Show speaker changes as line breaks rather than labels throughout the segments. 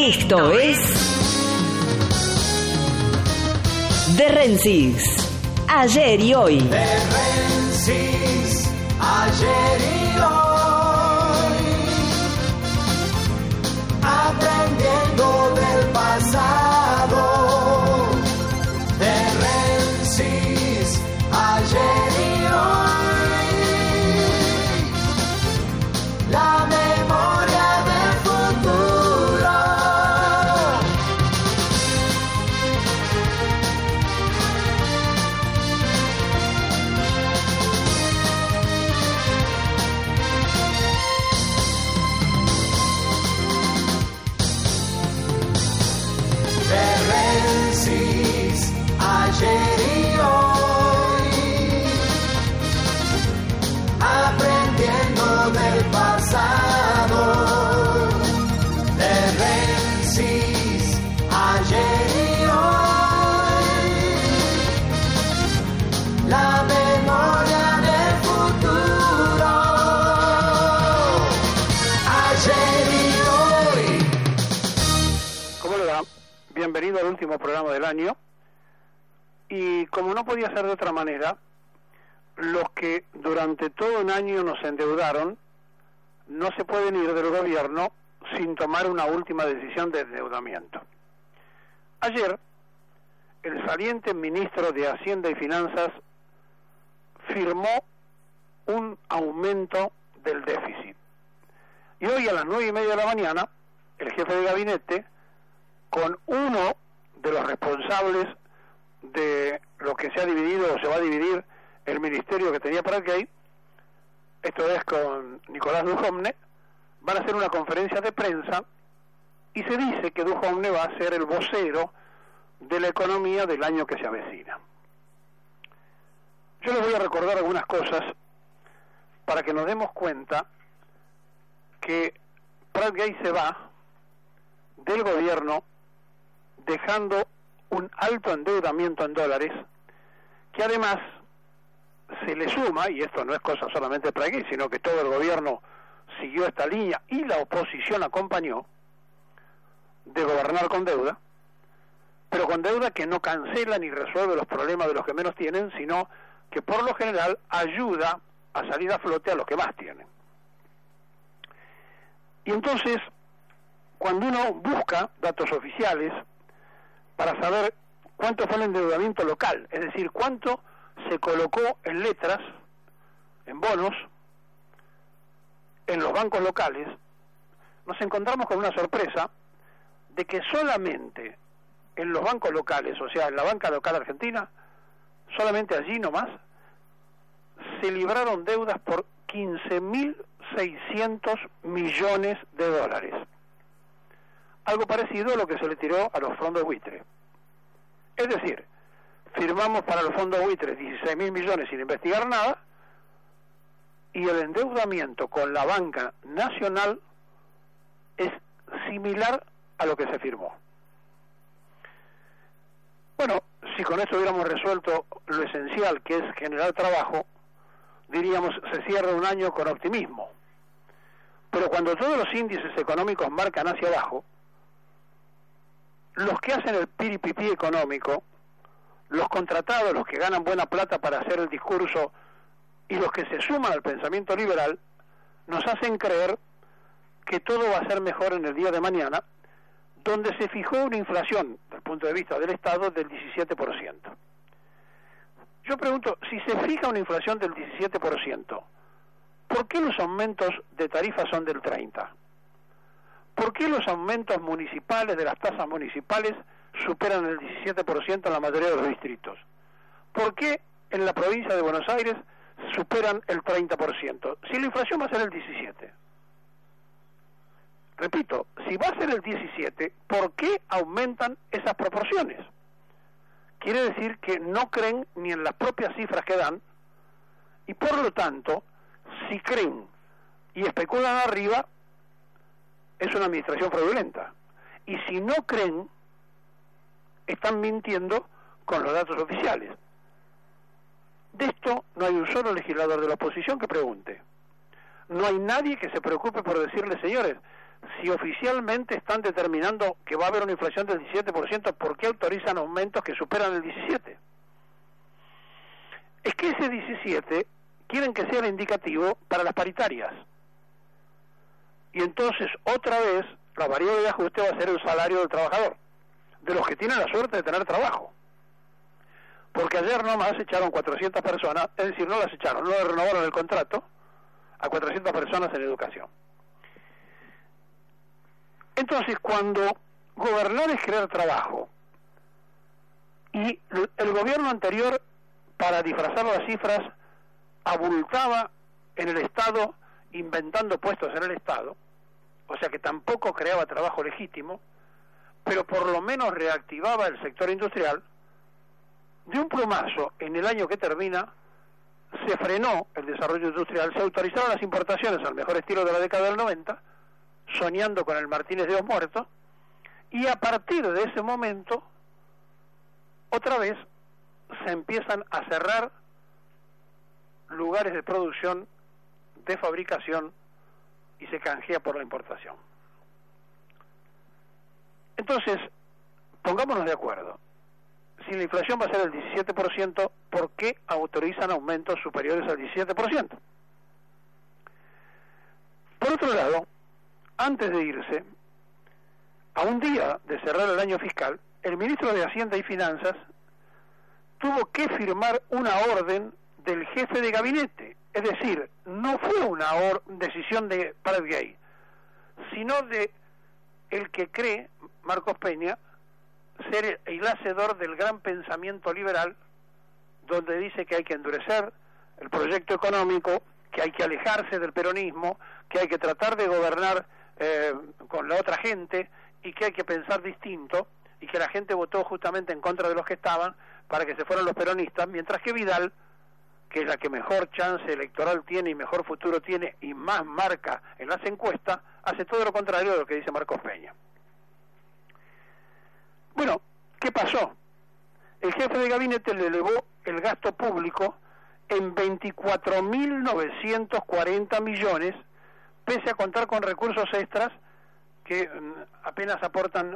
Esto es De Rensis, ayer y hoy.
De Rensis, ayer y hoy. Aprendiendo del pasado. De Rensis, ayer y hoy. La memoria del futuro. De Rensis, ayer y hoy. Aprendiendo del pasado. De Rensis, ayer y hoy. La memoria del futuro. Ayer y hoy.
¿Cómo le va? Bienvenido al último programa del año. Y como no podía ser de otra manera, los que durante todo un año nos endeudaron no se pueden ir del gobierno sin tomar una última decisión de endeudamiento. Ayer, el saliente ministro de Hacienda y Finanzas firmó un aumento del déficit. Y hoy a las 9:30 de la mañana, el jefe de gabinete, con uno de los responsables de lo que se ha dividido o se va a dividir el ministerio que tenía para Paraguay, esto es con Nicolás Dujovne, van a hacer una conferencia de prensa y se dice que Dujovne va a ser el vocero de la economía del año que se avecina. Yo les voy a recordar algunas cosas para que nos demos cuenta que Paraguay se va del gobierno dejando un alto endeudamiento en dólares, que además se le suma, y esto no es cosa solamente de Paraguay, sino que todo el gobierno siguió esta línea y la oposición acompañó, de gobernar con deuda, pero con deuda que no cancela ni resuelve los problemas de los que menos tienen, sino que por lo general ayuda a salir a flote a los que más tienen. Y entonces, cuando uno busca datos oficiales para saber cuánto fue el endeudamiento local, es decir, cuánto se colocó en letras, en bonos, en los bancos locales, nos encontramos con una sorpresa de que solamente en los bancos locales, o sea, en la banca local argentina, solamente allí nomás, se libraron deudas por 15.600 millones de dólares. Algo parecido a lo que se le tiró a los fondos buitre. Es decir, firmamos para los fondos buitres 16.000 millones sin investigar nada, y el endeudamiento con la banca nacional es similar a lo que se firmó. Bueno, si con esto hubiéramos resuelto lo esencial, que es generar trabajo, diríamos, se cierra un año con optimismo. Pero cuando todos los índices económicos marcan hacia abajo, los que hacen el piripipí económico, los contratados, los que ganan buena plata para hacer el discurso y los que se suman al pensamiento liberal, nos hacen creer que todo va a ser mejor en el día de mañana, donde se fijó una inflación, desde el punto de vista del Estado, del 17%. Yo pregunto, si se fija una inflación del 17%, ¿por qué los aumentos de tarifas son del 30%? ¿Por qué los aumentos municipales de las tasas municipales superan el 17% en la mayoría de los distritos? ¿Por qué en la provincia de Buenos Aires superan el 30%? Si la inflación va a ser el 17%. Repito, si va a ser el 17%, ¿por qué aumentan esas proporciones? Quiere decir que no creen ni en las propias cifras que dan, y por lo tanto, si creen y especulan arriba, es una administración fraudulenta. Y si no creen, están mintiendo con los datos oficiales. De esto no hay un solo legislador de la oposición que pregunte. No hay nadie que se preocupe por decirle, señores, si oficialmente están determinando que va a haber una inflación del 17%, ¿por qué autorizan aumentos que superan el 17%? Es que ese 17 quieren que sea el indicativo para las paritarias. Y entonces, otra vez, la variable de ajuste va a ser el salario del trabajador, de los que tienen la suerte de tener trabajo. Porque ayer nomás echaron 400 personas, es decir, no las echaron, no le renovaron el contrato a 400 personas en educación. Entonces, cuando gobernar es crear trabajo, y el gobierno anterior, para disfrazar las cifras, abultaba en el Estado, inventando puestos en el Estado, o sea que tampoco creaba trabajo legítimo, pero por lo menos reactivaba el sector industrial, de un plumazo, en el año que termina, se frenó el desarrollo industrial, se autorizaron las importaciones al mejor estilo de la década del 90, soñando con el Martínez de Os muerto, y a partir de ese momento, otra vez, se empiezan a cerrar lugares de producción, de fabricación, y se canjea por la importación. Entonces, pongámonos de acuerdo. Si la inflación va a ser el 17%, ¿por qué autorizan aumentos superiores al 17%? Por otro lado, antes de irse, a un día de cerrar el año fiscal, el ministro de Hacienda y Finanzas tuvo que firmar una orden del jefe de gabinete. Es decir, no fue una decisión de Prat-Gay, sino de el que cree, Marcos Peña, ser el hacedor del gran pensamiento liberal, donde dice que hay que endurecer el proyecto económico, que hay que alejarse del peronismo, que hay que tratar de gobernar con la otra gente, y que hay que pensar distinto, y que la gente votó justamente en contra de los que estaban para que se fueran los peronistas, mientras que Vidal, que es la que mejor chance electoral tiene y mejor futuro tiene y más marca en las encuestas, hace todo lo contrario de lo que dice Marcos Peña. Bueno, ¿qué pasó? El jefe de gabinete le elevó el gasto público en 24.940 millones, pese a contar con recursos extras que apenas aportan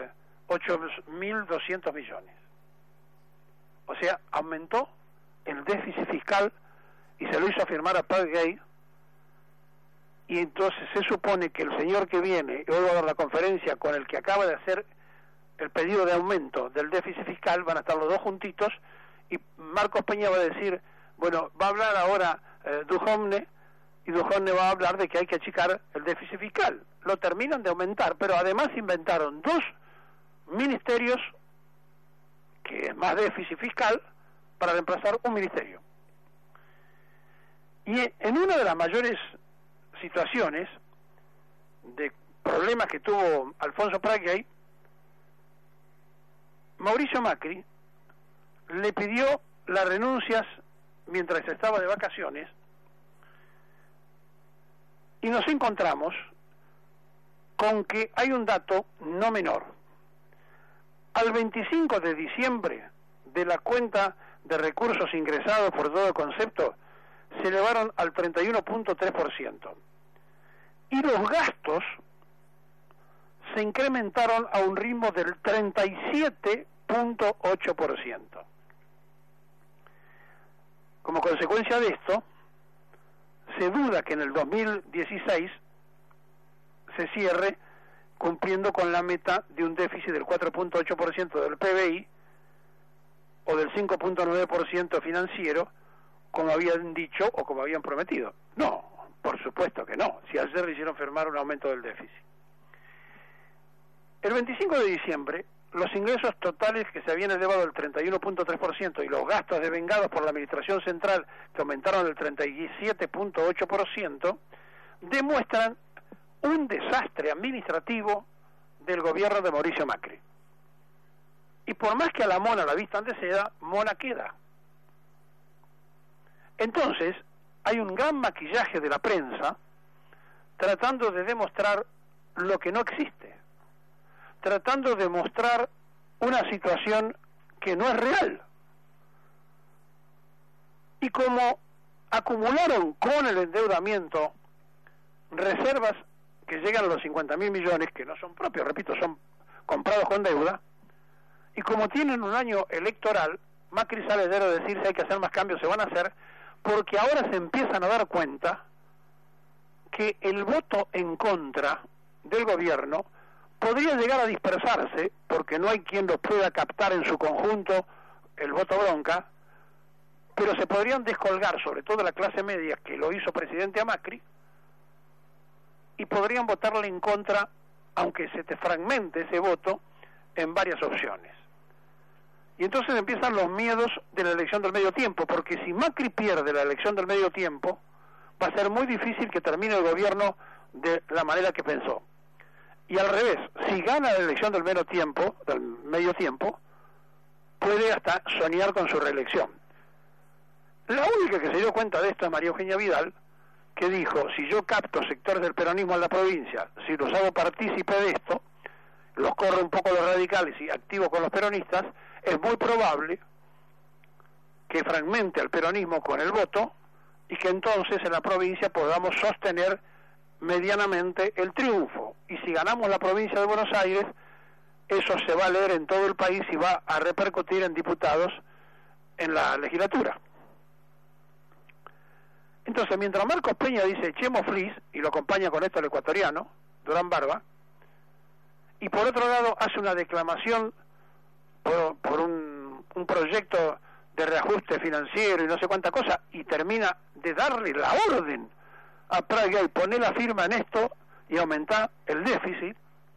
8.200 millones. O sea, aumentó el déficit fiscal y se lo hizo firmar a Prat-Gay, y entonces se supone que el señor que viene, y hoy va a dar la conferencia con el que acaba de hacer el pedido de aumento del déficit fiscal, van a estar los dos juntitos, y Marcos Peña va a decir, bueno, va a hablar ahora Duhovne, y Duhovne va a hablar de que hay que achicar el déficit fiscal. Lo terminan de aumentar, pero además inventaron dos ministerios, que es más déficit fiscal, para reemplazar un ministerio. Y en una de las mayores situaciones de problemas que tuvo Alfonso Prat-Gay, Mauricio Macri le pidió las renuncias mientras estaba de vacaciones, y nos encontramos con que hay un dato no menor. Al 25 de diciembre de la cuenta de recursos ingresados por todo concepto se elevaron al 31.3%, y los gastos se incrementaron a un ritmo del 37.8%. Como consecuencia de esto, se duda que en el 2016 se cierre cumpliendo con la meta de un déficit del 4.8% del PBI o del 5.9% financiero, como habían dicho o como habían prometido. No, por supuesto que no, si ayer le hicieron firmar un aumento del déficit. El 25 de diciembre, los ingresos totales que se habían elevado al 31.3% y los gastos devengados por la Administración Central, que aumentaron el 37.8%, demuestran un desastre administrativo del gobierno de Mauricio Macri. Y por más que a la mona la vistan de seda, mona queda. Entonces, hay un gran maquillaje de la prensa tratando de demostrar lo que no existe, tratando de mostrar una situación que no es real. Y como acumularon con el endeudamiento reservas que llegan a los 50.000 millones, que no son propios, repito, son comprados con deuda, y como tienen un año electoral, Macri sale ayer a decir si hay que hacer más cambios, se van a hacer, porque ahora se empiezan a dar cuenta que el voto en contra del gobierno podría llegar a dispersarse, porque no hay quien lo pueda captar en su conjunto el voto bronca, pero se podrían descolgar, sobre todo la clase media, que lo hizo presidente a Macri, y podrían votarle en contra, aunque se te fragmente ese voto, en varias opciones. Y entonces empiezan los miedos de la elección del medio tiempo, porque si Macri pierde la elección del medio tiempo, va a ser muy difícil que termine el gobierno de la manera que pensó. Y al revés, si gana la elección del medio tiempo, puede hasta soñar con su reelección. La única que se dio cuenta de esto es María Eugenia Vidal, que dijo, si yo capto sectores del peronismo en la provincia, si los hago partícipe de esto, los corro un poco los radicales y activo con los peronistas, es muy probable que fragmente al peronismo con el voto y que entonces en la provincia podamos sostener medianamente el triunfo. Y si ganamos la provincia de Buenos Aires, eso se va a leer en todo el país y va a repercutir en diputados en la legislatura. Entonces, mientras Marcos Peña dice echemos Flis, y lo acompaña con esto el ecuatoriano, Durán Barba, y por otro lado hace una declamación por un proyecto de reajuste financiero y no sé cuánta cosa, y termina de darle la orden a Praga y poner la firma en esto y aumentar el déficit.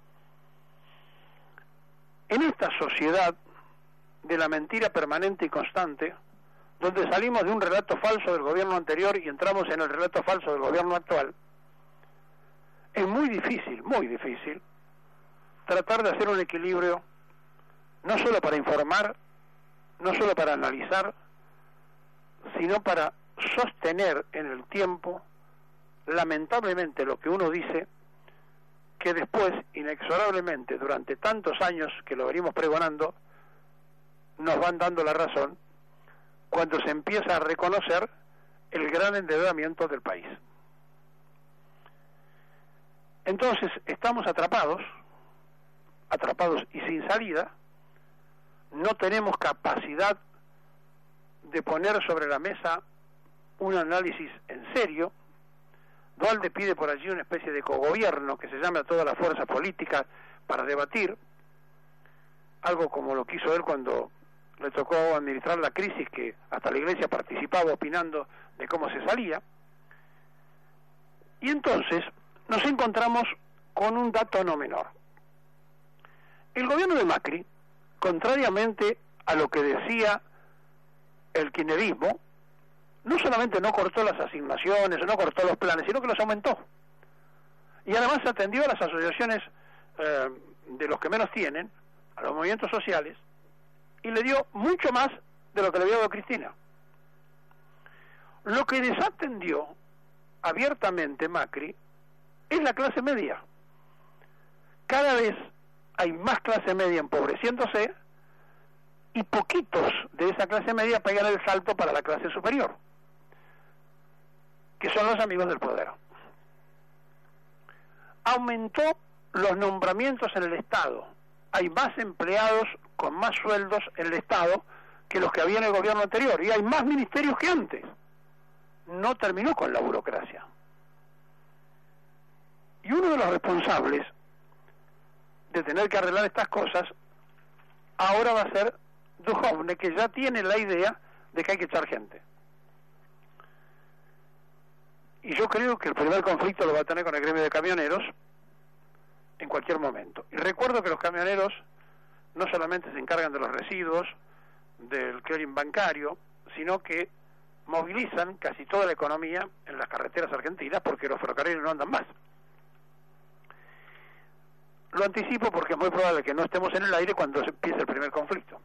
En esta sociedad de la mentira permanente y constante, donde salimos de un relato falso del gobierno anterior y entramos en el relato falso del gobierno actual, es muy difícil tratar de hacer un equilibrio, no solo para informar, no solo para analizar, sino para sostener en el tiempo, lamentablemente, lo que uno dice, que después, inexorablemente, durante tantos años que lo venimos pregonando, nos van dando la razón, cuando se empieza a reconocer el gran endeudamiento del país. Entonces, estamos atrapados y sin salida, no tenemos capacidad de poner sobre la mesa un análisis en serio. Duhalde pide por allí una especie de cogobierno que se llame a todas las fuerzas políticas para debatir, algo como lo quiso él cuando le tocó administrar la crisis, que hasta la Iglesia participaba opinando de cómo se salía. Y entonces nos encontramos con un dato no menor. El gobierno de Macri, contrariamente a lo que decía el kirchnerismo, no solamente no cortó las asignaciones, no cortó los planes, sino que los aumentó. Y además atendió a las asociaciones de los que menos tienen, a los movimientos sociales, y le dio mucho más de lo que le había dado Cristina. Lo que desatendió abiertamente Macri es la clase media. Cada vez hay más clase media empobreciéndose y poquitos de esa clase media pegan el salto para la clase superior, que son los amigos del poder. Aumentó los nombramientos en el Estado. Hay más empleados con más sueldos en el Estado que los que había en el gobierno anterior, y hay más ministerios que antes. No terminó con la burocracia. Y uno de los responsables de tener que arreglar estas cosas ahora va a ser Duhovne, que ya tiene la idea de que hay que echar gente. Y yo creo que el primer conflicto lo va a tener con el gremio de camioneros en cualquier momento. Y recuerdo que los camioneros no solamente se encargan de los residuos, del clearing bancario, sino que movilizan casi toda la economía en las carreteras argentinas, porque los ferrocarriles no andan más. Lo anticipo porque es muy probable que no estemos en el aire cuando se empiece el primer conflicto.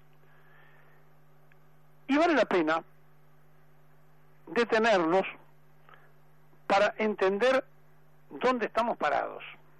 Y vale la pena detenernos para entender dónde estamos parados.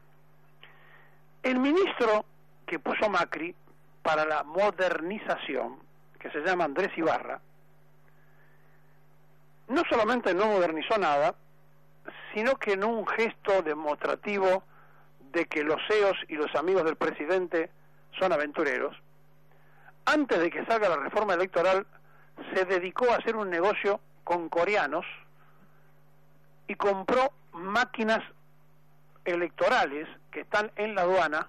El ministro que puso Macri para la modernización, que se llama Andrés Ibarra, no solamente no modernizó nada, sino que en un gesto demostrativo de que los CEOs y los amigos del presidente son aventureros, antes de que salga la reforma electoral, se dedicó a hacer un negocio con coreanos y compró máquinas electorales que están en la aduana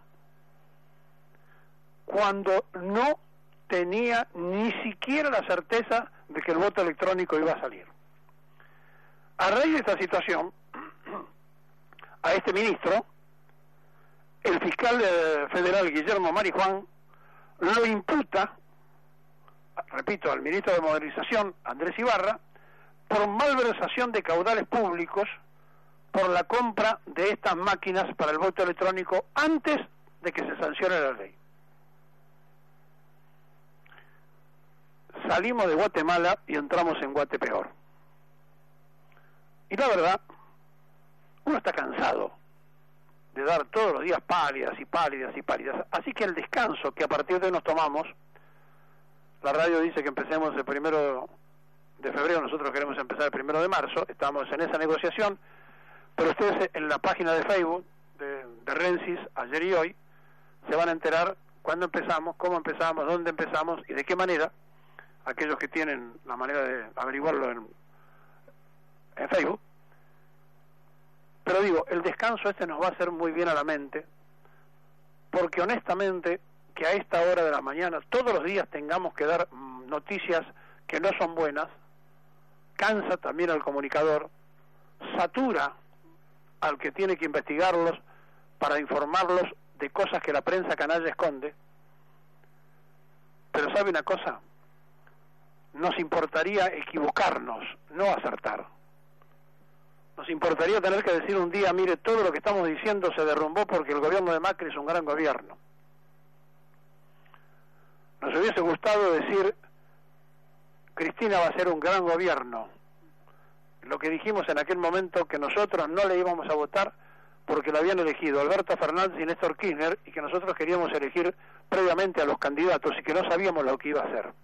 cuando no tenía ni siquiera la certeza de que el voto electrónico iba a salir. A raíz de esta situación, a este ministro, el fiscal federal Guillermo Marijuán lo imputa, repito, al ministro de Modernización, Andrés Ibarra, por malversación de caudales públicos por la compra de estas máquinas para el voto electrónico antes de que se sancione la ley. Salimos de Guatemala y entramos en Guatepeor. Y la verdad, uno está cansado de dar todos los días pálidas y pálidas y pálidas. Así que el descanso que a partir de hoy nos tomamos, la radio dice que empecemos el 1 de febrero, nosotros queremos empezar el 1 de marzo, estamos en esa negociación, pero ustedes en la página de Facebook de Rensis, ayer y hoy, se van a enterar cuándo empezamos, cómo empezamos, dónde empezamos y de qué manera. Aquellos que tienen la manera de averiguarlo en Facebook. Pero digo, el descanso nos va a hacer muy bien a la mente, porque honestamente que a esta hora de la mañana todos los días tengamos que dar noticias que no son buenas, cansa también al comunicador, satura al que tiene que investigarlos para informarlos de cosas que la prensa canalla esconde. Pero ¿sabe una cosa? Nos importaría equivocarnos, no acertar. Nos importaría tener que decir un día, mire, todo lo que estamos diciendo se derrumbó porque el gobierno de Macri es un gran gobierno. Nos hubiese gustado decir, Cristina va a ser un gran gobierno. Lo que dijimos en aquel momento, que nosotros no le íbamos a votar porque lo habían elegido Alberto Fernández y Néstor Kirchner, y que nosotros queríamos elegir previamente a los candidatos y que no sabíamos lo que iba a hacer.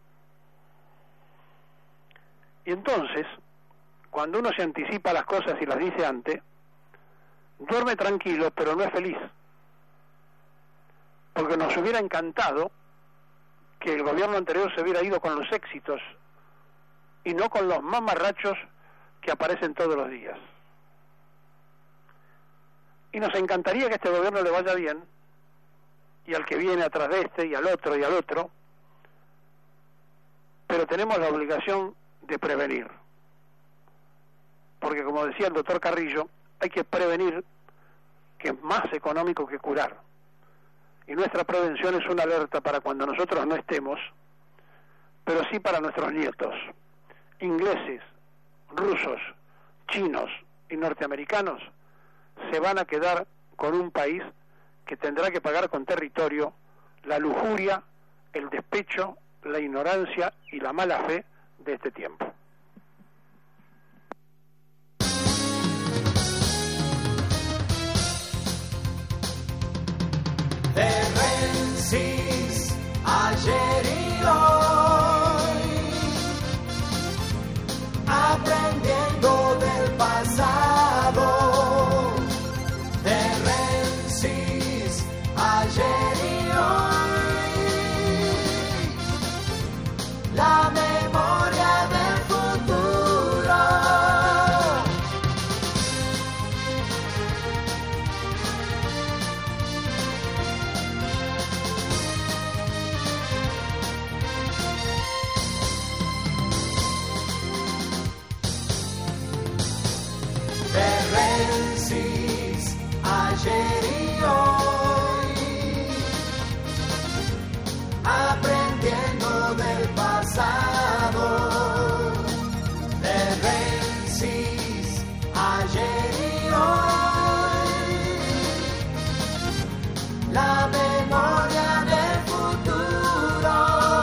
Y entonces, cuando uno se anticipa las cosas y las dice antes, duerme tranquilo, pero no es feliz. Porque nos hubiera encantado que el gobierno anterior se hubiera ido con los éxitos y no con los mamarrachos que aparecen todos los días. Y nos encantaría que a este gobierno le vaya bien, y al que viene atrás de este, y al otro, pero tenemos la obligación de prevenir, porque como decía el doctor Carrillo, hay que prevenir, que es más económico que curar, y nuestra prevención es una alerta para cuando nosotros no estemos, pero sí para nuestros nietos, ingleses, rusos, chinos y norteamericanos, se van a quedar con un país que tendrá que pagar con territorio la lujuria, el despecho, la ignorancia y la mala fe de este tiempo.
De Rensis, ayer y hoy, aprendiendo del pasado. De Rensis, ayer y hoy, la memoria del futuro. De Rensis, ayer y hoy, aprendiendo del pasado. De Rensis, ayer y hoy, la memoria del futuro.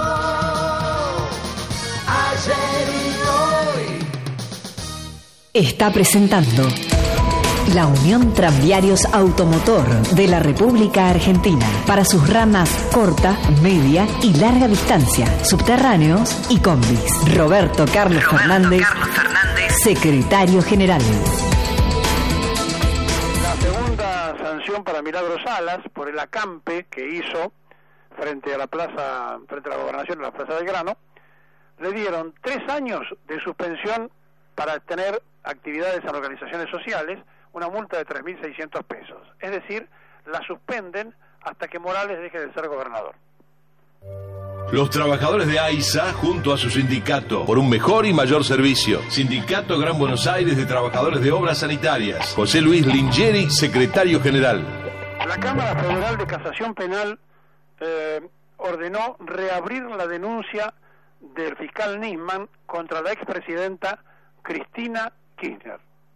Ayer y hoy.
Está presentando la Unión Tranviarios Automotor de la República Argentina para sus ramas corta, media y larga distancia, subterráneos y combis. Roberto Carlos Fernández, secretario general.
sanción para Milagros Salas por el acampe que hizo frente a la gobernación de la Plaza Belgrano. Le dieron 3 años de suspensión para tener actividades en organizaciones sociales, una multa de 3.600 pesos. Es decir, la suspenden hasta que Morales deje de ser gobernador.
Los trabajadores de AISA, junto a su sindicato, por un mejor y mayor servicio. Sindicato Gran Buenos Aires de Trabajadores de Obras Sanitarias. José Luis Lingeri, secretario general.
La Cámara Federal de Casación Penal ordenó reabrir la denuncia del fiscal Nisman contra la expresidenta Cristina Kirchner.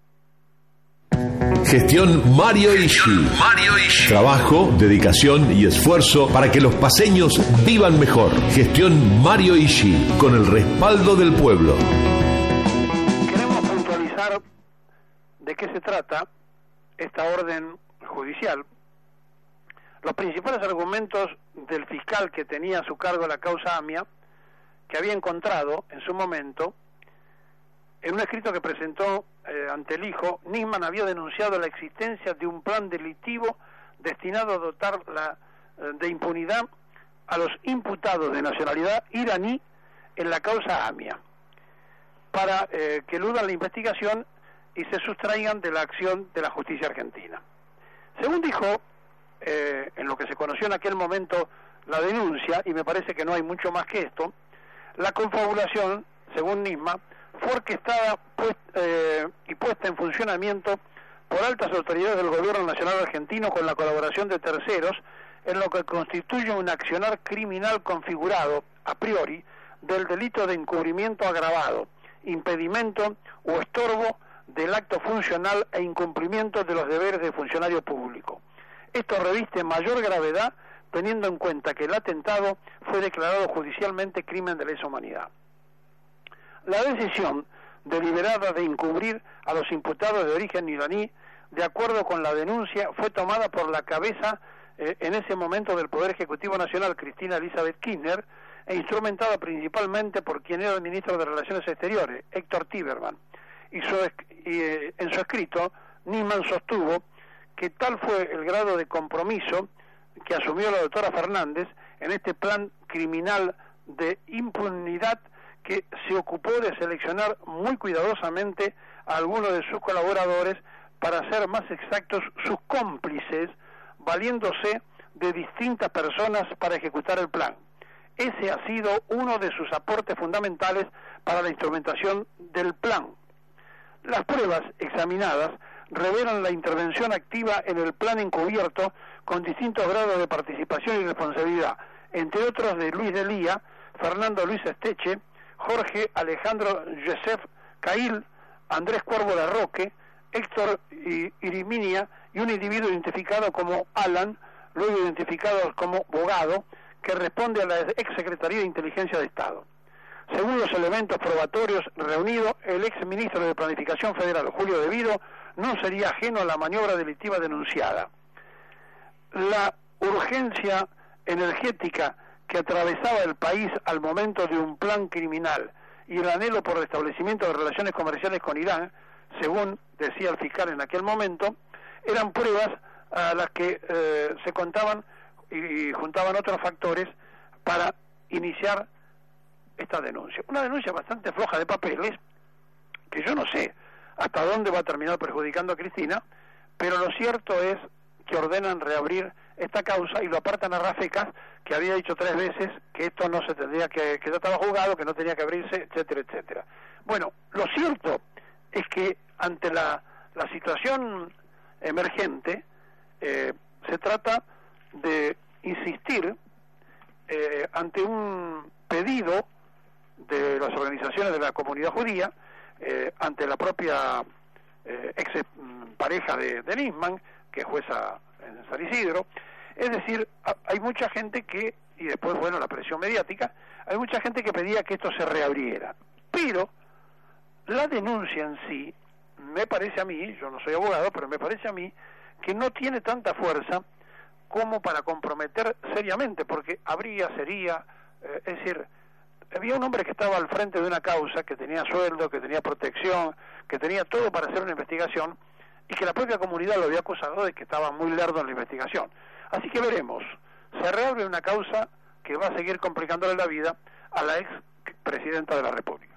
Gestión Mario Ishi. Trabajo, dedicación y esfuerzo para que los paceños vivan mejor. Gestión Mario Ishi, con el respaldo del pueblo.
Queremos puntualizar de qué se trata esta orden judicial. Los principales argumentos del fiscal que tenía a su cargo la causa AMIA, que había encontrado en su momento, en un escrito que presentó ante el hijo, Nisman había denunciado la existencia de un plan delictivo destinado a dotar de impunidad a los imputados de nacionalidad iraní en la causa AMIA, para que eludan la investigación y se sustraigan de la acción de la justicia argentina. Según dijo, en lo que se conoció en aquel momento la denuncia, y me parece que no hay mucho más que esto, la confabulación, según Nisman, fue orquestada y puesta en funcionamiento por altas autoridades del gobierno nacional argentino con la colaboración de terceros, en lo que constituye un accionar criminal configurado, a priori, del delito de encubrimiento agravado, impedimento o estorbo del acto funcional e incumplimiento de los deberes de funcionario público. Esto reviste mayor gravedad teniendo en cuenta que el atentado fue declarado judicialmente crimen de lesa humanidad. La decisión deliberada de encubrir a los imputados de origen iraní, de acuerdo con la denuncia, fue tomada por la cabeza en ese momento del Poder Ejecutivo Nacional, Cristina Elizabeth Kirchner, e instrumentada principalmente por quien era el ministro de Relaciones Exteriores, Héctor Tiberman. Y en su escrito, Nisman sostuvo que tal fue el grado de compromiso que asumió la doctora Fernández en este plan criminal de impunidad, que se ocupó de seleccionar muy cuidadosamente a algunos de sus colaboradores para ser más exactos sus cómplices, valiéndose de distintas personas para ejecutar el plan. Ese ha sido uno de sus aportes fundamentales para la instrumentación del plan. Las pruebas examinadas revelan la intervención activa en el plan encubierto con distintos grados de participación y responsabilidad, entre otros de Luis de Lía, Fernando Luis Esteche, Jorge Alejandro Joseph Cail, Andrés Cuervo Larroque, Héctor Iriminia y un individuo identificado como Alan, luego identificado como Bogado, que responde a la exsecretaría de Inteligencia de Estado. Según los elementos probatorios reunidos, el exministro de Planificación Federal, Julio De Vido, no sería ajeno a la maniobra delictiva denunciada. La urgencia energética que atravesaba el país al momento de un plan criminal y el anhelo por restablecimiento de relaciones comerciales con Irán, según decía el fiscal en aquel momento, eran pruebas a las que se contaban y juntaban otros factores para iniciar esta denuncia. Una denuncia bastante floja de papeles, que yo no sé hasta dónde va a terminar perjudicando a Cristina, pero lo cierto es que ordenan reabrir esta causa y lo apartan a Rafecas, que había dicho 3 veces que esto no se tendría que ya estaba juzgado, que no tenía que abrirse, etcétera, etcétera. Bueno, lo cierto es que ante la situación emergente, se trata de insistir ante un pedido de las organizaciones de la comunidad judía, ante la propia ex pareja de Nisman, que es jueza en San Isidro. Es decir, hay mucha gente que, y después, bueno, la presión mediática, hay mucha gente que pedía que esto se reabriera. Pero la denuncia en sí, me parece a mí, yo no soy abogado, pero me parece a mí, que no tiene tanta fuerza como para comprometer seriamente, porque sería, es decir, había un hombre que estaba al frente de una causa, que tenía sueldo, que tenía protección, que tenía todo para hacer una investigación, y que la propia comunidad lo había acusado de que estaba muy lerdo en la investigación. Así que veremos, se reabre una causa que va a seguir complicándole la vida a la ex presidenta de la República.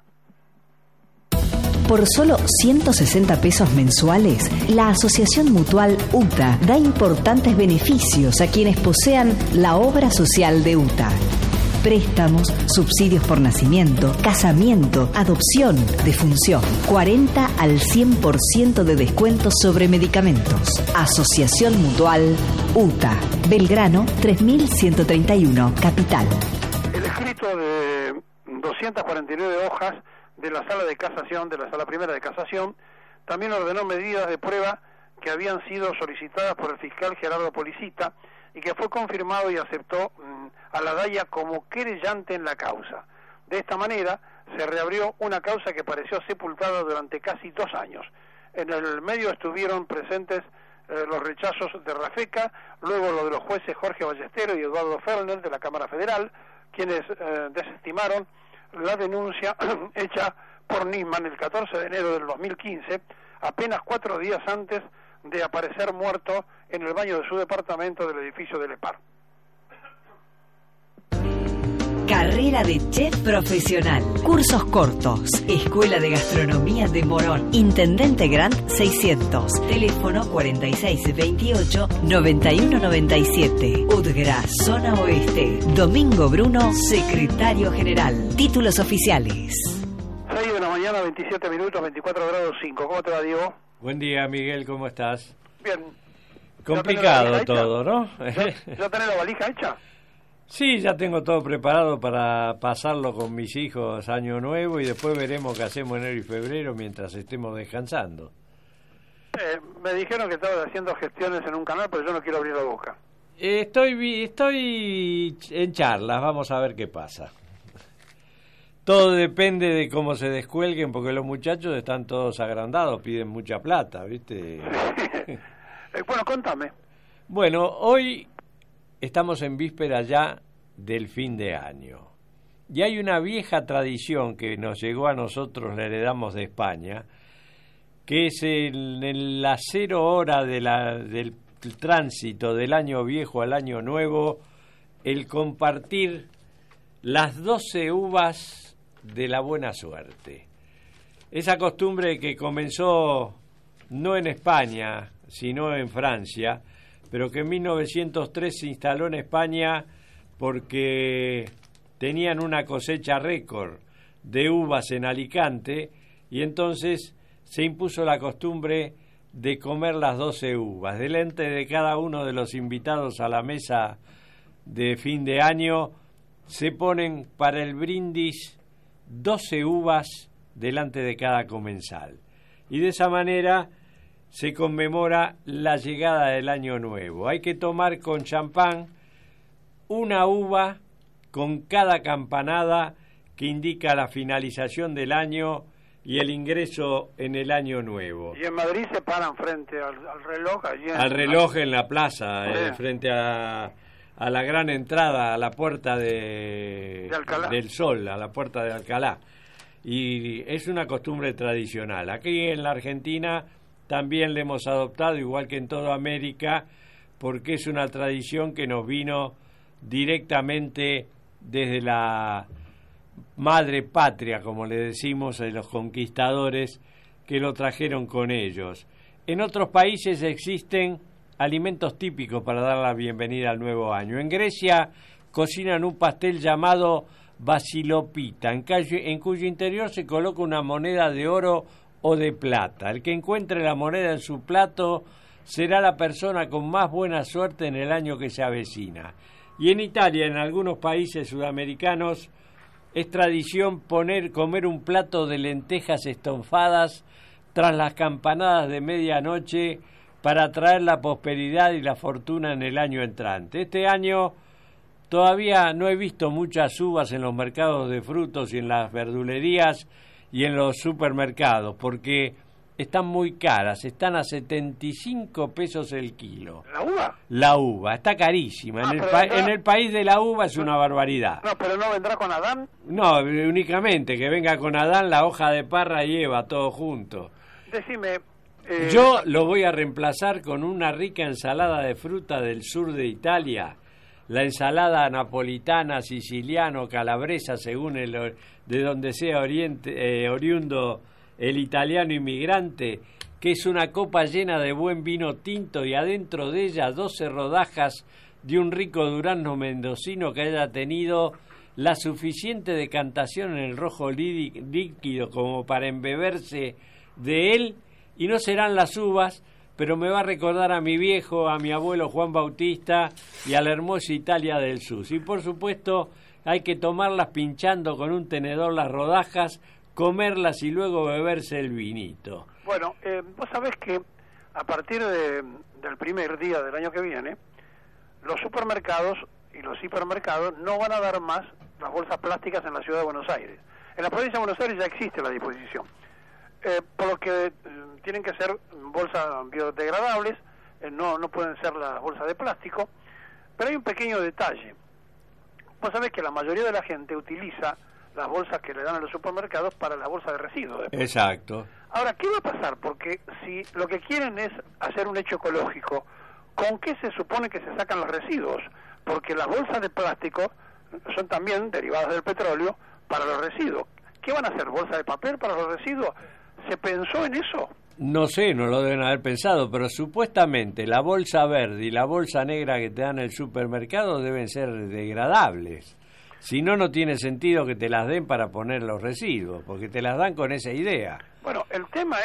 Por solo 160 pesos mensuales, la Asociación Mutual UTA da importantes beneficios a quienes posean la obra social de UTA. Préstamos, subsidios por nacimiento, casamiento, adopción, defunción. 40 al 100% de descuentos sobre medicamentos. Asociación Mutual UTA. Belgrano 3131, Capital.
El escrito de 249 hojas de la Sala de Casación, de la Sala Primera de Casación, también ordenó medidas de prueba que habían sido solicitadas por el fiscal Gerardo Policita y que fue confirmado y aceptó a la DAIA como querellante en la causa. De esta manera se reabrió una causa que pareció sepultada durante casi 2 años. En el medio estuvieron presentes los rechazos de Rafeca, luego lo de los jueces Jorge Ballestero y Eduardo Fellner de la Cámara Federal, quienes desestimaron la denuncia hecha por Nisman el 14 de enero del 2015, apenas 4 días antes de aparecer muerto en el baño de su departamento del edificio del EPAR.
Carrera de chef profesional. Cursos cortos. Escuela de Gastronomía de Morón. Intendente Grant 600. Teléfono 4628-9197. UDGRA, Zona Oeste. Domingo Bruno, Secretario General. Títulos oficiales.
6 de la mañana, 27 minutos, 24 grados 5. ¿Cómo te va, Diego?
Buen día, Miguel, ¿cómo estás?
Bien.
Complicado todo, ¿no?
¿Ya tenés la valija hecha?
Sí, ya tengo todo preparado para pasarlo con mis hijos Año Nuevo y después veremos qué hacemos enero y febrero mientras estemos descansando.
Me dijeron que estabas haciendo gestiones en un canal, pero yo no quiero abrir la boca.
Estoy en charlas, vamos a ver qué pasa. Todo depende de cómo se descuelguen, porque los muchachos están todos agrandados, piden mucha plata, ¿viste?
Bueno, contame.
Bueno, hoy estamos en víspera ya del fin de año. Y hay una vieja tradición que nos llegó a nosotros, la heredamos de España, que es en la 0 hora del tránsito del año viejo al año nuevo, el compartir las 12 uvas de la buena suerte. Esa costumbre que comenzó no en España, sino en Francia, pero que en 1903 se instaló en España porque tenían una cosecha récord de uvas en Alicante y entonces se impuso la costumbre de comer las 12 uvas. Delante de cada uno de los invitados a la mesa de fin de año se ponen para el brindis 12 uvas delante de cada comensal. Y de esa manera se conmemora la llegada del año nuevo. Hay que tomar con champán una uva con cada campanada que indica la finalización del año y el ingreso en el año nuevo.
Y en Madrid se paran frente al reloj. Allí
al reloj en la plaza, frente a la gran entrada, a la puerta de del Sol, a la puerta de Alcalá. Y es una costumbre tradicional. Aquí en la Argentina también le hemos adoptado, igual que en toda América, porque es una tradición que nos vino directamente desde la madre patria, como le decimos, de los conquistadores que lo trajeron con ellos. En otros países existen alimentos típicos para dar la bienvenida al nuevo año. En Grecia cocinan un pastel llamado basilopita, en cuyo interior se coloca una moneda de oro o de plata. El que encuentre la moneda en su plato será la persona con más buena suerte en el año que se avecina. Y en Italia, en algunos países sudamericanos, es tradición comer un plato de lentejas estofadas tras las campanadas de medianoche para traer la prosperidad y la fortuna en el año entrante. Este año todavía no he visto muchas uvas en los mercados de frutos y en las verdulerías y en los supermercados, porque están muy caras, están a 75 pesos el kilo.
¿La uva?
La uva, está carísima. En el país de la uva es una barbaridad.
No, pero ¿no vendrá con Adán?
No, únicamente que venga con Adán, la hoja de parra y Eva, todo junto.
Decime,
Yo lo voy a reemplazar con una rica ensalada de fruta del sur de Italia, la ensalada napolitana, siciliano, calabresa, según de donde sea oriundo el italiano inmigrante, que es una copa llena de buen vino tinto y adentro de ella 12 rodajas de un rico durazno mendocino que haya tenido la suficiente decantación en el rojo líquido como para embeberse de él, y no serán las uvas, pero me va a recordar a mi viejo, a mi abuelo Juan Bautista y a la hermosa Italia del Sur. Y por supuesto hay que tomarlas pinchando con un tenedor las rodajas, comerlas y luego beberse el vinito.
Bueno, vos sabés que a partir del primer día del año que viene, los supermercados y los hipermercados no van a dar más las bolsas plásticas en la ciudad de Buenos Aires. En la provincia de Buenos Aires ya existe la disposición. Por lo que tienen que ser bolsas biodegradables, no pueden ser las bolsas de plástico, pero hay un pequeño detalle. Vos sabés que la mayoría de la gente utiliza las bolsas que le dan a los supermercados para la bolsa de residuos.
Exacto.
Ahora, ¿qué va a pasar? Porque si lo que quieren es hacer un hecho ecológico, ¿con qué se supone que se sacan los residuos? Porque las bolsas de plástico son también derivadas del petróleo para los residuos. ¿Qué van a hacer? ¿Bolsa de papel para los residuos? ¿Se pensó en eso?
No sé, no lo deben haber pensado, pero supuestamente la bolsa verde y la bolsa negra que te dan en el supermercado deben ser degradables. Si no, no tiene sentido que te las den para poner los residuos, porque te las dan con esa idea.
Bueno, el tema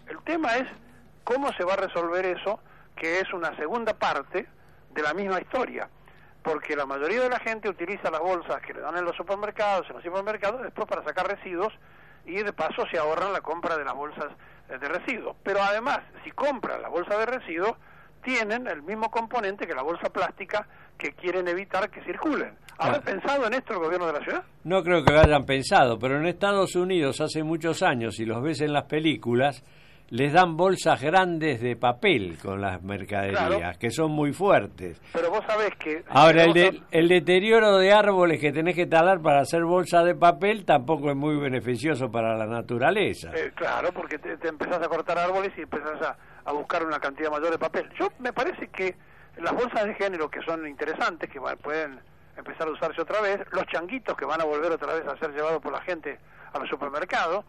es cómo se va a resolver eso, que es una segunda parte de la misma historia. Porque la mayoría de la gente utiliza las bolsas que le dan en los supermercados, después para sacar residuos, y de paso se ahorran la compra de las bolsas de residuos. Pero además, si compran la bolsa de residuos, tienen el mismo componente que la bolsa plástica que quieren evitar que circulen. ¿Habrá pensado en esto el gobierno de la ciudad?
No creo que lo hayan pensado, pero en Estados Unidos hace muchos años, y los ves en las películas, les dan bolsas grandes de papel con las mercaderías, claro, que son muy fuertes.
Pero vos sabés que...
Ahora, el deterioro de árboles que tenés que talar para hacer bolsa de papel tampoco es muy beneficioso para la naturaleza.
Claro, porque te empezás a cortar árboles y empezás a buscar una cantidad mayor de papel. Me parece que las bolsas de género, que son interesantes, que pueden empezar a usarse otra vez, los changuitos que van a volver otra vez a ser llevados por la gente a los supermercados,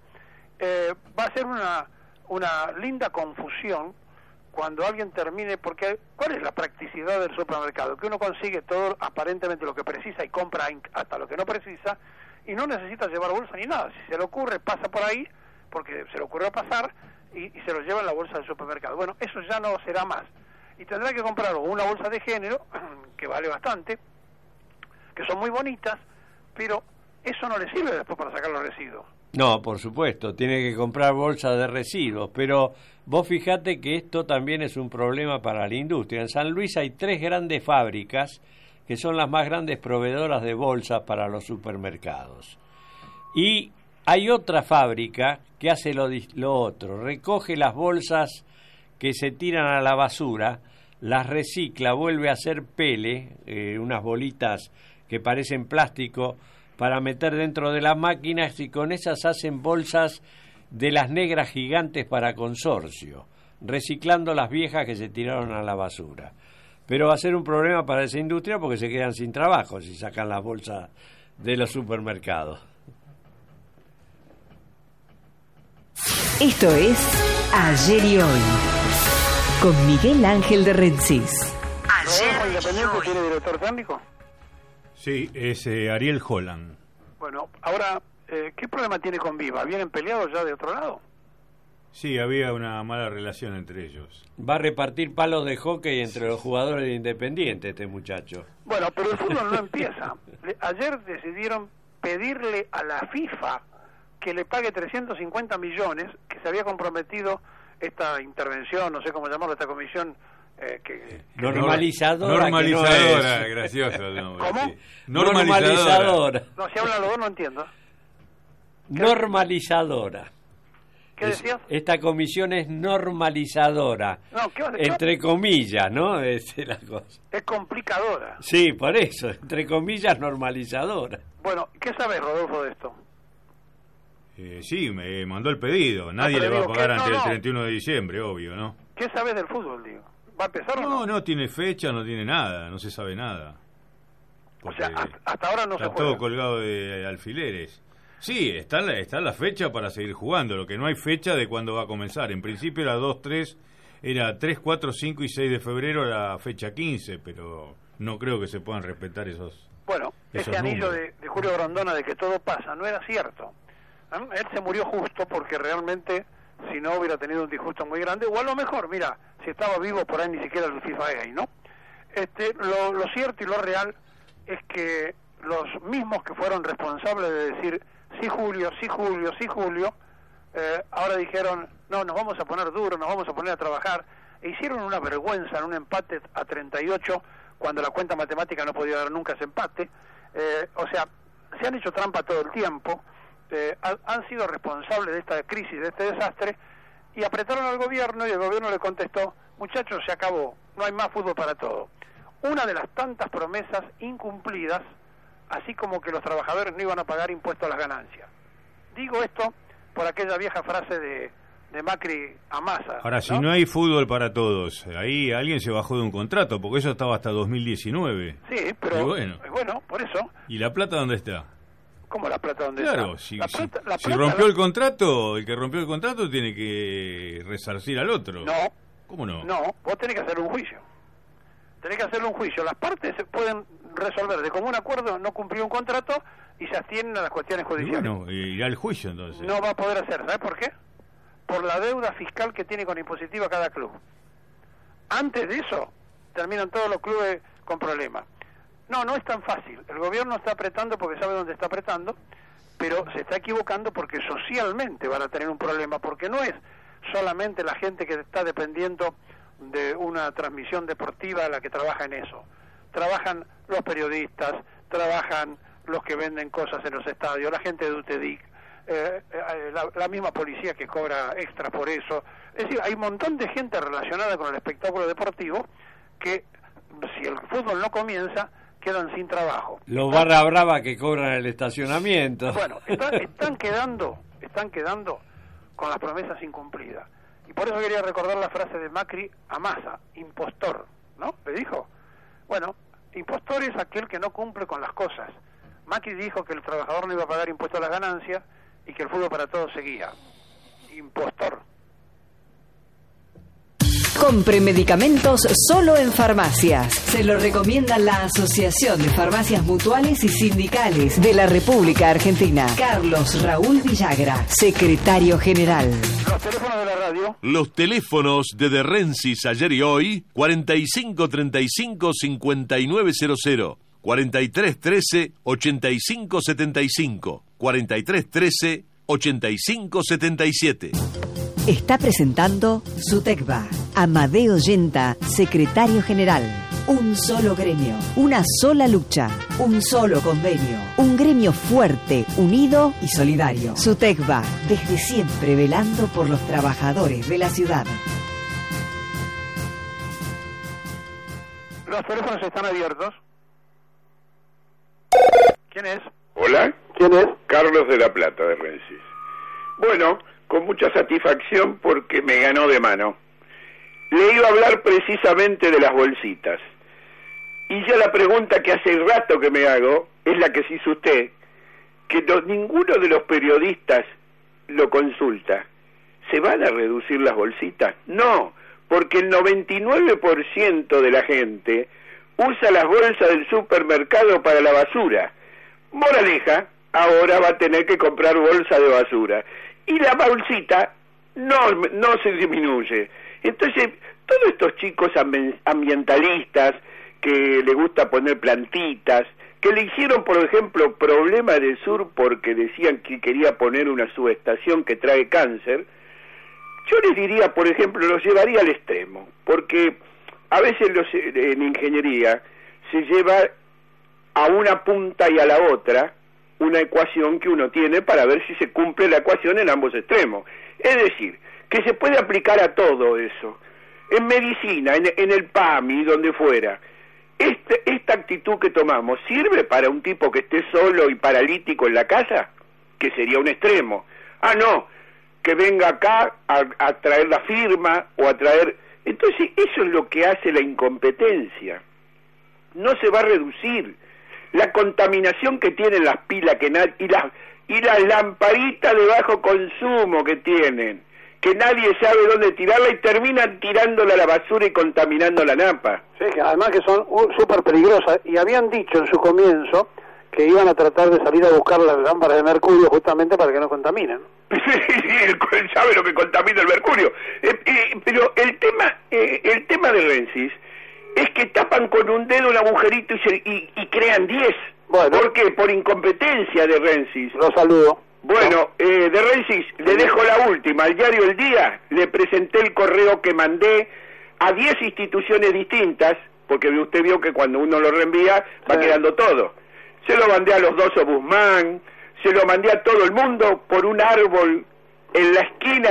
va a ser una linda confusión cuando alguien termine, porque ¿cuál es la practicidad del supermercado? Que uno consigue todo, aparentemente lo que precisa, y compra hasta lo que no precisa, y no necesita llevar bolsa ni nada. Si se le ocurre, pasa por ahí, porque se le ocurrió pasar, y se lo lleva en la bolsa del supermercado. Bueno, eso ya no será más, y tendrá que comprar una bolsa de género, que vale bastante, que son muy bonitas, pero eso no le sirve después para sacar los residuos.
No, por supuesto, tiene que comprar bolsas de residuos, pero vos fijate que esto también es un problema para la industria. En San Luis hay 3 grandes fábricas que son las más grandes proveedoras de bolsas para los supermercados. Y hay otra fábrica que hace lo otro, recoge las bolsas que se tiran a la basura, las recicla, vuelve a hacer pele, unas bolitas que parecen plástico, para meter dentro de las máquinas, y con esas hacen bolsas de las negras gigantes para consorcio, reciclando las viejas que se tiraron a la basura. Pero va a ser un problema para esa industria porque se quedan sin trabajo si sacan las bolsas de los supermercados.
Esto es Ayer y Hoy, con Miguel Ángel de Rensis.
¿Rodolfo Independiente tiene director técnico?
Sí, es Ariel Holland.
Bueno, ahora, ¿qué problema tiene con Viva? ¿Vienen peleados ya de otro lado?
Sí, había una mala relación entre ellos.
Va a repartir palos de hockey entre los jugadores de Independiente este muchacho.
Bueno, pero el fútbol no empieza. Ayer decidieron pedirle a la FIFA que le pague 350 millones, que se había comprometido esta intervención, no sé cómo llamarlo, esta comisión...
normalizadora,
normalizadora, gracioso el nombre.
¿Cómo?
Sí. Normalizadora.
No, si hablan los dos no entiendo.
Normalizadora.
¿Qué decías?
Esta comisión es normalizadora.
No,
entre comillas, ¿no? Es la cosa.
Es complicadora.
Sí, por eso, entre comillas, normalizadora.
Bueno, ¿qué sabes, Rodolfo, de esto?
Sí, me mandó el pedido. Nadie le va a pagar antes del 31 de diciembre, obvio, ¿no?
¿Qué sabes del fútbol, digo? ¿Va a empezar o no?
No tiene fecha, no tiene nada, no se sabe nada.
O sea, hasta ahora no se juega.
Está todo colgado de alfileres. Sí, está la fecha para seguir jugando, lo que no hay fecha de cuándo va a comenzar. En principio era 3, 4, 5 y 6 de febrero la fecha 15, pero no creo que se puedan respetar esos.
Bueno, ese anillo de Julio Grondona de que todo pasa no era cierto. Él se murió justo porque realmente, si no, hubiera tenido un disgusto muy grande, o a lo mejor, mira, si estaba vivo por ahí ni siquiera el FIFA gay, ¿no? Lo cierto y lo real es que los mismos que fueron responsables de decir sí Julio, ahora dijeron no, nos vamos a poner duros, nos vamos a poner a trabajar, e hicieron una vergüenza en un empate a 38 cuando la cuenta matemática no podía dar nunca ese empate. O sea, se han hecho trampa todo el tiempo, han sido responsables de esta crisis, de este desastre, y apretaron al gobierno, y el gobierno le contestó: muchachos, se acabó, no hay más fútbol para todo. Una de las tantas promesas incumplidas, así como que los trabajadores no iban a pagar impuestos a las ganancias. Digo esto por aquella vieja frase de Macri a Massa.
Ahora, ¿no? Si no hay fútbol para todos, ahí alguien se bajó de un contrato, porque eso estaba hasta 2019.
Sí, pero bueno, por eso.
¿Y la plata dónde está?
¿Cómo la plata dónde
está?
Si
rompió el contrato, el que rompió el contrato tiene que resarcir al otro.
No.
¿Cómo no?
No, vos tenés que hacer un juicio. Las partes se pueden resolver de común acuerdo, no cumplió un contrato y se abstienen a las cuestiones judiciales.
Y bueno, irá al juicio entonces.
No va a poder hacer, ¿sabes por qué? Por la deuda fiscal que tiene con impositiva cada club. Antes de eso, terminan todos los clubes con problemas. No es tan fácil. El gobierno está apretando porque sabe dónde está apretando, pero se está equivocando porque socialmente van a tener un problema, porque no es solamente la gente que está dependiendo de una transmisión deportiva la que trabaja en eso. Trabajan los periodistas, trabajan los que venden cosas en los estadios, la gente de UTEDIC, la misma policía que cobra extra por eso. Es decir, hay un montón de gente relacionada con el espectáculo deportivo que, si el fútbol no comienza, quedan sin trabajo.
Los barra brava que cobran el estacionamiento.
Bueno, están quedando con las promesas incumplidas. Y por eso quería recordar la frase de Macri a Massa: impostor, ¿no? Le dijo. Bueno, impostor es aquel que no cumple con las cosas. Macri dijo que el trabajador no iba a pagar impuestos a las ganancias y que el fútbol para todos seguía. Impostor.
Compre medicamentos solo en farmacias. Se lo recomienda la Asociación de Farmacias Mutuales y Sindicales de la República Argentina. Carlos Raúl Villagra, secretario general.
Los teléfonos de la radio.
Los teléfonos de Rensis ayer y hoy: 4535-5900, 4313-8575, 4313-8577.
Está presentando Sutecba. Amadeo Yenta, secretario general. Un solo gremio, una sola lucha, un solo convenio. Un gremio fuerte, unido y solidario. Sutecba, desde siempre velando por los trabajadores de la ciudad.
Los teléfonos están abiertos. ¿Quién es?
Hola.
¿Quién es?
Carlos de la Plata, de Rensis. Bueno, con mucha satisfacción porque me ganó de mano. Le iba a hablar precisamente de las bolsitas. Y ya la pregunta que hace rato que me hago es la que se hizo usted, que ninguno de los periodistas lo consulta. ¿Se van a reducir las bolsitas? No, porque el 99% de la gente usa las bolsas del supermercado para la basura. Moraleja, ahora va a tener que comprar bolsa de basura. Y la bolsita no se disminuye. Entonces, todos estos chicos ambientalistas que le gusta poner plantitas, que le hicieron, por ejemplo, Problema del Sur porque decían que quería poner una subestación que trae cáncer, yo les diría, por ejemplo, los llevaría al extremo, porque a veces en ingeniería se lleva a una punta y a la otra una ecuación que uno tiene para ver si se cumple la ecuación en ambos extremos. Es decir, que se puede aplicar a todo eso. En medicina, en el PAMI, donde fuera. Esta actitud que tomamos, ¿sirve para un tipo que esté solo y paralítico en la casa? Que sería un extremo. Ah, no, que venga acá a traer la firma o a traer... Entonces eso es lo que hace la incompetencia. No se va a reducir la contaminación que tienen las pilas y las lamparitas de bajo consumo que tienen, que nadie sabe dónde tirarla y terminan tirándola a la basura y contaminando la napa.
Sí, que además que son súper peligrosas, y habían dicho en su comienzo que iban a tratar de salir a buscar las lámparas de mercurio justamente para que no contaminen.
Sí, sabe lo que contamina el mercurio. Pero el tema de Rensis es que tapan con un dedo un agujerito y crean 10.
Bueno.
¿Por qué? Por incompetencia de Rensis.
Lo saludo.
Bueno, de Rensis le dejo la última. Al diario El Día le presenté el correo que mandé a 10 instituciones distintas, porque usted vio que cuando uno lo reenvía va quedando todo. Se lo mandé a los dos Obusman, se lo mandé a todo el mundo por un árbol en la esquina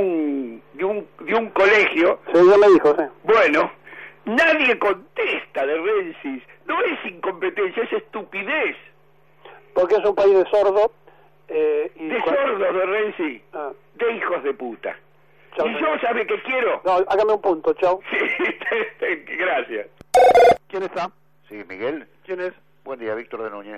de un colegio.
Sí, ya me dijo, sí.
Bueno, nadie contesta de Rensis. No es incompetencia, es estupidez.
Porque es un país de sordos.
Sordos de Rensis, de hijos de puta.
Chau,
y yo, ¿sabe qué quiero?
No, hágame un punto, chao.
Sí, gracias.
¿Quién está?
Sí, Miguel.
¿Quién es?
Buen día, Víctor de Núñez.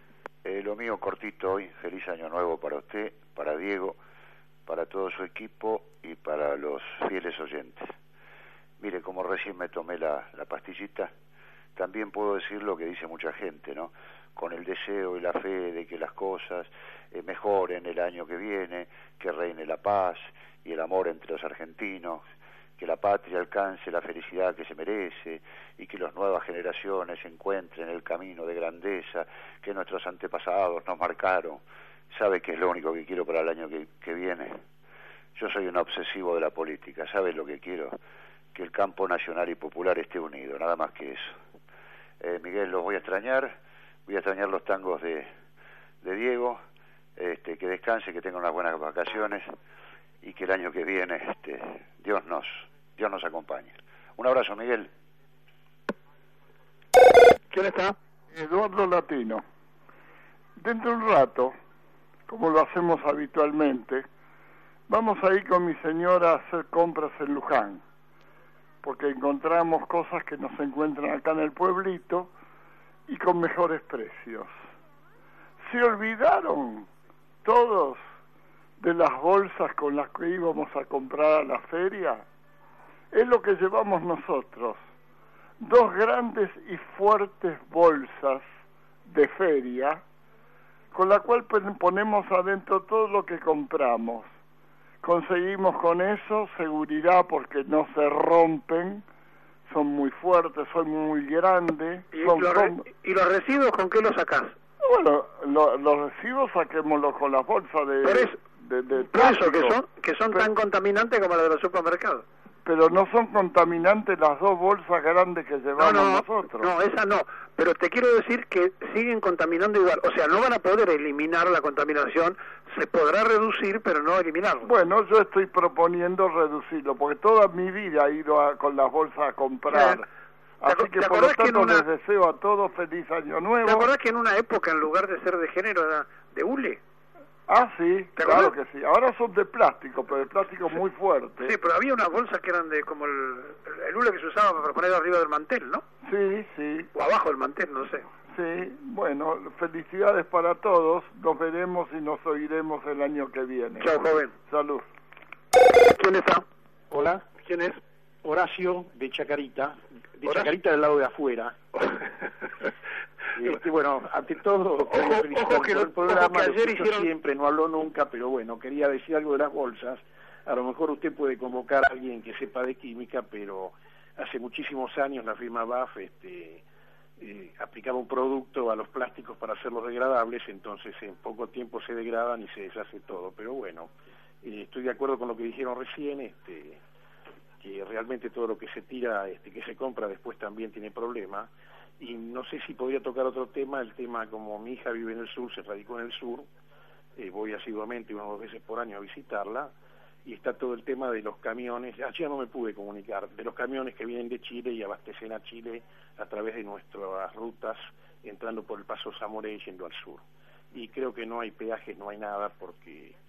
Lo mío cortito hoy. Feliz año nuevo para usted, para Diego, para todo su equipo y para los fieles oyentes. Mire, como recién me tomé la pastillita, también puedo decir lo que dice mucha gente, ¿no? Con el deseo y la fe de que las cosas mejoren el año que viene, que reine la paz y el amor entre los argentinos, que la patria alcance la felicidad que se merece y que las nuevas generaciones encuentren el camino de grandeza que nuestros antepasados nos marcaron. ¿Sabe qué es lo único que quiero para el año que viene? Yo soy un obsesivo de la política. ¿Sabe lo que quiero? Que el campo nacional y popular esté unido, nada más que eso. Miguel, los voy a extrañar los tangos de Diego, que descanse, que tenga unas buenas vacaciones y que el año que viene Dios nos acompañe. Un abrazo, Miguel.
¿Quién está?
Eduardo Latino. Dentro de un rato, como lo hacemos habitualmente, vamos a ir con mi señora a hacer compras en Luján, porque encontramos cosas que no se encuentran acá en el pueblito y con mejores precios. ¿Se olvidaron todos de las bolsas con las que íbamos a comprar a la feria? Es lo que llevamos nosotros. 2 grandes y fuertes bolsas de feria, con la cual ponemos adentro todo lo que compramos. Conseguimos con eso seguridad porque no se rompen, son muy fuertes, son muy grandes.
¿Y los residuos con qué los sacás?
Bueno, los residuos saquémoslos con las bolsas de plástico.
Que son tan contaminantes como las de los supermercados.
Pero no son contaminantes las 2 bolsas grandes que llevamos nosotros.
No, esa no. Pero te quiero decir que siguen contaminando igual. O sea, no van a poder eliminar la contaminación. Se podrá reducir, pero no eliminarlo.
Bueno, yo estoy proponiendo reducirlo, porque toda mi vida he ido con las bolsas a comprar. Así que por lo tanto les deseo a todos feliz año nuevo.
¿Te acordás que en una época, en lugar de ser de género, era de hule?
Ah, sí, claro que sí. Ahora son de plástico, pero de plástico muy fuerte.
Sí, pero había unas bolsas que eran de como el hule que se usaba para poner arriba del mantel, ¿no?
Sí, sí.
O abajo del mantel, no sé.
Sí, bueno, felicidades para todos. Nos veremos y nos oiremos el año que viene.
Chao, joven.
Salud.
¿Quién está?
Hola.
¿Quién es?
Horacio, de Chacarita. De
¿Horacio?
Chacarita del lado de afuera. Bueno, ante todo, quería felicitar por el programa, lo escucho siempre, no habló nunca, pero bueno, quería decir algo de las bolsas. A lo mejor usted puede convocar a alguien que sepa de química, pero hace muchísimos años la firma BAF aplicaba un producto a los plásticos para hacerlos degradables, entonces en poco tiempo se degradan y se deshace todo. Pero bueno, estoy de acuerdo con lo que dijeron recién, que realmente todo lo que se tira, que se compra después también tiene problemas. Y no sé si podría tocar otro tema, el tema como mi hija vive en el sur, se radicó en el sur, voy asiduamente 1 o 2 veces por año a visitarla, y está todo el tema de los camiones, ayer no me pude comunicar, de los camiones que vienen de Chile y abastecen a Chile a través de nuestras rutas, entrando por el Paso Zamoré y yendo al sur. Y creo que no hay peajes, no hay nada, porque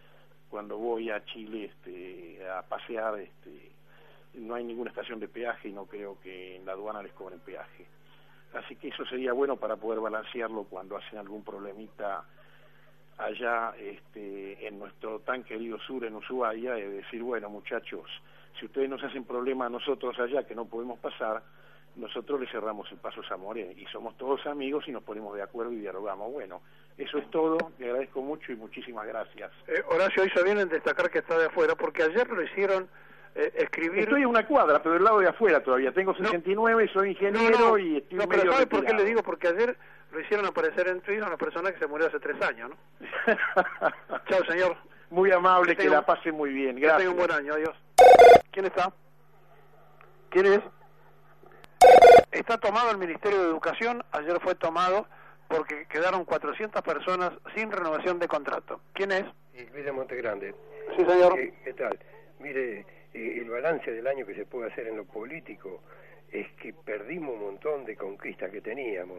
cuando voy a Chile a pasear, no hay ninguna estación de peaje y no creo que en la aduana les cobren peaje. Así que eso sería bueno para poder balancearlo cuando hacen algún problemita allá en nuestro tan querido sur, en Ushuaia, es decir, bueno, muchachos, si ustedes nos hacen problema a nosotros allá que no podemos pasar, nosotros le cerramos el paso a Zamoré y somos todos amigos y nos ponemos de acuerdo y dialogamos. Bueno, eso es todo, le agradezco mucho y muchísimas gracias.
Horacio, hizo bien en destacar que está de afuera, porque ayer lo hicieron escribir...
Estoy en una cuadra, pero del lado de afuera todavía, tengo 69, soy ingeniero y estoy medio
pero ¿sabe por qué
retirado.
le digo? Porque ayer lo hicieron aparecer en Twitter una persona que se murió hace 3 años, ¿no? Chao, señor.
Muy amable, que la pase muy bien, gracias.
Que tenga un buen año, adiós. ¿Quién está? ¿Quién es? Está tomado el Ministerio de Educación, ayer fue tomado porque quedaron 400 personas sin renovación de contrato. ¿Quién es?
Luis de Montegrande.
Sí, señor.
¿Qué tal? Mire, el balance del año que se puede hacer en lo político es que perdimos un montón de conquistas que teníamos.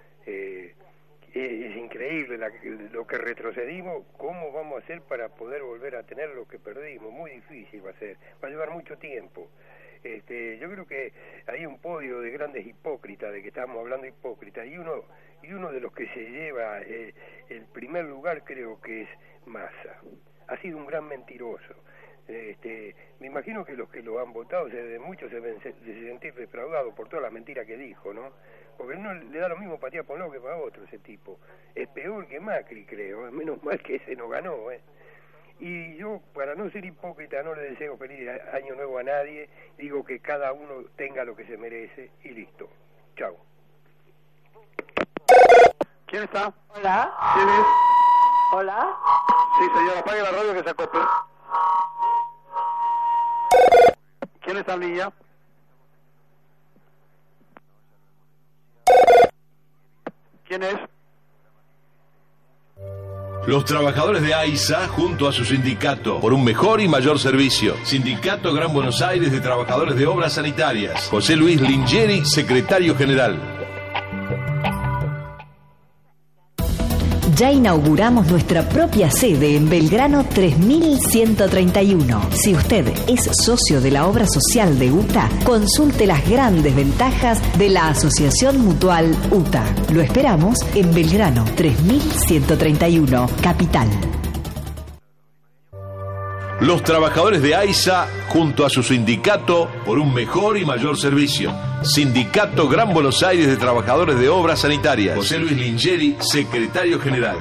Es increíble lo que retrocedimos. ¿Cómo vamos a hacer para poder volver a tener lo que perdimos? Muy difícil va a ser, va a llevar mucho tiempo. Yo creo que hay un podio de grandes hipócritas, de que estamos hablando hipócritas, y uno de los que se lleva el primer lugar creo que es Massa. Ha sido un gran mentiroso. Me imagino que los que lo han votado muchos se deben sentir defraudados por toda la mentira que dijo, ¿no? Porque no le da lo mismo para ti a Poló que para otro ese tipo. Es peor que Macri, creo. Menos mal que ese no ganó, Y yo, para no ser hipócrita, no le deseo feliz año nuevo a nadie. Digo que cada uno tenga lo que se merece y listo. Chao.
¿Quién está?
Hola.
¿Quién es?
Hola.
Sí, señor, apague la radio que se acople. ¿Quién está, niña? ¿Quién es?
Los trabajadores de AISA junto a su sindicato por un mejor y mayor servicio. Sindicato Gran Buenos Aires de Trabajadores de Obras Sanitarias. José Luis Lingeri, secretario general.
Ya inauguramos nuestra propia sede en Belgrano 3131. Si usted es socio de la obra social de UTA, consulte las grandes ventajas de la Asociación Mutual UTA. Lo esperamos en Belgrano 3131, Capital.
Los trabajadores de AISA junto a su sindicato por un mejor y mayor servicio. Sindicato Gran Buenos Aires de Trabajadores de Obras Sanitarias. José Luis Lingeri, secretario general.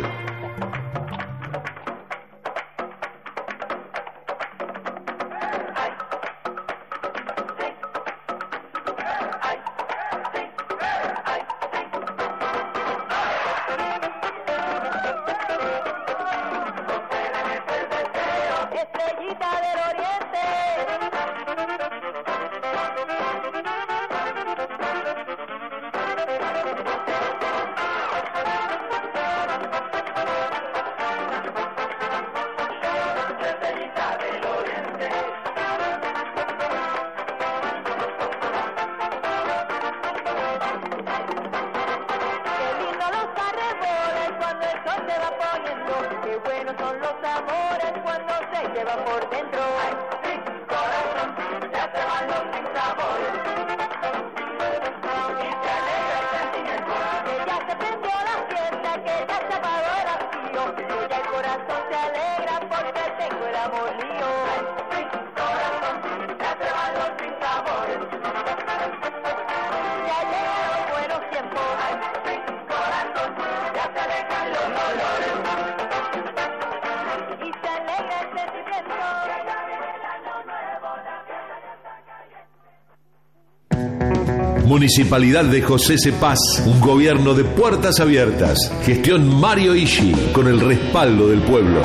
Municipalidad de José Cepaz, un gobierno de puertas abiertas. Gestión Mario Ishi, con el respaldo del pueblo.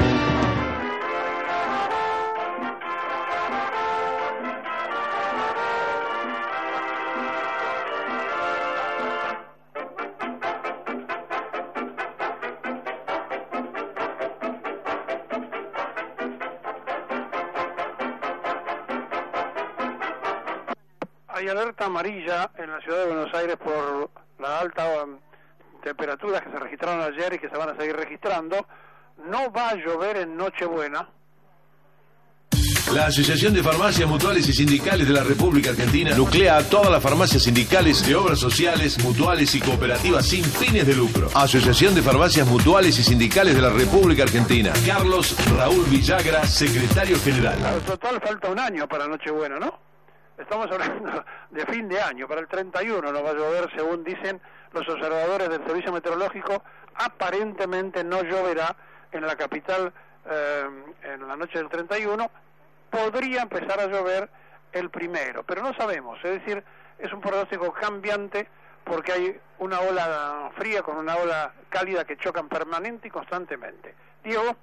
Hay alerta amarilla en la ciudad de Buenos Aires por la alta temperaturas que se registraron ayer y que se van a seguir registrando. no va a llover en Nochebuena.
La Asociación de Farmacias Mutuales y Sindicales de la República Argentina nuclea a todas las farmacias sindicales de obras sociales, mutuales y cooperativas sin fines de lucro. Asociación de Farmacias Mutuales y Sindicales de la República Argentina. Carlos Raúl Villagra, secretario general.
En total falta un año para Nochebuena, ¿no? Estamos hablando de fin de año. Para el 31 no va a llover, según dicen los observadores del Servicio Meteorológico. Aparentemente no lloverá en la capital en la noche del 31. Podría empezar a llover el 1, pero no sabemos, es decir, es un pronóstico cambiante porque hay una ola fría con una ola cálida que chocan permanente y constantemente. Diego.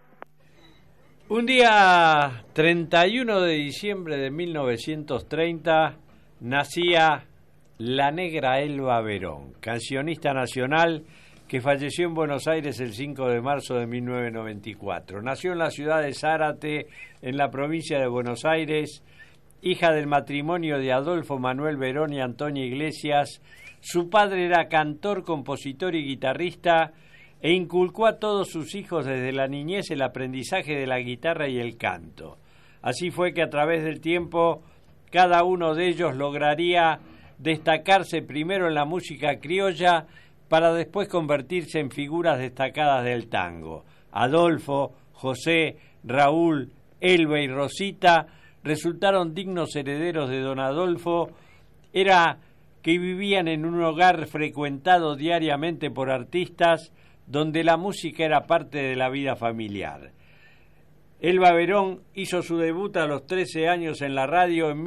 Un día 31 de diciembre de 1930 nacía la negra Elba Verón, cancionista nacional que falleció en Buenos Aires el 5 de marzo de 1994. Nació en la ciudad de Zárate, en la provincia de Buenos Aires, hija del matrimonio de Adolfo Manuel Verón y Antonia Iglesias. Su padre era cantor, compositor y guitarrista e inculcó a todos sus hijos desde la niñez el aprendizaje de la guitarra y el canto. Así fue que a través del tiempo cada uno de ellos lograría destacarse primero en la música criolla para después convertirse en figuras destacadas del tango. Adolfo, José, Raúl, Elba y Rosita resultaron dignos herederos de don Adolfo. Era que vivían en un hogar frecuentado diariamente por artistas, donde la música era parte de la vida familiar. Elba Verón hizo su debut a los 13 años en la radio en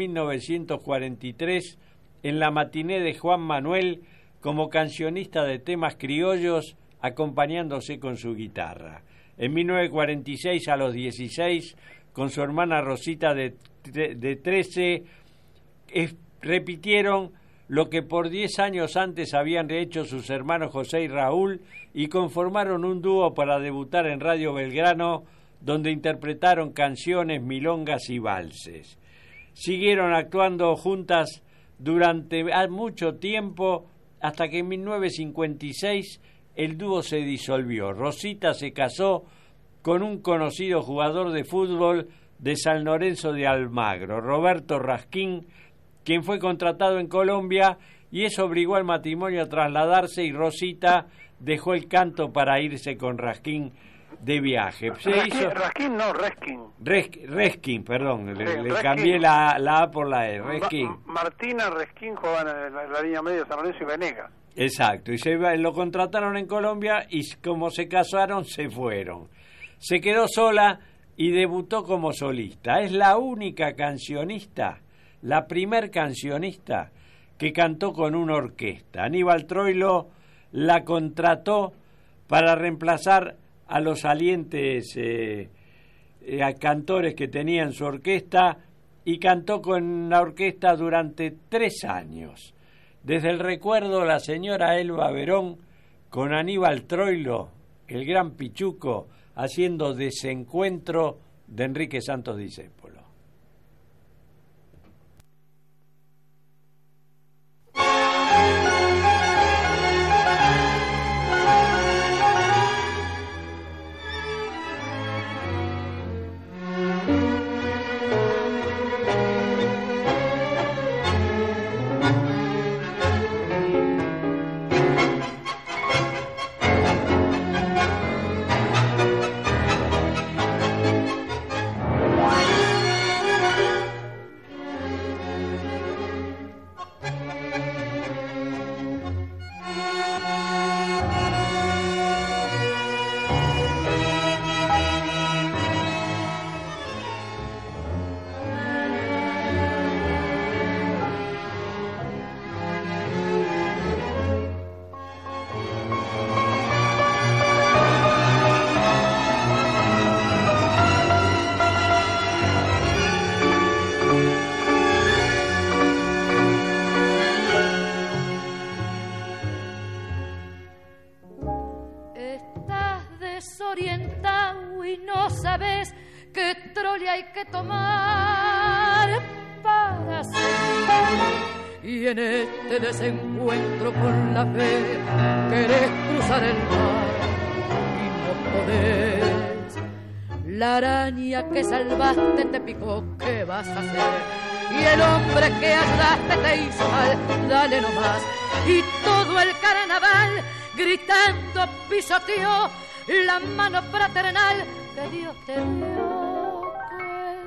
1943, en la matiné de Juan Manuel, como cancionista de temas criollos, acompañándose con su guitarra. En 1946, a los 16, con su hermana Rosita de 13, repitieron lo que por 10 años antes habían hecho sus hermanos José y Raúl y conformaron un dúo para debutar en Radio Belgrano, donde interpretaron canciones, milongas y valses. Siguieron actuando juntas durante mucho tiempo, hasta que en 1956 el dúo se disolvió. Rosita se casó con un conocido jugador de fútbol de San Lorenzo de Almagro, Roberto Raskin, quien fue contratado en Colombia, y eso obligó al matrimonio a trasladarse, y Rosita dejó el canto para irse con Raskin de viaje. Reskin, perdón, le cambié la A por la E, Reskin.
Martina Reskin jugaba en la línea media de San Lorenzo y Venegas.
Exacto, y lo contrataron en Colombia, y como se casaron, se fueron. Se quedó sola y debutó como solista. Es la única cancionista, la primer cancionista que cantó con una orquesta. Aníbal Troilo la contrató para reemplazar a los salientes cantores que tenía en su orquesta, y cantó con la orquesta durante 3 años. Desde el recuerdo, la señora Elba Verón con Aníbal Troilo, el gran Pichuco, haciendo Desencuentro de Enrique Santos Discépolo.
Desencuentro con la fe, querés cruzar el mar y no podés. La araña que salvaste te picó, ¿qué vas a hacer? Y el hombre que ayudaste te hizo mal, dale nomás. Y todo el carnaval gritando pisoteó la mano fraternal que Dios te dio. ¡Qué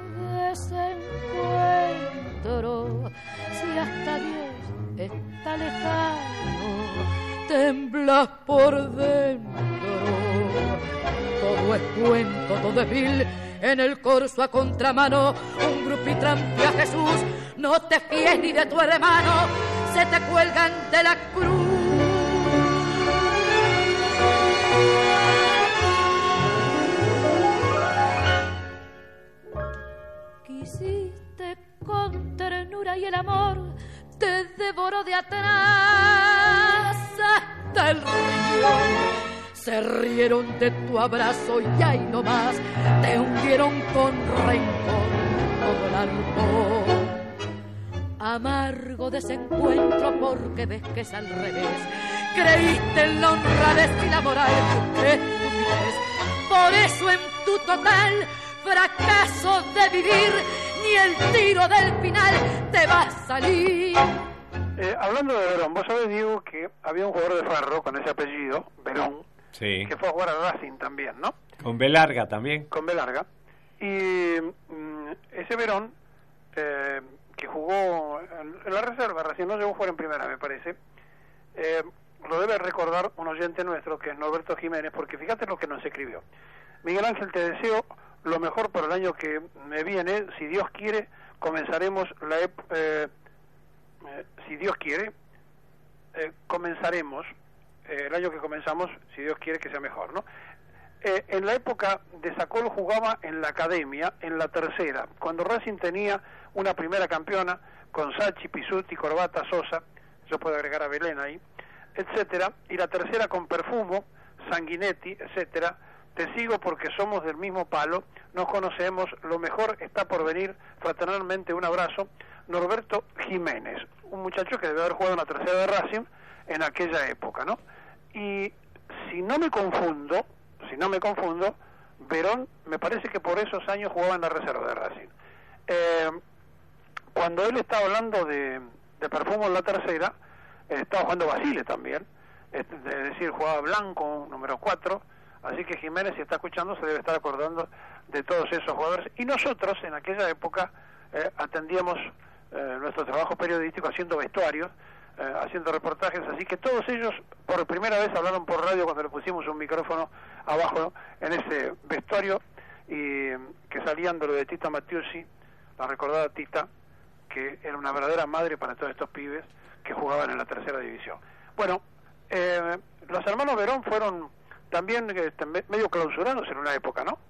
desencuentro! Si hasta Dios está lejano, temblas por dentro. Todo es cuento, todo es vil. En el corso a contramano, un grupitrante a Jesús. No te fíes ni de tu hermano, se te cuelgan de la cruz. Quisiste con ternura y el amor te devoró de atrás hasta el riñón. Se rieron de tu abrazo y ahí nomás te hundieron con rencor todo el alcohol. Amargo desencuentro porque ves que es al revés. Creíste en la honradez y la moral, qué estupidez. Por eso en tu total fracaso de vivir, ni el tiro del final te va a salir.
Hablando de Verón, vos sabés, Diego, que había un jugador de Ferro con ese apellido, Verón,
sí,
que fue a jugar a Racing también, ¿no?
Con B larga también.
Con B larga. Y ese Verón, que jugó en la reserva, Racing no llegó a jugar en primera, me parece, lo debe recordar un oyente nuestro, que es Norberto Jiménez, porque fíjate lo que nos escribió. Miguel Ángel, te deseo lo mejor para el año que me viene. Si Dios quiere, comenzaremos si Dios quiere, comenzaremos el año que comenzamos, si Dios quiere que sea mejor, ¿no? En la época de Sacol jugaba en la academia, en la tercera, cuando Racing tenía una primera campeona con Sachi, Pisuti, Corbata, Sosa, yo puedo agregar a Belén ahí, etcétera, y la tercera con Perfumo, Sanguinetti, etcétera. Te sigo porque somos del mismo palo, nos conocemos, lo mejor está por venir, fraternalmente un abrazo. Norberto Jiménez, un muchacho que debe haber jugado en la tercera de Racing en aquella época, ¿no? Y si no me confundo, Verón me parece que por esos años jugaba en la reserva de Racing. Cuando él estaba hablando de Perfumo en la tercera, estaba jugando Basile también, es decir, jugaba Blanco, número 4, así que Jiménez, si está escuchando, se debe estar acordando de todos esos jugadores. Y nosotros en aquella época atendíamos nuestro trabajo periodístico haciendo vestuarios, haciendo reportajes, así que todos ellos por primera vez hablaron por radio cuando le pusimos un micrófono abajo en ese vestuario, y que salían de lo de Tita Mattiusi, la recordada Tita, que era una verdadera madre para todos estos pibes que jugaban en la tercera división. Bueno, los hermanos Verón fueron también medio clausurados en una época, ¿no?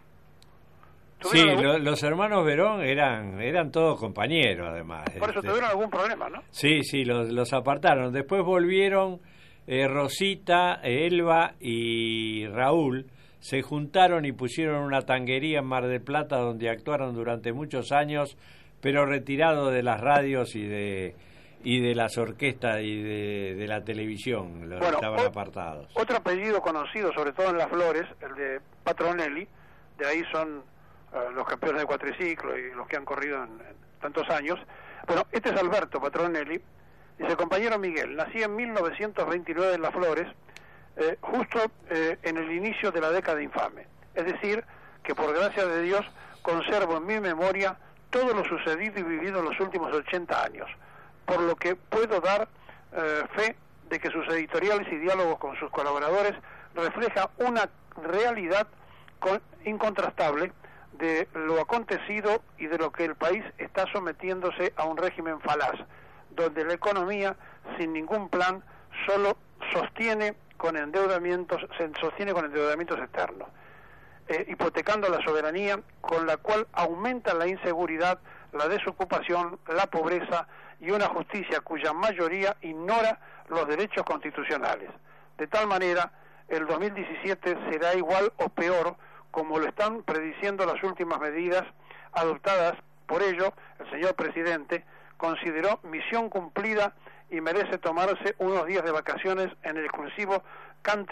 Sí, los hermanos Verón eran todos compañeros, además.
Por eso tuvieron algún problema, ¿no?
Sí, los apartaron. Después volvieron Rosita, Elba y Raúl, se juntaron y pusieron una tanguería en Mar del Plata, donde actuaron durante muchos años, pero retirados de las radios y de las orquestas y de la televisión. Estaban apartados.
Otro apellido conocido, sobre todo en Las Flores, el de Patronelli, de ahí son los campeones de cuatriciclo y los que han corrido en tantos años. Bueno, este es Alberto Patronelli, y su compañero Miguel. Nací en 1929 en Las Flores, justo en el inicio de la década infame. Es decir, que por gracia de Dios conservo en mi memoria todo lo sucedido y vivido en los últimos 80 años, por lo que puedo dar fe de que sus editoriales y diálogos con sus colaboradores refleja una realidad incontrastable de lo acontecido y de lo que el país está sometiéndose a un régimen falaz, donde la economía, sin ningún plan, solo se sostiene con endeudamientos externos, hipotecando la soberanía, con la cual aumenta la inseguridad, la desocupación, la pobreza y una justicia cuya mayoría ignora los derechos constitucionales. De tal manera, el 2017 será igual o peor, como lo están prediciendo las últimas medidas adoptadas. Por ello, el señor presidente consideró misión cumplida y merece tomarse unos días de vacaciones en el exclusivo country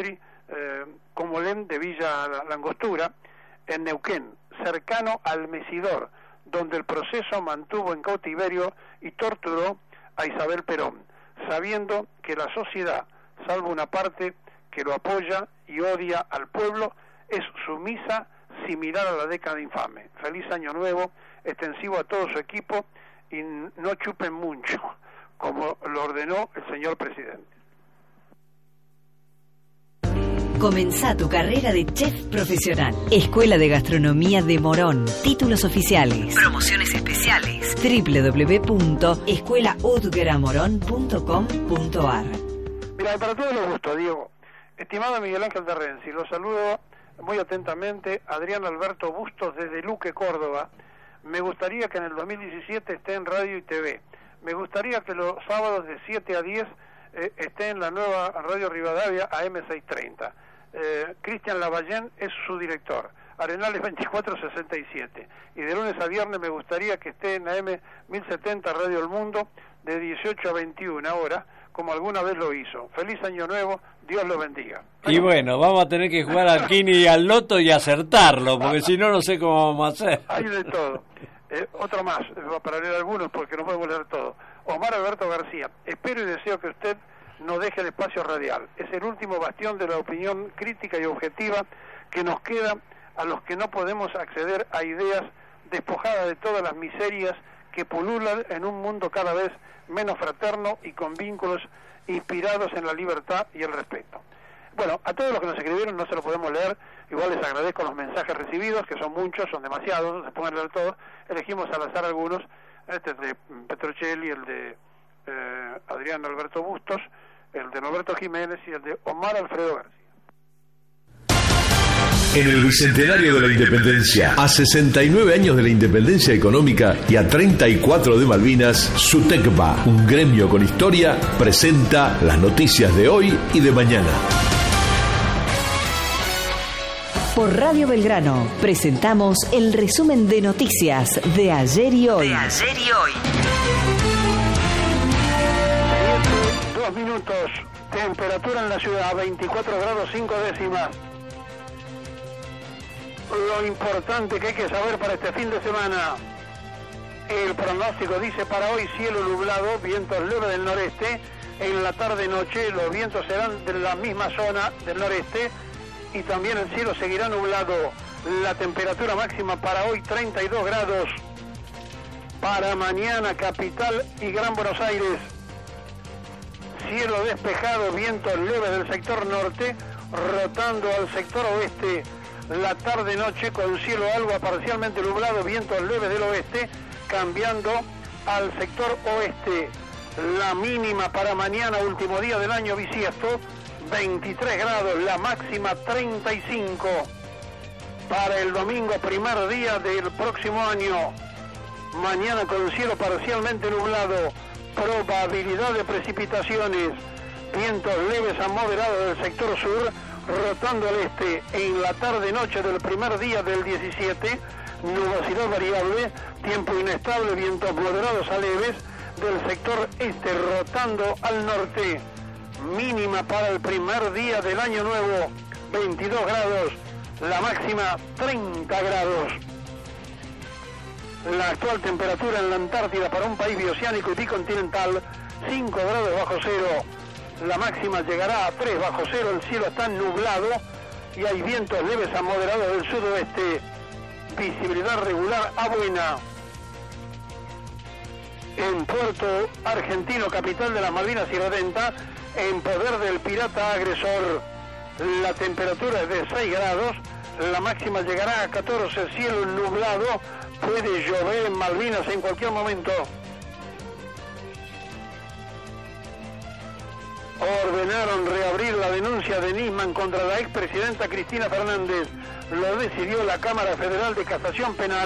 Comolén de Villa Langostura, en Neuquén, cercano al Mesidor, donde el proceso mantuvo en cautiverio y torturó a Isabel Perón, sabiendo que la sociedad, salvo una parte que lo apoya y odia al pueblo, es sumisa, similar a la década infame. Feliz año nuevo, extensivo a todo su equipo, y no chupen mucho, como lo ordenó el señor presidente.
Comenzá tu carrera de chef profesional. Escuela de Gastronomía de Morón. Títulos oficiales. Promociones especiales. www.escuelaudgramorón.com.ar.
Mira, para todos los gustos, Diego. Estimado Miguel Ángel de Renzi, lo saludo muy atentamente, Adrián Alberto Bustos desde Luque, Córdoba. Me gustaría que en el 2017 esté en radio y TV. Me gustaría que los sábados de 7 a 10 esté en la nueva Radio Rivadavia AM630. Cristian Lavallén es su director. Arenales 2467. Y de lunes a viernes me gustaría que esté en AM1070 Radio El Mundo de 18 a 21 horas, como alguna vez lo hizo. Feliz año nuevo, Dios lo bendiga.
Y bueno, vamos a tener que jugar al Kini y al Loto y acertarlo, porque si no, no sé cómo vamos a hacer.
Hay de todo. Otro más, para leer algunos, porque no podemos leer todo. Omar Alberto García, espero y deseo que usted no deje el espacio radial. Es el último bastión de la opinión crítica y objetiva que nos queda a los que no podemos acceder a ideas despojadas de todas las miserias que pululan en un mundo cada vez menos fraterno y con vínculos inspirados en la libertad y el respeto. Bueno, a todos los que nos escribieron no se lo podemos leer, igual les agradezco los mensajes recibidos, que son muchos, son demasiados, no se pueden leer todos, elegimos al azar algunos, este es de Petrocelli, el de Adrián Alberto Bustos, el de Norberto Jiménez y el de Omar Alfredo García.
En el Bicentenario de la Independencia, a 69 años de la independencia económica y a 34 de Malvinas, SUTECBA, un gremio con historia, presenta las noticias de hoy y de mañana.
Por Radio Belgrano presentamos el resumen de noticias de ayer y hoy.
2 minutos, temperatura en la ciudad, 24 grados 5 décimas. Lo importante que hay que saber para este fin de semana. El pronóstico dice para hoy cielo nublado, vientos leves del noreste. En la tarde-noche los vientos serán de la misma zona del noreste y también el cielo seguirá nublado. La temperatura máxima para hoy 32 grados. Para mañana Capital y Gran Buenos Aires, cielo despejado, vientos leves del sector norte, rotando al sector oeste. La tarde-noche con cielo algo parcialmente nublado, vientos leves del oeste, cambiando al sector oeste. La mínima para mañana, último día del año bisiesto, 23 grados, la máxima 35. Para el domingo, primer día del próximo año, mañana con cielo parcialmente nublado, probabilidad de precipitaciones, vientos leves a moderados del sector sur, rotando al este. En la tarde-noche del primer día del 17, nubosidad variable, tiempo inestable, vientos moderados a leves del sector este, rotando al norte. Mínima para el primer día del año nuevo, 22 grados, la máxima 30 grados. La actual temperatura en la Antártida para un país bioceánico y bicontinental, 5 grados bajo cero. La máxima llegará a 3 bajo cero, el cielo está nublado y hay vientos leves a moderados del sudoeste. Visibilidad regular a buena. En Puerto Argentino, capital de las Malvinas y Redenta, en poder del pirata agresor. La temperatura es de 6 grados, la máxima llegará a 14, cielo nublado, puede llover en Malvinas en cualquier momento. Ordenaron reabrir la denuncia de Nisman contra la expresidenta Cristina Fernández. Lo decidió la Cámara Federal de Casación Penal.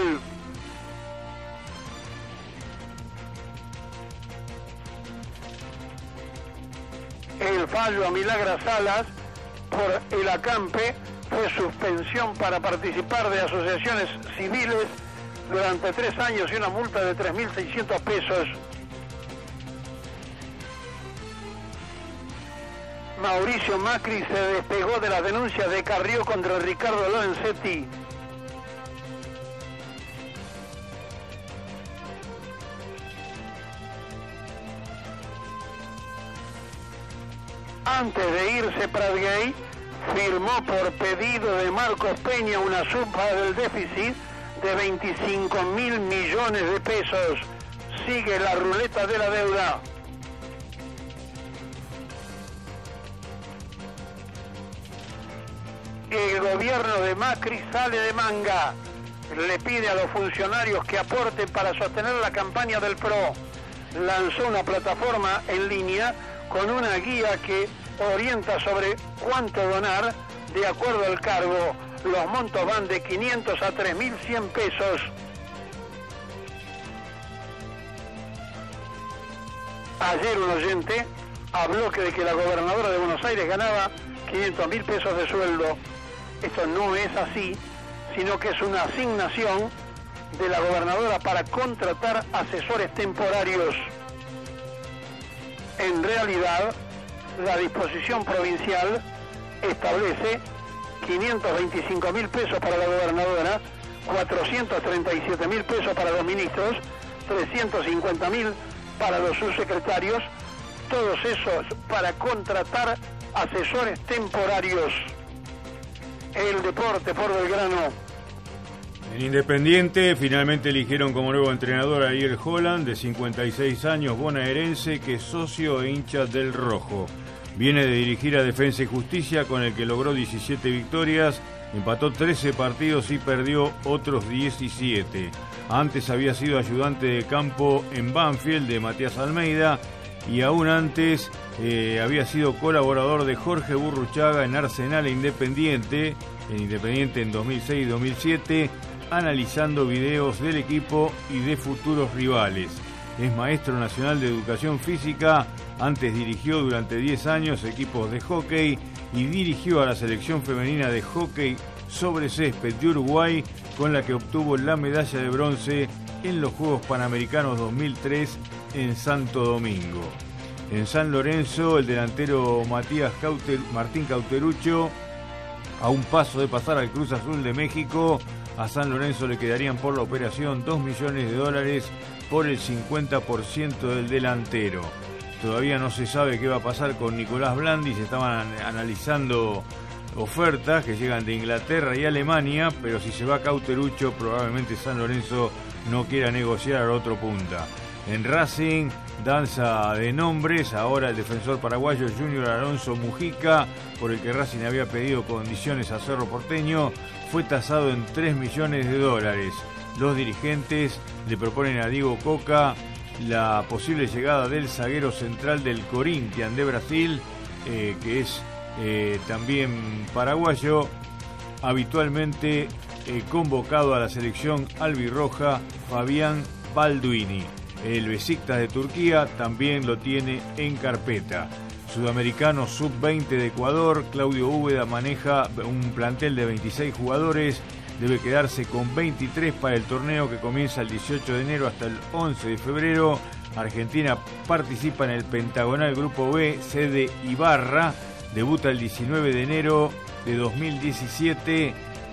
El fallo a Milagros Salas por el acampe fue suspensión para participar de asociaciones civiles durante 3 años y una multa de 3.600 pesos. Mauricio Macri se despegó de las denuncias de Carrió contra Ricardo Lorenzetti. Antes de irse, Pratgay firmó por pedido de Marcos Peña una suma del déficit de 25.000 millones de pesos. Sigue la ruleta de la deuda. El gobierno de Macri sale de manga. Le pide a los funcionarios que aporten para sostener la campaña del PRO. Lanzó una plataforma en línea con una guía que orienta sobre cuánto donar de acuerdo al cargo. Los montos van de 500 a 3.100 pesos. Ayer un oyente habló de que la gobernadora de Buenos Aires ganaba 500.000 pesos de sueldo. Esto no es así, sino que es una asignación de la gobernadora para contratar asesores temporarios. En realidad, la disposición provincial establece 525.000 pesos para la gobernadora, 437.000 pesos para los ministros, 350.000 para los subsecretarios, todos esos para contratar asesores temporarios. El deporte por Belgrano.
En Independiente finalmente eligieron como nuevo entrenador a Ariel Holland, de 56 años, bonaerense, que es socio e hincha del Rojo. Viene de dirigir a Defensa y Justicia, con el que logró 17 victorias, empató 13 partidos y perdió otros 17. Antes había sido ayudante de campo en Banfield de Matías Almeida, y aún antes había sido colaborador de Jorge Burruchaga en Arsenal e Independiente, en 2006 y 2007, analizando videos del equipo y de futuros rivales. Es maestro nacional de educación física, antes dirigió durante 10 años equipos de hockey y dirigió a la selección femenina de hockey sobre césped de Uruguay, con la que obtuvo la medalla de bronce en los Juegos Panamericanos 2003 en Santo Domingo. En San Lorenzo, el delantero Martín Cauterucho, a un paso de pasar al Cruz Azul de México. A San Lorenzo le quedarían por la operación $2 millones por el 50% del delantero. Todavía no se sabe qué va a pasar con Nicolás Blandi. Se estaban analizando ofertas que llegan de Inglaterra y Alemania, pero si se va Cauterucho, probablemente San Lorenzo no quiera negociar a otro punta. En Racing, danza de nombres. Ahora el defensor paraguayo Junior Alonso Mujica, por el que Racing había pedido condiciones a Cerro Porteño, fue tasado en $3 millones. Los dirigentes le proponen a Diego Coca la posible llegada del zaguero central del Corinthians de Brasil, que es también paraguayo, habitualmente convocado a la selección albirroja, Fabián Balduini. El Besiktas de Turquía también lo tiene en carpeta. Sudamericano Sub-20 de Ecuador, Claudio Úbeda maneja un plantel de 26 jugadores, debe quedarse con 23 para el torneo que comienza el 18 de enero hasta el 11 de febrero. Argentina participa en el pentagonal Grupo B, sede Ibarra, debuta el 19 de enero de 2017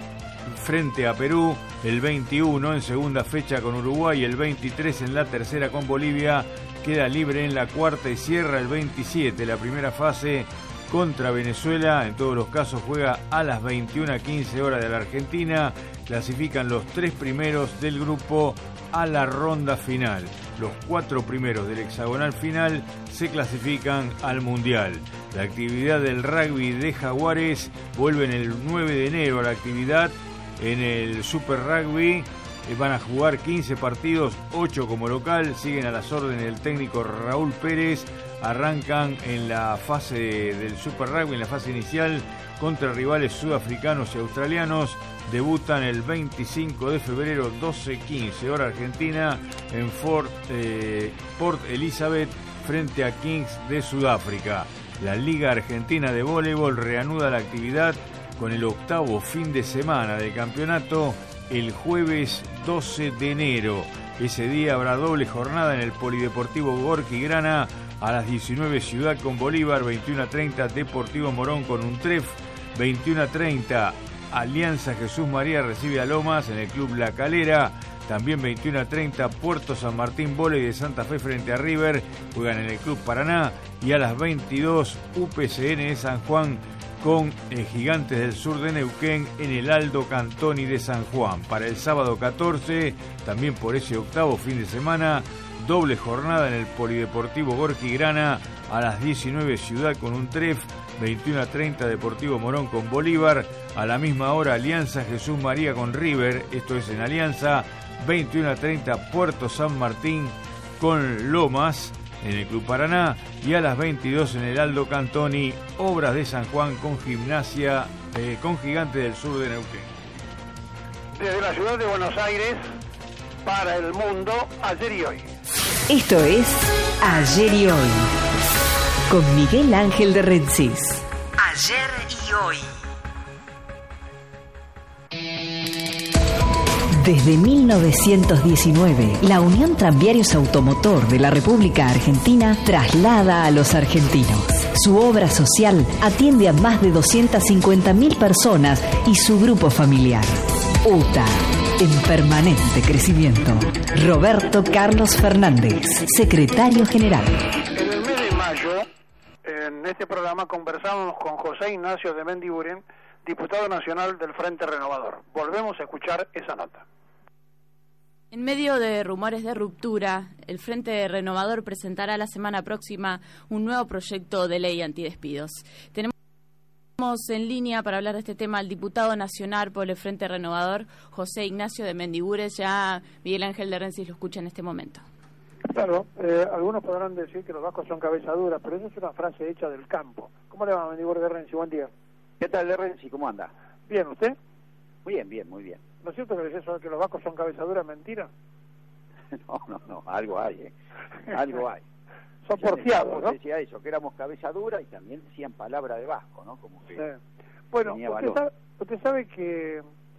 frente a Perú, el 21 en segunda fecha con Uruguay, el 23 en la tercera con Bolivia, queda libre en la cuarta y cierra el 27 la primera fase contra Venezuela. En todos los casos juega a las 21:15 horas de la Argentina. Clasifican los 3 primeros del grupo a la ronda final. Los 4 primeros del hexagonal final se clasifican al Mundial. La actividad del rugby de Jaguares vuelve en el 9 de enero a la actividad en el Super Rugby. Van a jugar 15 partidos, 8 como local, siguen a las órdenes del técnico Raúl Pérez. Arrancan en la fase del Super Rugby, en la fase inicial, contra rivales sudafricanos y australianos. Debutan el 25 de febrero, 12:15 hora argentina, en Port Elizabeth, frente a Kings de Sudáfrica. La Liga Argentina de Voleibol reanuda la actividad con el 8º fin de semana del campeonato el jueves 12 de enero. Ese día habrá doble jornada en el Polideportivo Gorki Grana a las 19 Ciudad con Bolívar, 21:30 Deportivo Morón con Untref, 21:30 Alianza Jesús María recibe a Lomas en el Club La Calera. También 21:30 Puerto San Martín Vóley de Santa Fe frente a River, juegan en el Club Paraná. Y a las 22 UPCN de San Juan con Gigantes del Sur de Neuquén en el Aldo Cantoni de San Juan. Para el sábado 14, también por ese octavo fin de semana, doble jornada en el Polideportivo Gorki Grana, a las 19 Ciudad con Untref, 21:30 Deportivo Morón con Bolívar, a la misma hora Alianza Jesús María con River, esto es en Alianza, 21:30 Puerto San Martín con Lomas en el Club Paraná, y a las 22 en el Aldo Cantoni, Obras de San Juan con Gimnasia, con Gigantes del Sur de Neuquén.
Desde la ciudad de Buenos Aires, para el mundo, ayer y hoy.
Esto es Ayer y Hoy, con Miguel Ángel de Rensis. Ayer y Hoy. Desde 1919, la Unión Tranviarios Automotor de la República Argentina traslada a los argentinos. Su obra social atiende a más de 250.000 personas y su grupo familiar. UTA, en permanente crecimiento. Roberto Carlos Fernández, secretario general.
En el mes de mayo, en este programa conversamos con José Ignacio de Mendiguren, diputado nacional del Frente Renovador. Volvemos a escuchar esa nota.
En medio de rumores de ruptura, el Frente Renovador presentará la semana próxima un nuevo proyecto de ley antidespidos. Tenemos en línea para hablar de este tema al diputado nacional por el Frente Renovador, José Ignacio de Mendiguren. Ya Miguel Ángel de Rensis lo escucha en este momento.
Claro, algunos podrán decir que los vascos son cabeza dura, pero eso es una frase hecha del campo. ¿Cómo le va, Mendiguren de Rensis? Buen día.
¿Qué tal, de Rensis? ¿Cómo anda?
Bien, ¿usted?
Muy bien, bien, muy bien.
¿No es cierto que los vascos son cabeza dura? ¿Mentira?
No, algo hay, Algo hay.
Son porfiados, ¿no?
Decía eso, que éramos cabeza dura y también decían palabra de vasco, ¿no? Como que
bueno, usted sabe que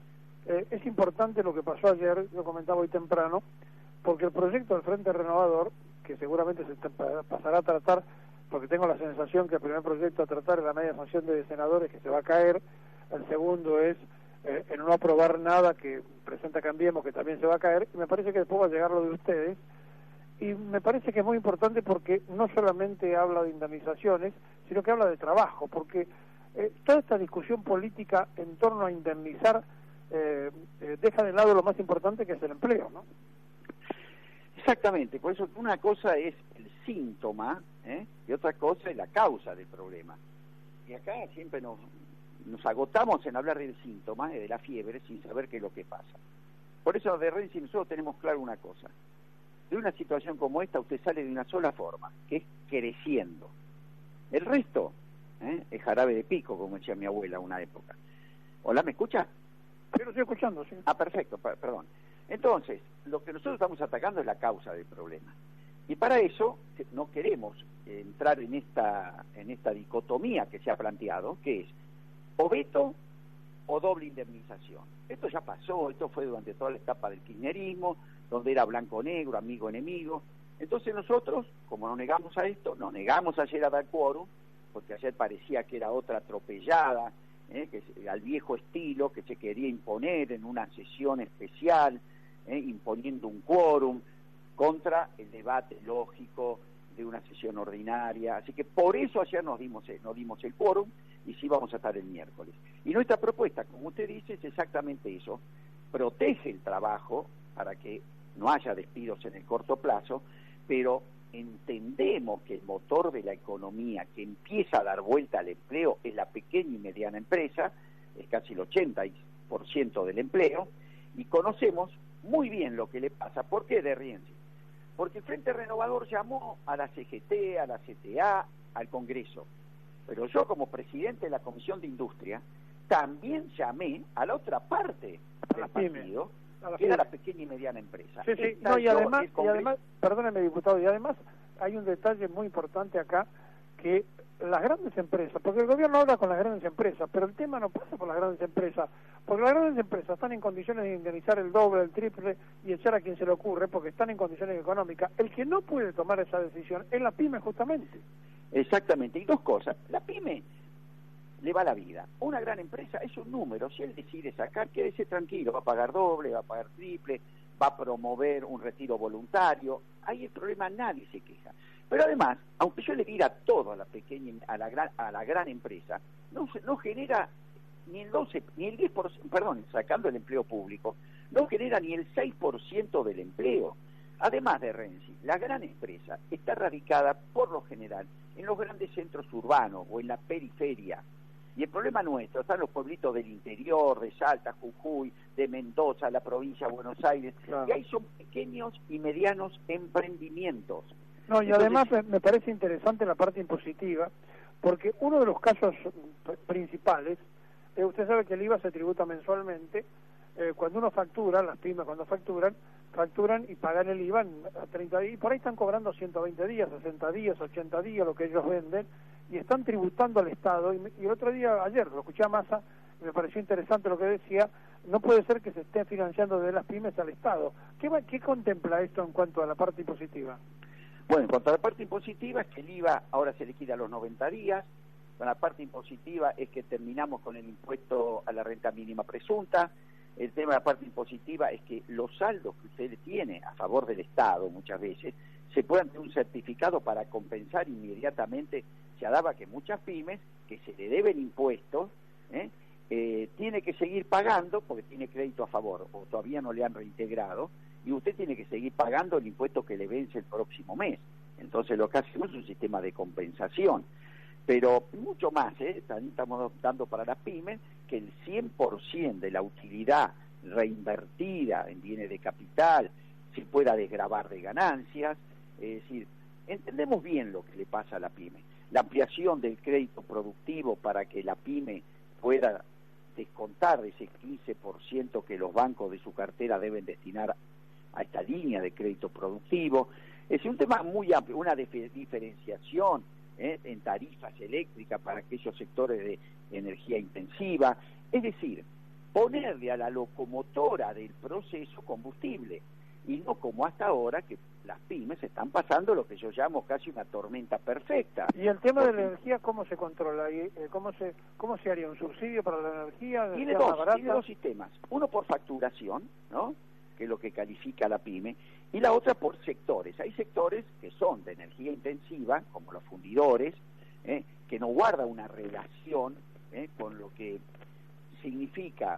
es importante lo que pasó ayer, lo comentaba hoy temprano, porque el proyecto del Frente Renovador, que seguramente se pasará a tratar, porque tengo la sensación que el primer proyecto a tratar es la media sanción de senadores que se va a caer, el segundo es en no aprobar nada que presenta Cambiemos, que también se va a caer, y me parece que después va a llegar lo de ustedes, y me parece que es muy importante porque no solamente habla de indemnizaciones, sino que habla de trabajo, porque toda esta discusión política en torno a indemnizar deja de lado lo más importante, que es el empleo, ¿no?
Exactamente, por eso una cosa es el síntoma, y otra cosa es la causa del problema. Y acá siempre nos agotamos en hablar del síntoma, de la fiebre, sin saber qué es lo que pasa. Por eso de Renzi nosotros tenemos claro una cosa. De una situación como esta usted sale de una sola forma, que es creciendo. El resto es jarabe de pico, como decía mi abuela una época. ¿Hola, me escucha?
Sí, lo estoy escuchando, sí.
Ah, perfecto, perdón. Entonces, lo que nosotros estamos atacando es la causa del problema. Y para eso no queremos entrar en esta dicotomía que se ha planteado, que es o veto o doble indemnización. Esto ya pasó, esto fue durante toda la etapa del kirchnerismo, donde era blanco-negro, amigo-enemigo. Entonces nosotros, como nos negamos a esto, nos negamos ayer a dar quórum, porque ayer parecía que era otra atropellada, que al viejo estilo que se quería imponer en una sesión especial, imponiendo un quórum contra el debate lógico de una sesión ordinaria. Así que por eso ayer nos dimos el quórum y sí vamos a estar el miércoles. Y nuestra propuesta, como usted dice, es exactamente eso. Protege el trabajo para que no haya despidos en el corto plazo, pero entendemos que el motor de la economía que empieza a dar vuelta al empleo es la pequeña y mediana empresa, es casi el 80% del empleo, y conocemos muy bien lo que le pasa. ¿Por qué, de Rienzi? Porque el Frente Renovador llamó a la CGT, a la CTA, al Congreso. Pero yo, como presidente de la Comisión de Industria, también llamé a la otra parte del partido, que era la pequeña y mediana empresa.
Sí, sí. No, y además, perdóneme, diputado, y además hay un detalle muy importante acá, que
las grandes empresas, porque el gobierno habla con las grandes empresas, pero el tema no pasa por las grandes empresas, porque las grandes empresas están en condiciones de indemnizar el doble, el triple y echar a quien se le ocurre, porque están en condiciones económicas. El que no puede tomar esa decisión es la pyme, justamente.
Exactamente, y dos cosas. La pyme le va la vida. Una gran empresa es un número. Si él decide sacar, quédese tranquilo, va a pagar doble, va a pagar triple, va a promover un retiro voluntario. Ahí el problema, nadie se queja. Pero además, aunque yo le diera todo a la pequeña, a la gran empresa, no genera ni el 12, ni el 10%, perdón, sacando el empleo público, no genera ni el 6% del empleo. Además de Renzi, la gran empresa está radicada por lo general en los grandes centros urbanos o en la periferia. Y el problema nuestro está en los pueblitos del interior, de Salta, Jujuy, de Mendoza, la provincia de Buenos Aires, claro. Y ahí son pequeños y medianos emprendimientos.
No, y entonces, además me parece interesante la parte impositiva, porque uno de los casos principales, usted sabe que el IVA se tributa mensualmente, cuando uno factura, las pymes cuando facturan y pagan el IVA a 30 días, y por ahí están cobrando 120 días, 60 días, 80 días, lo que ellos venden, y están tributando al Estado, y el otro día, ayer, lo escuché a Massa, me pareció interesante lo que decía, no puede ser que se esté financiando de las pymes al Estado. ¿Qué contempla esto en cuanto a la parte impositiva?
Bueno, en cuanto a la parte impositiva es que el IVA ahora se liquida a los 90 días, la parte impositiva es que terminamos con el impuesto a la renta mínima presunta, el tema de la parte impositiva es que los saldos que usted tiene a favor del Estado muchas veces se puedan tener un certificado para compensar inmediatamente. Se daba que muchas pymes que se le deben impuestos tiene que seguir pagando porque tiene crédito a favor o todavía no le han reintegrado y usted tiene que seguir pagando el impuesto que le vence el próximo mes. Entonces lo que hacemos es un sistema de compensación. Pero mucho más, también estamos dando para las pymes que el 100% de la utilidad reinvertida en bienes de capital se pueda desgravar de ganancias. Es decir, entendemos bien lo que le pasa a la pyme. La ampliación del crédito productivo para que la pyme pueda descontar de ese 15% que los bancos de su cartera deben destinar a esta línea de crédito productivo. Es un tema muy amplio, una diferenciación en tarifas eléctricas para aquellos sectores de energía intensiva, es decir, ponerle a la locomotora del proceso combustible y no como hasta ahora que las pymes están pasando lo que yo llamo casi una tormenta perfecta.
¿Y el tema de la energía cómo se controla? ¿Cómo se haría un subsidio para la energía?
Tiene dos sistemas, uno por facturación, ¿no?, que es lo que califica la pyme, y la otra por sectores. Hay sectores que son de energía intensiva, como los fundidores, que no guarda una relación con lo que significa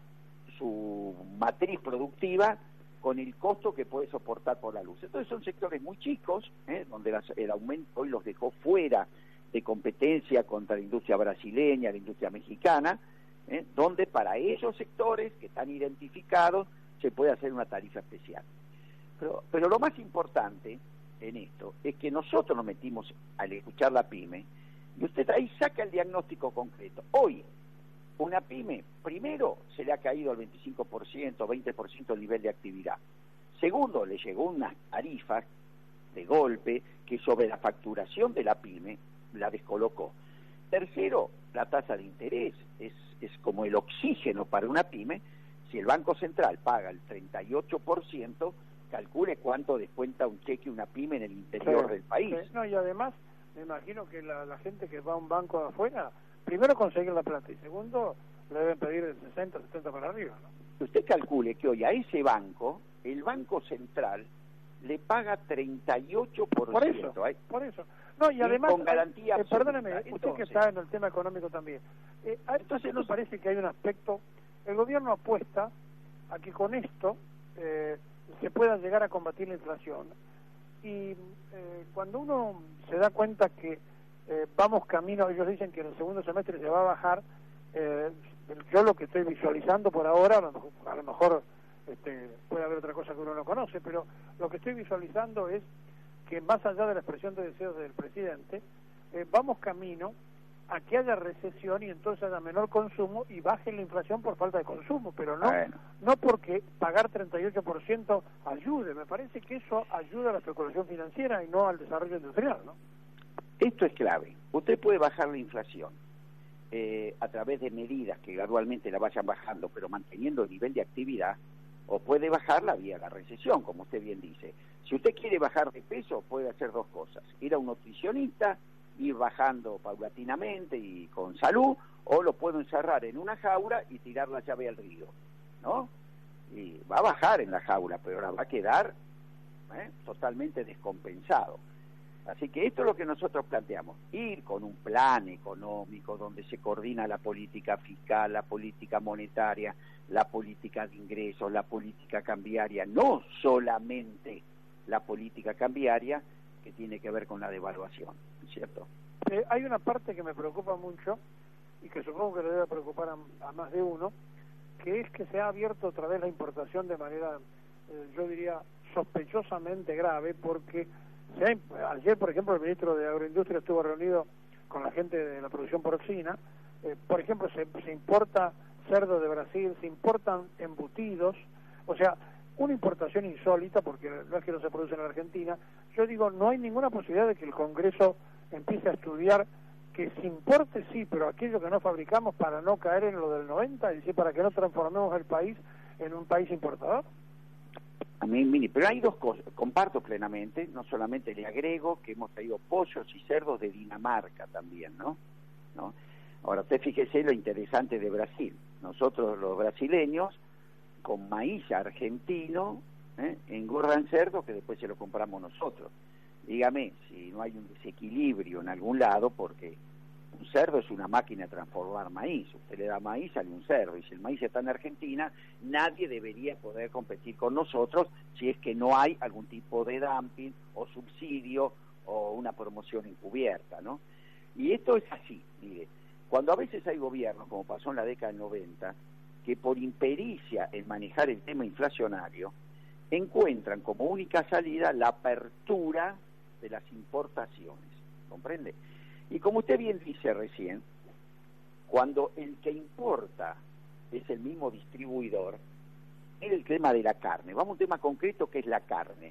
su matriz productiva con el costo que puede soportar por la luz. Entonces son sectores muy chicos, donde el aumento hoy los dejó fuera de competencia contra la industria brasileña, la industria mexicana, donde para esos sectores que están identificados se puede hacer una tarifa especial. Pero lo más importante en esto es que nosotros nos metimos al escuchar la pyme y usted ahí saca el diagnóstico concreto. Hoy, una pyme, primero, se le ha caído al 25%, 20% el nivel de actividad. Segundo, le llegó unas tarifas de golpe que sobre la facturación de la pyme la descolocó. Tercero, la tasa de interés es como el oxígeno para una pyme. Si el Banco Central paga el 38%, calcule cuánto descuenta un cheque una pyme en el interior del país.
No, y además, me imagino que la gente que va a un banco de afuera, primero conseguir la plata y segundo, le deben pedir el 60, 70 para arriba, ¿no?
Usted calcule que hoy a ese banco, el Banco Central le paga 38%.
Por eso. No, y además,
con garantía
perdóneme, usted que está en el tema económico también. Entonces, ¿no parece que hay un aspecto? El gobierno apuesta a que con esto se pueda llegar a combatir la inflación. Y cuando uno se da cuenta que vamos camino, ellos dicen que en el segundo semestre se va a bajar, yo lo que estoy visualizando por ahora, a lo mejor puede haber otra cosa que uno no conoce, pero lo que estoy visualizando es que más allá de la expresión de deseos del presidente, vamos camino a que haya recesión y entonces haya menor consumo y baje la inflación por falta de consumo, pero no porque pagar 38% ayude. Me parece que eso ayuda a la especulación financiera y no al desarrollo industrial, ¿no?
Esto es clave. Usted puede bajar la inflación a través de medidas que gradualmente la vayan bajando, pero manteniendo el nivel de actividad, o puede bajarla vía la recesión, como usted bien dice. Si usted quiere bajar de peso, puede hacer dos cosas: ir a un nutricionista, ir bajando paulatinamente y con salud, o lo puedo encerrar en una jaula y tirar la llave al río, ¿no? Y va a bajar en la jaula, pero ahora va a quedar totalmente descompensado. Así que esto es lo que nosotros planteamos: ir con un plan económico donde se coordina la política fiscal, la política monetaria, la política de ingresos, la política cambiaria, no solamente la política cambiaria que tiene que ver con la devaluación, ¿cierto?
Hay una parte que me preocupa mucho y que supongo que le debe preocupar a más de uno, que es que se ha abierto otra vez la importación de manera, yo diría, sospechosamente grave, porque ayer, por ejemplo, el ministro de Agroindustria estuvo reunido con la gente de la producción porcina. Por ejemplo, se importa cerdo de Brasil, se importan embutidos, o sea, una importación insólita, porque no es que no se produce en la Argentina. Yo digo, no hay ninguna posibilidad de que el Congreso empiece a estudiar que se importe, sí, pero aquello que no fabricamos, para no caer en lo del 90, es decir, para que no transformemos el país en un país importador.
A mí, mire, pero hay dos cosas, comparto plenamente, no solamente le agrego que hemos traído pollos y cerdos de Dinamarca también, ¿no? Ahora, usted fíjese lo interesante de Brasil. Nosotros, los brasileños, con maíz argentino, engordan cerdo que después se lo compramos nosotros. Dígame si no hay un desequilibrio en algún lado, porque un cerdo es una máquina de transformar maíz. Usted le da maíz, sale un cerdo, y si el maíz está en Argentina, nadie debería poder competir con nosotros si es que no hay algún tipo de dumping o subsidio o una promoción encubierta, ¿no? Y esto es así, mire, cuando a veces hay gobiernos, como pasó en la década del 90, que por impericia en manejar el tema inflacionario, encuentran como única salida la apertura de las importaciones, ¿comprende? Y como usted bien dice recién, cuando el que importa es el mismo distribuidor, es el tema de la carne. Vamos a un tema concreto que es la carne.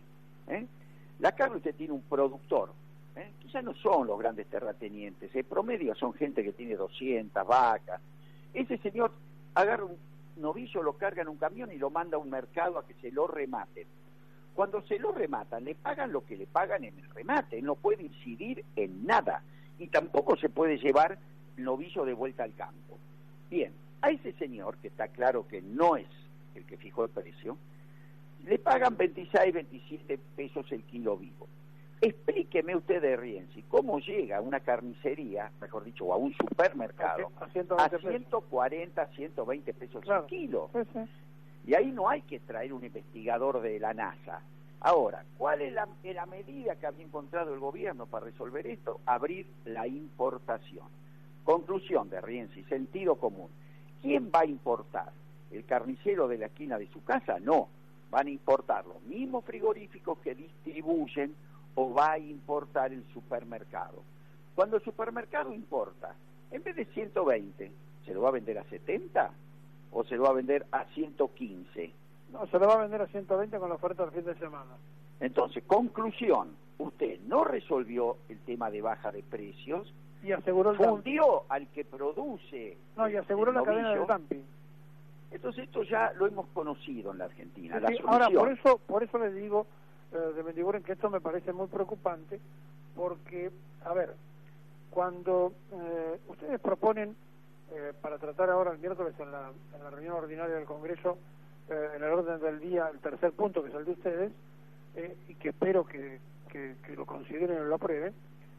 La carne, usted tiene un productor, quizás no son los grandes terratenientes, en promedio son gente que tiene 200 vacas. Ese señor agarra un novillo, lo carga en un camión y lo manda a un mercado a que se lo rematen. Cuando se lo rematan, le pagan lo que le pagan en el remate, él no puede incidir en nada, y tampoco se puede llevar el novillo de vuelta al campo. Bien, a ese señor, que está claro que no es el que fijó el precio, le pagan 26, 27 pesos el kilo vivo. Explíqueme usted de Rienzi, ¿cómo llega a una carnicería, mejor dicho, o a un supermercado, a 140, 120 pesos el kilo?
Sí, sí.
Y ahí no hay que traer un investigador de la NASA. Ahora, ¿cuál es la medida que había encontrado el gobierno para resolver esto? Abrir la importación. Conclusión de Rienzi, sentido común. ¿Quién va a importar? ¿El carnicero de la esquina de su casa? No. Van a importar los mismos frigoríficos que distribuyen, o va a importar el supermercado. Cuando el supermercado importa, en vez de 120, ¿se lo va a vender a 70? ¿O se lo va a vender a 115?
No, se lo va a vender a 120 con la oferta del fin de semana.
Entonces, conclusión, usted no resolvió el tema de baja de precios,
y aseguró el
fundió al que produce.
No, y aseguró la cadena de dumping.
Entonces esto ya lo hemos conocido en la Argentina.
Sí, ahora, por eso les digo, de Mendiguren, que esto me parece muy preocupante, porque, a ver, cuando ustedes proponen, para tratar ahora el miércoles en la reunión ordinaria del Congreso, en el orden del día, el tercer punto, que es el de ustedes, y que espero que lo consideren y lo aprueben,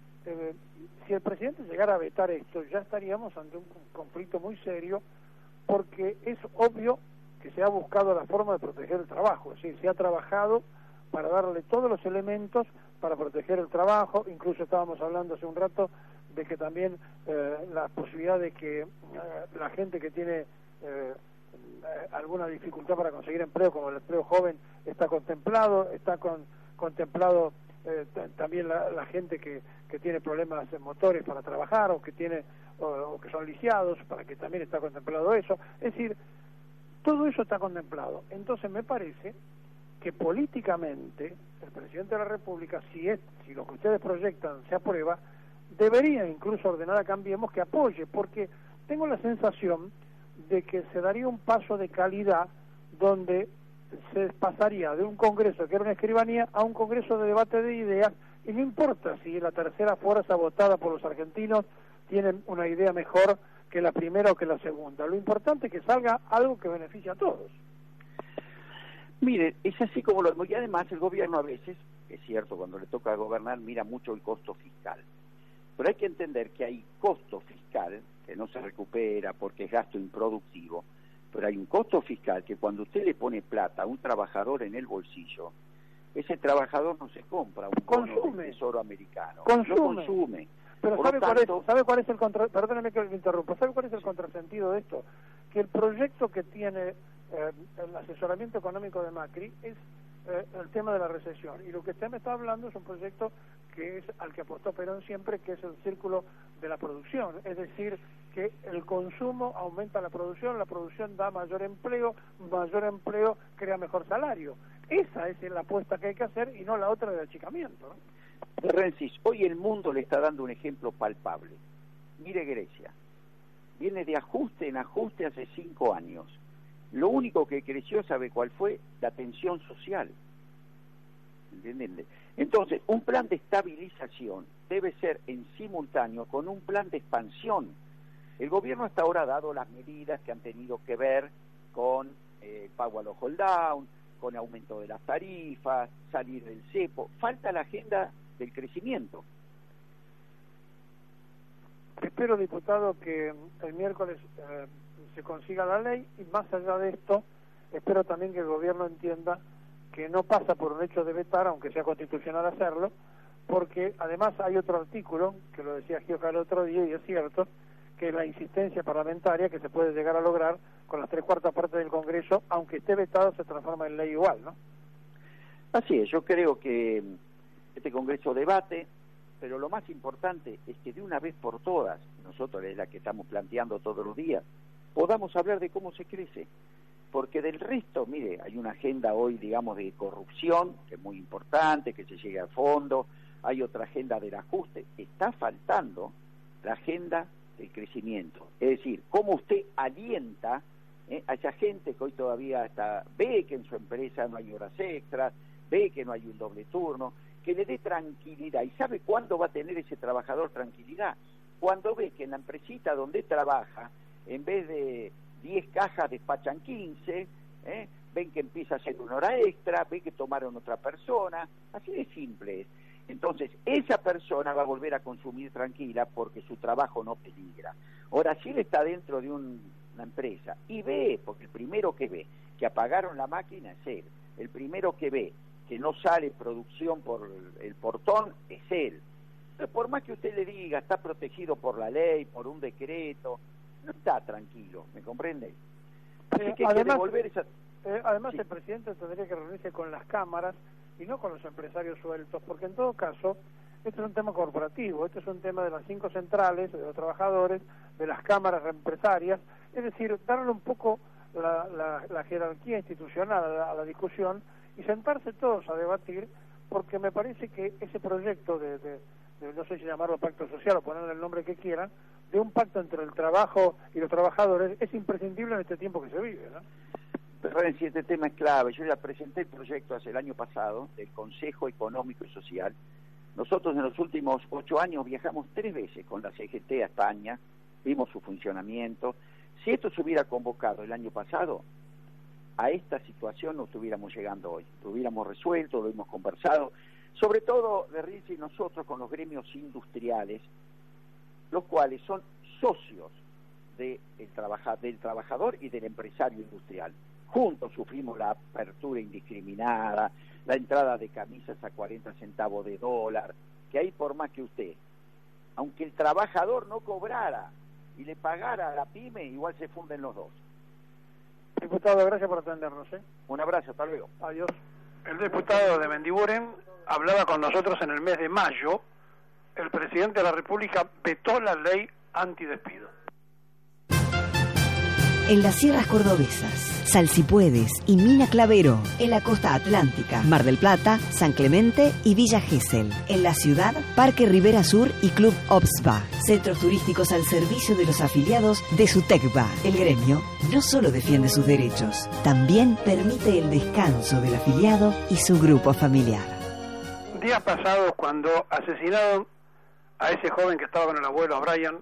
si el presidente llegara a vetar esto, ya estaríamos ante un conflicto muy serio, porque es obvio que se ha buscado la forma de proteger el trabajo, es decir, se ha trabajado para darle todos los elementos para proteger el trabajo. Incluso estábamos hablando hace un rato de que también la posibilidad de que la gente que tiene alguna dificultad para conseguir empleo, como el empleo joven, está contemplado también la gente que tiene problemas motores para trabajar, o que tiene o que son lisiados, para que también está contemplado eso. Es decir, todo eso está contemplado. Entonces me parece que políticamente el presidente de la República, si lo que ustedes proyectan se aprueba,
debería incluso ordenar a Cambiemos que apoye, porque tengo la sensación de que se daría un paso de calidad donde se pasaría de un congreso que era una escribanía a un congreso de debate de ideas, y no importa si la tercera fuerza votada por los argentinos tiene una idea mejor que la primera o que la segunda. Lo importante es que salga algo que beneficie a todos.
Mire, es así como lo... Y además el gobierno a veces, es cierto, cuando le toca gobernar, mira mucho el costo fiscal. Pero hay que entender que hay costo fiscal que no se recupera porque es gasto improductivo, pero hay un costo fiscal que cuando usted le pone plata a un trabajador en el bolsillo, ese trabajador no se compra un bono del Tesoro americano. No consume.
Pero ¿sabe cuál es el perdóneme que lo interrumpa, ¿sabe cuál es el contrasentido de esto? Que el proyecto que tiene el asesoramiento económico de Macri es el tema de la recesión, y lo que usted me está hablando es un proyecto que es al que apostó Perón siempre, que es el círculo de la producción, es decir, que el consumo aumenta la producción da mayor empleo crea mejor salario. Esa es la apuesta que hay que hacer y no la otra de achicamiento, ¿no?
Rensis, hoy el mundo le está dando un ejemplo palpable. Mire Grecia, viene de ajuste en ajuste hace 5 años. Lo único que creció, ¿sabe cuál fue? La tensión social. ¿Entienden? Entonces, un plan de estabilización debe ser en simultáneo con un plan de expansión. El gobierno hasta ahora ha dado las medidas que han tenido que ver con pago a los hold down, con aumento de las tarifas, salir del cepo. Falta la agenda del crecimiento.
Espero, diputado, que el miércoles se consiga la ley, y más allá de esto, espero también que el gobierno entienda que no pasa por un hecho de vetar, aunque sea constitucional hacerlo, porque además hay otro artículo, que lo decía Gioca el otro día, y es cierto, que es la insistencia parlamentaria que se puede llegar a lograr con las 3/4 partes del Congreso, aunque esté vetado, se transforma en ley igual, ¿no?
Así es, yo creo que este Congreso debate, pero lo más importante es que de una vez por todas, nosotros es la que estamos planteando todos los días, podamos hablar de cómo se crece, porque del resto, mire, hay una agenda hoy, digamos, de corrupción, que es muy importante, que se llegue al fondo, hay otra agenda del ajuste, está faltando la agenda del crecimiento, es decir, cómo usted alienta a esa gente que hoy todavía ve que en su empresa no hay horas extras, ve que no hay un doble turno, que le dé tranquilidad. ¿Y sabe cuándo va a tener ese trabajador tranquilidad? Cuando ve que en la empresita donde trabaja, en vez de 10 cajas despachan 15, ven que empieza a hacer una hora extra, ven que tomaron otra persona, así de simple es. Entonces, esa persona va a volver a consumir tranquila porque su trabajo no peligra. Ahora, si él está dentro de una empresa y ve, porque el primero que ve que apagaron la máquina es él, el primero que ve que no sale producción por el portón es él. Pero por más que usted le diga, está protegido por la ley, por un decreto, no está tranquilo, ¿me comprende? Así que
además,
sí.
El presidente tendría que reunirse con las cámaras y no con los empresarios sueltos, porque en todo caso, este es un tema corporativo, este es un tema de las 5 centrales, de los trabajadores, de las cámaras empresarias, es decir, darle un poco la jerarquía institucional a la discusión y sentarse todos a debatir, porque me parece que ese proyecto de no sé si llamarlo pacto social o ponerle el nombre que quieran, de un pacto entre el trabajo y los trabajadores es imprescindible en este tiempo que se vive, ¿no?
Pero si este tema es clave, yo ya presenté el proyecto hace el año pasado del Consejo Económico y Social. Nosotros en los últimos 8 años viajamos 3 veces con la CGT a España, vimos su funcionamiento. Si esto se hubiera convocado el año pasado, a esta situación no estuviéramos llegando hoy. Lo hubiéramos resuelto, lo hemos conversado, sobre todo de Rizzi y nosotros con los gremios industriales, los cuales son socios del trabajador y del empresario industrial. Juntos sufrimos la apertura indiscriminada, la entrada de camisas a 40 centavos de dólar, que ahí por más que usted, aunque el trabajador no cobrara y le pagara a la pyme, igual se funden los dos.
Diputado, gracias por atendernos.
Un abrazo, hasta luego.
Adiós.
El diputado de Mendiguren hablaba con nosotros en el mes de mayo. El presidente de la República vetó la ley antidespido.
en las sierras cordobesas, Salsipuedes y Mina Clavero, en la costa atlántica, Mar del Plata, San Clemente y Villa Gesell. En la ciudad, Parque Rivera Sur y Club Obsba, centros turísticos al servicio de los afiliados de Sutecba. El gremio no solo defiende sus derechos, también permite el descanso del afiliado y su grupo familiar.
Días pasados, cuando asesinaron a ese joven que estaba con el abuelo, a Brian,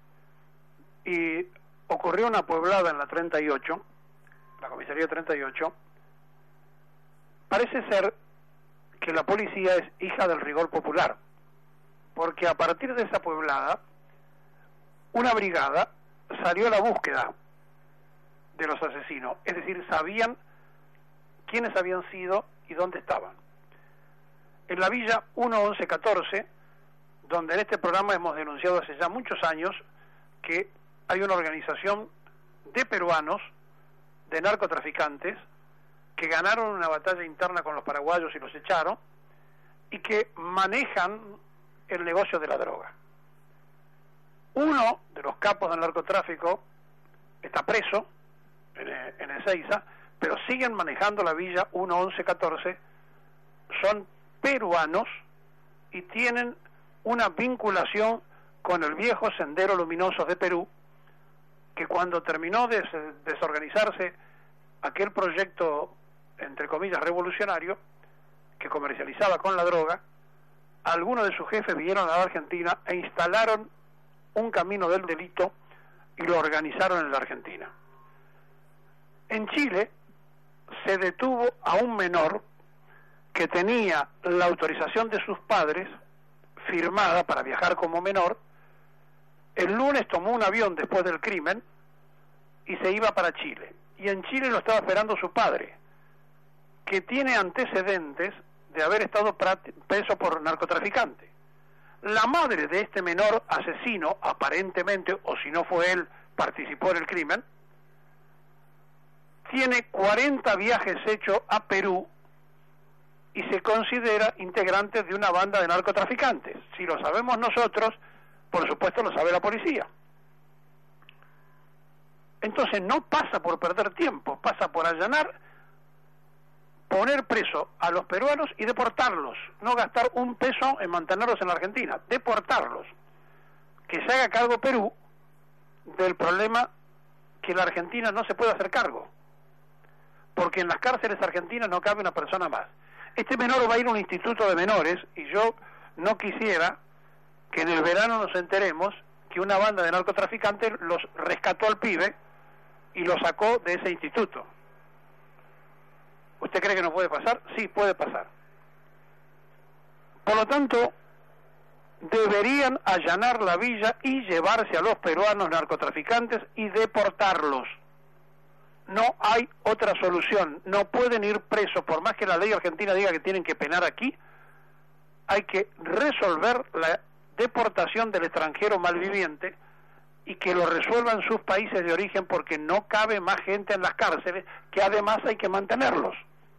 y ocurrió una pueblada en la 38, la comisaría 38, parece ser que la policía es hija del rigor popular, porque a partir de esa pueblada, una brigada salió a la búsqueda de los asesinos, es decir, sabían quiénes habían sido y dónde estaban. En la villa 1114, donde en este programa hemos denunciado hace ya muchos años que hay una organización de peruanos, de narcotraficantes, que ganaron una batalla interna con los paraguayos y los echaron, y que manejan el negocio de la droga. Uno de los capos del narcotráfico está preso en Ezeiza, pero siguen manejando la villa 1114, son peruanos y tienen una vinculación con el viejo Sendero Luminosos de Perú, que cuando terminó de desorganizarse aquel proyecto, entre comillas, revolucionario, que comercializaba con la droga, algunos de sus jefes vinieron a la Argentina e instalaron un camino del delito y lo organizaron en la Argentina. En Chile se detuvo a un menor que tenía la autorización de sus padres firmada para viajar como menor. El lunes tomó un avión después del crimen y se iba para Chile. Y en Chile lo estaba esperando su padre, que tiene antecedentes de haber estado preso por narcotraficante. La madre de este menor asesino, aparentemente, o si no fue él, participó en el crimen, tiene 40 viajes hechos a Perú y se considera integrante de una banda de narcotraficantes. Si lo sabemos nosotros, por supuesto lo sabe la policía. Entonces no pasa por perder tiempo, pasa por allanar, poner preso a los peruanos y deportarlos, no gastar un peso en mantenerlos en la Argentina, deportarlos, que se haga cargo Perú del problema que la Argentina no se puede hacer cargo, porque en las cárceles argentinas no cabe una persona más. Este menor va a ir a un instituto de menores y yo no quisiera que en el verano nos enteremos que una banda de narcotraficantes los rescató al pibe y lo sacó de ese instituto. ¿Usted cree que no puede pasar? Sí, puede pasar. Por lo tanto, deberían allanar la villa y llevarse a los peruanos narcotraficantes y deportarlos. No hay otra solución. No pueden ir presos, por más que la ley argentina diga que tienen que penar aquí. Hay que resolver la deportación del extranjero malviviente y que lo resuelvan sus países de origen, porque no cabe más gente en las cárceles, que además hay que mantenerlos.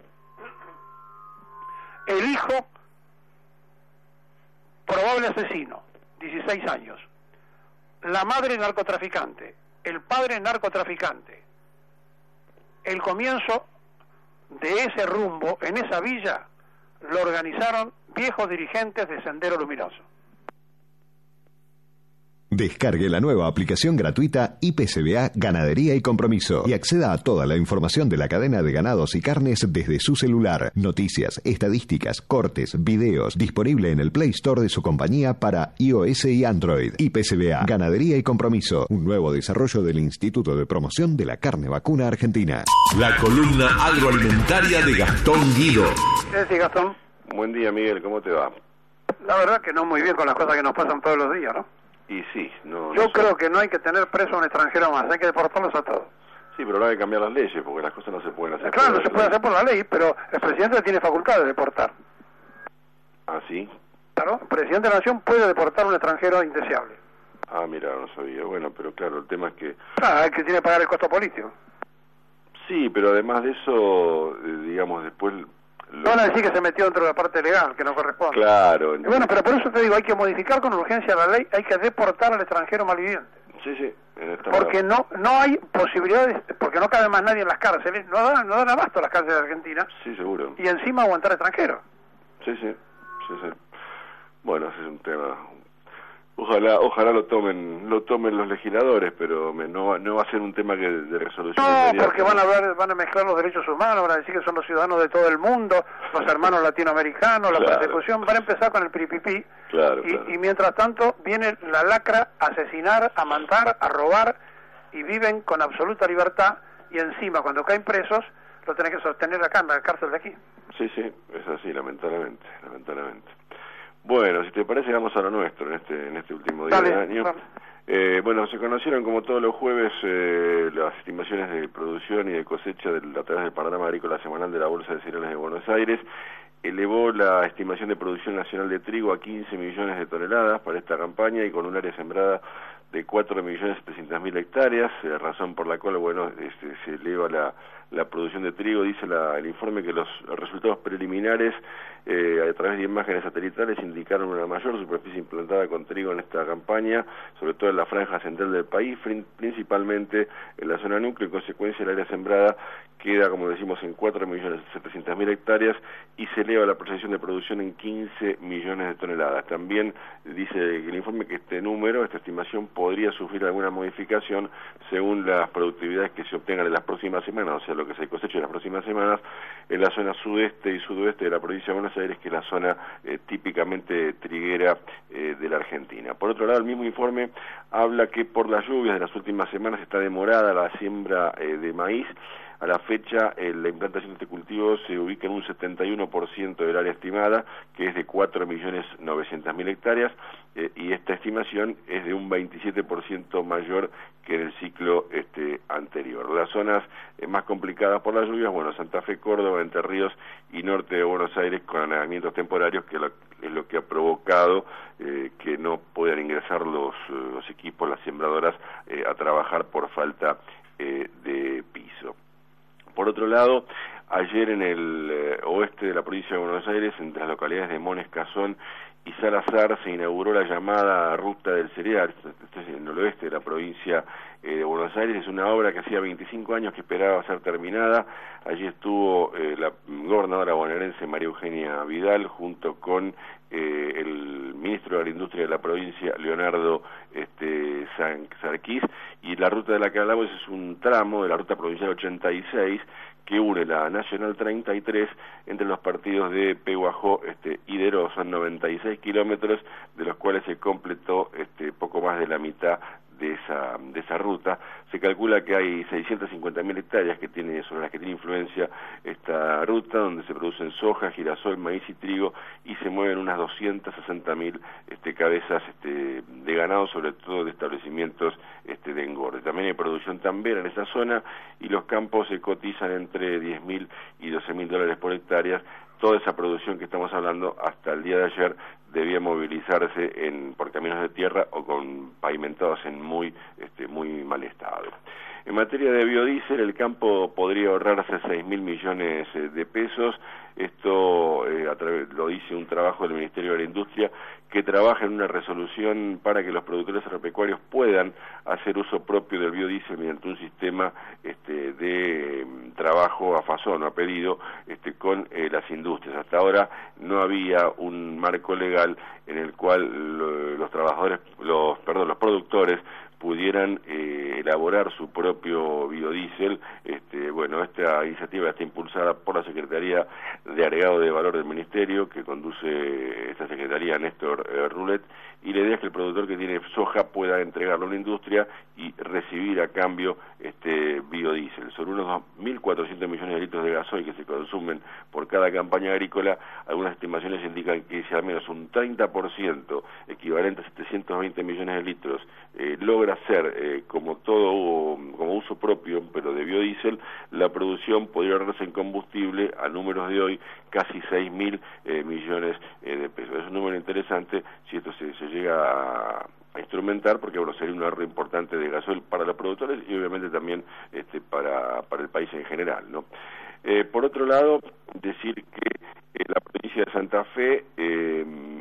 El hijo, probable asesino, 16 años. La madre narcotraficante, el padre narcotraficante. El comienzo de ese rumbo en esa villa lo organizaron viejos dirigentes de Sendero Luminoso.
Descargue la nueva aplicación gratuita IPCBA Ganadería y Compromiso y acceda a toda la información de la cadena de ganados y carnes desde su celular. Noticias, estadísticas, cortes, videos, disponible en el Play Store de su compañía para iOS y Android. IPCBA Ganadería y Compromiso, un nuevo desarrollo del Instituto de Promoción de la Carne Vacuna Argentina.
La columna agroalimentaria de Gastón Guido.
¿Qué decís, Gastón?
Buen día, Miguel, ¿cómo te va?
La verdad que no muy bien con las cosas que nos pasan todos los días, ¿no?
Y sí,
Yo creo que no hay que tener preso a un extranjero más, hay que deportarlos a todos.
Sí, pero ahora hay que cambiar las leyes, porque las cosas no se pueden hacer.
Claro, no se puede hacer por la ley, pero el presidente tiene facultad de deportar.
¿Ah, sí?
Claro, el presidente de la Nación puede deportar a un extranjero indeseable.
Ah, mira, no sabía. Bueno, pero claro, el tema es que...
Claro, es que tiene que pagar el costo político.
Sí, pero además de eso, digamos, después...
No van a decir que se metió dentro de la parte legal, que no corresponde.
Claro.
Y bueno, pero por eso te digo, hay que modificar con urgencia la ley, hay que deportar al extranjero malviviente.
Sí.
Porque no hay posibilidades, porque no cabe más nadie en las cárceles, no dan abasto las cárceles de Argentina.
Sí, seguro.
Y encima aguantar extranjeros.
Sí. Bueno, ese es un tema. Ojalá lo tomen los legisladores, pero no va a ser un tema de resolución inmediata.
Porque van a mezclar los derechos humanos, van a decir que son los ciudadanos de todo el mundo, los hermanos latinoamericanos, la persecución. Van a empezar con el piripipí.
Claro.
Y mientras tanto viene la lacra a asesinar, a matar, a robar, y viven con absoluta libertad, y encima cuando caen presos lo tenés que sostener acá en la cárcel de aquí.
Sí, es así, lamentablemente. Bueno, si te parece, vamos a lo nuestro en este último día del año. Bueno, se conocieron como todos los jueves las estimaciones de producción y de cosecha a través del panorama agrícola semanal de la Bolsa de Cereales de Buenos Aires. Elevó la estimación de producción nacional de trigo a 15 millones de toneladas para esta campaña y con un área sembrada de 4.700.000 hectáreas, razón por la cual, se eleva la producción de trigo. Dice el informe que los resultados preliminares a través de imágenes satelitales indicaron una mayor superficie implantada con trigo en esta campaña, sobre todo en la franja central del país, principalmente en la zona núcleo. En consecuencia, el área sembrada queda, como decimos, en 4.700.000 hectáreas y se eleva la proyección de producción en 15 millones de toneladas. También dice el informe que esta estimación podría sufrir alguna modificación según las productividades que se obtengan en las próximas semanas, o sea, lo que se coseche en las próximas semanas en la zona sudeste y sudoeste de la provincia de Buenos Aires, que es la zona típicamente triguera de la Argentina. Por otro lado, el mismo informe habla que por las lluvias de las últimas semanas está demorada la siembra de maíz. A la fecha, la implantación de este cultivo se ubica en un 71% del área estimada, que es de 4.900.000 hectáreas, y esta estimación es de un 27% mayor que en el ciclo anterior. Las zonas más complicadas por las lluvias, Santa Fe, Córdoba, Entre Ríos y norte de Buenos Aires, con allanamientos temporarios, que es lo que ha provocado que no puedan ingresar los equipos, las sembradoras, a trabajar por falta de piso. Por otro lado, ayer en el oeste de la provincia de Buenos Aires, entre las localidades de Mones, Cazón y Salazar, se inauguró la llamada Ruta del Cereal. Esto es en el noroeste de la provincia de Buenos Aires. Es una obra que hacía 25 años que esperaba ser terminada. Allí estuvo la gobernadora bonaerense María Eugenia Vidal, junto con el ministro de la Industria de la provincia, Leonardo Sarquís, y la ruta de la que hablamos es un tramo de la ruta provincial 86 que une la Nacional 33 entre los partidos de Peguajó y Deró. Son 96 kilómetros, de los cuales se completó poco más de la mitad de esa ruta. Se calcula que hay 650.000 hectáreas sobre las que tiene influencia esta ruta, donde se producen soja, girasol, maíz y trigo, y se mueven unas 260.000 cabezas de ganado, sobre todo de establecimientos de engorde. También hay producción tambera en esa zona, y los campos se cotizan entre 10.000 y 12.000 dólares por hectárea. Toda esa producción que estamos hablando hasta el día de ayer debía movilizarse por caminos de tierra o con pavimentados en muy mal estado. En materia de biodiesel, el campo podría ahorrarse 6.000 millones de pesos. Esto lo dice un trabajo del Ministerio de la Industria, que trabaja en una resolución para que los productores agropecuarios puedan hacer uso propio del biodiesel mediante un sistema de trabajo a fazón o a pedido con las industrias. Hasta ahora no había un marco legal en el cual los productores pudieran elaborar su propio biodiesel. Esta iniciativa está impulsada por la Secretaría de Agregado de Valor del Ministerio, que conduce esta Secretaría Néstor Rulet, y la idea es que el productor que tiene soja pueda entregarlo a una industria y recibir a cambio biodiesel. Sobre unos 2.400 millones de litros de gasoil que se consumen por cada campaña agrícola, algunas estimaciones indican que si al menos un 30%, equivalente a 720 millones de litros, logra ser como uso propio, pero de biodiesel, la producción podría ahorrarse en combustible, a números de hoy, casi 6.000 millones de pesos. Es un número interesante si esto se llega a instrumentar, porque sería un ahorro importante de gasoil para los productores y obviamente también para el país en general, ¿no? Por otro lado, decir que la provincia de Santa Fe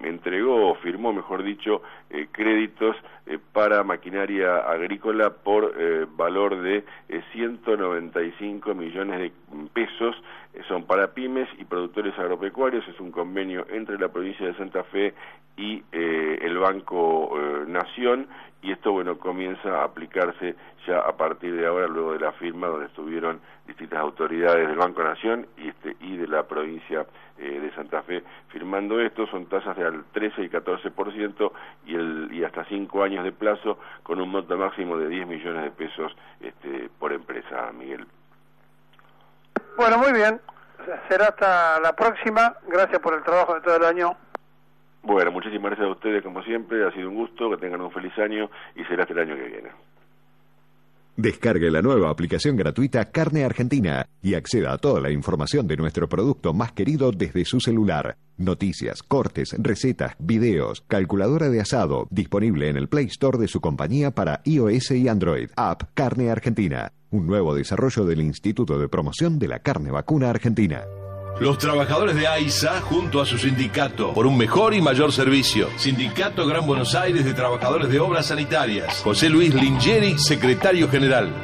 entregó o firmó, mejor dicho, créditos para maquinaria agrícola por valor de 195 millones de pesos. Son para pymes y productores agropecuarios. Es un convenio entre la provincia de Santa Fe y el Banco Nación, y esto, bueno, comienza a aplicarse ya a partir de ahora, luego de la firma donde estuvieron distintas autoridades del Banco Nación y de la provincia de Santa Fe firmando esto. Son tasas de al 13 y 14% y hasta 5 años de plazo, con un monto máximo de 10 millones de pesos por empresa, Miguel.
Bueno, muy bien. Será hasta la próxima. Gracias por el trabajo de todo el año.
Bueno, muchísimas gracias a ustedes, como siempre. Ha sido un gusto. Que tengan un feliz año y será hasta el año que viene.
Descargue la nueva aplicación gratuita Carne Argentina y acceda a toda la información de nuestro producto más querido desde su celular. Noticias, cortes, recetas, videos, calculadora de asado, disponible en el Play Store de su compañía para iOS y Android. App Carne Argentina, un nuevo desarrollo del Instituto de Promoción de la Carne Vacuna Argentina.
Los trabajadores de AISA junto a su sindicato por un mejor y mayor servicio. Sindicato Gran Buenos Aires de Trabajadores de Obras Sanitarias. José Luis Lingeri, secretario general.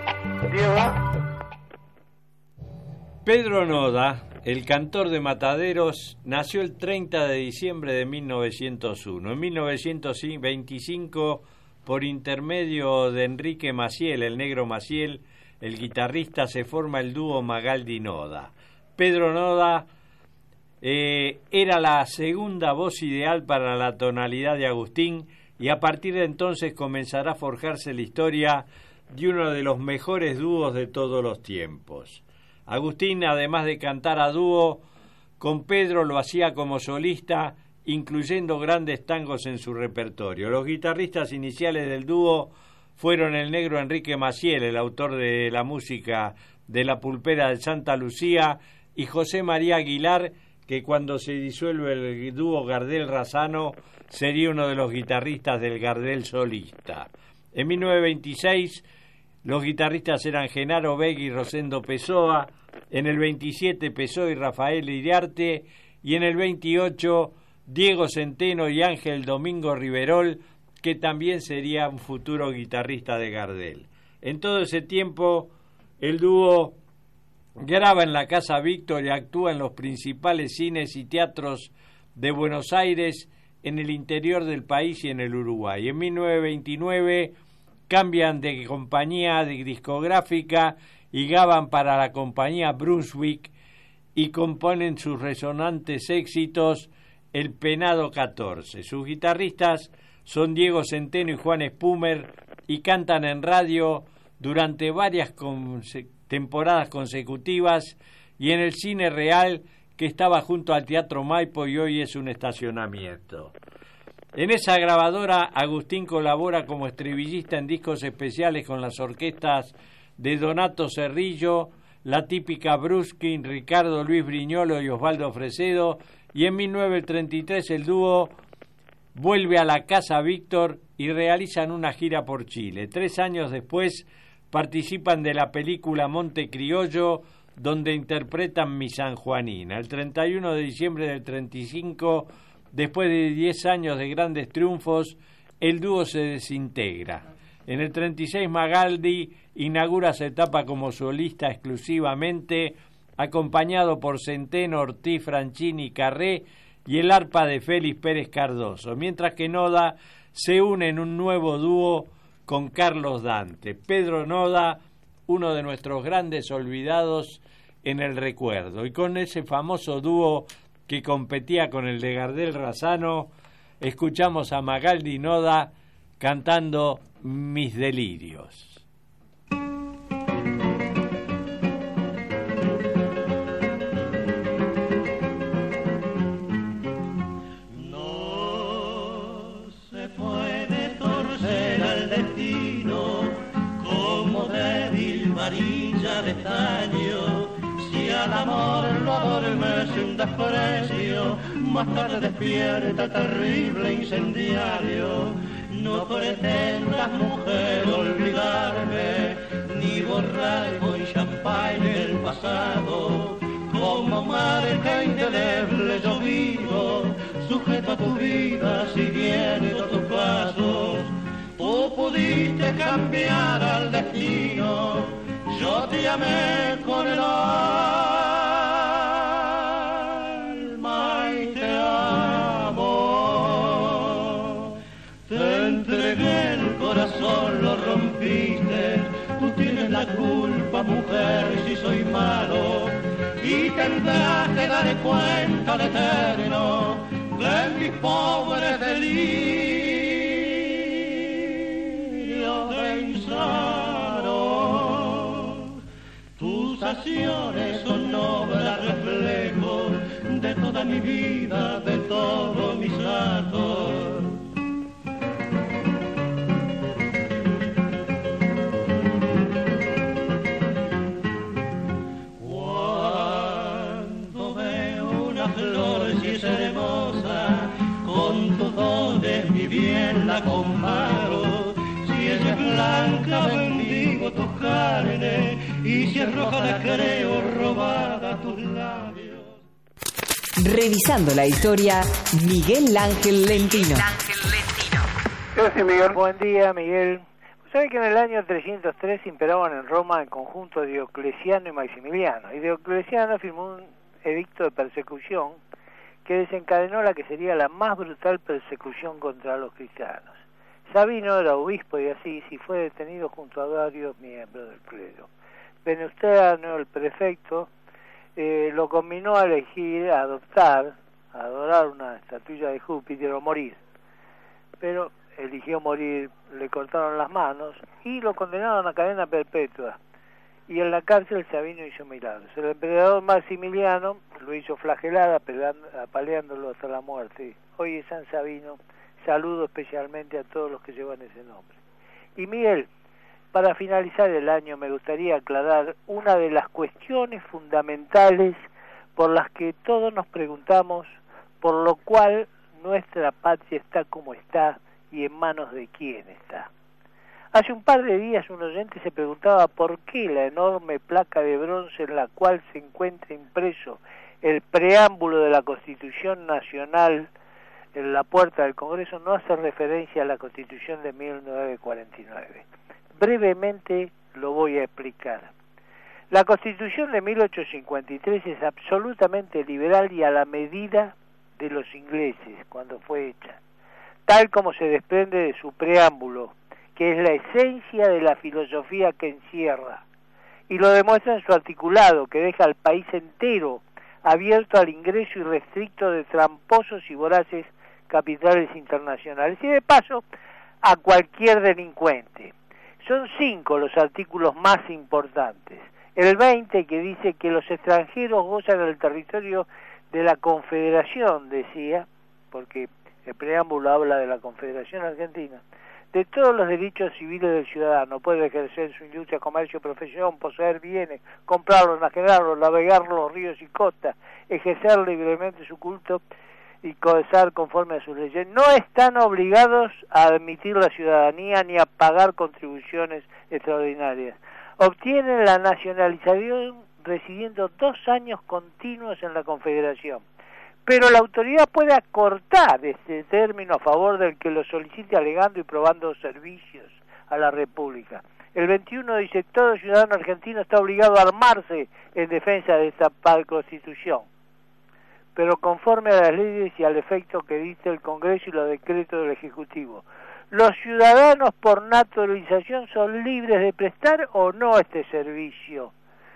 Pedro Noda, el cantor de Mataderos, nació el 30 de diciembre de 1901. En 1925, por intermedio de Enrique Maciel, el negro Maciel, el guitarrista, se forma el dúo Magaldi-Noda. Pedro Noda era la segunda voz ideal para la tonalidad de Agustín, y a partir de entonces comenzará a forjarse la historia de uno de los mejores dúos de todos los tiempos. Agustín, además de cantar a dúo, con Pedro lo hacía como solista, incluyendo grandes tangos en su repertorio. Los guitarristas iniciales del dúo fueron el negro Enrique Maciel, el autor de la música de La Pulpera de Santa Lucía, y José María Aguilar, que cuando se disuelve el dúo Gardel-Razano sería uno de los guitarristas del Gardel solista. En 1926 los guitarristas eran Genaro Vega y Rosendo Pessoa, en el 27 Pessoa y Rafael Iriarte, y en el 28 Diego Centeno y Ángel Domingo Riverol, que también sería un futuro guitarrista de Gardel. En todo ese tiempo el dúo graba en la Casa Víctor y actúa en los principales cines y teatros de Buenos Aires, en el interior del país y en el Uruguay. En 1929 cambian de compañía discográfica y graban para la compañía Brunswick y componen sus resonantes éxitos El Penado 14. Sus guitarristas son Diego Centeno y Juan Spumer, y cantan en radio durante varias temporadas consecutivas y en el Cine Real, que estaba junto al Teatro Maipo y hoy es un estacionamiento. En esa grabadora Agustín colabora como estribillista en discos especiales con las orquestas de Donato Cerrillo, la típica Bruskin, Ricardo Luis Briñolo y Osvaldo Fresedo, y en 1933 el dúo vuelve a la Casa Víctor y realizan una gira por Chile. 3 años después participan de la película Monte Criollo, donde interpretan Mi Sanjuanina. El 31 de diciembre del 35, después de 10 años de grandes triunfos, el dúo se desintegra. En el 36 Magaldi inaugura su etapa como solista exclusivamente, acompañado por Centeno, Ortiz, Franchini y Carré, y el arpa de Félix Pérez Cardoso, mientras que Noda se une en un nuevo dúo con Carlos Dante. Pedro Noda, uno de nuestros grandes olvidados en el recuerdo, y con ese famoso dúo que competía con el de Gardel Razano, escuchamos a Magaldi Noda cantando Mis Delirios.
De estaño, si al amor lo adormece un desprecio, más tarde despierta el terrible incendiario. No pretendas, mujer, olvidarme, ni borrar con champagne el pasado. Como marca indeleble yo vivo, sujeto a tu vida siguiendo tus pasos. Tú pudiste cambiar al destino, yo te amé con el alma y te amo. Te entregué el corazón, lo rompiste, tú tienes la culpa, mujer, si soy malo, y tendrás que dar cuenta al Eterno de mis pobres delirios de insano. Tus acciones son obra, reflejo de toda mi vida, de todos mis actos. Bien la comparo, si ella es blanca bendigo tus carnes, y si es roja la creo robada tus labios.
Revisando la historia, Miguel Ángel Lentino.
Gracias, Miguel. Buen día, Miguel. ¿Sabe que en el año 303 imperaban en Roma el conjunto de Diocleciano y Maximiliano? Y Diocleciano firmó un edicto de persecución que desencadenó la que sería la más brutal persecución contra los cristianos. Sabino era obispo de Asís y fue detenido junto a varios miembros del clero. Venustiano, el prefecto, lo conminó a elegir, a adoptar, a adorar una estatuilla de Júpiter o morir. Pero eligió morir, le cortaron las manos y lo condenaron a cadena perpetua. Y en la cárcel Sabino hizo milagros. El emperador Maximiliano lo hizo flagelar, apaleándolo hasta la muerte. Hoy es San Sabino, saludo especialmente a todos los que llevan ese nombre. Y Miguel, para finalizar el año me gustaría aclarar una de las cuestiones fundamentales por las que todos nos preguntamos por lo cual nuestra patria está como está y en manos de quién está. Hace un par de días un oyente se preguntaba por qué la enorme placa de bronce en la cual se encuentra impreso el preámbulo de la Constitución Nacional en la puerta del Congreso no hace referencia a la Constitución de 1949. Brevemente lo voy a explicar. La Constitución de 1853 es absolutamente liberal y a la medida de los ingleses cuando fue hecha, tal como se desprende de su preámbulo, que es la esencia de la filosofía que encierra, y lo demuestra en su articulado, que deja al país entero abierto al ingreso irrestricto de tramposos y voraces capitales internacionales, y de paso a cualquier delincuente. Son 5 los artículos más importantes. El 20, que dice que los extranjeros gozan del territorio de la Confederación, decía, porque el preámbulo habla de la Confederación Argentina, de todos los derechos civiles del ciudadano. Puede ejercer su industria, comercio, profesión, poseer bienes, comprarlos, enajenarlos, navegar los ríos y costas, ejercer libremente su culto y gozar conforme a sus leyes. No están obligados a admitir la ciudadanía ni a pagar contribuciones extraordinarias. Obtienen la nacionalización residiendo 2 años continuos en la Confederación. Pero la autoridad puede acortar este término a favor del que lo solicite alegando y probando servicios a la República. El 21 dice, todo ciudadano argentino está obligado a armarse en defensa de esta Constitución, pero conforme a las leyes y al efecto que dicta el Congreso y los decretos del Ejecutivo. Los ciudadanos por naturalización son libres de prestar o no este servicio.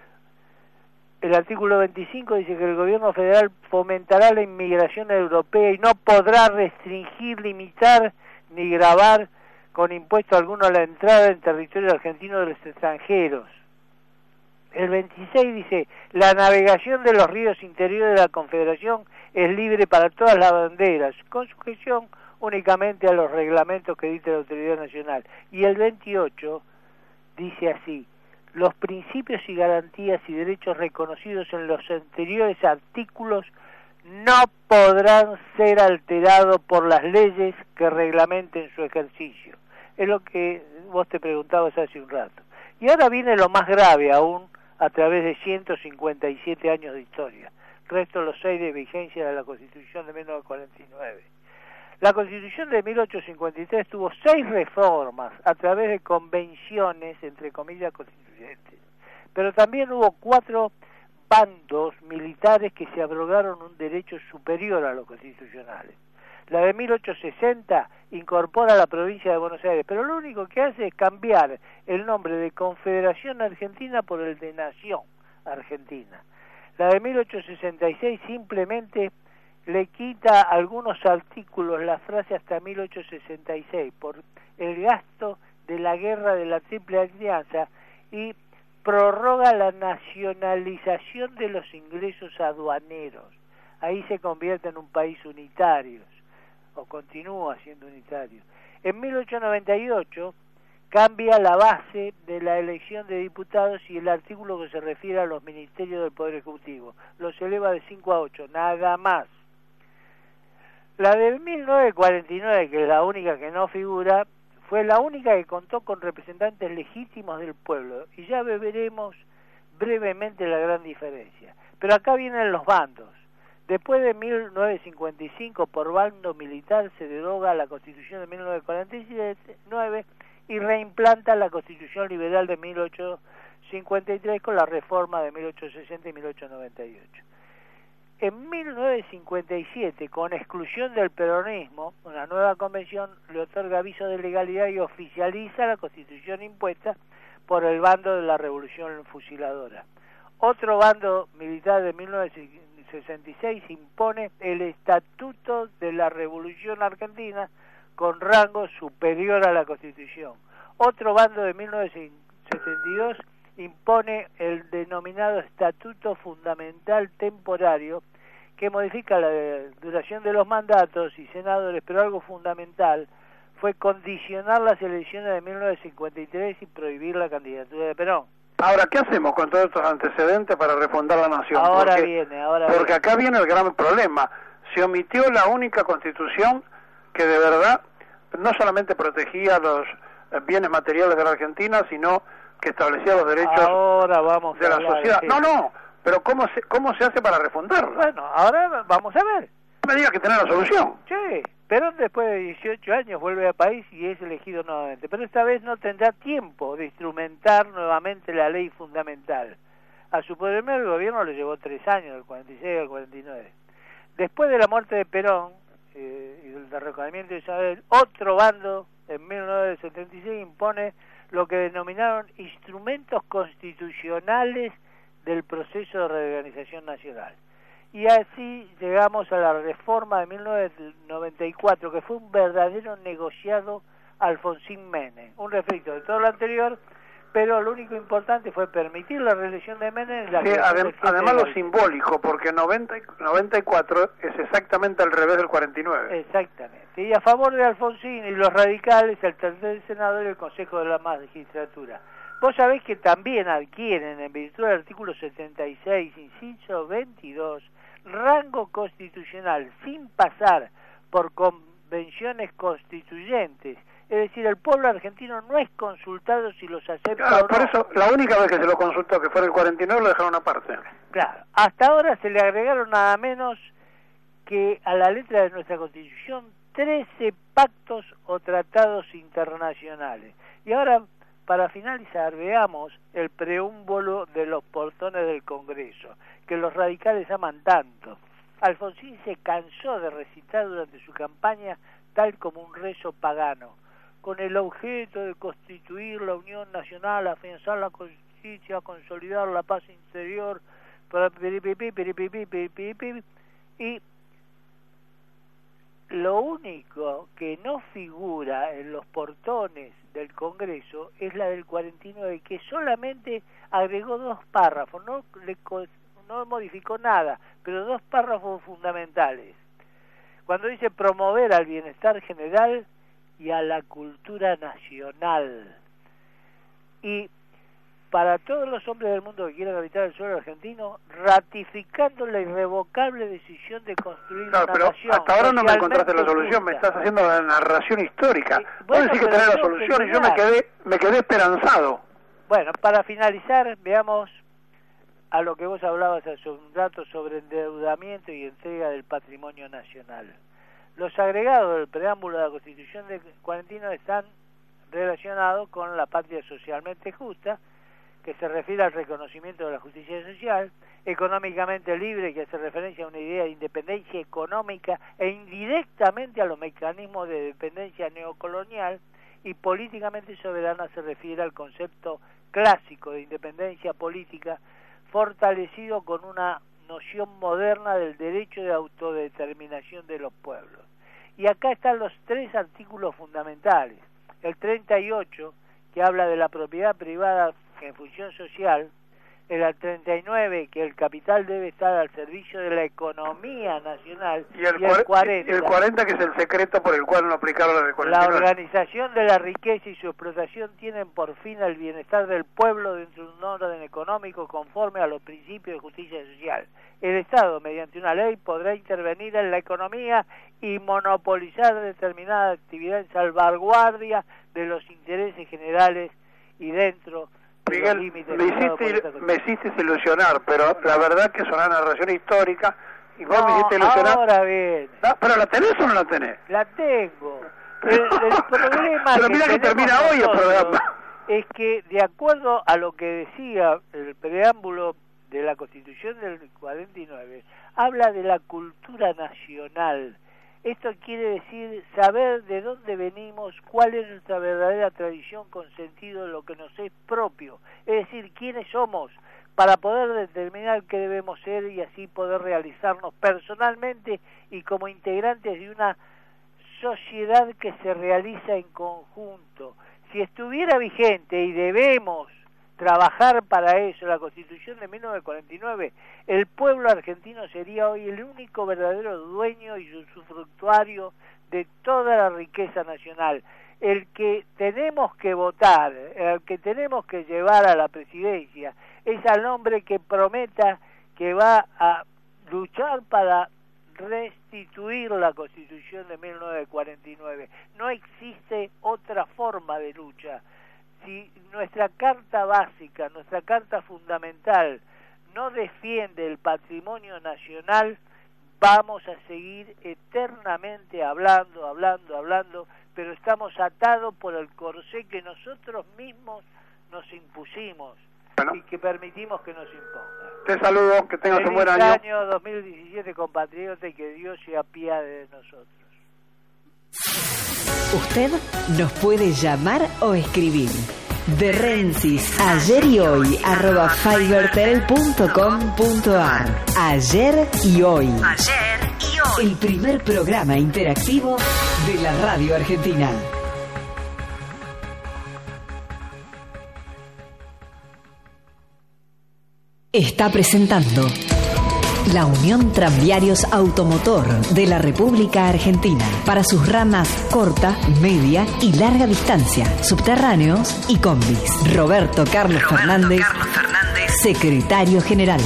El artículo 25 dice que el gobierno federal fomentará la inmigración europea y no podrá restringir, limitar ni gravar con impuesto alguno la entrada en territorio argentino de los extranjeros. El 26 dice, la navegación de los ríos interiores de la Confederación es libre para todas las banderas, con sujeción únicamente a los reglamentos que dicta la autoridad nacional. Y el 28 dice así, los principios y garantías y derechos reconocidos en los anteriores artículos no podrán ser alterados por las leyes que reglamenten su ejercicio. Es lo que vos te preguntabas hace un rato. Y ahora viene lo más grave aún a través de 157 años de historia. Resto los 6 de vigencia de la Constitución de 1949. La Constitución de 1853 tuvo 6 reformas a través de convenciones, entre comillas, constituyentes. Pero también hubo 4 bandos militares que se abrogaron un derecho superior a los constitucionales. La de 1860 incorpora la provincia de Buenos Aires, pero lo único que hace es cambiar el nombre de Confederación Argentina por el de Nación Argentina. La de 1866 simplemente le quita algunos artículos, la frase hasta 1866, por el gasto de la guerra de la Triple Alianza, y prorroga la nacionalización de los ingresos aduaneros. Ahí se convierte en un país unitario, o continúa siendo unitario. En 1898 cambia la base de la elección de diputados y el artículo que se refiere a los ministerios del Poder Ejecutivo. Los eleva de 5 a 8, nada más. La de 1949, que es la única que no figura, fue la única que contó con representantes legítimos del pueblo, y ya veremos brevemente la gran diferencia. Pero acá vienen los bandos. Después de 1955, por bando militar, se deroga la Constitución de 1949 y reimplanta la Constitución Liberal de 1853 con la reforma de 1860 y 1898. En 1957, con exclusión del peronismo, una nueva convención le otorga aviso de legalidad y oficializa la Constitución impuesta por el bando de la Revolución Fusiladora. Otro bando militar de 1966 impone el Estatuto de la Revolución Argentina con rango superior a la Constitución. Otro bando de 1972 impone el denominado Estatuto Fundamental Temporario, que modifica la duración de los mandatos y senadores, pero algo fundamental fue condicionar las elecciones de 1953 y prohibir la candidatura de Perón.
Ahora, ¿qué hacemos con todos estos antecedentes para refundar la nación?
Ahora
porque
viene.
Acá viene el gran problema. Se omitió la única constitución que de verdad no solamente protegía los bienes materiales de la Argentina, sino que establecía los derechos de la sociedad.
Sí.
No, pero ¿cómo se hace para refundarla?
Bueno, ahora vamos a ver.
No me digas que tenés la solución.
Sí, Perón después de 18 años vuelve al país y es elegido nuevamente, pero esta vez no tendrá tiempo de instrumentar nuevamente la ley fundamental. A su primer gobierno le llevó 3 años, del 46 al 49. Después de la muerte de Perón y del derrocamiento de Isabel, otro bando en 1976 impone lo que denominaron instrumentos constitucionales del proceso de reorganización nacional. Y así llegamos a la reforma de 1994, que fue un verdadero negociado Alfonsín Menem, un refrito de todo lo anterior, pero lo único importante fue permitir la reelección de Menem.
Además lo simbólico, porque 94 es exactamente al revés del 49.
Exactamente. Y a favor de Alfonsín y los radicales, el tercer senador y el Consejo de la Magistratura. Vos sabés que también adquieren, en virtud del artículo 76, inciso 22, rango constitucional sin pasar por convenciones constituyentes. Es decir, el pueblo argentino no es consultado si los acepta o no.
Por eso, la única vez que se lo consultó, que fue el 49, lo dejaron aparte.
Claro, hasta ahora se le agregaron nada menos que a la letra de nuestra Constitución 13 pactos o tratados internacionales. Y ahora, para finalizar, veamos el preámbulo de los portones del Congreso, que los radicales aman tanto. Alfonsín se cansó de recitar durante su campaña tal como un rezo pagano, con el objeto de constituir la unión nacional, afianzar la justicia, consolidar la paz interior, y lo único que no figura en los portones del Congreso es la del 49, que solamente agregó 2 párrafos, no modificó nada, pero 2 párrafos fundamentales. Cuando dice promover al bienestar general y a la cultura nacional. Y para todos los hombres del mundo que quieran habitar el suelo argentino, ratificando la irrevocable decisión de construir una nación.
Hasta ahora no me encontraste la solución, me estás haciendo la narración histórica. Vos decís que tenés la solución y yo me quedé esperanzado.
Bueno, para finalizar, veamos a lo que vos hablabas hace un rato sobre endeudamiento y entrega del patrimonio nacional. Los agregados del preámbulo de la Constitución de 49 están relacionados con la patria socialmente justa, que se refiere al reconocimiento de la justicia social, económicamente libre, que hace referencia a una idea de independencia económica e indirectamente a los mecanismos de dependencia neocolonial, y políticamente soberana se refiere al concepto clásico de independencia política, fortalecido con una noción moderna del derecho de autodeterminación de los pueblos. Y acá están los 3 artículos fundamentales. El 38, que habla de la propiedad privada en función social, el 39, que el capital debe estar al servicio de la economía nacional,
y el 40, que es el secreto por el cual no aplicaron la de 49.
La organización de la riqueza y su explotación tienen por fin el bienestar del pueblo dentro de un orden económico conforme a los principios de justicia social. El Estado, mediante una ley, podrá intervenir en la economía y monopolizar determinada actividad en salvaguardia de los intereses generales y dentro
Miguel, me hiciste ilusionar, pero la verdad que es una narración histórica y vos me hiciste ilusionar.
Ahora bien.
No, ¿pero la tenés o no la tenés?
La tengo. El problema
pero mira que termina hoy el programa.
Es que, de acuerdo a lo que decía el preámbulo de la Constitución del 49, habla de la cultura nacional. Esto quiere decir saber de dónde venimos, cuál es nuestra verdadera tradición con sentido de lo que nos es propio, es decir, quiénes somos, para poder determinar qué debemos ser y así poder realizarnos personalmente y como integrantes de una sociedad que se realiza en conjunto. Si estuviera vigente, y debemos trabajar para eso, la Constitución de 1949, el pueblo argentino sería hoy el único verdadero dueño y usufructuario de toda la riqueza nacional. El que tenemos que votar, el que tenemos que llevar a la presidencia, es al hombre que prometa que va a luchar para restituir la Constitución de 1949. No existe otra forma de lucha. Si nuestra carta básica, nuestra carta fundamental no defiende el patrimonio nacional, vamos a seguir eternamente hablando, pero estamos atados por el corsé que nosotros mismos nos impusimos y que permitimos que nos imponga.
Te saludo, que tengas un buen año.
Feliz año 2017, compatriota, y que Dios se apiade de nosotros.
Usted nos puede llamar o escribir. De Rensis, ayer y hoy, @fibertel.com.ar. Ayer y hoy. El primer programa interactivo de la radio argentina. Está presentando la Unión Tranviarios Automotor de la República Argentina para sus ramas corta, media y larga distancia, subterráneos y combis. Roberto Carlos Fernández, secretario general.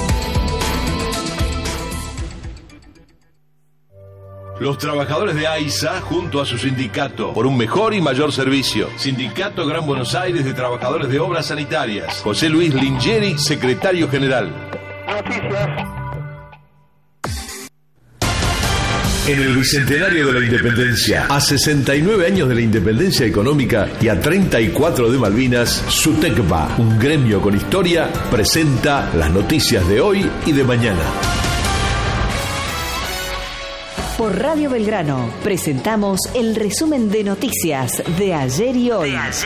Los trabajadores de AISA junto a su sindicato por un mejor y mayor servicio. Sindicato Gran Buenos Aires de Trabajadores de Obras Sanitarias. José Luis Lingeri, secretario general.
Noticias.
En el Bicentenario de la Independencia, a 69 años de la independencia económica y a 34 de Malvinas, SUTECBA, un gremio con historia, presenta las noticias de hoy y de mañana.
Por Radio Belgrano presentamos el resumen de noticias de ayer y hoy.
Se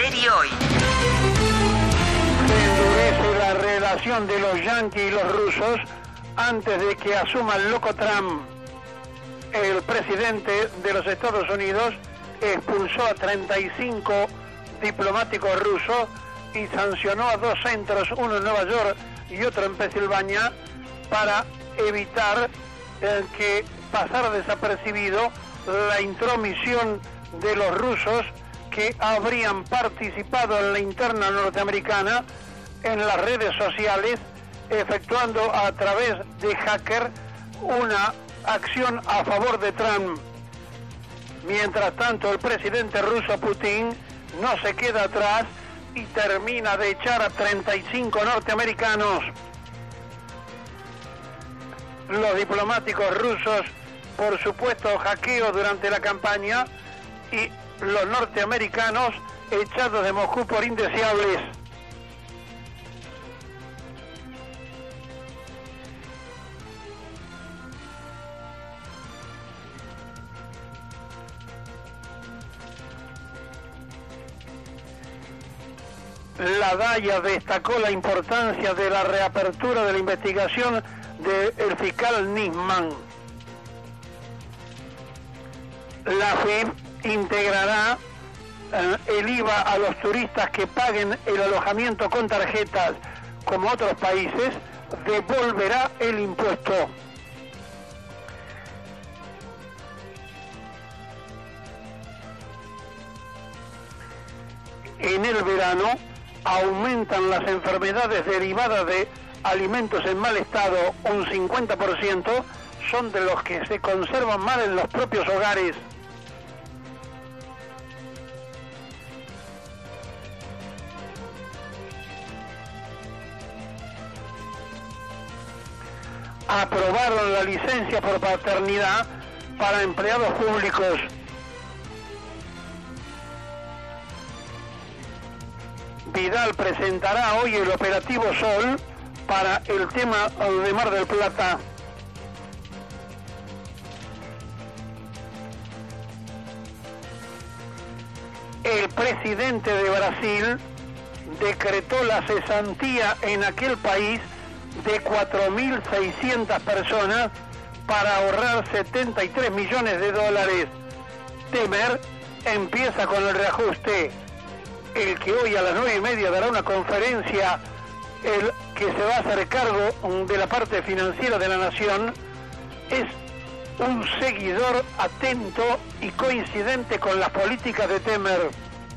endurece la relación de los yanquis y los rusos antes de que asuma el loco Trump. El presidente de los Estados Unidos expulsó a 35 diplomáticos rusos y sancionó a 2 centros, uno en Nueva York y otro en Pensilvania, para evitar que pasara desapercibido la intromisión de los rusos que habrían participado en la interna norteamericana en las redes sociales, efectuando a través de hacker una acción a favor de Trump. Mientras tanto, el presidente ruso Putin no se queda atrás y termina de echar a 35 norteamericanos. Los diplomáticos rusos por supuesto, hackeos durante la campaña y los norteamericanos echados de Moscú por indeseables. La DAIA destacó la importancia de la reapertura de la investigación del fiscal Nisman. La FIP integrará el IVA a los turistas que paguen el alojamiento con tarjetas, como otros países, devolverá el impuesto. En el verano aumentan las enfermedades derivadas de alimentos en mal estado, un 50% son de los que se conservan mal en los propios hogares. Aprobaron la licencia por paternidad para empleados públicos. Vidal presentará hoy el operativo Sol para el tema de Mar del Plata. El presidente de Brasil decretó la cesantía en aquel país de 4.600 personas para ahorrar 73 millones de dólares. Temer empieza con el reajuste. El que hoy a las 9:30 dará una conferencia, el que se va a hacer cargo de la parte financiera de la nación, es un seguidor atento y coincidente con las políticas de Temer.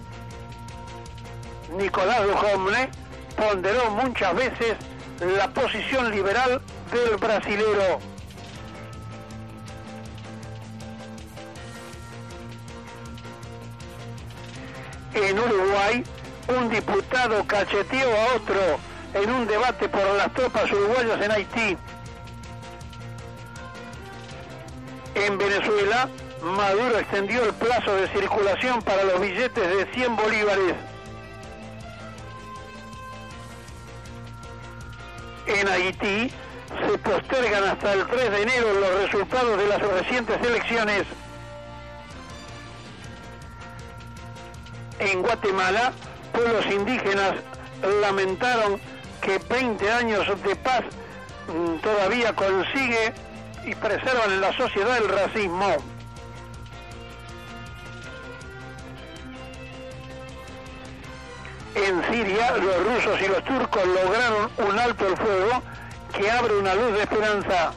Nicolás Duhomne ponderó muchas veces la posición liberal del brasilero. En Uruguay, un diputado cacheteó a otro en un debate por las tropas uruguayas en Haití. En Venezuela, Maduro extendió el plazo de circulación para los billetes de 100 bolívares. En Haití, se postergan hasta el 3 de enero los resultados de las recientes elecciones. En Guatemala, pueblos indígenas lamentaron que 20 años de paz todavía consigue y preservan en la sociedad el racismo. En Siria, los rusos y los turcos lograron un alto el fuego que abre una luz de esperanza.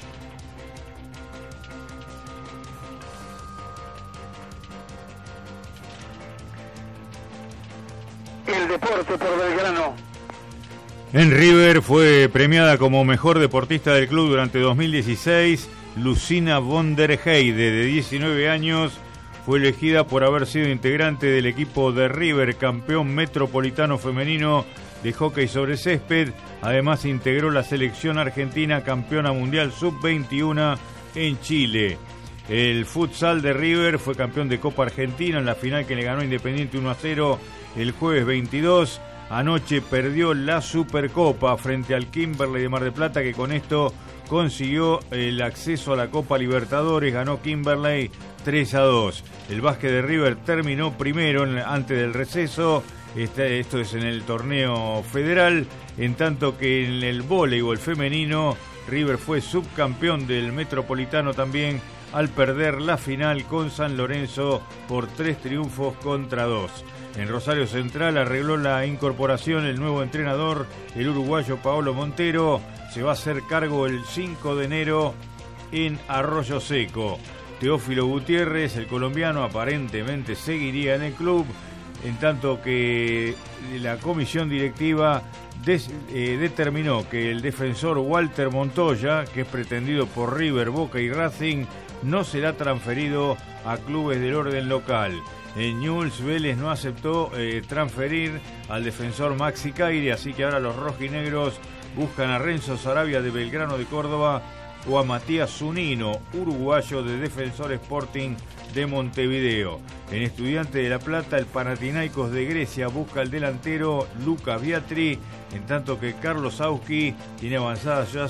El deporte por Belgrano.
En River fue premiada como mejor deportista del club durante 2016. Lucina von der Heide, de 19 años, fue elegida por haber sido integrante del equipo de River, campeón metropolitano femenino de hockey sobre césped. Además integró la selección argentina campeona mundial sub-21 en Chile. El futsal de River fue campeón de Copa Argentina en la final que le ganó Independiente 1-0 el jueves 22. Anoche perdió la Supercopa frente al Kimberley de Mar del Plata, que con esto consiguió el acceso a la Copa Libertadores. Ganó Kimberley 3-2. El básquet de River terminó primero antes del receso. Esto es en el torneo federal. En tanto que en el voleibol femenino, River fue subcampeón del Metropolitano también, al perder la final con San Lorenzo por 3-2. En Rosario Central arregló la incorporación el nuevo entrenador, el uruguayo Paolo Montero. Se va a hacer cargo el 5 de enero en Arroyo Seco. Teófilo Gutiérrez, el colombiano, aparentemente seguiría en el club, en tanto que la comisión directiva determinó que el defensor Walter Montoya, que es pretendido por River, Boca y Racing, no será transferido a clubes del orden local. En Newell's, Vélez no aceptó transferir al defensor Maxi Caire, así que ahora los rojinegros buscan a Renzo Sarabia de Belgrano de Córdoba o a Matías Zunino, uruguayo de Defensor Sporting de Montevideo. En Estudiantes de La Plata, el Panathinaikos de Grecia busca al delantero Lucas Biatri, en tanto que Carlos Auski tiene avanzadas ya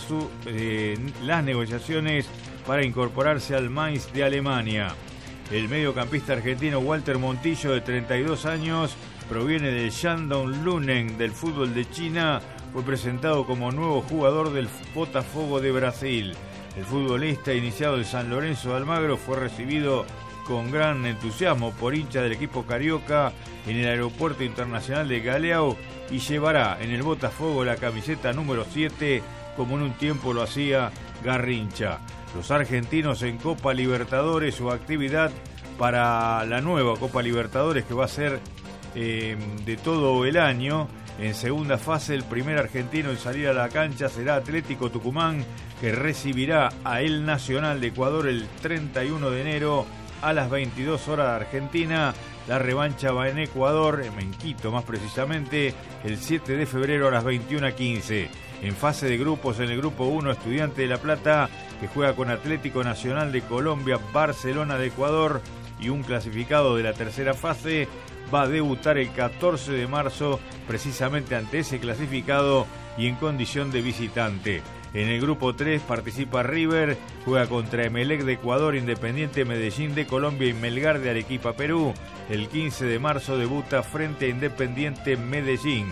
las negociaciones para incorporarse al Mainz de Alemania. El mediocampista argentino Walter Montillo, de 32 años, proviene del Shandong Luneng del fútbol de China. Fue presentado como nuevo jugador del Botafogo de Brasil. El futbolista, iniciado en San Lorenzo de Almagro, fue recibido con gran entusiasmo por hinchas del equipo carioca en el aeropuerto internacional de Galeão y llevará en el Botafogo la camiseta número 7, como en un tiempo lo hacía Garrincha. Los argentinos en Copa Libertadores, su actividad para la nueva Copa Libertadores, que va a ser de todo el año. En segunda fase, el primer argentino en salir a la cancha será Atlético Tucumán, que recibirá a El Nacional de Ecuador el 31 de enero a las 22 horas de Argentina. La revancha va en Ecuador, en Quito más precisamente, el 7 de febrero a las 21:15. En fase de grupos, en el grupo 1, Estudiantes de La Plata, que juega con Atlético Nacional de Colombia, Barcelona de Ecuador, y un clasificado de la tercera fase va a debutar el 14 de marzo precisamente ante ese clasificado y en condición de visitante. En el grupo 3 participa River, juega contra Emelec de Ecuador, Independiente Medellín de Colombia y Melgar de Arequipa, Perú. El 15 de marzo debuta frente a Independiente Medellín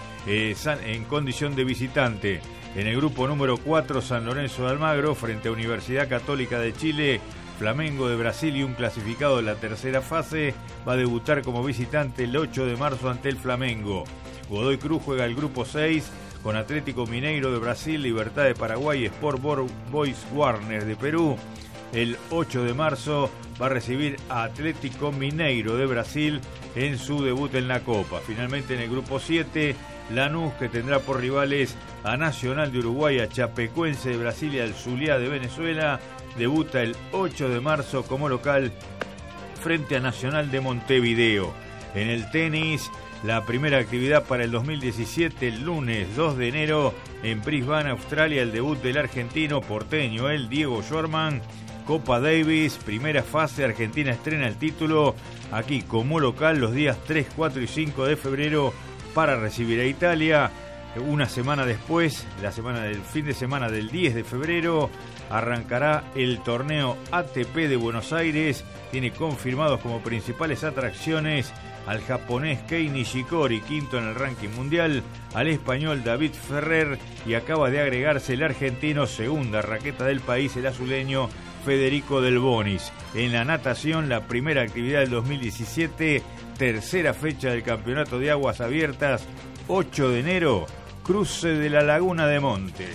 en condición de visitante. En el grupo número 4, San Lorenzo de Almagro frente a Universidad Católica de Chile, Flamengo de Brasil y un clasificado de la tercera fase va a debutar como visitante el 8 de marzo ante el Flamengo. Godoy Cruz juega el grupo 6 con Atlético Mineiro de Brasil, Libertad de Paraguay y Sport Boys Warner de Perú. El 8 de marzo va a recibir a Atlético Mineiro de Brasil en su debut en la Copa. Finalmente, en el grupo 7, Lanús, que tendrá por rivales a Nacional de Uruguay, a Chapecoense de Brasil y al Zulia de Venezuela, debuta el 8 de marzo como local frente a Nacional de Montevideo. En el tenis, la primera actividad para el 2017, el lunes 2 de enero, en Brisbane, Australia, el debut del argentino porteño, el Diego Schwartzman. Copa Davis, primera fase, Argentina estrena el título aquí como local los días 3, 4 y 5 de febrero para recibir a Italia. Una semana después, el fin de semana del 10 de febrero, arrancará el torneo ATP de Buenos Aires. Tiene confirmados como principales atracciones al japonés Kei Nishikori, quinto en el ranking mundial, al español David Ferrer, y acaba de agregarse el argentino, segunda raqueta del país, el azuleño Federico Del Bonis. En la natación, la primera actividad del 2017, tercera fecha del Campeonato de Aguas Abiertas, 8 de enero, cruce de la Laguna de Monte.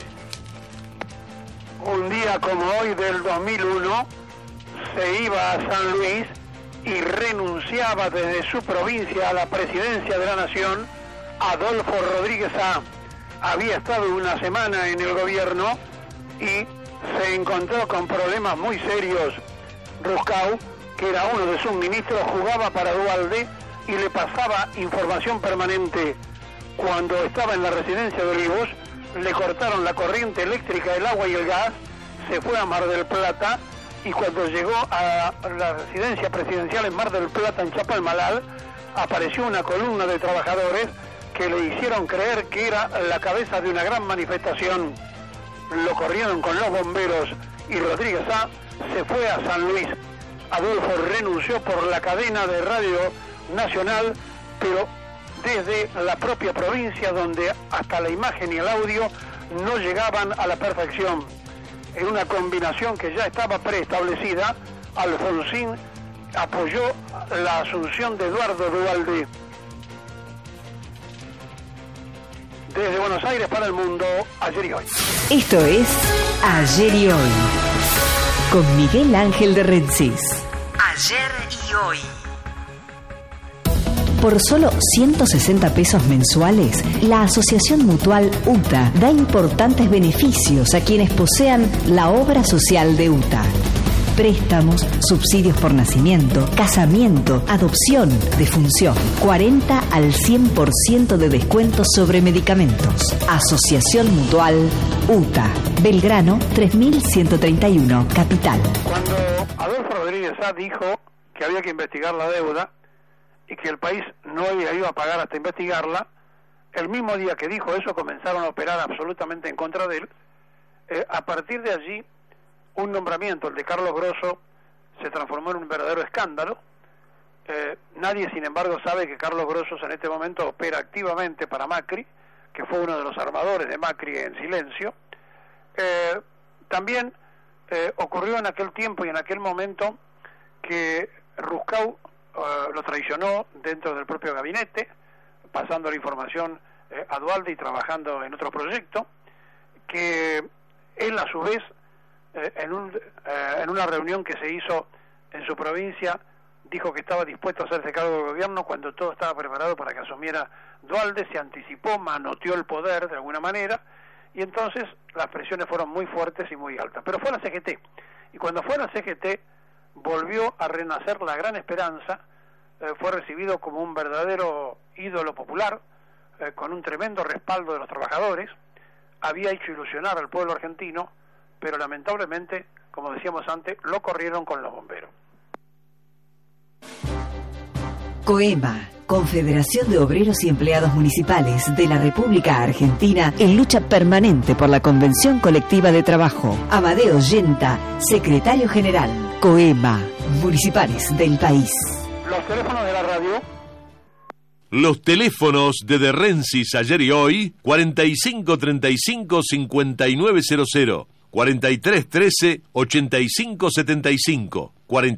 Un día como hoy del 2001 se iba a San Luis y renunciaba desde su provincia a la presidencia de la nación Adolfo Rodríguez A. Había estado una semana en el gobierno y se encontró con problemas muy serios. Ruscau, que era uno de sus ministros, jugaba para Duhalde y le pasaba información permanente. Cuando estaba en la residencia de Olivos, le cortaron la corriente eléctrica, el agua y el gas, se fue a Mar del Plata, y cuando llegó a la residencia presidencial en Mar del Plata, en Chapalmalal, apareció una columna de trabajadores que le hicieron creer que era la cabeza de una gran manifestación. Lo corrieron con los bomberos y Rodríguez A. se fue a San Luis. Adolfo renunció por la cadena de Radio Nacional, pero desde la propia provincia, donde hasta la imagen y el audio no llegaban a la perfección. En una combinación que ya estaba preestablecida, Alfonsín apoyó la asunción de Eduardo Duhalde. Desde Buenos Aires para el mundo, ayer y hoy.
Esto es Ayer y Hoy, con Miguel Ángel de Rensis. Ayer y Hoy. Por solo 160 pesos mensuales, la Asociación Mutual UTA da importantes beneficios a quienes posean la obra social de UTA. Préstamos, subsidios por nacimiento, casamiento, adopción, defunción. 40 al 100% de descuento sobre medicamentos. Asociación Mutual UTA, Belgrano 3131, Capital.
Cuando Adolfo Rodríguez Sá dijo que había que investigar la deuda y que el país no iba a pagar hasta investigarla, el mismo día que dijo eso comenzaron a operar absolutamente en contra de él. A partir de allí, un nombramiento, el de Carlos Grosso, se transformó en un verdadero escándalo. Nadie, sin embargo, sabe que Carlos Grosso en este momento opera activamente para Macri, que fue uno de los armadores de Macri en silencio. También ocurrió en aquel tiempo y en aquel momento que Ruscau lo traicionó dentro del propio gabinete, pasando la información a Dualde y trabajando en otro proyecto, que él a su vez, en una reunión que se hizo en su provincia, dijo que estaba dispuesto a hacerse cargo del gobierno cuando todo estaba preparado para que asumiera Dualde, se anticipó, manoteó el poder de alguna manera, y entonces las presiones fueron muy fuertes y muy altas. Pero fue a la CGT, y cuando fue a la CGT volvió a renacer la gran esperanza, fue recibido como un verdadero ídolo popular, con un tremendo respaldo de los trabajadores, había hecho ilusionar al pueblo argentino, pero lamentablemente, como decíamos antes, lo corrieron con los bomberos.
COEMA, Confederación de Obreros y Empleados Municipales de la República Argentina, en lucha permanente por la Convención Colectiva de Trabajo. Amadeo Yenta, Secretario General. COEMA, Municipales del país.
Los teléfonos de la radio.
Los teléfonos de Rensis ayer y hoy, 4535-5900, 4313-8575,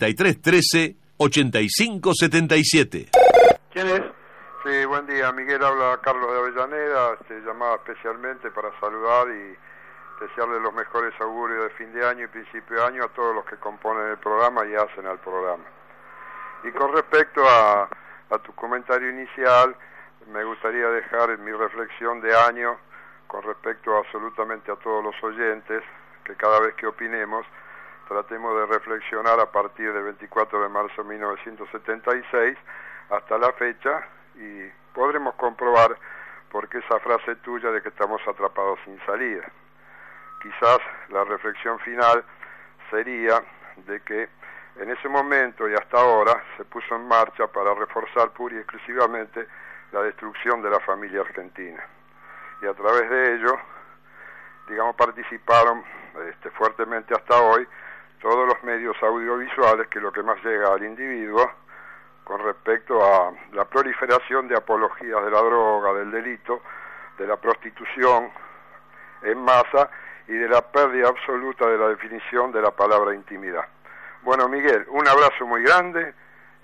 4313-8577.
¿Quién es?
Sí, buen día, Miguel, habla Carlos de Avellaneda, llamaba especialmente para saludar y desearle los mejores augurios de fin de año y principio de año a todos los que componen el programa y hacen al programa. Y con respecto a tu comentario inicial, me gustaría dejar mi reflexión de año con respecto absolutamente a todos los oyentes, que cada vez que opinemos tratemos de reflexionar a partir del 24 de marzo de 1976 hasta la fecha, y podremos comprobar por qué esa frase tuya de que estamos atrapados sin salida. Quizás la reflexión final sería de que en ese momento y hasta ahora se puso en marcha para reforzar pura y exclusivamente la destrucción de la familia argentina, y a través de ello, digamos, participaron fuertemente hasta hoy todos los medios audiovisuales, que es lo que más llega al individuo con respecto a la proliferación de apologías de la droga, del delito, de la prostitución en masa y de la pérdida absoluta de la definición de la palabra intimidad. Bueno, Miguel, un abrazo muy grande,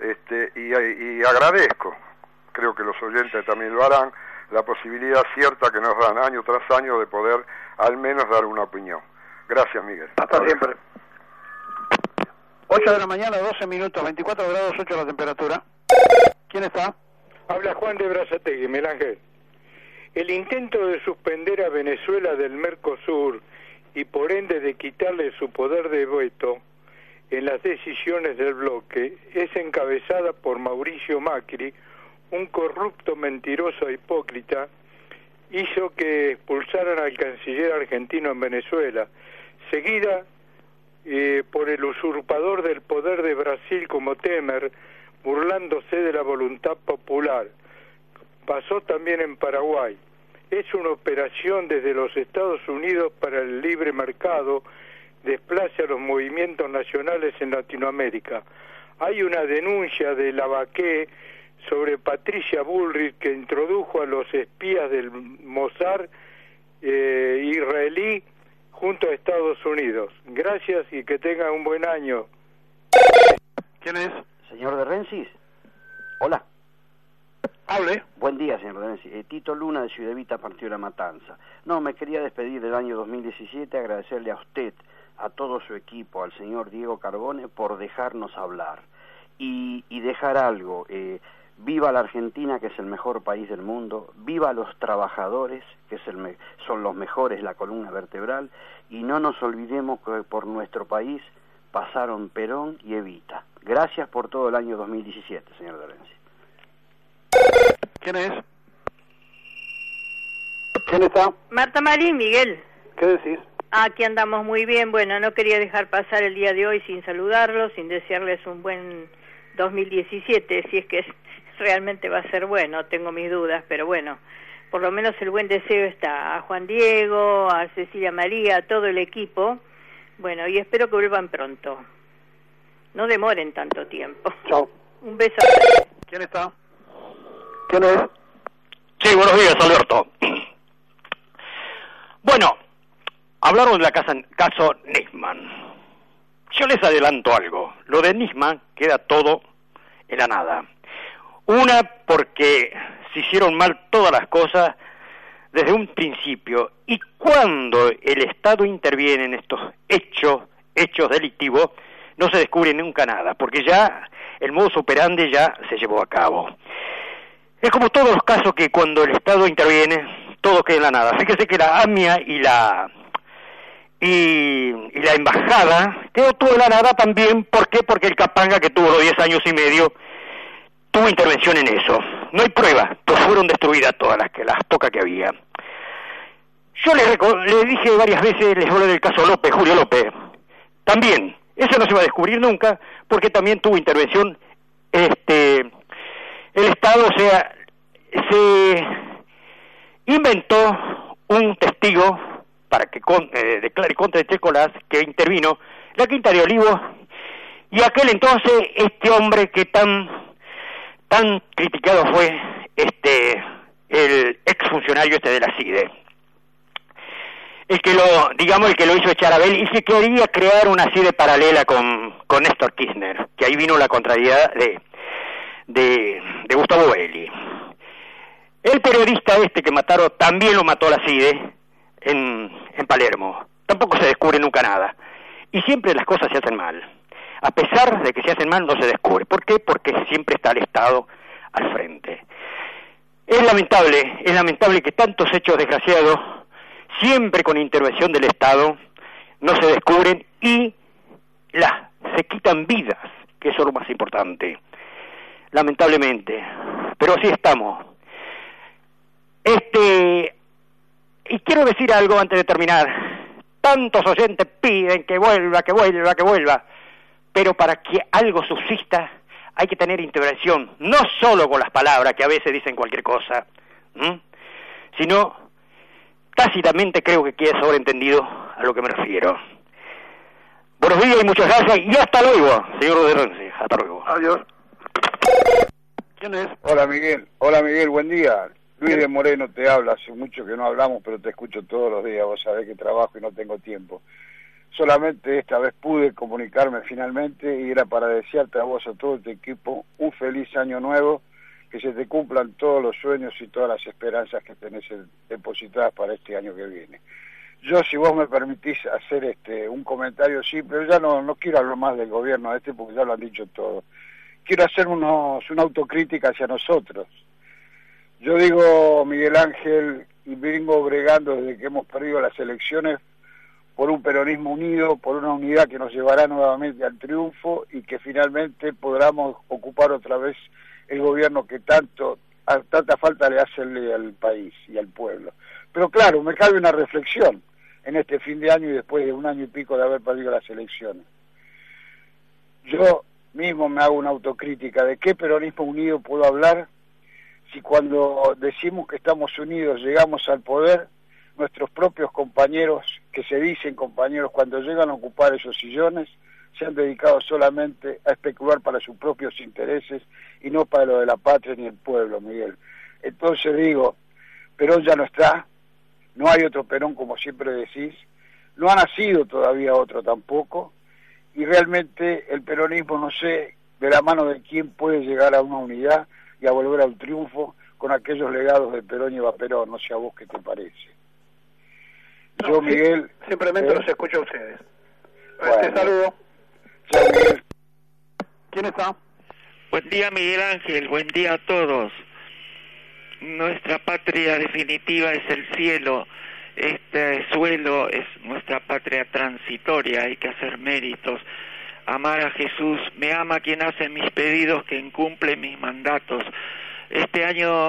y agradezco, creo que los oyentes también lo harán, la posibilidad cierta que nos dan año tras año de poder al menos dar una opinión. Gracias, Miguel.
Hasta siempre. 8 de la mañana, 12 minutos, 24 grados 8 la temperatura. ¿Quién está?
Habla Juan de Brazategui, Miguel Ángel. El intento de suspender a Venezuela del Mercosur y por ende de quitarle su poder de veto en las decisiones del bloque es encabezada por Mauricio Macri, un corrupto, mentiroso e hipócrita. Hizo que expulsaran al canciller argentino en Venezuela, seguida por el usurpador del poder de Brasil como Temer, burlándose de la voluntad popular. Pasó también en Paraguay. Es una operación desde los Estados Unidos para el libre mercado, desplace a los movimientos nacionales en Latinoamérica. Hay una denuncia de Lavaqué sobre Patricia Bullrich, que introdujo a los espías del Mossad israelí junto a Estados Unidos. Gracias y que tengan un buen año.
¿Quién es?
Señor de Rensis. Hola.
Hable.
Buen día, señor de Rensis. Tito Luna, de Ciudad Evita, partió de La Matanza. No, me quería despedir del año 2017, agradecerle a usted, a todo su equipo, al señor Diego Carbone, por dejarnos hablar. Y dejar algo, viva la Argentina, que es el mejor país del mundo, viva los trabajadores, que son los mejores, la columna vertebral, y no nos olvidemos que por nuestro país pasaron Perón y Evita. Gracias por todo el año 2017, señor de Rensis.
¿Quién es? ¿Quién está?
Marta Marín, Miguel.
¿Qué decís?
Aquí andamos muy bien. Bueno, no quería dejar pasar el día de hoy sin saludarlos, sin desearles un buen 2017, si es que realmente va a ser bueno, tengo mis dudas, pero bueno, por lo menos el buen deseo está a Juan Diego, a Cecilia María, a todo el equipo. Bueno, y espero que vuelvan pronto. No demoren tanto tiempo.
Chao.
Un beso.
¿Quién está? ¿Quién es?
Sí, buenos días, Alberto. Bueno, hablaron de caso Nisman. Yo les adelanto algo. Lo de Nisman queda todo en la nada. Una, porque se hicieron mal todas las cosas desde un principio. Y cuando el Estado interviene en estos hechos delictivos, no se descubre nunca nada, porque ya el modus operandi ya se llevó a cabo. Es como todos los casos que cuando el Estado interviene, todo queda en la nada. Fíjese que la AMIA y la embajada quedó todo en la nada también. ¿Por qué? Porque el Capanga, que tuvo los 10 años y medio, tuvo intervención en eso. No hay pruebas, pues fueron destruidas todas las pocas que había. Yo le dije varias veces, les hablé del caso López, Julio López. También, eso no se va a descubrir nunca, porque también tuvo intervención el Estado. O sea, se inventó un testigo para que declare contra Checolás, que intervino la Quinta de Olivos, y aquel entonces este hombre que tan criticado fue el exfuncionario de la CIDE, el que lo hizo echar a Abel, y que quería crear una CIDE paralela con Néstor Kirchner, que ahí vino la contrariedad de Gustavo Belli. El periodista que mataron también lo mató la CIDE en Palermo. Tampoco se descubre nunca nada. Y siempre las cosas se hacen mal. A pesar de que se hacen mal, no se descubre. ¿Por qué? Porque siempre está el Estado al frente. Es lamentable que tantos hechos desgraciados, siempre con intervención del Estado, no se descubren y se quitan vidas, que eso es lo más importante. Lamentablemente. Pero así estamos. Y quiero decir algo antes de terminar. Tantos oyentes piden que vuelva, pero para que algo subsista hay que tener intervención, no solo con las palabras, que a veces dicen cualquier cosa, sino tácitamente. Creo que queda sobreentendido a lo que me refiero. Buenos días y muchas gracias, y hasta luego, señor de Renzi. Hasta luego.
Adiós. ¿Quién es?
Hola Miguel, buen día. Luis de Moreno te habla, hace mucho que no hablamos, pero te escucho todos los días, vos sabés que trabajo y no tengo tiempo. Solamente esta vez pude comunicarme finalmente, y era para desearte a vos, a todo tu equipo, un feliz año nuevo, que se te cumplan todos los sueños y todas las esperanzas que tenés depositadas para este año que viene. Yo, si vos me permitís hacer un comentario simple, ya no quiero hablar más del gobierno porque ya lo han dicho todo. Quiero hacer una autocrítica hacia nosotros. Yo digo, Miguel Ángel, y vengo bregando desde que hemos perdido las elecciones por un peronismo unido, por una unidad que nos llevará nuevamente al triunfo y que finalmente podamos ocupar otra vez el gobierno que tanta falta le hace al país y al pueblo. Pero claro, me cabe una reflexión en este fin de año y después de un año y pico de haber perdido las elecciones. Yo mismo me hago una autocrítica de qué peronismo unido puedo hablar si cuando decimos que estamos unidos llegamos al poder, nuestros propios compañeros, que se dicen compañeros, cuando llegan a ocupar esos sillones, se han dedicado solamente a especular para sus propios intereses y no para lo de la patria ni el pueblo, Miguel. Entonces digo, Perón ya no está, no hay otro Perón como siempre decís, no ha nacido todavía otro tampoco, y realmente el peronismo, no sé de la mano de quién puede llegar a una unidad y a volver al triunfo con aquellos legados de Perón y Eva Perón. No sé a vos qué te parece.
No,
yo, Miguel...
Simplemente los escucho a ustedes.
Bueno,
te saludo.
Chao, Miguel.
¿Quién está?
Buen día, Miguel Ángel. Buen día a todos. Nuestra patria definitiva es el cielo. Este suelo es nuestra patria transitoria. Hay que hacer méritos. Amar a Jesús. Me ama quien hace mis pedidos, quien cumple mis mandatos. Este año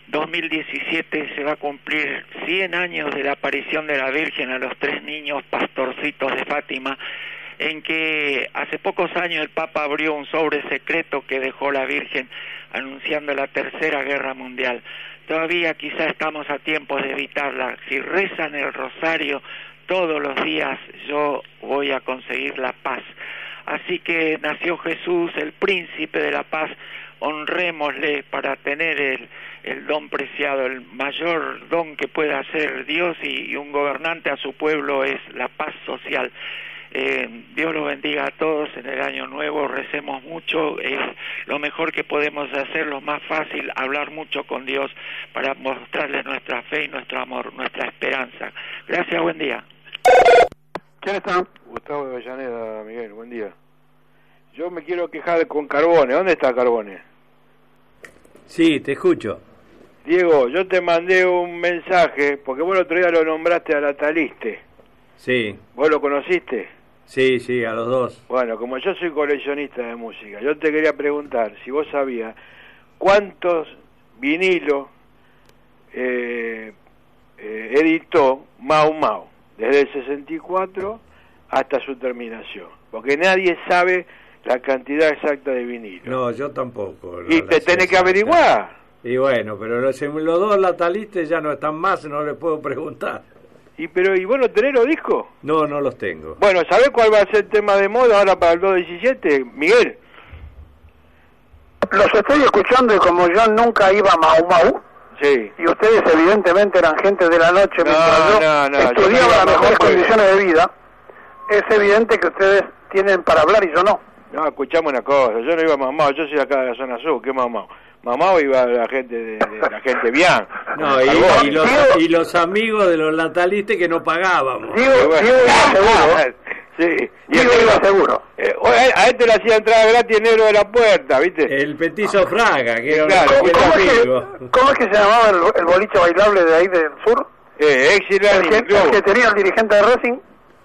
2017 se va a cumplir 100 años de la aparición de la Virgen a los 3 niños pastorcitos de Fátima, en que hace pocos años el Papa abrió un sobre secreto que dejó la Virgen anunciando la Tercera Guerra Mundial. Todavía quizá estamos a tiempo de evitarla. Si rezan el rosario todos los días, yo voy a conseguir la paz. Así que nació Jesús, el príncipe de la paz, honrémosle para tener el don preciado. El mayor don que puede hacer Dios y un gobernante a su pueblo es la paz social. Dios los bendiga a todos en el año nuevo, recemos mucho, lo mejor que podemos hacer, lo más fácil, hablar mucho con Dios para mostrarle nuestra fe y nuestro amor, nuestra esperanza. Gracias, buen día.
¿Quién está?
Gustavo de Avellaneda, Miguel, buen día. Yo me quiero quejar con Carbone. ¿Dónde está Carbone?
Sí, te escucho.
Diego, yo te mandé un mensaje, porque vos el otro día lo nombraste a Lataliste.
Sí.
¿Vos lo conociste?
Sí, sí, a los dos.
Bueno, como yo soy coleccionista de música, yo te quería preguntar si vos sabías cuántos vinilos editó Mau Mau, desde el 64 hasta su terminación, porque nadie sabe la cantidad exacta de vinilos.
No, yo tampoco.
Y te tenés que averiguar.
Y bueno, pero los dos latalistas ya no están más, no les puedo preguntar.
¿Y vos no tenés los discos?
No, no los tengo.
Bueno, ¿sabés cuál va a ser el tema de moda ahora para el 2017, Miguel?
Los estoy escuchando y como yo nunca iba a Mau Mau,
sí,
y ustedes evidentemente eran gente de la noche mientras yo estudiaba las mejores condiciones de vida, es evidente que ustedes tienen para hablar y yo no.
No, escuchame una cosa, yo no iba a Mau Mau, yo soy acá de la zona sur, ¿qué Mau Mau? Mamá iba la gente de la gente bien.
No, y los amigos de los latalistas que no pagábamos.
Digo iba seguro.
Sí.
Digo iba seguro.
A este le hacía entrada gratis negro de la puerta, ¿viste?
El Petizo Fraga, que era
claro,
¿Cómo es que se llamaba el boliche bailable de ahí del sur?
El
que tenía el dirigente de Racing.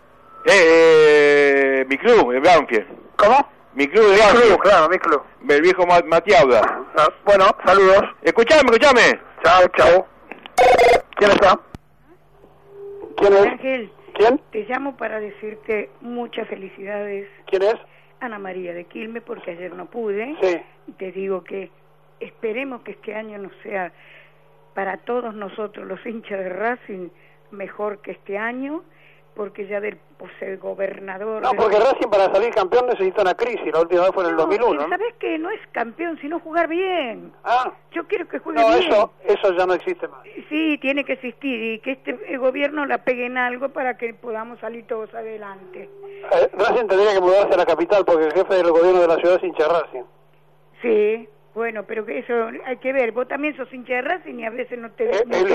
Mi club, el Banfield.
¿Cómo?
Mi club de Banfield.
Mi club, claro, mi club.
El viejo Matiauda.
Bueno, saludos.
Escuchame.
Chao. ¿Quién está? ¿Quién es?
Ángel.
¿Quién?
Te llamo para decirte muchas felicidades.
¿Quién es?
Ana María de Quilmes, porque ayer no pude.
Sí.
Y te digo que esperemos que este año no sea para todos nosotros los hinchas de Racing mejor que este año, porque ya del gobernador...
No, porque Racing para salir campeón necesita una crisis, la última vez fue en el 2001.
¿Sabés que no es campeón, sino jugar bien?
Ah.
Yo quiero que juegue bien.
No, eso ya no existe más.
Sí, tiene que existir, y que este gobierno la pegue en algo para que podamos salir todos adelante.
Racing tendría que mudarse a la capital, porque el jefe del gobierno de la ciudad es hincha de Racing.
Sí. Bueno, pero que eso hay que ver. Vos también sos hincha de Racing y a veces no te...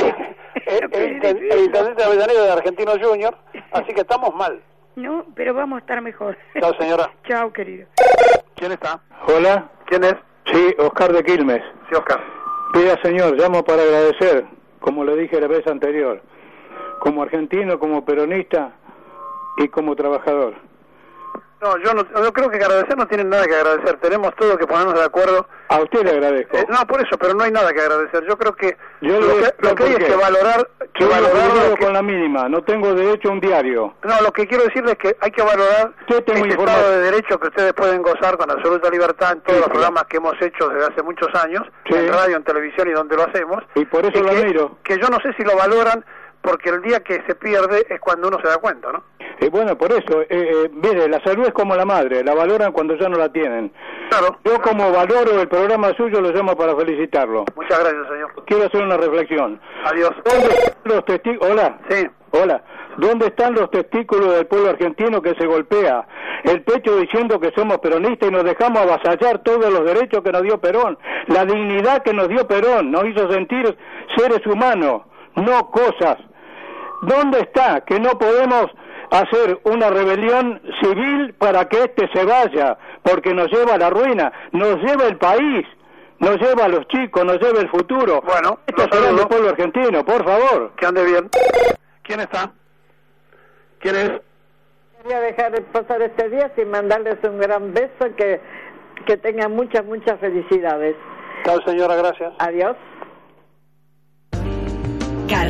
el intendente de Avellaneda de Argentino Junior, así que estamos mal.
No, pero vamos a estar mejor.
Chao, señora.
Chao, querido.
¿Quién está?
Hola.
¿Quién es?
Sí, Oscar de Quilmes.
Sí, Oscar.
Pida, señor, llamo para agradecer, como le dije la vez anterior, como argentino, como peronista y como trabajador.
No, yo creo que agradecer no tienen nada que agradecer. Tenemos todo que ponernos de acuerdo.
A usted le agradezco.
No, por eso, pero no hay nada que agradecer. Yo creo que
lo
que hay es que valorar...
con la mínima, no tengo derecho a un diario.
No, lo que quiero decirles es que hay que valorar este Estado de Derecho que ustedes pueden gozar con absoluta libertad en todos los programas que hemos hecho desde hace muchos años, en radio, en televisión y donde lo hacemos.
Y por eso lo admiro.
Que yo no sé si lo valoran, porque el día que se pierde es cuando uno se da cuenta, ¿no?
Bueno, por eso, mire, la salud es como la madre, la valoran cuando ya no la tienen.
Claro.
Yo como valoro el programa suyo, lo llamo para felicitarlo.
Muchas gracias, señor.
Quiero hacer una reflexión.
Adiós.
¿Dónde están los testículos? Hola.
Sí.
Hola. ¿Dónde están los testículos del pueblo argentino que se golpea el pecho diciendo que somos peronistas y nos dejamos avasallar todos los derechos que nos dio Perón? La dignidad que nos dio Perón nos hizo sentir seres humanos, no cosas. ¿Dónde está que no podemos hacer una rebelión civil para que este se vaya? Porque nos lleva a la ruina, nos lleva el país, nos lleva a los chicos, nos lleva el futuro.
Bueno,
esto es el pueblo argentino, por favor.
Que ande bien. ¿Quién está? ¿Quién es?
Quería dejar pasar este día sin mandarles un gran beso, que tengan muchas felicidades.
Chao, señora, gracias.
Adiós.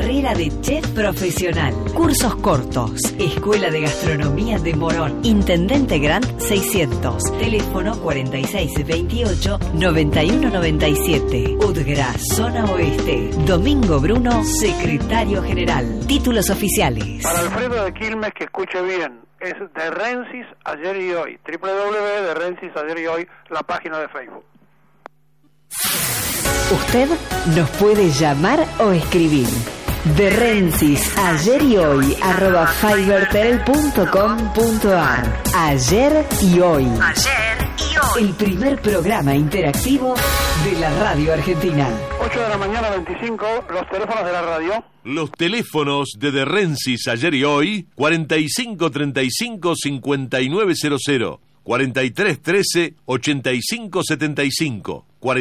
Carrera de chef profesional. Cursos cortos. Escuela de Gastronomía de Morón. Intendente Grant 600. Teléfono 4628-9197. UDGRA, Zona Oeste. Domingo Bruno, secretario general. Títulos oficiales.
Para Alfredo de Quilmes, que escuche bien, es de Rensis Ayer y Hoy. www de Rensis Ayer y Hoy, la página de Facebook.
Usted nos puede llamar o escribir. De Rensis Ayer y Hoy @fibertel.com.ar. Ayer y Hoy. El primer programa interactivo de la radio argentina.
8 de la mañana, 25, los teléfonos de la radio.
Los teléfonos de Rensis Ayer y Hoy, 4535-5900, 4313-8575,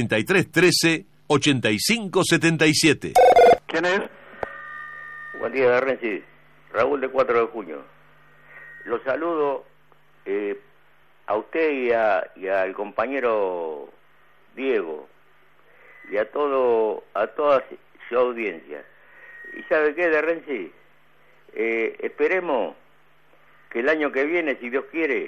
4313-8577.
¿Quién es?
Buen día, de Rensis. Raúl de 4 de junio. Los saludo a usted y al compañero Diego y a toda su audiencia. ¿Y sabe qué, de Rensis? Esperemos que el año que viene, si Dios quiere,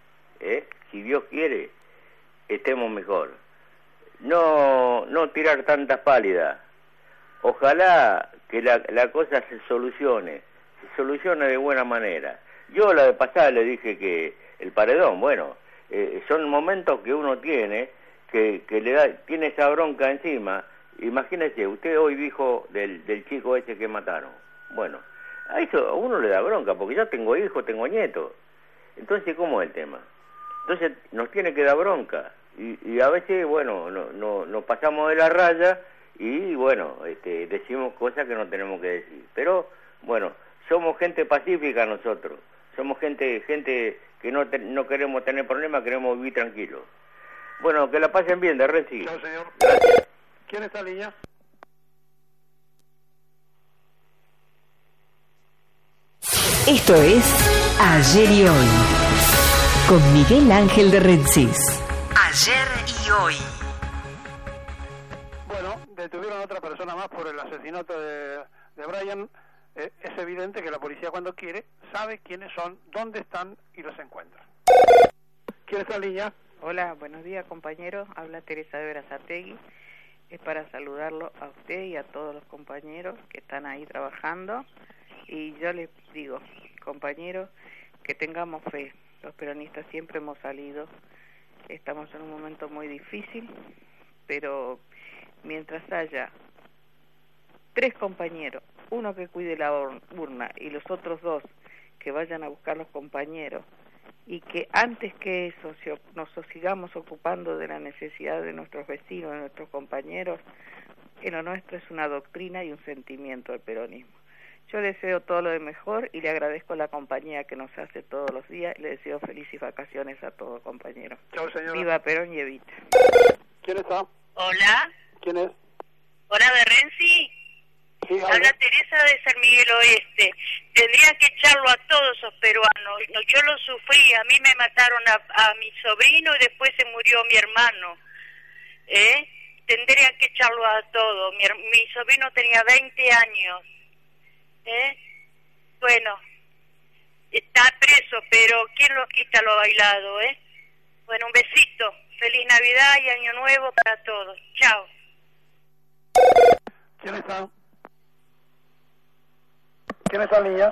estemos mejor. No tirar tantas pálidas. Ojalá que la cosa se solucione de buena manera. Yo la de pasada le dije que el paredón, bueno, son momentos que uno tiene que tiene esa bronca encima. Imagínese, usted hoy dijo del chico ese que mataron. Bueno, a eso a uno le da bronca, porque ya tengo hijos, tengo nietos. Entonces, ¿cómo es el tema? Entonces nos tiene que dar bronca. Y a veces, bueno, nos pasamos de la raya y, bueno, decimos cosas que no tenemos que decir. Pero, bueno, somos gente pacífica nosotros. Somos gente que no queremos tener problemas, queremos vivir tranquilos. Bueno, que la pasen bien, de Rensis.
Chao, señor.
Gracias.
¿Quién está en línea?
Esto es Ayer y Hoy, con Miguel Ángel de Rensis. Ayer y Hoy.
Bueno, detuvieron a otra persona más por el asesinato de Brian. Es evidente que la policía, cuando quiere, sabe quiénes son, dónde están y los encuentra. ¿Quién está en línea?
Hola, buenos días, compañeros. Habla Teresa de Berazategui. Es para saludarlo a usted y a todos los compañeros que están ahí trabajando. Y yo les digo, compañeros, que tengamos fe. Los peronistas siempre hemos salido. Estamos en un momento muy difícil, pero mientras haya 3 compañeros, uno que cuide la urna y los otros 2 que vayan a buscar los compañeros, y que antes que eso nos sigamos ocupando de la necesidad de nuestros vecinos, de nuestros compañeros, lo nuestro es una doctrina y un sentimiento del peronismo. Yo le deseo todo lo de mejor y le agradezco la compañía que nos hace todos los días y le deseo felices vacaciones a todos, compañeros.
Chao, señora.
Viva Perón y Evita.
¿Quién está?
Hola.
¿Quién es?
Hola, de Renzi.
Sí,
habla Teresa de San Miguel Oeste. Tendría que echarlo a todos esos peruanos. Yo lo sufrí, a mí me mataron a mi sobrino y después se murió mi hermano. Tendría que echarlo a todos. Mi sobrino tenía 20 años. Bueno, está preso, pero ¿quién lo quita lo bailado, Bueno, un besito. Feliz Navidad y Año Nuevo para todos. Chao.
¿Quién está? ¿Quién está en línea?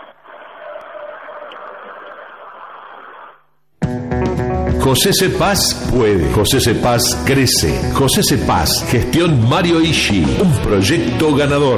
José Cepaz puede. José Cepaz crece. José Cepaz, gestión Mario Ishi, un proyecto ganador.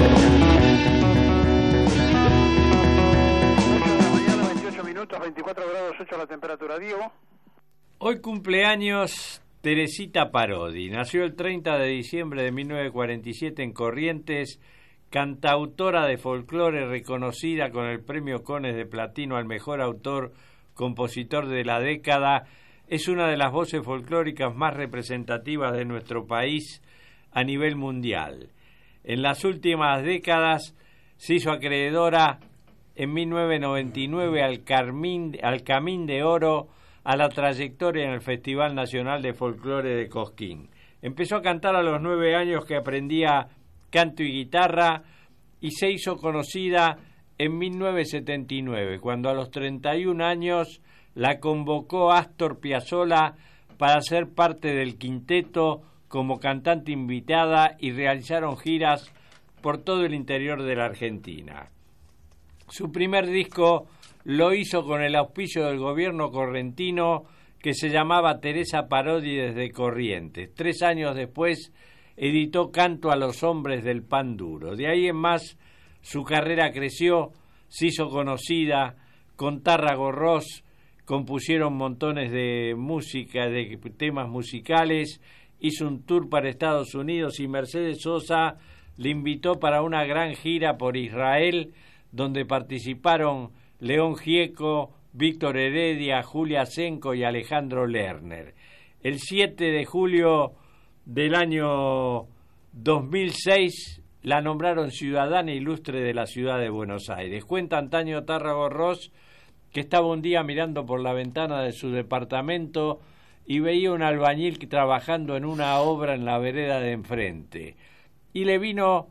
24 grados 8 la temperatura. Diego.
Hoy cumpleaños Teresita Parodi. Nació el 30 de diciembre de 1947 en Corrientes, cantautora de folclore reconocida con el premio Cones de Platino al mejor autor, compositor de la década. Es una de las voces folclóricas más representativas de nuestro país a nivel mundial. En las últimas décadas se hizo acreedora en 1999 al Camín de Oro a la trayectoria en el Festival Nacional de Folclore de Cosquín. Empezó a cantar a los 9 años que aprendía canto y guitarra y se hizo conocida en 1979, cuando a los 31 años la convocó Astor Piazzolla para ser parte del quinteto como cantante invitada y realizaron giras por todo el interior de la Argentina. Su primer disco lo hizo con el auspicio del gobierno correntino, que se llamaba Teresa Parodi desde Corrientes. 3 años después editó Canto a los hombres del pan duro. De ahí en más su carrera creció, se hizo conocida, con Tárrago Ross compusieron montones de música, de temas musicales, hizo un tour para Estados Unidos y Mercedes Sosa le invitó para una gran gira por Israel, donde participaron León Gieco, Víctor Heredia, Julia Senko y Alejandro Lerner. El 7 de julio del año 2006 la nombraron ciudadana ilustre de la ciudad de Buenos Aires. Cuenta Antonio Tárrago Ross que estaba un día mirando por la ventana de su departamento y veía un albañil trabajando en una obra en la vereda de enfrente. Y le vino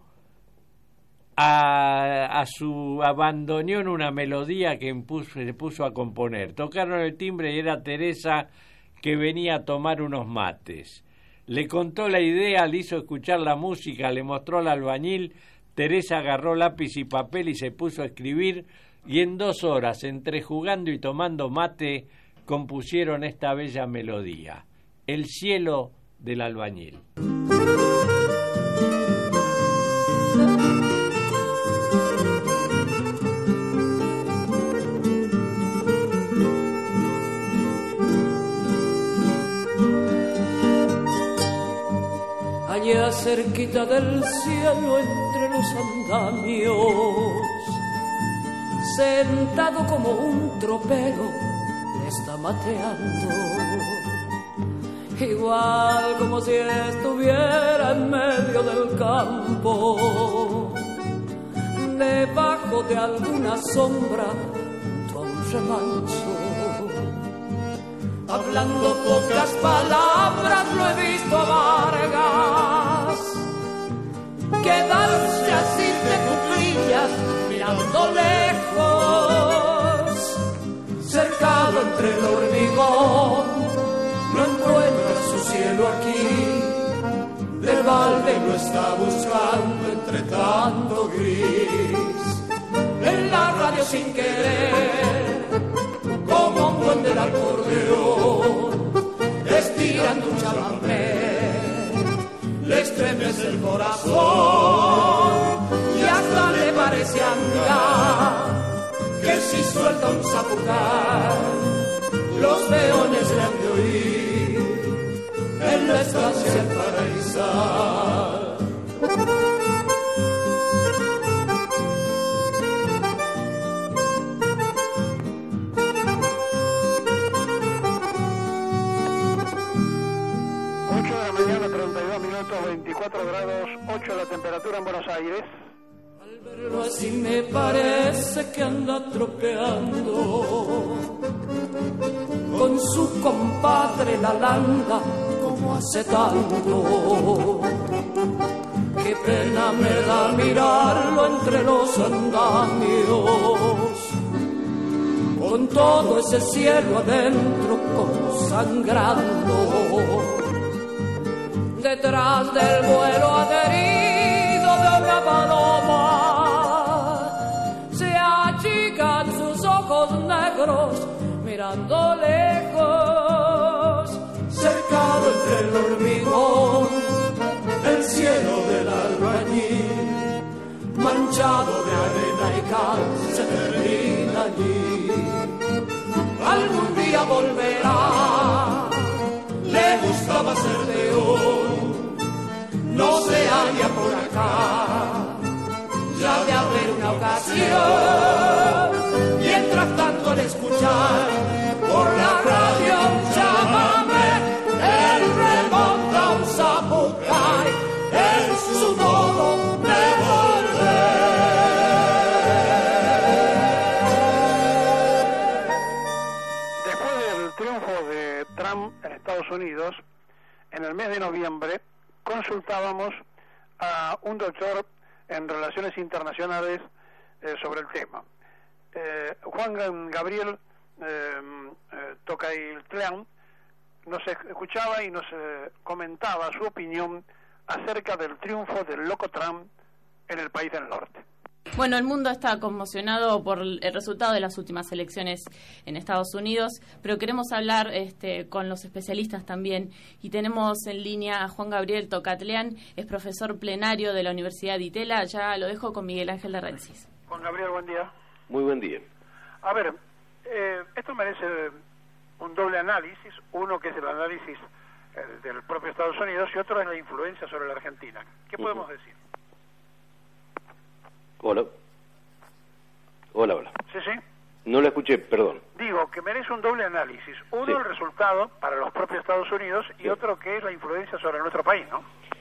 a su bandoneón una melodía que se puso a componer. Tocaron el timbre y era Teresa, que venía a tomar unos mates. Le contó la idea, le hizo escuchar la música, le mostró al albañil. Teresa agarró lápiz y papel y se puso a escribir, y en 2 horas, entre jugando y tomando mate, compusieron esta bella melodía, El cielo del albañil.
Allá cerquita del cielo, entre los andamios, sentado como un tropero, está mateando, igual como si estuviera en medio del campo, debajo de alguna sombra, junto a un remanso. Hablando pocas palabras lo he visto a Vargas quedarse así de cuclillas mirando lejos, cercado entre el hormigón. No encuentra su cielo aquí, de balde lo está buscando entre tanto gris. En la radio sin querer, como un buen del acordeón, estirando un chamamé, le estremece el corazón y hasta le parece andar, que si suelta un zapucar, los peones le han de oír en la estancia paraísal.
24 grados, 8 la temperatura en Buenos Aires.
Al verlo así me parece que anda tropeando con su compadre la landa, como hace tanto. Qué pena me da mirarlo entre los andamios, con todo ese cielo adentro como sangrando. Detrás del vuelo adherido de una paloma se achican sus ojos negros mirando lejos, cercado entre el hormigón, el cielo del albañil, manchado de arena y cal, se termina allí. Algún día volverá, le gustaba ser león, no se halla por acá, ya de haber una ocasión. Mientras tanto al escuchar por la radio llámame, él remonta un zapucay, es su modo de volver.
Después del triunfo de Trump en Estados Unidos, en el mes de noviembre consultábamos a un doctor en Relaciones Internacionales sobre el tema. Juan Gabriel Tocatlián nos escuchaba y nos comentaba su opinión acerca del triunfo del loco Trump en el país del norte.
Bueno, el mundo está conmocionado por el resultado de las últimas elecciones en Estados Unidos, pero queremos hablar con los especialistas también, y tenemos en línea a Juan Gabriel Tocatlián, es profesor plenario de la Universidad de Itela. Ya lo dejo con Miguel Ángel Larrensis.
Juan Gabriel, buen día.
Muy buen día.
A ver, esto merece un doble análisis, uno que es el análisis del propio Estados Unidos y otro es la influencia sobre la Argentina. ¿Qué podemos decir?
Hola.
Sí.
No la escuché, perdón.
Digo, que merece un doble análisis. Uno, sí, el resultado para los propios Estados Unidos, y sí, otro que es la influencia sobre nuestro país, ¿no?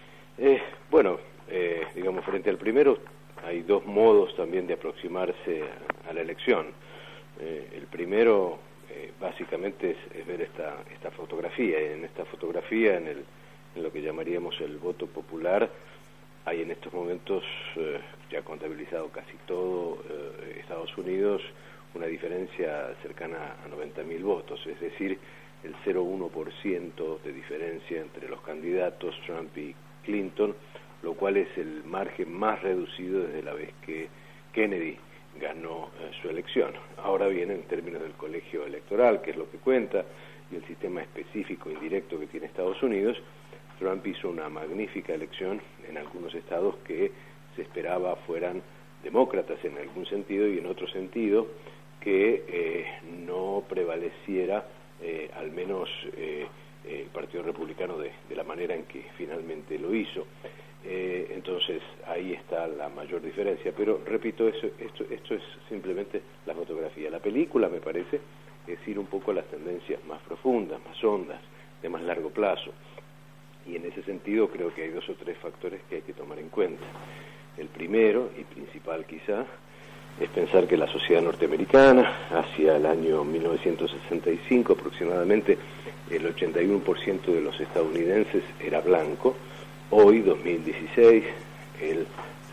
Digamos, frente al primero, hay dos modos también de aproximarse a la elección. El primero, básicamente, es ver esta fotografía. Y en esta fotografía, en lo que llamaríamos el voto popular, hay en estos momentos, ya contabilizado casi todo Estados Unidos, una diferencia cercana a 90.000 votos, es decir, el 0,1% de diferencia entre los candidatos Trump y Clinton, lo cual es el margen más reducido desde la vez que Kennedy ganó su elección. Ahora bien, en términos del colegio electoral, que es lo que cuenta, y el sistema específico indirecto que tiene Estados Unidos, Trump hizo una magnífica elección en algunos estados que se esperaba fueran demócratas en algún sentido, y en otro sentido que no prevaleciera al menos el Partido Republicano de la manera en que finalmente lo hizo. Entonces ahí está la mayor diferencia, pero repito, esto es simplemente la fotografía. La película, me parece, es ir un poco a las tendencias más profundas, más hondas, de más largo plazo. Y en ese sentido creo que hay dos o tres factores que hay que tomar en cuenta. El primero, y principal quizá, es pensar que la sociedad norteamericana, hacia el año 1965 aproximadamente, el 81% de los estadounidenses era blanco. Hoy, 2016, el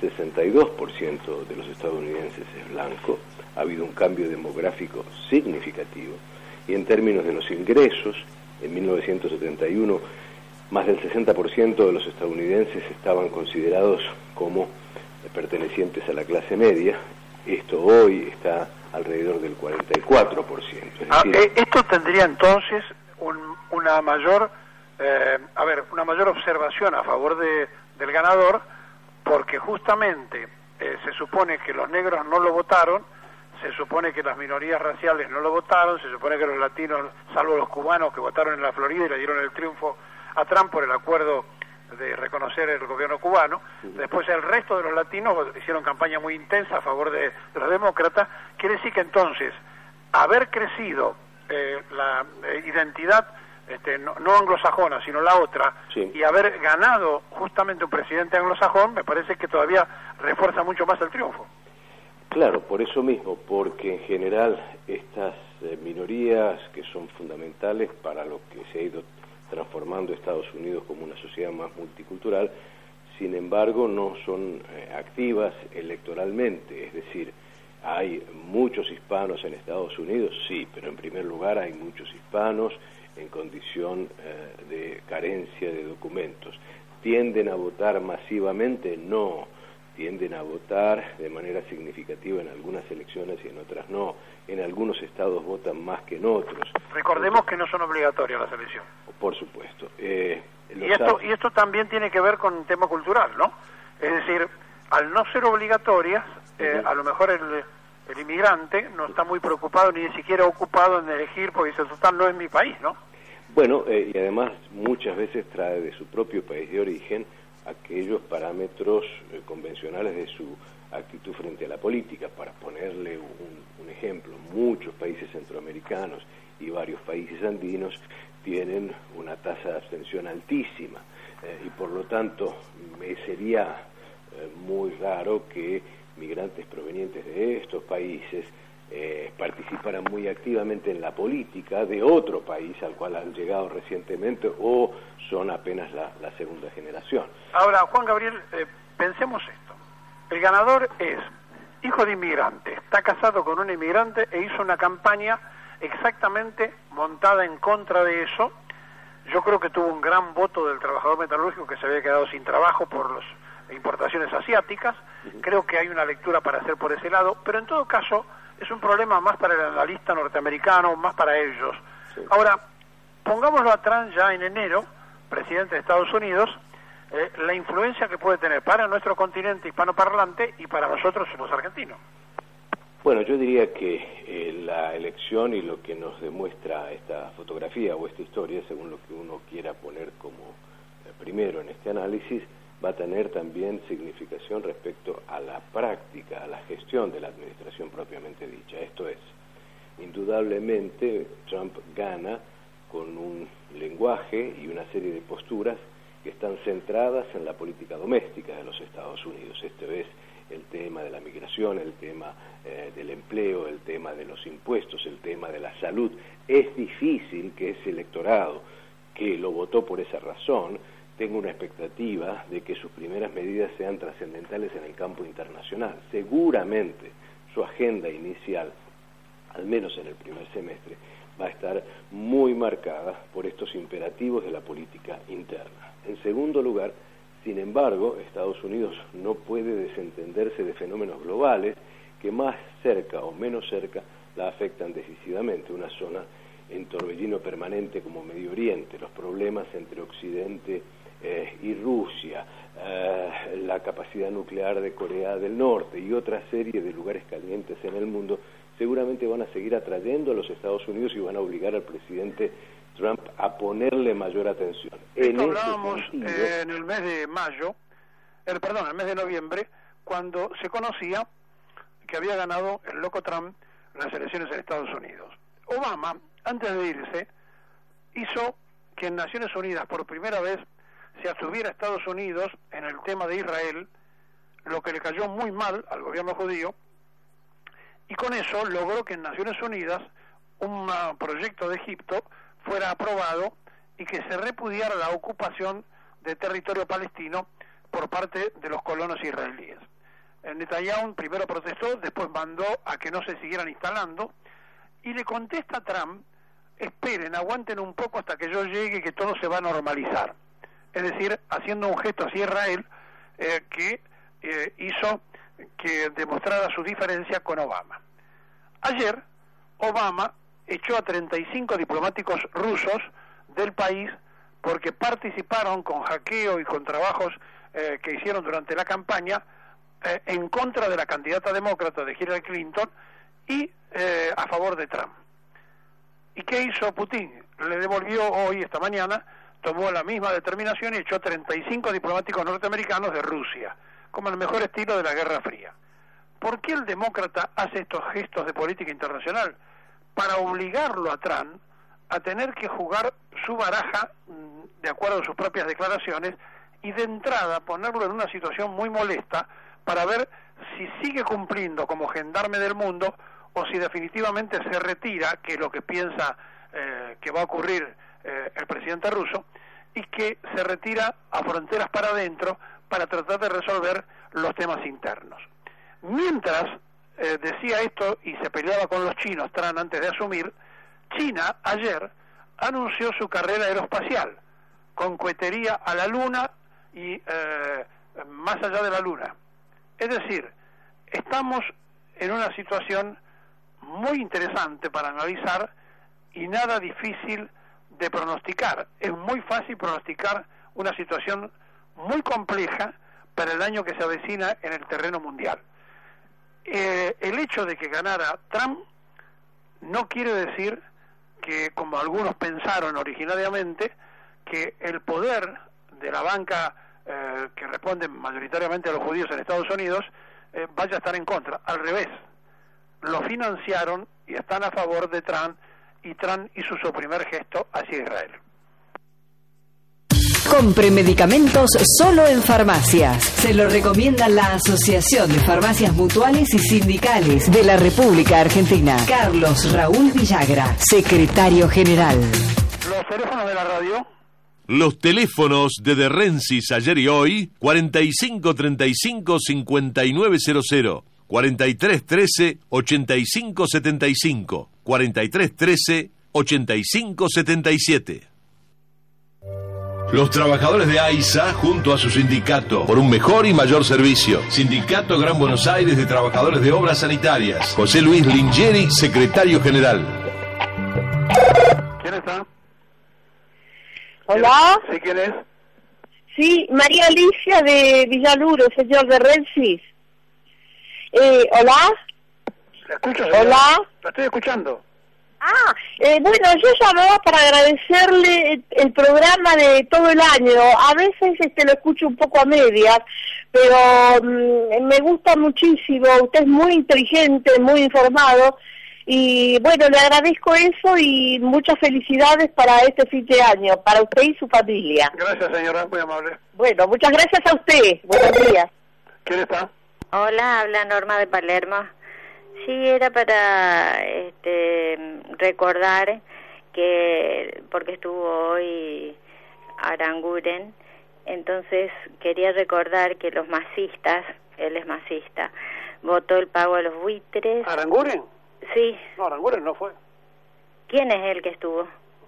62% de los estadounidenses es blanco. Ha habido un cambio demográfico significativo. Y en términos de los ingresos, en 1971, más del 60% de los estadounidenses estaban considerados como pertenecientes a la clase media. Esto hoy está alrededor del 44%. Es decir,
esto tendría entonces una mayor observación a favor del ganador, porque justamente se supone que los negros no lo votaron, se supone que las minorías raciales no lo votaron, se supone que los latinos, salvo los cubanos que votaron en la Florida y le dieron el triunfo a Trump por el acuerdo de reconocer el gobierno cubano. Después el resto de los latinos hicieron campaña muy intensa a favor de los demócratas. Quiere decir que entonces haber crecido la identidad no anglosajona, sino la otra, sí, y haber ganado justamente un presidente anglosajón, me parece que todavía refuerza mucho más el triunfo.
Claro, por eso mismo, porque en general estas minorías que son fundamentales para lo que se ha ido transformando Estados Unidos como una sociedad más multicultural, sin embargo no son activas electoralmente, es decir, hay muchos hispanos en Estados Unidos, sí, pero en primer lugar hay muchos hispanos en condición de carencia de documentos. ¿Tienden a votar masivamente? No. Tienden a votar de manera significativa en algunas elecciones y en otras no. En algunos estados votan más que en otros.
Recordemos que no son obligatorias las elecciones.
Por supuesto.
Y esto también tiene que ver con un tema cultural, ¿no? Es decir, al no ser obligatorias, a lo mejor el inmigrante no está muy preocupado ni siquiera ocupado en elegir, porque dice, total, no es mi país, ¿no?
Bueno, y además muchas veces trae de su propio país de origen aquellos parámetros convencionales de su actitud frente a la política. Para ponerle un ejemplo, muchos países centroamericanos y varios países andinos tienen una tasa de abstención altísima, y por lo tanto me sería muy raro que migrantes provenientes de estos países participaran muy activamente en la política de otro país al cual han llegado recientemente o son apenas la segunda generación.
Ahora, Juan Gabriel, pensemos esto. El ganador es hijo de inmigrante, está casado con un inmigrante e hizo una campaña exactamente montada en contra de eso. Yo creo que tuvo un gran voto del trabajador metalúrgico que se había quedado sin trabajo por las importaciones asiáticas. Creo que hay una lectura para hacer por ese lado, pero en todo caso es un problema más para el analista norteamericano, más para ellos. Ahora, pongámoslo a Trump ya en enero, presidente de Estados Unidos, la influencia que puede tener para nuestro continente hispanoparlante y para nosotros los argentinos.
Bueno, yo diría que la elección y lo que nos demuestra esta fotografía o esta historia, según lo que uno quiera poner como primero en este análisis, va a tener también significación respecto a la práctica, a la gestión de la administración propiamente dicha. Esto es, indudablemente Trump gana con un lenguaje y una serie de posturas que están centradas en la política doméstica de los Estados Unidos. Esto es el tema de la migración, el tema del empleo, el tema de los impuestos, el tema de la salud. Es difícil que ese electorado que lo votó por esa razón tenga una expectativa de que sus primeras medidas sean trascendentales en el campo internacional. Seguramente su agenda inicial, al menos en el primer semestre, va a estar muy marcada por estos imperativos de la política interna. En segundo lugar, sin embargo, Estados Unidos no puede desentenderse de fenómenos globales que más cerca o menos cerca la afectan decisivamente. Una zona en torbellino permanente como Medio Oriente, los problemas entre Occidente y Rusia, la capacidad nuclear de Corea del Norte y otra serie de lugares calientes en el mundo, seguramente van a seguir atrayendo a los Estados Unidos y van a obligar al presidente Trump a ponerle mayor atención.
Esto hablábamos en el mes de mayo, el mes de noviembre, cuando se conocía que había ganado el loco Trump las elecciones en Estados Unidos. Obama, antes de irse, hizo que en Naciones Unidas por primera vez se abstuviera a Estados Unidos en el tema de Israel, lo que le cayó muy mal al gobierno judío, y con eso logró que en Naciones Unidas un proyecto de Egipto fuera aprobado y que se repudiara la ocupación de territorio palestino por parte de los colonos israelíes. Netanyahu primero protestó, después mandó a que no se siguieran instalando, y le contesta a Trump: esperen, aguanten un poco hasta que yo llegue, que todo se va a normalizar. Es decir, haciendo un gesto hacia Israel que hizo que demostrara su diferencia con Obama. Ayer, Obama echó a 35 diplomáticos rusos del país porque participaron con hackeo y con trabajos que hicieron durante la campaña en contra de la candidata demócrata de Hillary Clinton y a favor de Trump. ¿Y qué hizo Putin? Le devolvió hoy, esta mañana, tomó la misma determinación y echó 35 diplomáticos norteamericanos de Rusia, como el mejor estilo de la Guerra Fría. ¿Por qué el demócrata hace estos gestos de política internacional? Para obligarlo a Trump a tener que jugar su baraja de acuerdo a sus propias declaraciones y de entrada ponerlo en una situación muy molesta para ver si sigue cumpliendo como gendarme del mundo o si definitivamente se retira, que es lo que piensa que va a ocurrir el presidente ruso, y que se retira a fronteras para adentro para tratar de resolver los temas internos. Mientras decía esto y se peleaba con los chinos, Trump, antes de asumir, China ayer anunció su carrera aeroespacial con cohetería a la Luna y más allá de la Luna. Es decir, estamos en una situación muy interesante para analizar y nada difícil de pronosticar. Es muy fácil pronosticar una situación muy compleja para el año que se avecina en el terreno mundial. El hecho de que ganara Trump no quiere decir que, como algunos pensaron originariamente, que el poder de la banca que responde mayoritariamente a los judíos en Estados Unidos vaya a estar en contra. Al revés, lo financiaron y están a favor de Trump, y Trump hizo su primer gesto hacia Israel.
Compre medicamentos solo en farmacias. Se lo recomienda la Asociación de Farmacias Mutuales y Sindicales de la República Argentina. Carlos Raúl Villagra, secretario general.
Los teléfonos de la radio.
Los teléfonos de Rensis ayer y hoy, 4535-5900, 4313-8575, 4313-8577. Los trabajadores de AISA, junto a su sindicato, por un mejor y mayor servicio. Sindicato Gran Buenos Aires de Trabajadores de Obras Sanitarias. José Luis Lingeri, secretario general.
¿Quién está?
Hola.
¿Sí, quién es?
Sí, María Alicia de Villaluro, señor de Rensis. ¿Hola?
¿La escucho?
Hola.
La estoy escuchando.
Bueno, yo llamaba para agradecerle el programa de todo el año. A veces lo escucho un poco a medias, pero me gusta muchísimo. Usted es muy inteligente, muy informado. Y bueno, le agradezco eso y muchas felicidades para este fin de año, para usted y su familia.
Gracias, señora, muy amable.
Bueno, muchas gracias a usted. Buenos días.
¿Quién está?
Hola, habla Norma de Palermo. Sí, era para recordar que, porque estuvo hoy Aranguren, entonces quería recordar que los masistas, él es masista, votó el pago a los buitres.
¿Aranguren?
Sí.
No, Aranguren no fue.
¿Quién es el que estuvo?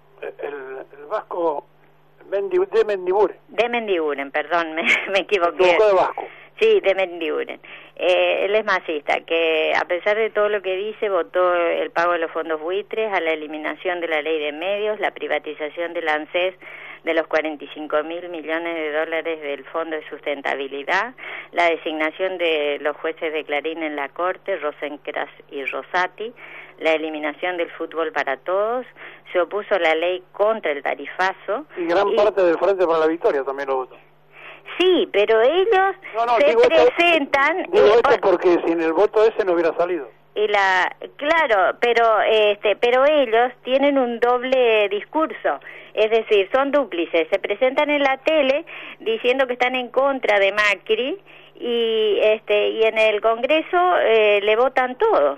El vasco de Mendiguren.
De Mendiguren, perdón, me equivoqué.
De vasco.
Sí, de Mendiguren. Él es masista, que a pesar de todo lo que dice, votó el pago de los fondos buitres, a la eliminación de la ley de medios, la privatización del ANSES de los 45.000 millones de dólares del Fondo de Sustentabilidad, la designación de los jueces de Clarín en la Corte, Rosencrantz y Rosati, la eliminación del fútbol para todos, se opuso a la ley contra el tarifazo.
Y gran parte del Frente para la Victoria también lo votó.
Sí, pero ellos se presentan...
Digo esto porque sin el voto ese no hubiera salido.
Claro, pero ellos tienen un doble discurso, es decir, son dúplices, se presentan en la tele diciendo que están en contra de Macri y en el Congreso le votan todo.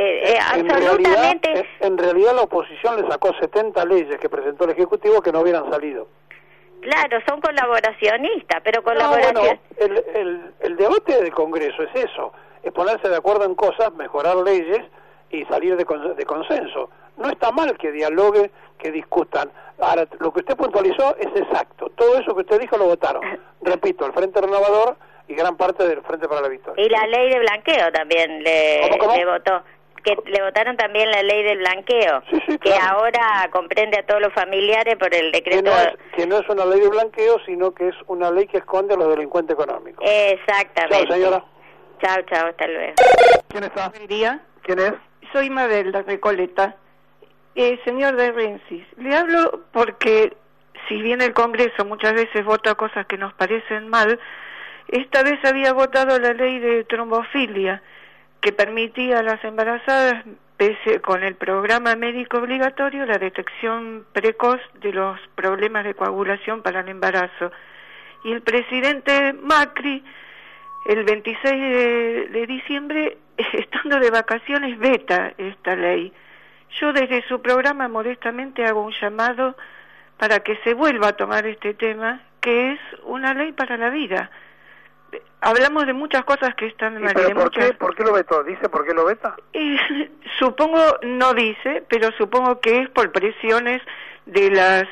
Absolutamente.
En realidad la oposición le sacó 70 leyes que presentó el Ejecutivo que no hubieran salido.
Claro, son colaboracionistas, pero colaboración...
No, bueno, el debate del Congreso es eso, es ponerse de acuerdo en cosas, mejorar leyes y salir de consenso. No está mal que dialoguen, que discutan. Ahora, lo que usted puntualizó es exacto. Todo eso que usted dijo lo votaron. Repito, el Frente Renovador y gran parte del Frente para la Victoria.
Y la ley de blanqueo también le votó. Que le votaron también la ley del blanqueo,
sí,
que ahora comprende a todos los familiares por el decreto...
Que no es una ley de blanqueo, sino que es una ley que esconde a los delincuentes económicos.
Exactamente.
Chao, señora.
Chao, hasta luego.
¿Quién está?
Buen día.
¿Quién es?
Soy Mabel de Recoleta. Señor de Rensis, le hablo porque si bien el Congreso muchas veces vota cosas que nos parecen mal, esta vez había votado la ley de trombofilia, que permitía a las embarazadas, con el programa médico obligatorio, la detección precoz de los problemas de coagulación para el embarazo. Y el presidente Macri, el 26 de diciembre, estando de vacaciones, veta esta ley. Yo desde su programa modestamente hago un llamado para que se vuelva a tomar este tema, que es una ley para la vida. Hablamos de muchas cosas que están mal.
¿Pero por qué lo vetó? ¿Dice por qué lo veta?
Supongo, no dice, pero supongo que es por presiones de las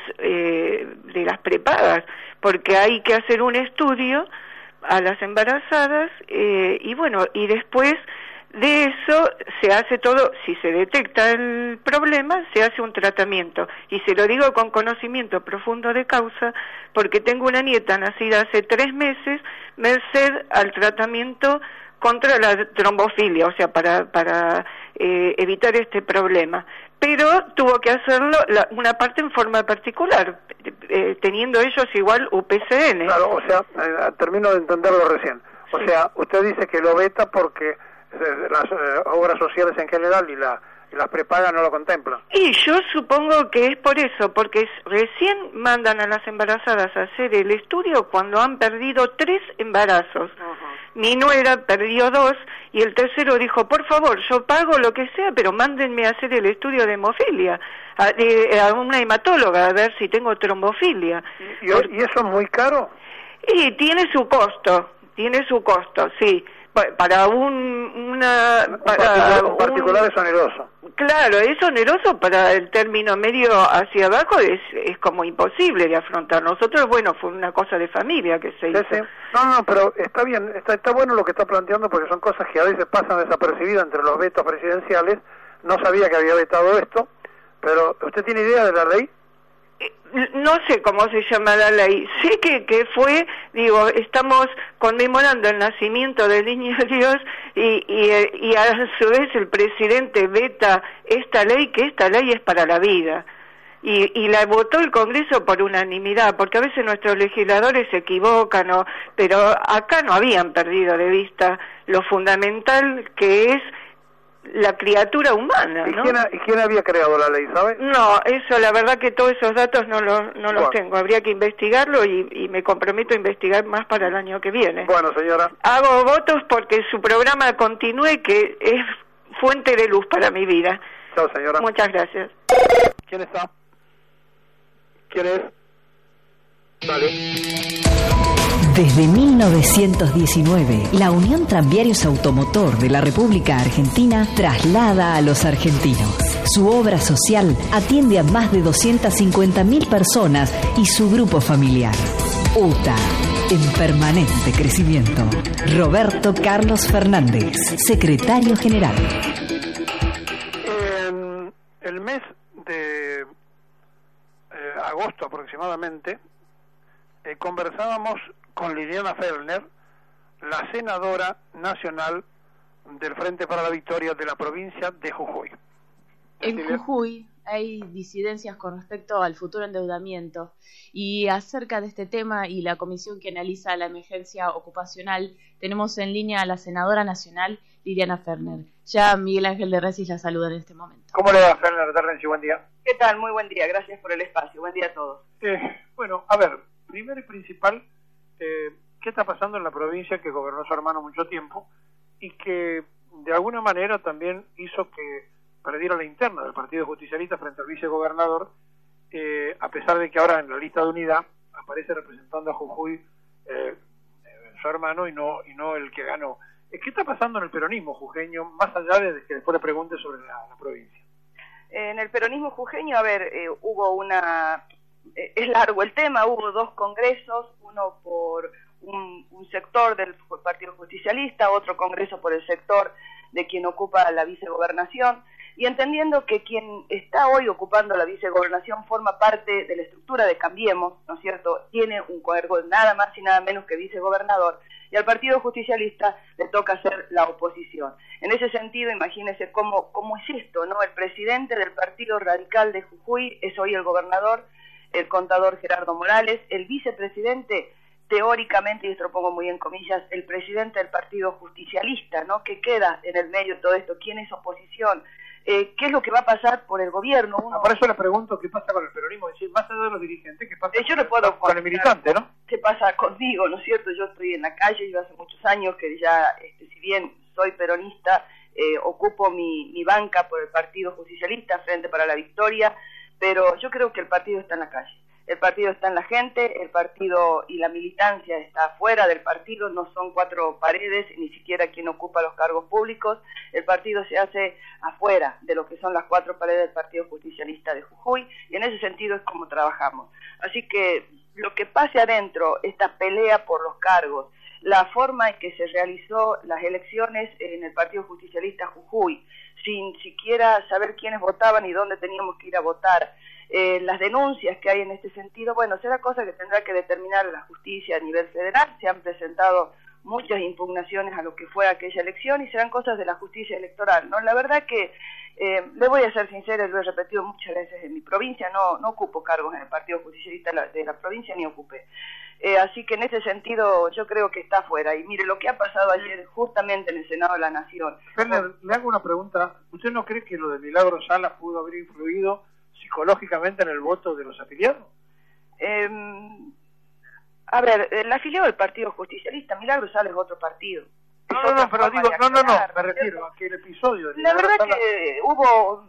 prepagas, porque hay que hacer un estudio a las embarazadas y después de eso se hace todo, si se detecta el problema, se hace un tratamiento. Y se lo digo con conocimiento profundo de causa, porque tengo una nieta nacida hace 3 meses, merced al tratamiento contra la trombofilia, o sea, para evitar este problema. Pero tuvo que hacerlo una parte en forma particular, teniendo ellos igual UPCN.
Claro, o sea, termino de entenderlo recién. O sea, usted dice que lo veta porque las obras sociales en general y las prepagas no lo contemplan.
Y yo supongo que es por eso, porque recién mandan a las embarazadas a hacer el estudio cuando han perdido 3 embarazos. mi nuera perdió 2 y el tercero dijo, por favor, yo pago lo que sea, pero mándenme a hacer el estudio de hemofilia, a una hematóloga, a ver si tengo trombofilia.
¿Y eso es muy caro?
Y tiene su costo, sí. Para un
particular es oneroso.
Claro, es oneroso para el término medio hacia abajo, es como imposible de afrontar. Nosotros, bueno, fue una cosa de familia que se hizo.
Sí. No, pero está bien, está bueno lo que está planteando, porque son cosas que a veces pasan desapercibidas entre los vetos presidenciales. No sabía que había vetado esto, pero ¿usted tiene idea de la ley?
No sé cómo se llama la ley. Sé que fue, estamos conmemorando el nacimiento del Niño Dios y a su vez el presidente veta esta ley, que esta ley es para la vida. Y la votó el Congreso por unanimidad, porque a veces nuestros legisladores se equivocan, pero acá no habían perdido de vista lo fundamental que es la criatura humana, ¿no?
¿Y quién había creado la ley, sabe?
No, eso, la verdad que todos esos datos no los tengo. Habría que investigarlo y me comprometo a investigar más para el año que viene.
Bueno, señora.
Hago votos porque su programa continúe, que es fuente de luz para mi vida.
Chao, señora.
Muchas gracias.
¿Quién está? ¿Quién es? Dale.
Desde 1919, la Unión Tranviarios Automotor de la República Argentina traslada a los argentinos. Su obra social atiende a más de 250.000 personas y su grupo familiar. UTA, en permanente crecimiento. Roberto Carlos Fernández, secretario general.
En el mes de agosto aproximadamente, conversábamos con Liliana Fellner, la senadora nacional del Frente para la Victoria de la provincia de Jujuy.
En Jujuy hay disidencias con respecto al futuro endeudamiento, y acerca de este tema y la comisión que analiza la emergencia ocupacional, tenemos en línea a la senadora nacional Liliana Fellner. Ya Miguel Ángel de Rensis la saluda en este momento.
¿Cómo le va, Fellner de Rensis? Buen día.
¿Qué tal? Muy buen día, gracias por el espacio. Buen día a todos.
Bueno, a ver, primero y principal, ¿qué está pasando en la provincia que gobernó su hermano mucho tiempo y que de alguna manera también hizo que perdiera la interna del Partido Justicialista frente al vicegobernador, a pesar de que ahora en la lista de unidad aparece representando a Jujuy su hermano y no el que ganó? ¿Qué está pasando en el peronismo jujeño, más allá de que después le pregunte sobre la provincia?
En el peronismo jujeño, a ver, hubo es largo el tema, hubo 2 congresos, uno por un sector del Partido Justicialista, otro congreso por el sector de quien ocupa la vicegobernación, y entendiendo que quien está hoy ocupando la vicegobernación forma parte de la estructura de Cambiemos, ¿no es cierto?, tiene un cargo nada más y nada menos que vicegobernador, y al Partido Justicialista le toca hacer la oposición. En ese sentido, imagínense cómo es esto, ¿no? El presidente del Partido Radical de Jujuy es hoy el gobernador, el contador Gerardo Morales, el vicepresidente, teóricamente, y esto lo pongo muy en comillas, el presidente del Partido Justicialista, ¿no? Que queda en el medio de todo esto, ¿quién es oposición? ¿Qué es lo que va a pasar por el gobierno?
Por eso le pregunto qué pasa con el peronismo, es decir, más allá de los dirigentes, ¿qué pasa
yo le puedo
con el militante, no?
¿Qué pasa conmigo, no es cierto? Yo estoy en la calle, yo hace muchos años que ya, si bien soy peronista, ocupo mi banca por el Partido Justicialista, Frente para la Victoria, pero yo creo que el partido está en la calle. El partido está en la gente, el partido y la militancia está afuera del partido, no son 4 paredes, ni siquiera quien ocupa los cargos públicos. El partido se hace afuera de lo que son las 4 paredes del Partido Justicialista de Jujuy, y en ese sentido es como trabajamos. Así que lo que pase adentro, esta pelea por los cargos, la forma en que se realizó las elecciones en el Partido Justicialista Jujuy, sin siquiera saber quiénes votaban y dónde teníamos que ir a votar, las denuncias que hay en este sentido, bueno, será cosa que tendrá que determinar la justicia a nivel federal. Se han presentado muchas impugnaciones a lo que fue aquella elección y serán cosas de la justicia electoral, ¿no? La verdad que, le voy a ser sincera, lo he repetido muchas veces, en mi provincia no ocupo cargos en el Partido Justicialista de la provincia, ni ocupé. Así que en ese sentido yo creo que está afuera. Y mire lo que ha pasado ayer justamente en el Senado de la Nación.
Fellner, le hago una pregunta. ¿Usted no cree que lo de Milagro Sala pudo haber influido psicológicamente en el voto de los afiliados?
A ver, el afiliado del Partido Justicialista, Milagro Sala es otro partido.
Pero digo, me refiero a aquel episodio.
La verdad que hubo,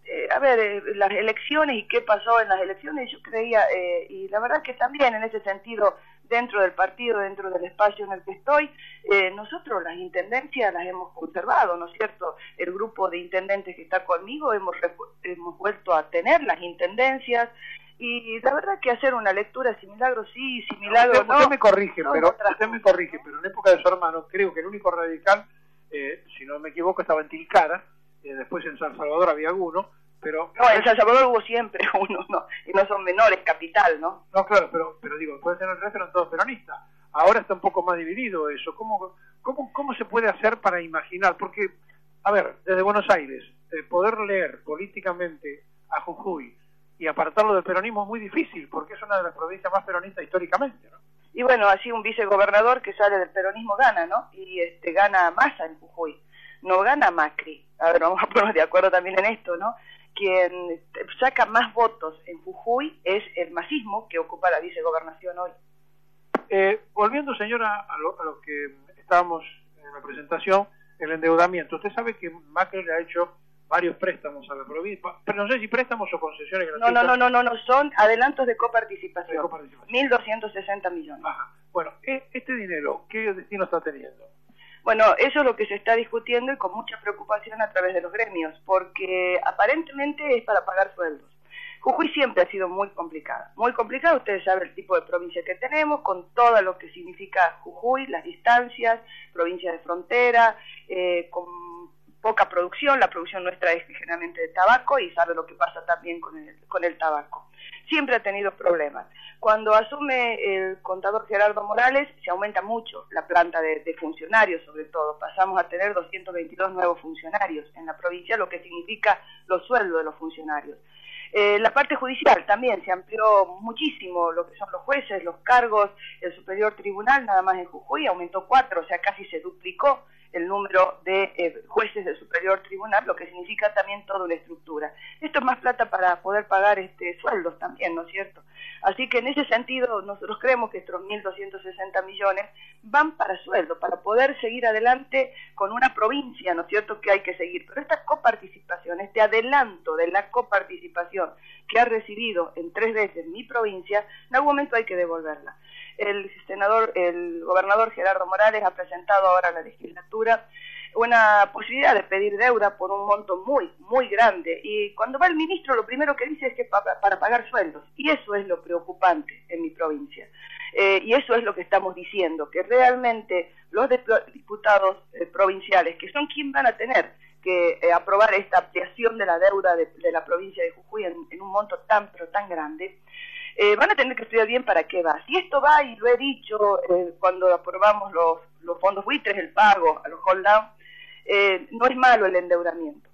las elecciones y qué pasó en las elecciones, yo creía, y la verdad que también en ese sentido, dentro del partido, dentro del espacio en el que estoy, nosotros las intendencias las hemos conservado, ¿no es cierto? El grupo de intendentes que está conmigo hemos vuelto a tener las intendencias, y la verdad que hacer una lectura si Milagro sí, si Milagro no.
Usted me corrige, pero en época de su hermano, creo que el único radical, si no me equivoco, estaba en Tilcara, después en San Salvador había alguno, pero...
No, en San Salvador hubo siempre uno, ¿no? Y no son menores, capital, ¿no?
No, claro, pero digo, puede ser el resto, eran todos peronistas. Ahora está un poco más dividido eso. ¿Cómo se puede hacer para imaginar? Porque, a ver, desde Buenos Aires, poder leer políticamente a Jujuy y apartarlo del peronismo es muy difícil, porque es una de las provincias más peronistas históricamente, ¿no?
Y bueno, así un vicegobernador que sale del peronismo gana, ¿no? Y gana Massa en Jujuy, no gana Macri. A ver, vamos a ponernos de acuerdo también en esto, ¿no? Quien saca más votos en Jujuy es el masismo que ocupa la vicegobernación hoy.
Volviendo, señora, a lo que estábamos en la presentación, el endeudamiento. Usted sabe que Macri le ha hecho varios préstamos a la provincia, pero no sé si préstamos o concesiones gratuitas.
No, son adelantos de coparticipación. 1.260 millones.
Ajá. Bueno, este dinero, ¿qué destino está teniendo?
Bueno, eso es lo que se está discutiendo y con mucha preocupación a través de los gremios, porque aparentemente es para pagar sueldos. Jujuy siempre ha sido muy complicada, ustedes saben el tipo de provincia que tenemos, con todo lo que significa Jujuy, las distancias, provincia de frontera, con poca producción, la producción nuestra es generalmente de tabaco y sabe lo que pasa también con el tabaco. Siempre ha tenido problemas. Cuando asume el contador Gerardo Morales, se aumenta mucho la planta de funcionarios, sobre todo. Pasamos a tener 222 nuevos funcionarios en la provincia, lo que significa los sueldos de los funcionarios. La parte judicial también se amplió muchísimo, lo que son los jueces, los cargos, el superior tribunal, nada más en Jujuy, aumentó 4, o sea, casi se duplicó el número de jueces del superior tribunal, lo que significa también toda una estructura. Esto es más plata para poder pagar sueldos también, ¿no es cierto? Así que en ese sentido nosotros creemos que estos 1.260 millones van para sueldo, para poder seguir adelante con una provincia, ¿no es cierto?, que hay que seguir. Pero esta coparticipación, este adelanto de la coparticipación que ha recibido en 3 veces mi provincia, en algún momento hay que devolverla. El gobernador Gerardo Morales ha presentado ahora a la legislatura una posibilidad de pedir deuda por un monto muy, muy grande. Y cuando va el ministro, lo primero que dice es que para pagar sueldos. Y eso es lo preocupante en mi provincia. Y eso es lo que estamos diciendo, que realmente los diputados provinciales, que son quienes van a tener que aprobar esta ampliación de la deuda de la provincia de Jujuy en un monto tan, pero tan grande, van a tener que estudiar bien para qué va. Si esto va, y lo he dicho cuando aprobamos los fondos buitres, el pago a los hold down, no es malo el endeudamiento,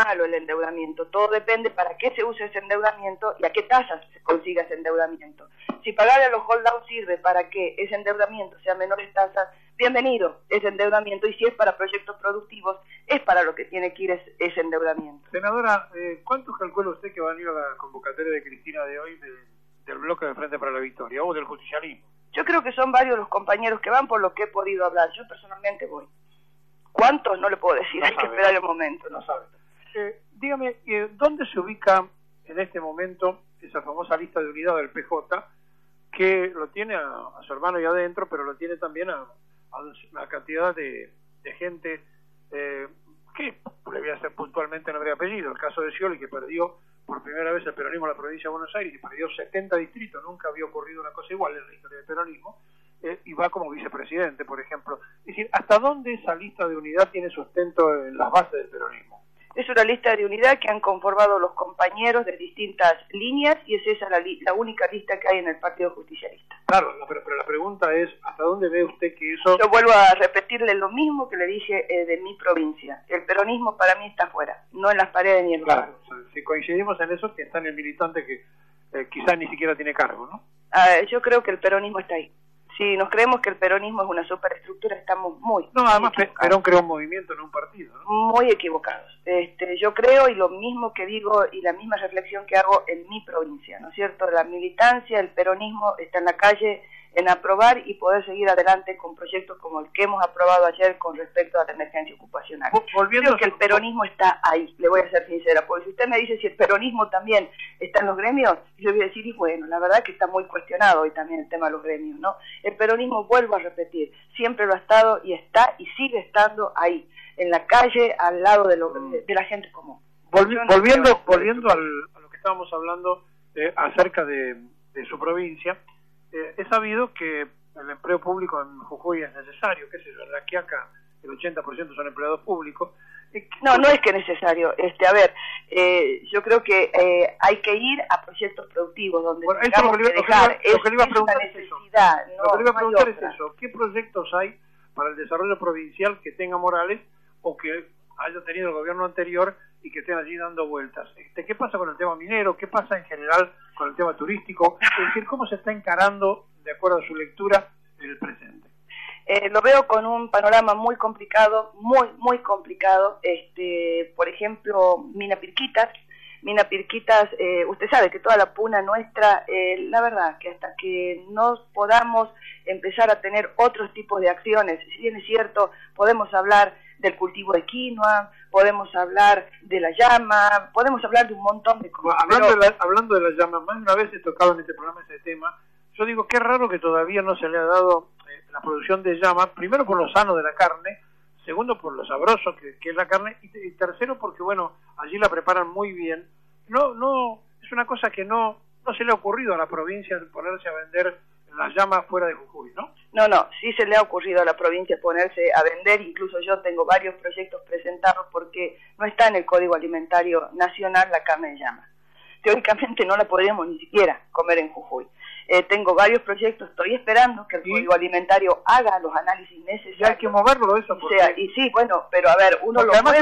todo depende para qué se use ese endeudamiento y a qué tasas se consiga ese endeudamiento. Si pagarle a los hold down sirve para que ese endeudamiento sea menores tasas, bienvenido ese endeudamiento, y si es para proyectos productivos, es para lo que tiene que ir ese endeudamiento.
Senadora, ¿cuántos calcula usted que van a ir a la convocatoria de Cristina de hoy del bloque de Frente para la Victoria o del justicialismo?
Yo creo que son varios los compañeros que van, por lo que he podido hablar. Yo personalmente voy. ¿Cuántos? No le puedo decir, hay que esperar el momento.
No sabe. Dígame, ¿dónde se ubica en este momento esa famosa lista de unidad del PJ, que lo tiene a su hermano ahí adentro, pero lo tiene también a una cantidad de gente que le voy a hacer puntualmente nombre y apellido? El caso de Scioli, que perdió por primera vez el peronismo en la provincia de Buenos Aires y perdió 70 distritos, nunca había ocurrido una cosa igual en la historia del peronismo, y va como vicepresidente, por ejemplo. Es decir, ¿hasta dónde esa lista de unidad tiene sustento en las bases del peronismo?
Es una lista de unidad que han conformado los compañeros de distintas líneas, y es esa la única lista que hay en el Partido Justicialista.
Claro, pero la pregunta es, ¿hasta dónde ve usted que eso...?
Yo vuelvo a repetirle lo mismo que le dije de mi provincia. El peronismo para mí está afuera, no en las paredes ni en los
cargos. Claro, si coincidimos en eso, que está en el militante que quizás ni siquiera tiene cargo, ¿no?
Yo creo que el peronismo está ahí. Si nos creemos que el peronismo es una superestructura, estamos muy...
No, además Perón creó un movimiento, no un partido, ¿no?
Muy equivocados. Yo creo, y lo mismo que digo, y la misma reflexión que hago en mi provincia, ¿no es cierto? La militancia, el peronismo está en la calle, en aprobar y poder seguir adelante con proyectos como el que hemos aprobado ayer con respecto a la emergencia ocupacional. Creo que el peronismo está ahí, le voy a ser sincera, porque si usted me dice si el peronismo también está en los gremios, yo voy a decir, y bueno, la verdad que está muy cuestionado hoy también el tema de los gremios, ¿no? El peronismo, vuelvo a repetir, siempre lo ha estado y está y sigue estando ahí, en la calle, al lado de la gente común.
Volviendo a lo que estábamos hablando acerca de su provincia, he sabido que el empleo público en Jujuy es necesario, qué sé yo, en La Quiaca el 80% son empleados públicos.
No es que es necesario. A ver, yo creo que hay que ir a proyectos productivos donde tengamos que dejar.
Lo que le iba a preguntar es eso.
Lo que le iba a preguntar es
eso. ¿Qué proyectos hay para el desarrollo provincial que tenga Morales o que haya tenido el gobierno anterior y que estén allí dando vueltas? ¿Qué pasa con el tema minero? ¿Qué pasa en general con el tema turístico? Es decir, ¿cómo se está encarando, de acuerdo a su lectura, el presente?
Lo veo con un panorama muy complicado, muy complicado. Por ejemplo, Mina Pirquitas, usted sabe que toda la puna nuestra, la verdad que hasta que no podamos empezar a tener otros tipos de acciones, si bien es cierto, podemos hablar del cultivo de quinoa, podemos hablar de la llama, podemos hablar de un montón de cosas.
Hablando de la llama, más de una vez he tocado en este programa ese tema. Yo digo, qué raro que todavía no se le ha dado la producción de llama, primero por lo sano de la carne, segundo por lo sabroso que es la carne, y tercero porque, bueno, allí la preparan muy bien. No, es una cosa que no se le ha ocurrido a la provincia ponerse a vender las llamas fuera de Jujuy, ¿no?
No, sí se le ha ocurrido a la provincia ponerse a vender, incluso yo tengo varios proyectos presentados porque no está en el Código Alimentario Nacional la carne de llama. Teóricamente no la podríamos ni siquiera comer en Jujuy. Tengo varios proyectos, estoy esperando que el Código Alimentario haga los análisis necesarios.
Ya hay que moverlo eso.
Y sí, bueno, pero a ver, uno lo mueve,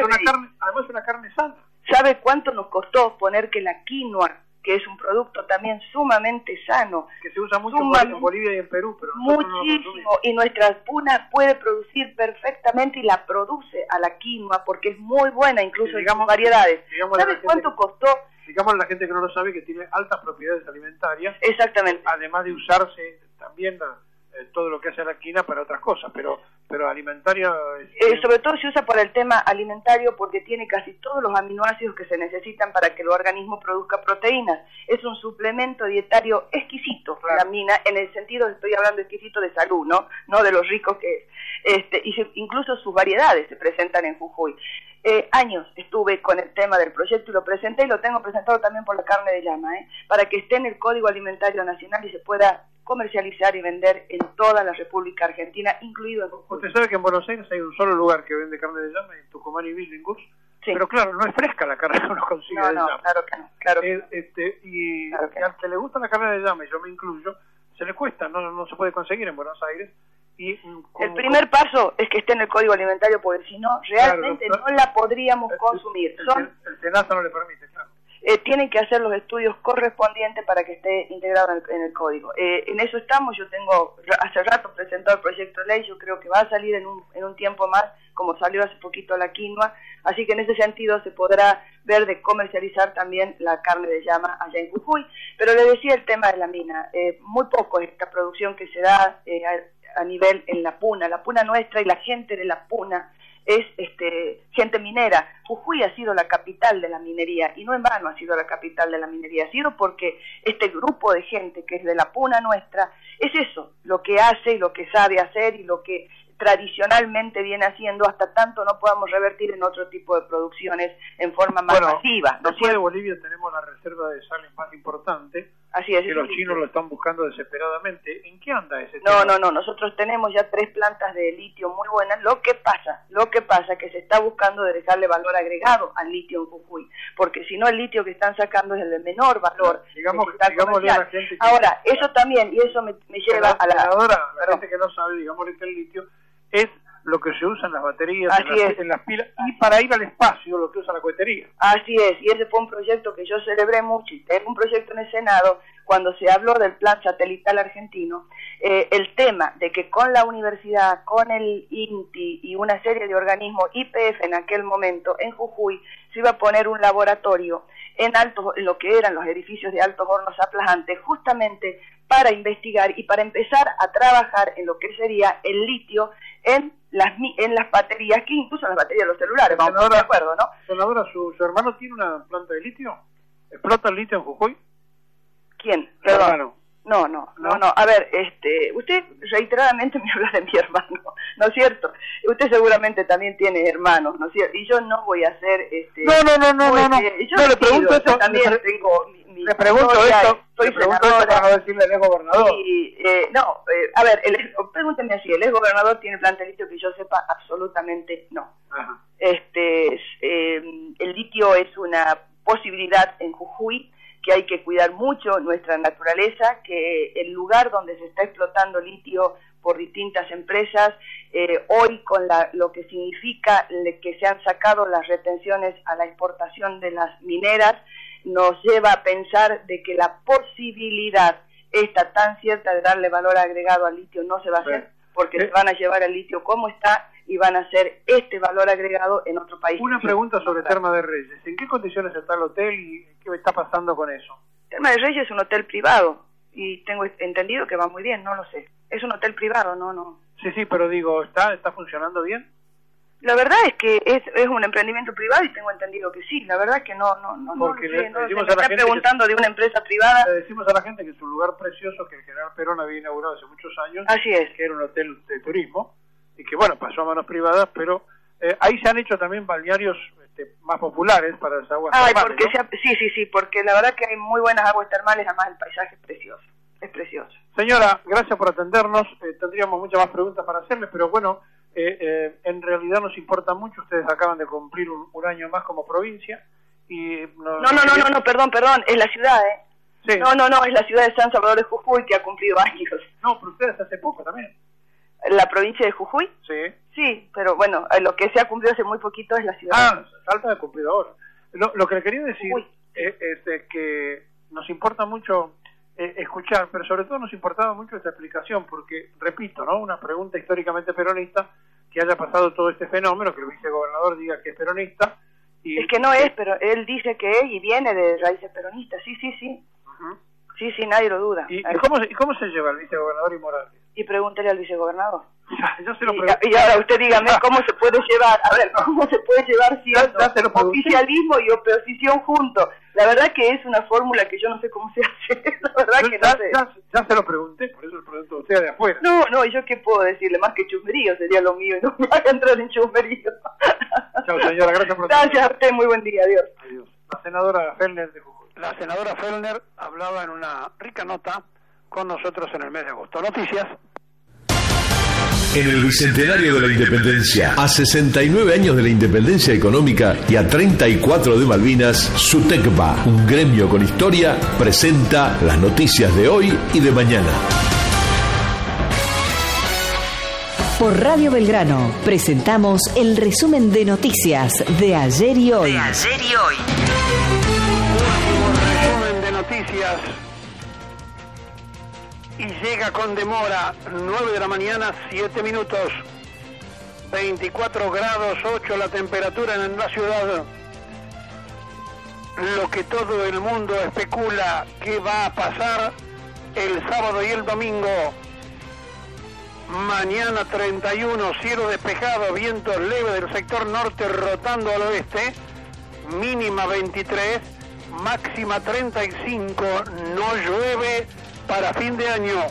además es una carne sana.
¿Sabe cuánto nos costó poner que la quinoa, que es un producto también sumamente sano,
que se usa mucho en Bolivia y en Perú, pero
muchísimo, y nuestra puna puede producir perfectamente y la produce a la quinoa porque es muy buena, incluso en sus variedades? ¿Sabe cuánto costó?
Digamos a la gente que no lo sabe que tiene altas propiedades alimentarias.
Exactamente.
Además de usarse también todo lo que hace la quinoa para otras cosas, pero alimentaria...
sobre todo se usa para el tema alimentario porque tiene casi todos los aminoácidos que se necesitan para que el organismo produzca proteínas. Es un suplemento dietario exquisito, claro. La mina, en el sentido, estoy hablando exquisito de salud, no de los ricos que es. Incluso sus variedades se presentan en Jujuy. Años estuve con el tema del proyecto y lo presenté y lo tengo presentado también por la carne de llama, para que esté en el Código Alimentario Nacional y se pueda comercializar y vender en toda la República Argentina, incluido en Jujuy.
Usted sabe que en Buenos Aires hay un solo lugar que vende carne de llama, en Tucumán y Billinghurst, sí. Pero claro, no es fresca la carne que uno consigue de llama.
Claro que no. Claro que
al que le gusta la carne de llama, y yo me incluyo, se le cuesta, no se puede conseguir en Buenos Aires.
El primer paso es que esté en el Código Alimentario, porque si no, realmente no la podríamos consumir.
El SENASA no le permite, claro.
Tienen que hacer los estudios correspondientes para que esté integrado en el código. En eso estamos. Yo tengo hace rato presentado el proyecto de ley. Yo creo que va a salir en un tiempo más, como salió hace poquito la quinoa. Así que en ese sentido se podrá ver de comercializar también la carne de llama allá en Jujuy. Pero le decía el tema de la mina. Muy poco es esta producción que se da a nivel en la puna nuestra, y la gente de la puna es gente minera. Jujuy ha sido la capital de la minería, y no en vano ha sido la capital de la minería, ha sido porque este grupo de gente que es de la puna nuestra es eso, lo que hace y lo que sabe hacer y lo que tradicionalmente viene haciendo, hasta tanto no podamos revertir en otro tipo de producciones en forma más masiva.
Después de Bolivia tenemos la reserva de sal más importante.
Así es.
Que los chinos lo están buscando desesperadamente. ¿En qué anda ese tema?
No, nosotros tenemos ya 3 plantas de litio muy buenas. Lo que pasa que se está buscando de dejarle valor agregado al litio en Jujuy, porque si no el litio que están sacando es el de menor valor.
Digámosle a la gente
Ahora, eso también, y eso me lleva a
la gente que no sabe, digámosle que el litio es lo que se usa en las baterías, en las pilas, y para ir al espacio lo que usa la cohetería.
Así es, y ese fue un proyecto que yo celebré mucho, y tengo un proyecto en el Senado, cuando se habló del plan satelital argentino, el tema de que con la universidad, con el INTI y una serie de organismos, YPF en aquel momento, en Jujuy, se iba a poner un laboratorio en lo que eran los edificios de Altos Hornos Aplajantes, justamente para investigar y para empezar a trabajar en lo que sería el litio en las baterías, que incluso las baterías de los celulares, vamos de acuerdo, ¿no?
Senadora, ¿su hermano tiene una planta de litio? ¿Explota el litio en Jujuy?
¿Quién? Perdón. No. A ver, usted reiteradamente me habla de mi hermano, ¿no es cierto? Usted seguramente también tiene hermanos, ¿no es cierto? Y yo no voy a hacer
No. Yo le pregunto eso.
También tengo
le pregunto esto.
Soy
senadora para no decirle el ex gobernador.
A ver, pregúnteme así, ¿el ex gobernador tiene planta de litio? Que yo sepa, absolutamente no.
Ajá.
El litio es una posibilidad en Jujuy, que hay que cuidar mucho nuestra naturaleza, que el lugar donde se está explotando litio por distintas empresas, hoy con lo que significa que se han sacado las retenciones a la exportación de las mineras, nos lleva a pensar de que la posibilidad esta tan cierta de darle valor agregado al litio no se va a hacer, porque se van a llevar el litio como está y van a hacer este valor agregado en otro país.
Una pregunta sobre Termas de Reyes. ¿En qué condiciones está el hotel y qué está pasando con eso?
Termas de Reyes es un hotel privado y tengo entendido que va muy bien, no lo sé. Es un hotel privado, no.
Sí, pero digo, ¿está funcionando bien?
La verdad es que es un emprendimiento privado y tengo entendido que sí. La verdad es que no
porque
sé,
le decimos
me está preguntando de una empresa privada.
Le decimos a la gente que es un lugar precioso que el general Perón había inaugurado hace muchos años.
Así es.
Que era un hotel de turismo y que, bueno, pasó a manos privadas, pero ahí se han hecho también balnearios más populares para las aguas termales,
porque
¿no?
Sí, porque la verdad que hay muy buenas aguas termales, además el paisaje es precioso. Es precioso.
Señora, gracias por atendernos. Tendríamos muchas más preguntas para hacerles, pero bueno, en realidad nos importa mucho. Ustedes acaban de cumplir un año más como provincia y
No, perdón, es la ciudad,
Sí.
No, es la ciudad de San Salvador de Jujuy que ha cumplido años.
No, pero ustedes hace poco también.
¿La provincia de Jujuy?
Sí,
pero bueno, lo que se ha cumplido hace muy poquito es la ciudad.
Salta de cumplido ahora. Lo que le quería decir es que nos importa mucho escuchar, pero sobre todo nos importaba mucho esta explicación, porque, repito, ¿no? Una pregunta históricamente peronista, que haya pasado todo este fenómeno, que el vicegobernador diga que es peronista.
Es que no es, pero él dice que es y viene de raíces peronistas, sí.
Uh-huh.
Sí, nadie lo duda.
¿Y cómo se lleva el vicegobernador y Morales?
Y pregúntele al vicegobernador.
Yo se lo pregunto.
Y ahora usted dígame cómo se puede llevar, cómo se puede llevar siendo oficialismo y oposición juntos. La verdad que es una fórmula que yo no sé cómo se hace. La verdad que no sé.
Ya se lo pregunté, por eso le pregunto a usted de afuera.
No, ¿y yo qué puedo decirle? Más que chusmerío sería lo mío y no me voy a entrar en chusmerío.
Chao, señora, gracias por
Gracias a usted, muy buen día, adiós.
La senadora Fellner de Jujuy. La senadora Fellner hablaba en una rica nota con nosotros en el mes de agosto. Noticias.
En el Bicentenario de la Independencia, a 69 años de la independencia económica y a 34 de Malvinas, SUTECBA, un gremio con historia, presenta las noticias de hoy y de mañana.
Por Radio Belgrano presentamos el resumen de noticias de ayer y hoy.
Resumen de noticias. Y llega con demora, 9 de la mañana, 7 minutos, 24 grados 8 la temperatura en la ciudad. Lo que todo el mundo especula que va a pasar el sábado y el domingo. Mañana 31, cielo despejado, vientos leves del sector norte rotando al oeste, mínima 23, máxima 35, no llueve para fin de año.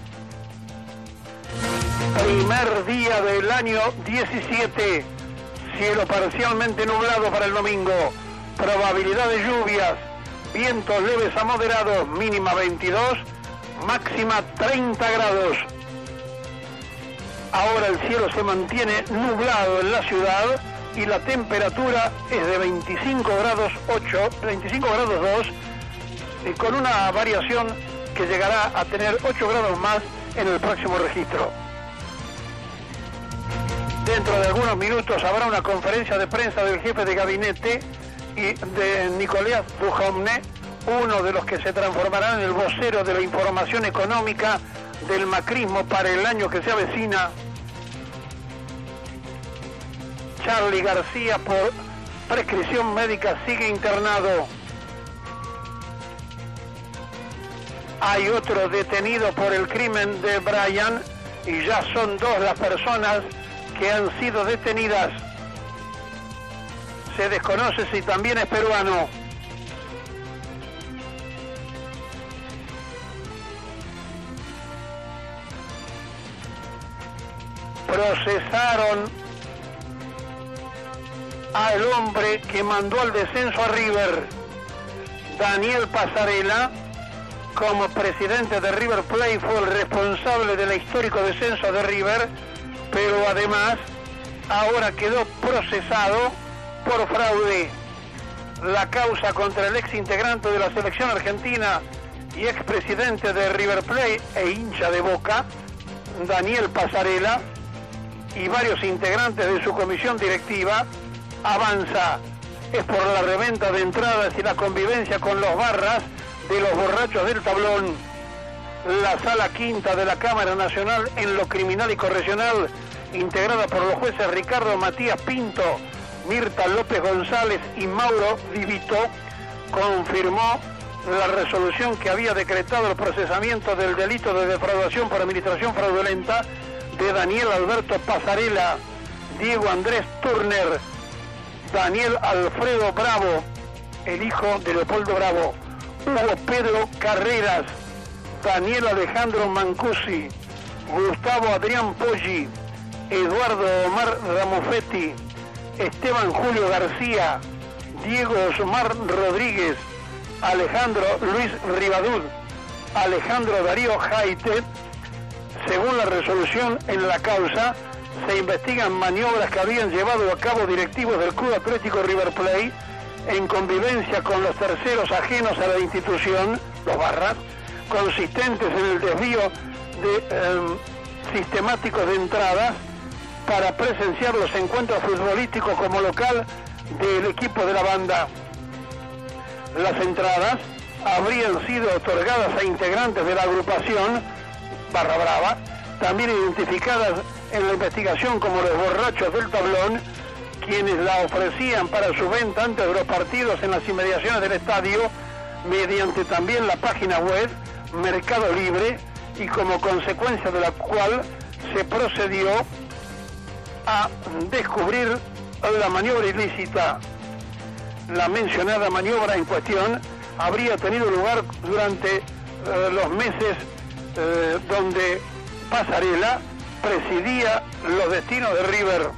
Primer día del año 17, cielo parcialmente nublado para el domingo, probabilidad de lluvias, vientos leves a moderados, mínima 22, máxima 30 grados. Ahora el cielo se mantiene nublado en la ciudad y la temperatura es de 25 grados 2, con una variación que llegará a tener 8 grados más en el próximo registro. Dentro de algunos minutos habrá una conferencia de prensa del jefe de gabinete y de Nicolás Dujovne,
uno de los que se transformarán en el vocero de la información económica del macrismo para el año que se avecina. Charly García, por prescripción médica, sigue internado. Hay otro detenido por el crimen de Brian y ya son 2 las personas que han sido detenidas. Se desconoce si también es peruano. Procesaron al hombre que mandó al descenso a River, Daniel Passarella. Como presidente de River Plate fue el responsable del histórico descenso de River, pero además ahora quedó procesado por fraude. La causa contra el ex integrante de la selección argentina y expresidente de River Plate e hincha de Boca, Daniel Passarella, y varios integrantes de su comisión directiva avanza. Es por la reventa de entradas y la convivencia con los barras de los borrachos del tablón. La sala quinta de la Cámara Nacional en lo criminal y correccional, integrada por los jueces Ricardo Matías Pinto, Mirta López González y Mauro Di Vito, confirmó la resolución que había decretado el procesamiento del delito de defraudación por administración fraudulenta de Daniel Alberto Passarella, Diego Andrés Turner, Daniel Alfredo Bravo, el hijo de Leopoldo Bravo, Hugo Pedro Carreras, Daniel Alejandro Mancusi, Gustavo Adrián Poggi, Eduardo Omar Ramofetti, Esteban Julio García, Diego Osmar Rodríguez, Alejandro Luis Rivadud, Alejandro Darío Jaite. Según la resolución en la causa, se investigan maniobras que habían llevado a cabo directivos del Club Atlético River Plate en convivencia con los terceros ajenos a la institución, los barras, consistentes en el desvío de sistemáticos de entradas para presenciar los encuentros futbolísticos como local del equipo de la banda. Las entradas habrían sido otorgadas a integrantes de la agrupación Barra Brava, también identificadas en la investigación como los borrachos del tablón, quienes la ofrecían para su venta antes de los partidos en las inmediaciones del estadio, mediante también la página web Mercado Libre, y como consecuencia de la cual se procedió a descubrir la maniobra ilícita. La mencionada maniobra en cuestión habría tenido lugar durante los meses donde Passarella presidía los destinos de River.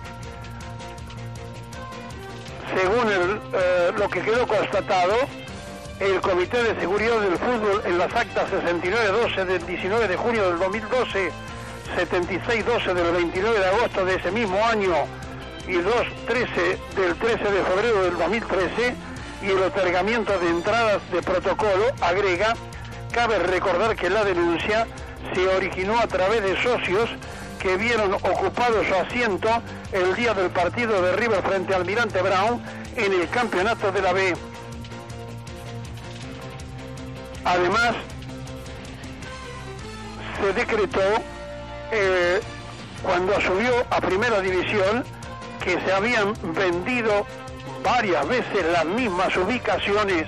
Según lo que quedó constatado, el Comité de Seguridad del Fútbol en las actas 69-12 del 19 de junio del 2012, 76-12 del 29 de agosto de ese mismo año y 2-13 del 13 de febrero del 2013, y el otorgamiento de entradas de protocolo, agrega, cabe recordar que la denuncia se originó a través de socios que vieron ocupado su asiento el día del partido de River frente al Almirante Brown en el campeonato de la B. Además, se decretó cuando subió a Primera División que se habían vendido varias veces las mismas ubicaciones.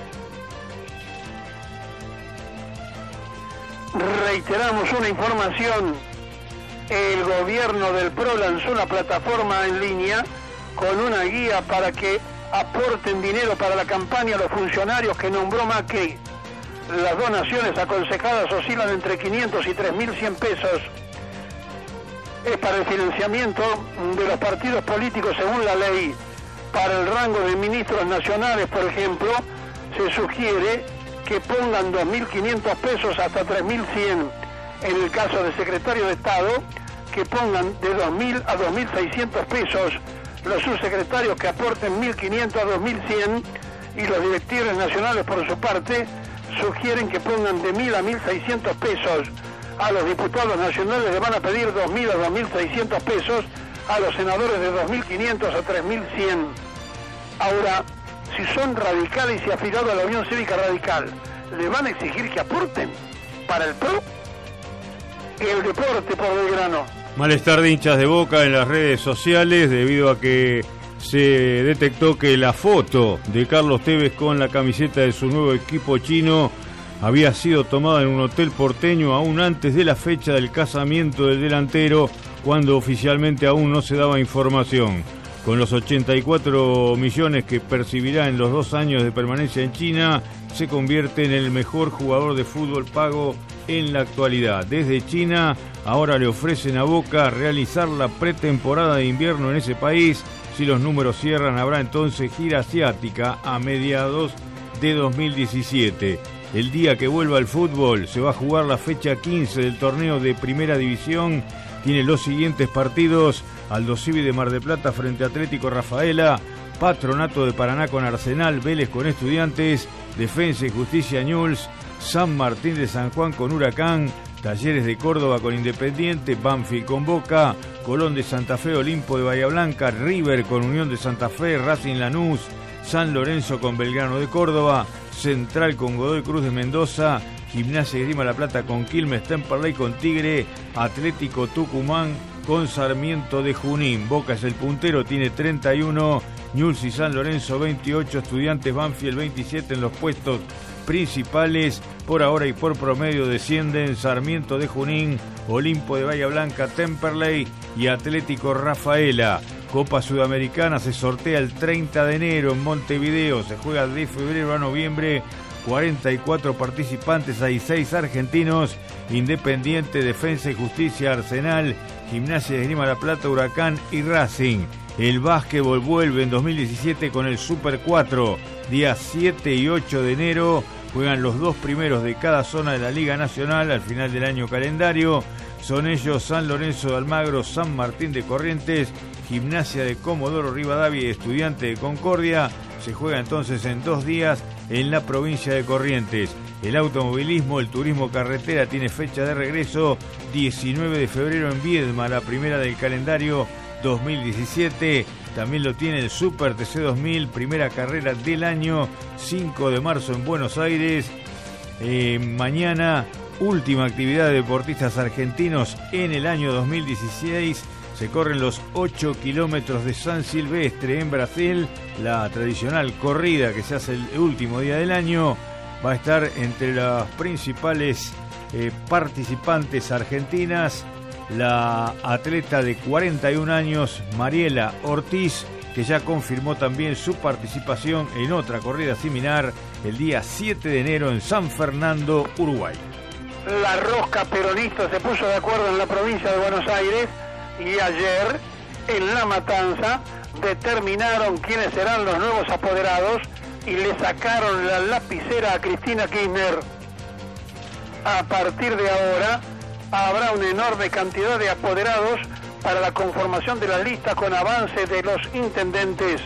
Reiteramos una información: el gobierno del PRO lanzó una plataforma en línea con una guía para que aporten dinero para la campaña a los funcionarios que nombró Macri. Las donaciones aconsejadas oscilan entre 500 y 3.100 pesos. Es para el financiamiento de los partidos políticos según la ley. Para el rango de ministros nacionales, por ejemplo, se sugiere que pongan 2.500 pesos hasta 3.100. En el caso de secretario de Estado, que pongan de 2.000 a 2.600 pesos. Los subsecretarios que aporten 1.500 a 2.100, y los directores nacionales, por su parte, sugieren que pongan de 1.000 a 1.600 pesos. A los diputados nacionales le van a pedir 2.000 a 2.600 pesos, a los senadores de 2.500 a 3.100. Ahora, si son radicales y afiliados a la Unión Cívica Radical, ¿le van a exigir que aporten para el PRO? El deporte por Belgrano.
Malestar de hinchas de Boca en las redes sociales debido a que se detectó que la foto de Carlos Tevez con la camiseta de su nuevo equipo chino había sido tomada en un hotel porteño aún antes de la fecha del casamiento del delantero, cuando oficialmente aún no se daba información. Con los 84 millones que percibirá en los 2 años de permanencia en China, se convierte en el mejor jugador de fútbol pago en la actualidad. Desde China, ahora le ofrecen a Boca realizar la pretemporada de invierno en ese país. Si los números cierran, habrá entonces gira asiática a mediados de 2017. El día que vuelva el fútbol, se va a jugar la fecha 15 del torneo de Primera División. Tiene los siguientes partidos: Aldo Civi de Mar del Plata frente a Atlético Rafaela, Patronato de Paraná con Arsenal, Vélez con Estudiantes, Defensa y Justicia Newell's, San Martín de San Juan con Huracán, Talleres de Córdoba con Independiente, Banfield con Boca, Colón de Santa Fe, Olimpo de Bahía Blanca, River con Unión de Santa Fe, Racing Lanús, San Lorenzo con Belgrano de Córdoba, Central con Godoy Cruz de Mendoza, Gimnasia y Esgrima La Plata con Quilmes, Temperley con Tigre, Atlético Tucumán con Sarmiento de Junín. Boca es el puntero, tiene 31, Newell's y San Lorenzo 28, Estudiantes, Banfield 27 en los puestos principales. Por ahora y por promedio descienden Sarmiento de Junín, Olimpo de Bahía Blanca, Temperley y Atlético Rafaela. Copa Sudamericana se sortea el 30 de enero en Montevideo, se juega de febrero a noviembre. 44 participantes, hay 6 argentinos: Independiente, Defensa y Justicia, Arsenal, Gimnasia de Esgrima La Plata, Huracán y Racing. El básquetbol vuelve en 2017 con el Super 4, días 7 y 8 de enero. Juegan los 2 primeros de cada zona de la Liga Nacional al final del año calendario. Son ellos San Lorenzo de Almagro, San Martín de Corrientes, Gimnasia de Comodoro Rivadavia y Estudiante de Concordia. Se juega entonces en 2 días en la provincia de Corrientes. El automovilismo, el turismo carretera tiene fecha de regreso 19 de febrero en Viedma, la primera del calendario 2017. También lo tiene el Super TC 2000, primera carrera del año, 5 de marzo en Buenos Aires. Mañana, última actividad de deportistas argentinos en el año 2016. Se corren los 8 kilómetros de San Silvestre en Brasil, la tradicional corrida que se hace el último día del año. Va a estar entre las principales participantes argentinas la atleta de 41 años, Mariela Ortiz, que ya confirmó también su participación en otra corrida similar el día 7 de enero en San Fernando, Uruguay.
La rosca peronista se puso de acuerdo en la provincia de Buenos Aires y ayer en La Matanza determinaron quiénes serán los nuevos apoderados y le sacaron la lapicera a Cristina Kirchner. A partir de ahora habrá una enorme cantidad de apoderados para la conformación de las listas con avance de los intendentes.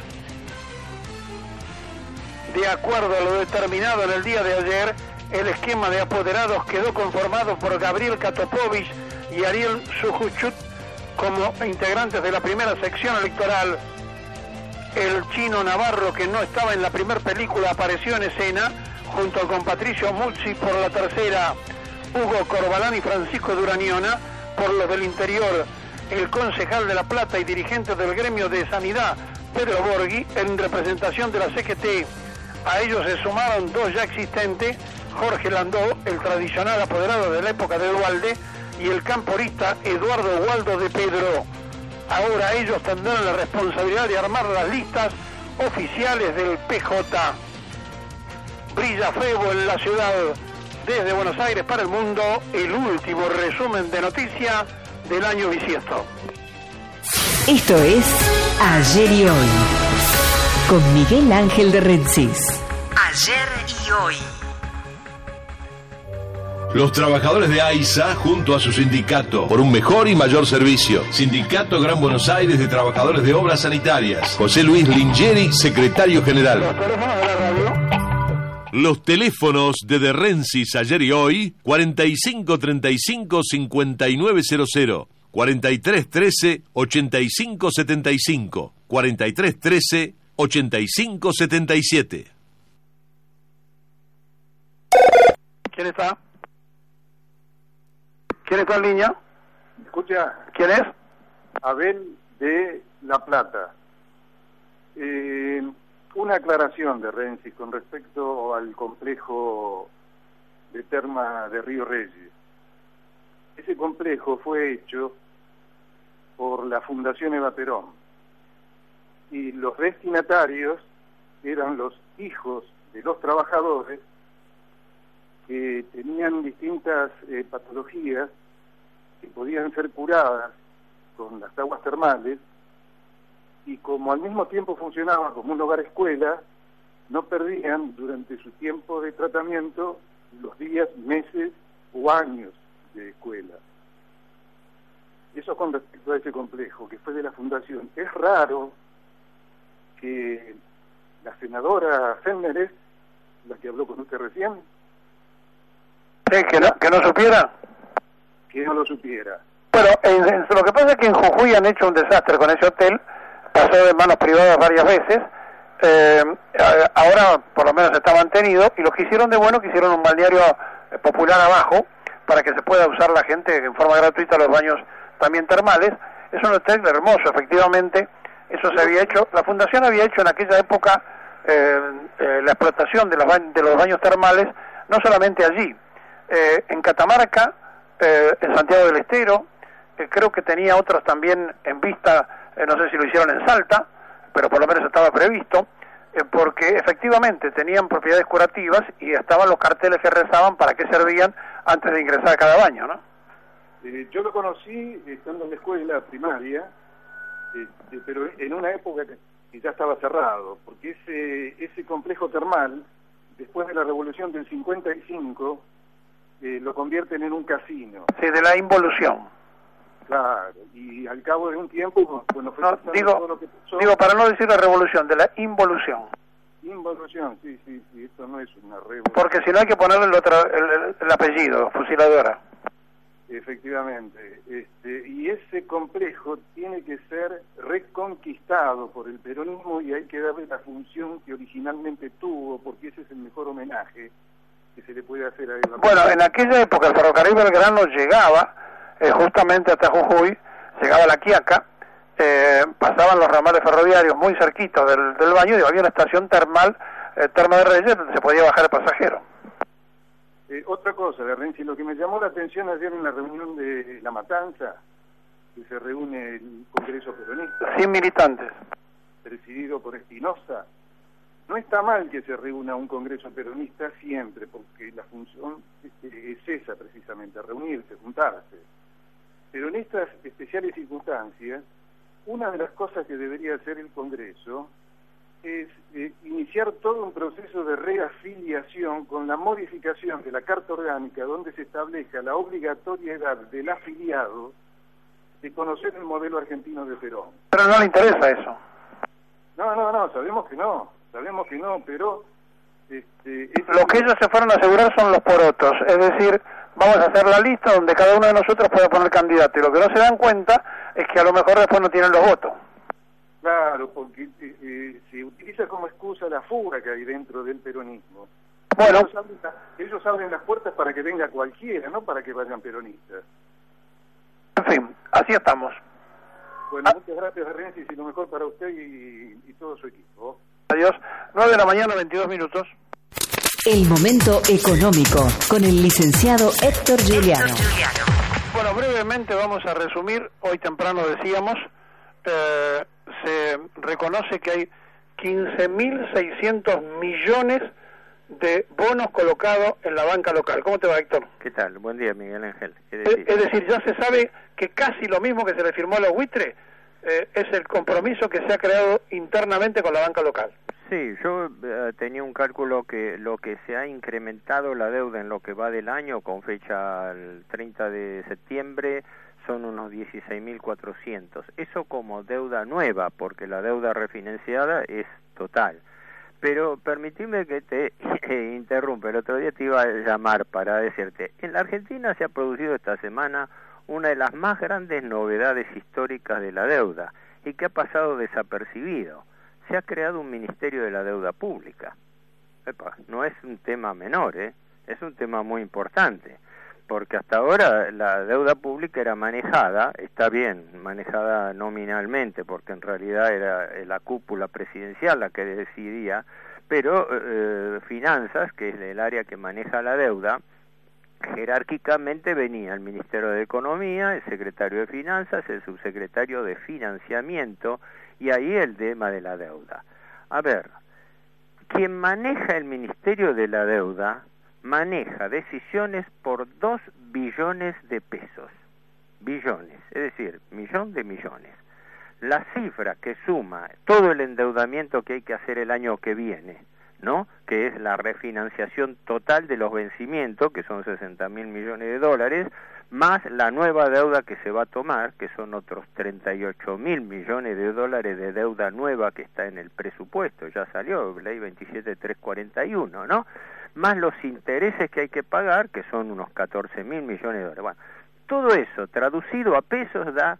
De acuerdo a lo determinado en el día de ayer, el esquema de apoderados quedó conformado por Gabriel Katopovich y Ariel Sujuchut como integrantes de la primera sección electoral. El chino Navarro, que no estaba en la primera película, apareció en escena junto con Patricio Muzzi por la tercera, Hugo Corbalán y Francisco Duraniona por los del interior, el concejal de La Plata y dirigente del gremio de Sanidad, Pedro Borghi, en representación de la CGT. A ellos se sumaron 2 ya existentes, Jorge Landó, el tradicional apoderado de la época de Duhalde, y el camporista Eduardo Waldo de Pedro. Ahora ellos tendrán la responsabilidad de armar las listas oficiales del PJ. Brilla Febo en la ciudad. Desde Buenos Aires para el mundo, el último resumen de noticias del año bisiesto.
Esto es Ayer y Hoy, con Miguel Ángel de Rensis.
Ayer y Hoy.
Los trabajadores de AISA, junto a su sindicato, por un mejor y mayor servicio. Sindicato Gran Buenos Aires de Trabajadores de Obras Sanitarias. José Luis Lingeri, secretario general.
Los teléfonos de la radio.
Los teléfonos de Rensis Ayer y Hoy, 4535-5900, 4313-8575, 4313 8577.
¿Quién está? ¿Quién está en línea?
Escucha.
¿Quién es?
Abel de La Plata. Una aclaración de Renzi con respecto al complejo de terma de Río Reyes. Ese complejo fue hecho por la Fundación Eva Perón y los destinatarios eran los hijos de los trabajadores que tenían distintas patologías que podían ser curadas con las aguas termales, y como al mismo tiempo funcionaba como un hogar escuela, no perdían durante su tiempo de tratamiento los días, meses o años de escuela. Eso con respecto a ese complejo que fue de la Fundación. Es raro que la senadora Fenneres, la que habló con usted recién,
Sí, que no supiera.
Que no lo supiera.
Bueno, lo que pasa es que en Jujuy han hecho un desastre con ese hotel, pasó de manos privadas varias veces, ahora por lo menos está mantenido, y lo que hicieron de bueno, que hicieron un balneario popular abajo, para que se pueda usar la gente en forma gratuita los baños también termales. Es un hotel hermoso, efectivamente, eso se había hecho, la Fundación había hecho en aquella época la explotación de los baños termales, no solamente allí, en Catamarca, en Santiago del Estero, creo que tenía otros también en vista, no sé si lo hicieron en Salta, pero por lo menos estaba previsto, porque efectivamente tenían propiedades curativas y estaban los carteles que rezaban para qué servían antes de ingresar a cada baño, ¿no?
Yo lo conocí estando en la escuela primaria, pero en una época que ya estaba cerrado, porque ese complejo termal, después de la revolución del 55, lo convierten en un casino.
Sí, de la involución.
Claro, y al cabo de un tiempo, bueno, fue
todo lo que pasó. Digo, para no decir la revolución, de la involución.
Involución, sí, esto no es una revolución.
Porque si no hay que ponerle el apellido, fusiladora.
Efectivamente, y ese complejo tiene que ser reconquistado por el peronismo y hay que darle la función que originalmente tuvo, porque ese es el mejor homenaje que se le puede hacer a Eva.
Bueno, en aquella época el ferrocarril Belgrano llegaba justamente hasta Jujuy, llegaba a La Quiaca, pasaban los ramales ferroviarios muy cerquitos del baño y había una estación termal, Terma de Reyes, donde se podía bajar el pasajero.
Otra cosa, de Renzi, lo que me llamó la atención ayer en la reunión de La Matanza, que se reúne el Congreso Peronista,
100 militantes,
presidido por Espinosa. No está mal que se reúna un Congreso Peronista siempre, porque la función es esa precisamente, reunirse, juntarse. Pero en estas especiales circunstancias, una de las cosas que debería hacer el Congreso es iniciar todo un proceso de reafiliación con la modificación de la Carta Orgánica, donde se establezca la obligatoriedad del afiliado de conocer el modelo argentino de Perón.
Pero no le interesa eso.
No, sabemos que no, pero...
Lo que ellos se fueron a asegurar son los porotos, es decir, vamos a hacer la lista donde cada uno de nosotros pueda poner candidato, y lo que no se dan cuenta es que a lo mejor después no tienen los votos.
Claro, porque se utiliza como excusa la fuga que hay dentro del peronismo.
Bueno,
ellos abren las puertas para que venga cualquiera, no para que vayan peronistas.
En fin, así estamos.
Bueno, muchas gracias, Renzi, y lo mejor para usted y todo su equipo.
Adiós. 9 de la mañana, 22 minutos.
El momento económico con el licenciado Héctor Giuliano.
Bueno, brevemente vamos a resumir. Hoy temprano decíamos, se reconoce que hay 15.600 millones de bonos colocados en la banca local. ¿Cómo te va, Héctor?
¿Qué tal? Buen día, Miguel Ángel.
Es decir, ya se sabe que casi lo mismo que se le firmó a los buitres es el compromiso que se ha creado internamente con la banca local.
Sí, yo tenía un cálculo que lo que se ha incrementado la deuda en lo que va del año, con fecha el 30 de septiembre, son unos 16.400. Eso como deuda nueva, porque la deuda refinanciada es total. Pero permitime que te interrumpa. El otro día te iba a llamar para decirte, en la Argentina se ha producido esta semana una de las más grandes novedades históricas de la deuda y que ha pasado desapercibido. se ha creado un Ministerio de la Deuda Pública. No es un tema menor, es un tema muy importante, porque hasta ahora la deuda pública era manejada, está bien, manejada nominalmente, porque en realidad era la cúpula presidencial la que decidía, pero finanzas, que es el área que maneja la deuda, jerárquicamente venía el Ministerio de Economía, el secretario de Finanzas, el subsecretario de Financiamiento, y ahí el tema de la deuda. A ver, quien maneja el Ministerio de la Deuda maneja decisiones por 2 billones de pesos. Billones, es decir, millón de millones. La cifra que suma todo el endeudamiento que hay que hacer el año que viene, ¿no?, que es la refinanciación total de los vencimientos, que son 60.000 millones de dólares, más la nueva deuda que se va a tomar, que son otros 38.000 millones de dólares de deuda nueva que está en el presupuesto, ya salió, ley 27341, ¿no?, más los intereses que hay que pagar, que son unos 14.000 millones de dólares. Bueno, todo eso traducido a pesos da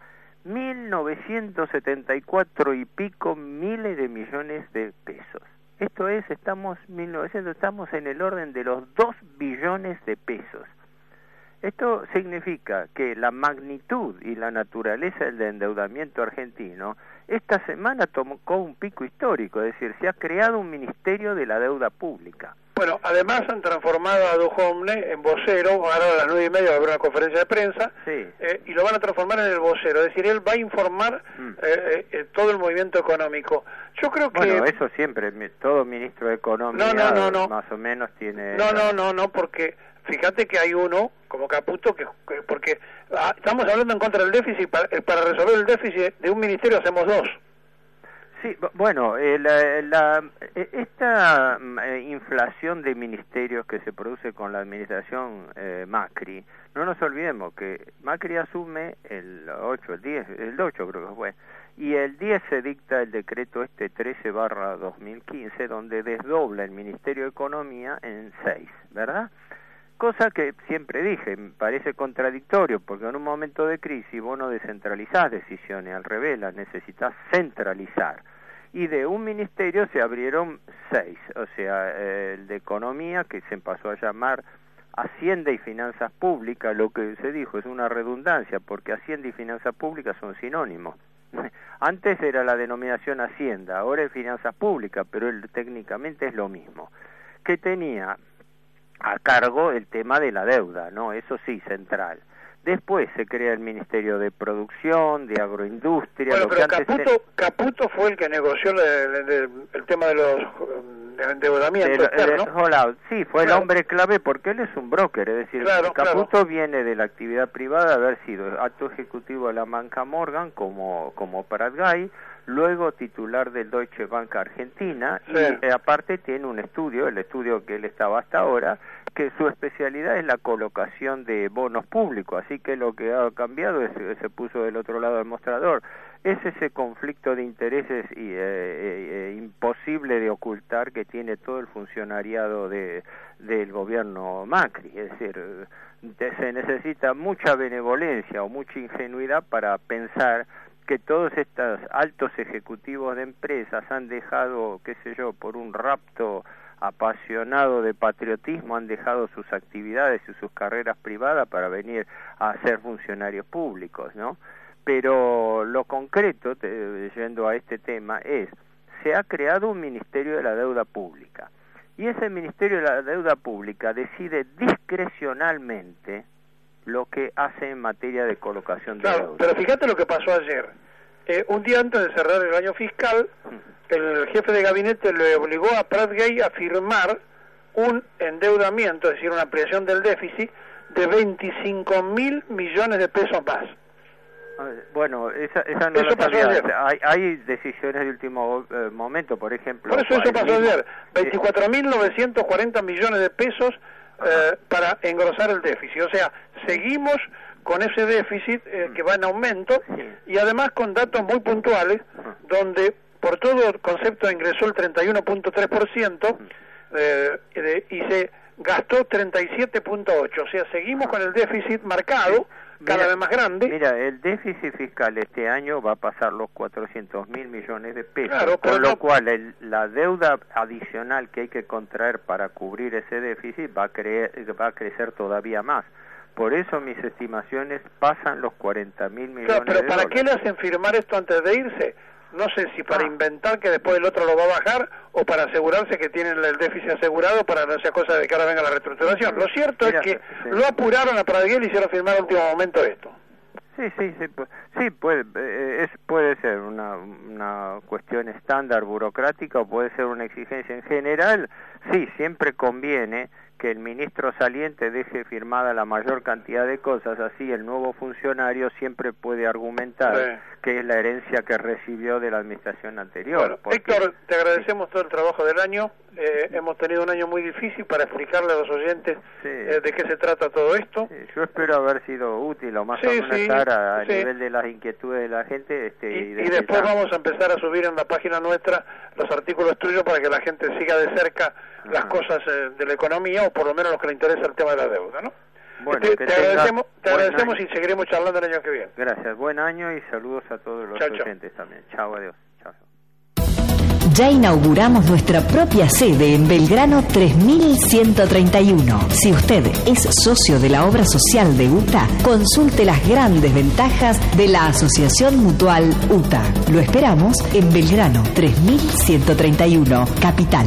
1.974 y pico miles de millones de pesos. Esto es, estamos en el orden de los 2 billones de pesos. Esto significa que la magnitud y la naturaleza del endeudamiento argentino esta semana tocó un pico histórico, es decir, se ha creado un Ministerio de la Deuda Pública.
Bueno, además han transformado a Duhovne en vocero, ahora a las 9:30 va a haber una conferencia de prensa, sí. Y lo van a transformar en el vocero, es decir, él va a informar todo el movimiento económico. Yo creo que...
Bueno, eso siempre, todo ministro de Economía
no.
más o menos tiene...
No, porque fíjate que hay uno, como Caputo, porque estamos hablando en contra del déficit, para resolver el déficit de un ministerio hacemos 2.
Sí, bueno, esta inflación de ministerios que se produce con la administración Macri, no nos olvidemos que Macri asume el 8 creo que fue, y el 10 se dicta el decreto 13/2015, donde desdobla el Ministerio de Economía en 6, ¿verdad? Cosa que siempre dije, me parece contradictorio, porque en un momento de crisis vos no descentralizás decisiones, al revés, las necesitas centralizar. Y de un ministerio se abrieron 6, o sea, el de Economía, que se pasó a llamar Hacienda y Finanzas Públicas. Lo que se dijo es una redundancia, porque Hacienda y Finanzas Públicas son sinónimos. Antes era la denominación Hacienda, ahora es Finanzas Públicas, pero técnicamente es lo mismo. Que tenía a cargo el tema de la deuda, ¿no? Eso sí, central. Después se crea el Ministerio de Producción, de Agroindustria...
Bueno, pero Caputo fue el que negoció el tema de los endeudamientos externos.
Sí, fue el hombre clave porque él es un broker, es decir, Caputo viene de la actividad privada, de haber sido acto ejecutivo de la banca Morgan como Prat Gay, luego titular del Deutsche Bank Argentina, y aparte tiene un estudio, el estudio que él estaba hasta ahora, que su especialidad es la colocación de bonos públicos, así que lo que ha cambiado es se puso del otro lado del mostrador. Es ese conflicto de intereses imposible de ocultar que tiene todo el funcionariado del gobierno Macri, es decir, se necesita mucha benevolencia o mucha ingenuidad para pensar que todos estos altos ejecutivos de empresas han dejado, qué sé yo, por un rapto apasionado de patriotismo, han dejado sus actividades y sus carreras privadas para venir a ser funcionarios públicos, ¿no? Pero lo concreto, yendo a este tema, se ha creado un Ministerio de la Deuda Pública, y ese Ministerio de la Deuda Pública decide discrecionalmente lo que hace en materia de colocación de deuda.
Pero fíjate lo que pasó ayer. Un día antes de cerrar el año fiscal, el jefe de gabinete le obligó a Prat Gay a firmar un endeudamiento, es decir, una ampliación del déficit de 25.000 millones de pesos más.
Bueno, esa no la sabía. Hay decisiones de último momento, por ejemplo.
Por eso pasó ayer. 24.940 millones de pesos para engrosar el déficit. O sea, seguimos con ese déficit que va en aumento, y además con datos muy puntuales, donde por todo concepto ingresó el 31.3% y se gastó 37.8%. O sea, seguimos con el déficit marcado, cada vez más grande.
Mira, el déficit fiscal este año va a pasar los 400.000 millones de pesos,
claro,
con lo cual la deuda adicional que hay que contraer para cubrir ese déficit va a crecer todavía más. Por eso mis estimaciones pasan los 40.000 millones de dólares.
Pero ¿para qué le hacen firmar esto antes de irse? No sé si para inventar que después el otro lo va a bajar o para asegurarse que tienen el déficit asegurado para no sea cosa de que ahora venga la reestructuración. Lo cierto es que lo apuraron a Pradiguel y hicieron firmar al último momento esto.
Sí, puede ser una cuestión estándar burocrática o puede ser una exigencia en general. Sí, siempre conviene que el ministro saliente deje firmada la mayor cantidad de cosas, así el nuevo funcionario siempre puede argumentar que es la herencia que recibió de la administración anterior.
Bueno, Héctor, te agradecemos todo el trabajo del año. Hemos tenido un año muy difícil para explicarle a los oyentes de qué se trata todo esto.
Yo espero haber sido útil o más o menos estar a nivel de las inquietudes de la gente.
Y después vamos a empezar a subir en la página nuestra los artículos tuyos para que la gente siga de cerca las cosas de la economía, o por lo menos los que le interesa el tema de la deuda, ¿no?
Bueno,
te agradecemos y seguiremos charlando el año que viene.
Gracias, buen año y saludos a todos los oyentes también. Chao, adiós. Chao.
Ya inauguramos nuestra propia sede en Belgrano 3131. Si usted es socio de la obra social de UTA, consulte las grandes ventajas de la Asociación Mutual UTA. Lo esperamos en Belgrano 3131, Capital.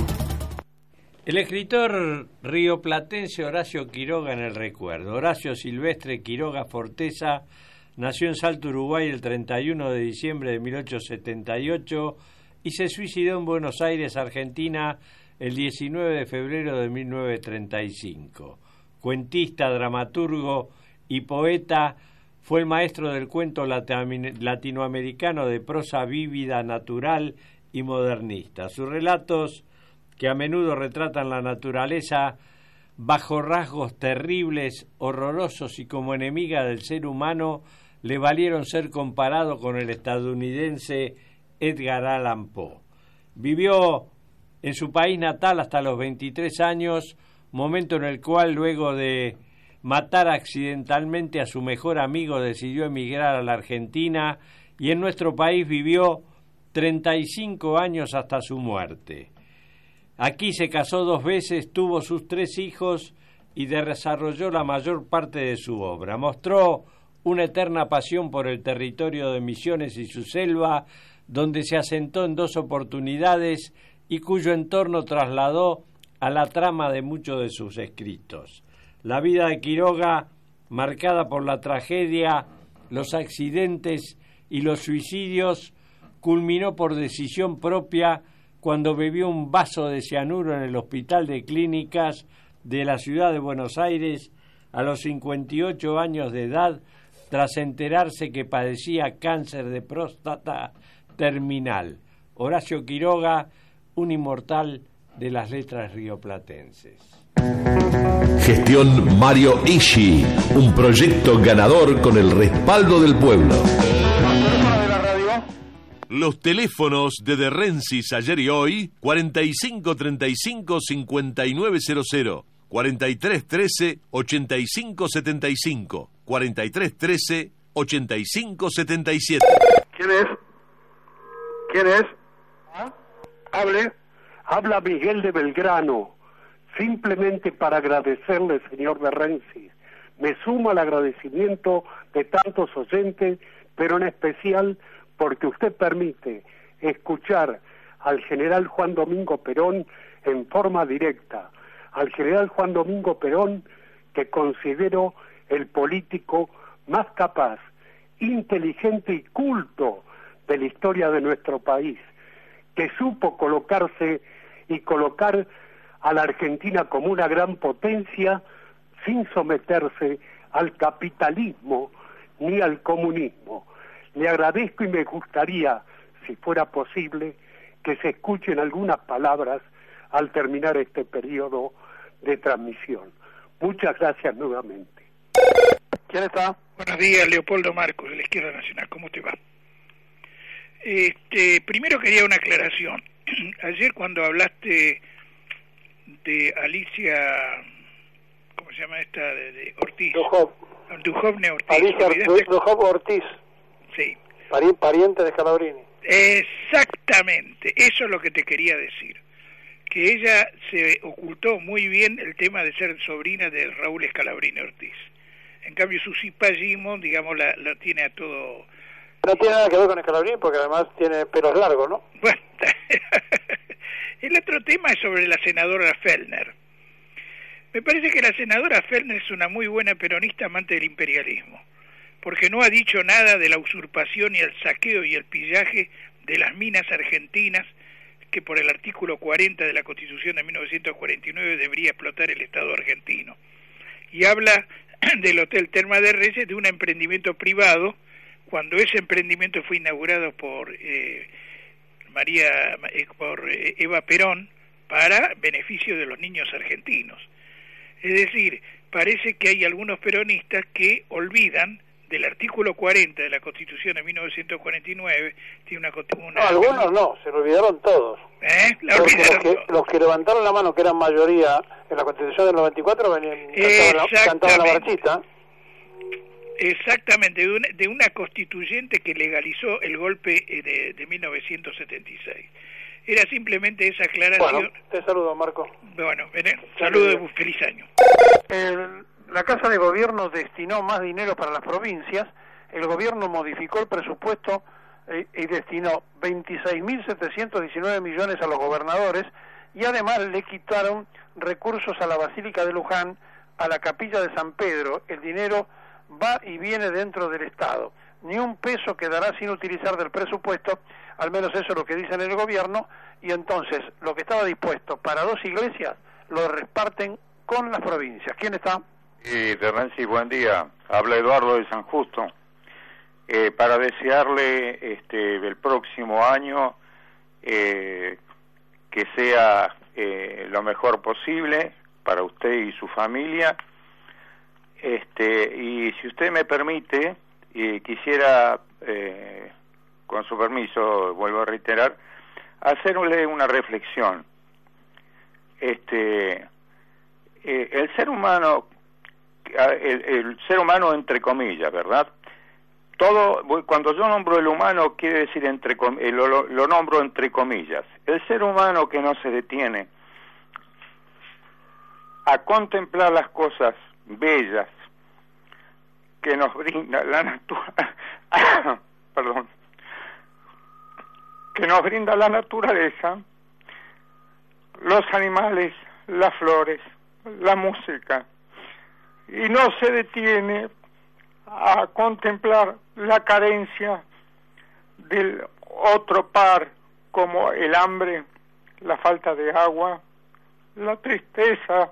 El escritor rioplatense Horacio Quiroga en el recuerdo. Horacio Silvestre Quiroga Forteza nació en Salto, Uruguay, el 31 de diciembre de 1878 y se suicidó en Buenos Aires, Argentina, el 19 de febrero de 1935. Cuentista, dramaturgo y poeta, fue el maestro del cuento latinoamericano de prosa vívida, natural y modernista. Sus relatos, que a menudo retratan la naturaleza bajo rasgos terribles, horrorosos y como enemiga del ser humano, le valieron ser comparado con el estadounidense Edgar Allan Poe. Vivió en su país natal hasta los 23 años, momento en el cual, luego de matar accidentalmente a su mejor amigo, decidió emigrar a la Argentina y en nuestro país vivió 35 años hasta su muerte. Aquí se casó 2 veces, tuvo sus 3 hijos y desarrolló la mayor parte de su obra. Mostró una eterna pasión por el territorio de Misiones y su selva, donde se asentó en 2 oportunidades y cuyo entorno trasladó a la trama de muchos de sus escritos. La vida de Quiroga, marcada por la tragedia, los accidentes y los suicidios, culminó por decisión propia cuando bebió un vaso de cianuro en el Hospital de Clínicas de la ciudad de Buenos Aires a los 58 años de edad, tras enterarse que padecía cáncer de próstata terminal. Horacio Quiroga, un inmortal de las letras rioplatenses.
Gestión Mario Ishi, un proyecto ganador con el respaldo del pueblo. Los teléfonos de Rensis ayer y hoy: 4535-5900, 4313-8575, 4313-8577.
¿Quién es? ¿Quién es? Hable. Habla Miguel de Belgrano. Simplemente para agradecerle, señor de Rensis. Me sumo al agradecimiento de tantos oyentes, pero en especial porque usted permite escuchar al general Juan Domingo Perón en forma directa. Al general Juan Domingo Perón, que considero el político más capaz, inteligente y culto de la historia de nuestro país, que supo colocarse y colocar a la Argentina como una gran potencia sin someterse al capitalismo ni al comunismo. Le agradezco y me gustaría, si fuera posible, que se escuchen algunas palabras al terminar este periodo de transmisión. Muchas gracias nuevamente.
¿Quién está?
Buenos días, Leopoldo Marcos, de la Izquierda Nacional. ¿Cómo te va? Primero quería una aclaración. Ayer cuando hablaste de Alicia, ¿cómo se llama esta? De Ortiz. Duhovne Ortiz.
Alicia Duhovne Ortiz.
Sí.
Pariente de Scalabrini.
Exactamente, eso es lo que te quería decir. Que ella se ocultó muy bien el tema de ser sobrina de Raúl Scalabrini Ortiz. En cambio, su cipallismo, digamos, la tiene a todo...
No tiene nada que ver con Scalabrini porque además tiene pelos largos, ¿no?
Bueno, el otro tema es sobre la senadora Fellner. Me parece que la senadora Fellner es una muy buena peronista amante del imperialismo, porque no ha dicho nada de la usurpación y el saqueo y el pillaje de las minas argentinas que por el artículo 40 de la Constitución de 1949 debería explotar el Estado argentino. Y habla del Hotel Termas de Reyes, de un emprendimiento privado, cuando ese emprendimiento fue inaugurado por Eva Perón para beneficio de los niños argentinos. Es decir, parece que hay algunos peronistas que olvidan del artículo 40 de la Constitución de 1949, tiene una
no, algunos no, se lo olvidaron todos. Los que levantaron la mano, que eran mayoría en la Constitución del 94, cantaban la marchita.
Exactamente, de una constituyente que legalizó el golpe de 1976. Era simplemente esa aclaración.
Bueno, te saludo, Marco.
Bueno, saludo, feliz año.
La Casa de Gobierno destinó más dinero para las provincias. El gobierno modificó el presupuesto y destinó 26.719 millones a los gobernadores y además le quitaron recursos a la Basílica de Luján, a la Capilla de San Pedro. El dinero va y viene dentro del Estado. Ni un peso quedará sin utilizar del presupuesto, al menos eso es lo que dicen el gobierno, y entonces lo que estaba dispuesto para 2 iglesias lo reparten con las provincias. ¿Quién está?
De Renzi, buen día. Habla Eduardo de San Justo. Para desearle el próximo año que sea lo mejor posible para usted y su familia. Y si usted me permite, quisiera, con su permiso, vuelvo a reiterar, hacerle una reflexión. El ser humano, el ser humano entre comillas, ¿verdad? Cuando yo nombro el humano, quiere decir lo nombro entre comillas. El ser humano que no se detiene a contemplar las cosas bellas que nos brinda la naturaleza, perdón, que nos brinda la naturaleza, los animales, las flores, la música, y no se detiene a contemplar la carencia del otro par, como el hambre, la falta de agua, la tristeza.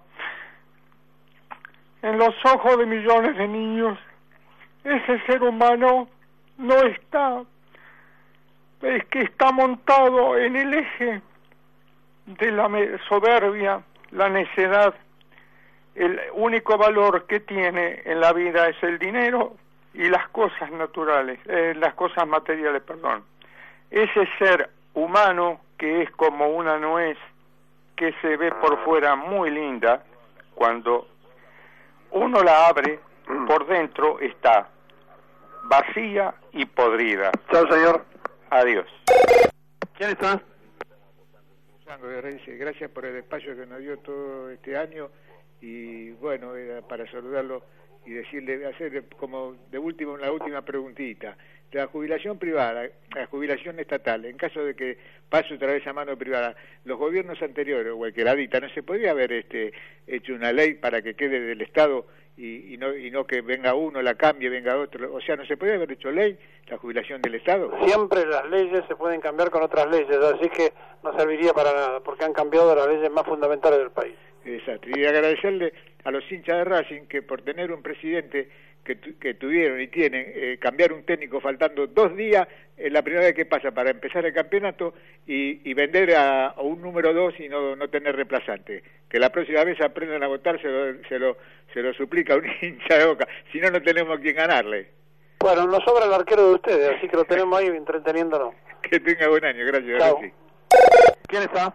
En los ojos de millones de niños, ese ser humano no está, es que está montado en el eje de la soberbia, la necedad. El único valor que tiene en la vida es el dinero y las cosas naturales, las cosas materiales, perdón. Ese ser humano que es como una nuez que se ve por fuera muy linda, cuando uno la abre, por dentro está vacía y podrida.
Chao, señor.
Adiós.
¿Quién está?
Gracias por el espacio que nos dio todo este año y bueno, era para saludarlo y decirle, hacerle como de último la última preguntita. De la jubilación privada, la jubilación estatal, en caso de que pase otra vez a mano privada, los gobiernos anteriores o el que la dicta, ¿no se podría haber hecho una ley para que quede del Estado y no que venga uno, la cambie, venga otro? O sea, ¿no se podría haber hecho ley la jubilación del Estado?
Siempre las leyes se pueden cambiar con otras leyes, así que no serviría para nada, porque han cambiado las leyes más fundamentales del país.
Exacto, y agradecerle a los hinchas de Racing que por tener un presidente que tuvieron y tienen, cambiar un técnico faltando 2 días, es la primera vez que pasa para empezar el campeonato y vender a un número 2 y no tener reemplazante. Que la próxima vez aprendan a votar, se lo suplica un hincha de Boca, si no, no tenemos quien ganarle.
Bueno, nos sobra el arquero de ustedes, así que lo tenemos ahí entreteniéndonos.
Que tenga buen año, gracias.
Chao. ¿Quién está?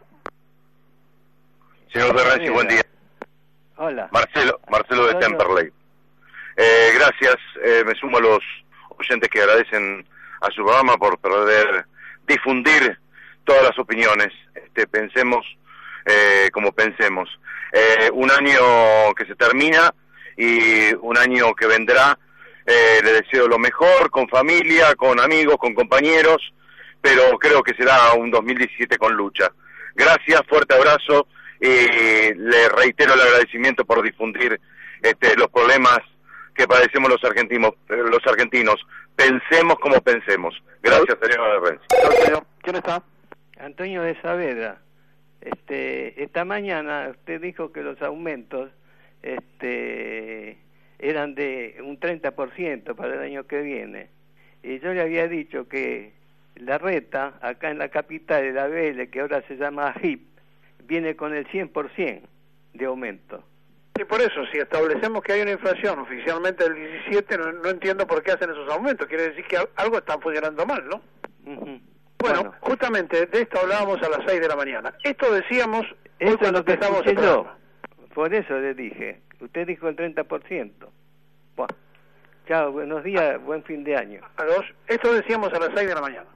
Señor de Renzi, buen día.
Hola.
Marcelo de Temperley. Gracias.
gracias. Me sumo a los oyentes que agradecen a su programa por poder difundir todas las opiniones. Pensemos como pensemos. Un año que se termina y un año que vendrá. Le deseo lo mejor, con familia, con amigos, con compañeros, pero creo que será un 2017 con lucha. Gracias, fuerte abrazo, y le reitero el agradecimiento por difundir los problemas que padecemos los argentinos. Pensemos como pensemos. Gracias, señor Renzi.
¿Quién está?
Antonio de Saavedra. Esta mañana usted dijo que los aumentos eran de un 30% para el año que viene. Y yo le había dicho que la reta, acá en la capital de la BL, que ahora se llama HIP, viene con el 100% de aumento.
Y por eso, si establecemos que hay una inflación oficialmente del 17, no entiendo por qué hacen esos aumentos. Quiere decir que algo está funcionando mal, ¿no? Bueno, justamente de esto hablábamos a las 6 de la mañana. Esto decíamos hoy cuando empezamos el programa.
Por eso le dije. Usted dijo el 30%. Bueno, chao, buenos días, buen fin de año.
Esto decíamos a las 6 de la mañana.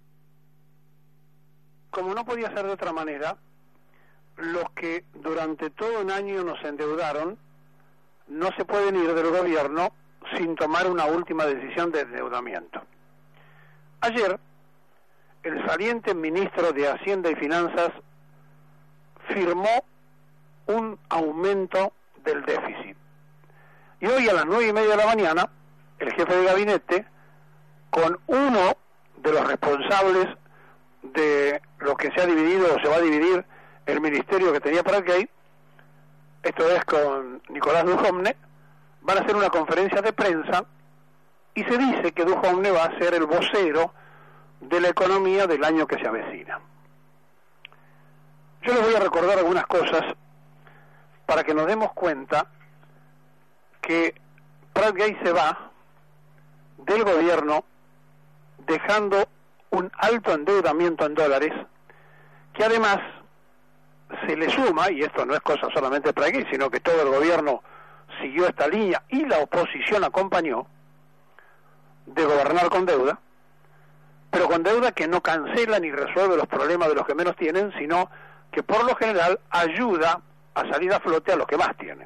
Como no podía ser de otra manera, los que durante todo un año nos endeudaron no se pueden ir del gobierno sin tomar una última decisión de endeudamiento. Ayer, el saliente ministro de Hacienda y Finanzas firmó un aumento del déficit. Y hoy a las 9:30 de la mañana, el jefe de gabinete, con uno de los responsables de lo que se ha dividido o se va a dividir el ministerio que tenía para el GAY, esto es con Nicolás Dujovne, van a hacer una conferencia de prensa y se dice que Dujovne va a ser el vocero de la economía del año que se avecina. Yo les voy a recordar algunas cosas para que nos demos cuenta que Prat Gay se va del gobierno dejando un alto endeudamiento en dólares, que además se le suma, y esto no es cosa solamente de Prat Gay, sino que todo el gobierno siguió esta línea y la oposición acompañó, de gobernar con deuda, pero con deuda que no cancela ni resuelve los problemas de los que menos tienen, sino que por lo general ayuda a salir a flote a los que más tienen.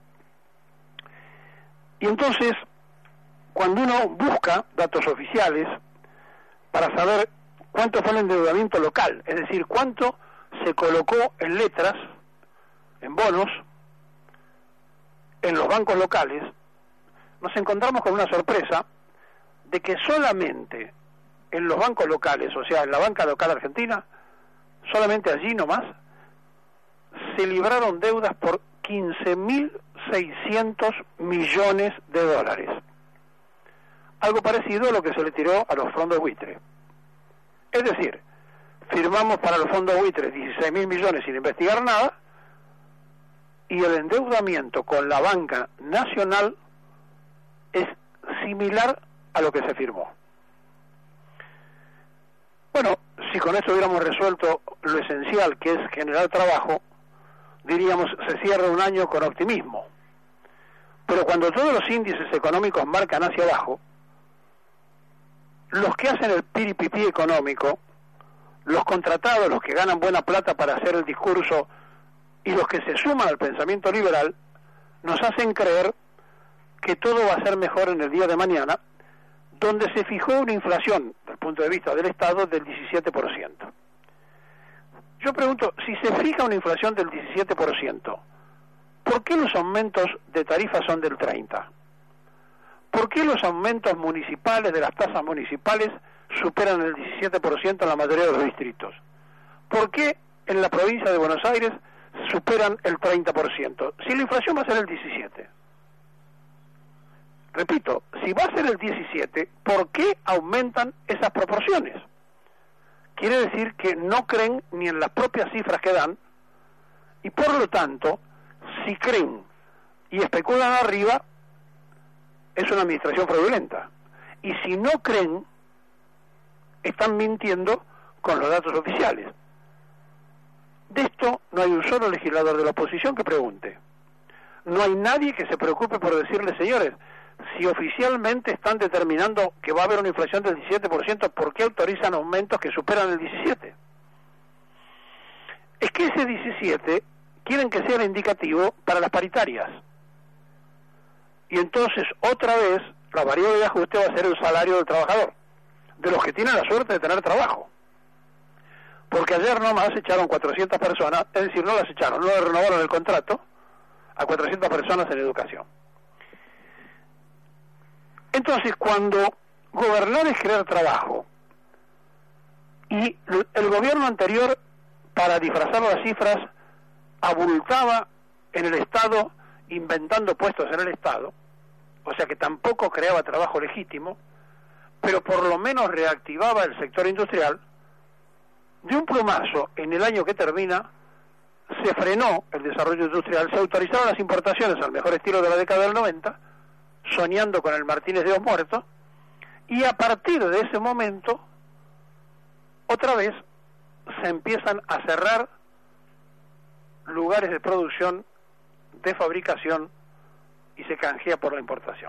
Y entonces, cuando uno busca datos oficiales para saber cuánto fue el endeudamiento local, es decir, cuánto se colocó en letras, en bonos, en los bancos locales, nos encontramos con una sorpresa de que solamente en los bancos locales, o sea, en la banca local argentina, solamente allí nomás, se libraron deudas por 15.600 millones de dólares. Algo parecido a lo que se le tiró a los fondos buitre. Es decir, firmamos para los fondos buitres 16.000 millones sin investigar nada, y el endeudamiento con la banca nacional es similar a lo que se firmó. Bueno, si con esto hubiéramos resuelto lo esencial, que es generar trabajo, diríamos, se cierra un año con optimismo. Pero cuando todos los índices económicos marcan hacia abajo, los que hacen el piripipí económico, los contratados, los que ganan buena plata para hacer el discurso, y los que se suman al pensamiento liberal, nos hacen creer que todo va a ser mejor en el día de mañana, donde se fijó una inflación, desde el punto de vista del Estado, del 17%. Yo pregunto, si se fija una inflación del 17%, ¿por qué los aumentos de tarifas son del 30%? ¿Por qué los aumentos municipales de las tasas municipales superan el 17% en la mayoría de los distritos? ¿Por qué en la provincia de Buenos Aires superan el 30%? Si la inflación va a ser el 17%. Repito, si va a ser el 17%, ¿por qué aumentan esas proporciones? Quiere decir que no creen ni en las propias cifras que dan, y por lo tanto, si creen y especulan arriba, es una administración fraudulenta. Y si no creen, están mintiendo con los datos oficiales. De esto no hay un solo legislador de la oposición que pregunte. No hay nadie que se preocupe por decirle, señores, si oficialmente están determinando que va a haber una inflación del 17%, ¿por qué autorizan aumentos que superan el 17%? Es que ese 17 quieren que sea el indicativo para las paritarias. Y entonces, otra vez, la variable de ajuste va a ser el salario del trabajador, de los que tienen la suerte de tener trabajo. Porque ayer nomás echaron 400 personas, es decir, no las echaron, no le renovaron el contrato a 400 personas en educación. Entonces, cuando gobernar es crear trabajo, y el gobierno anterior, para disfrazar las cifras, abultaba en el Estado, inventando puestos en el Estado, o sea que tampoco creaba trabajo legítimo, pero por lo menos reactivaba el sector industrial, de un plumazo, en el año que termina, se frenó el desarrollo industrial, se autorizaron las importaciones al mejor estilo de la década del 90, soñando con el Martínez de los Muertos, y a partir de ese momento, otra vez, se empiezan a cerrar lugares de producción, de fabricación, y se canjea por la importación.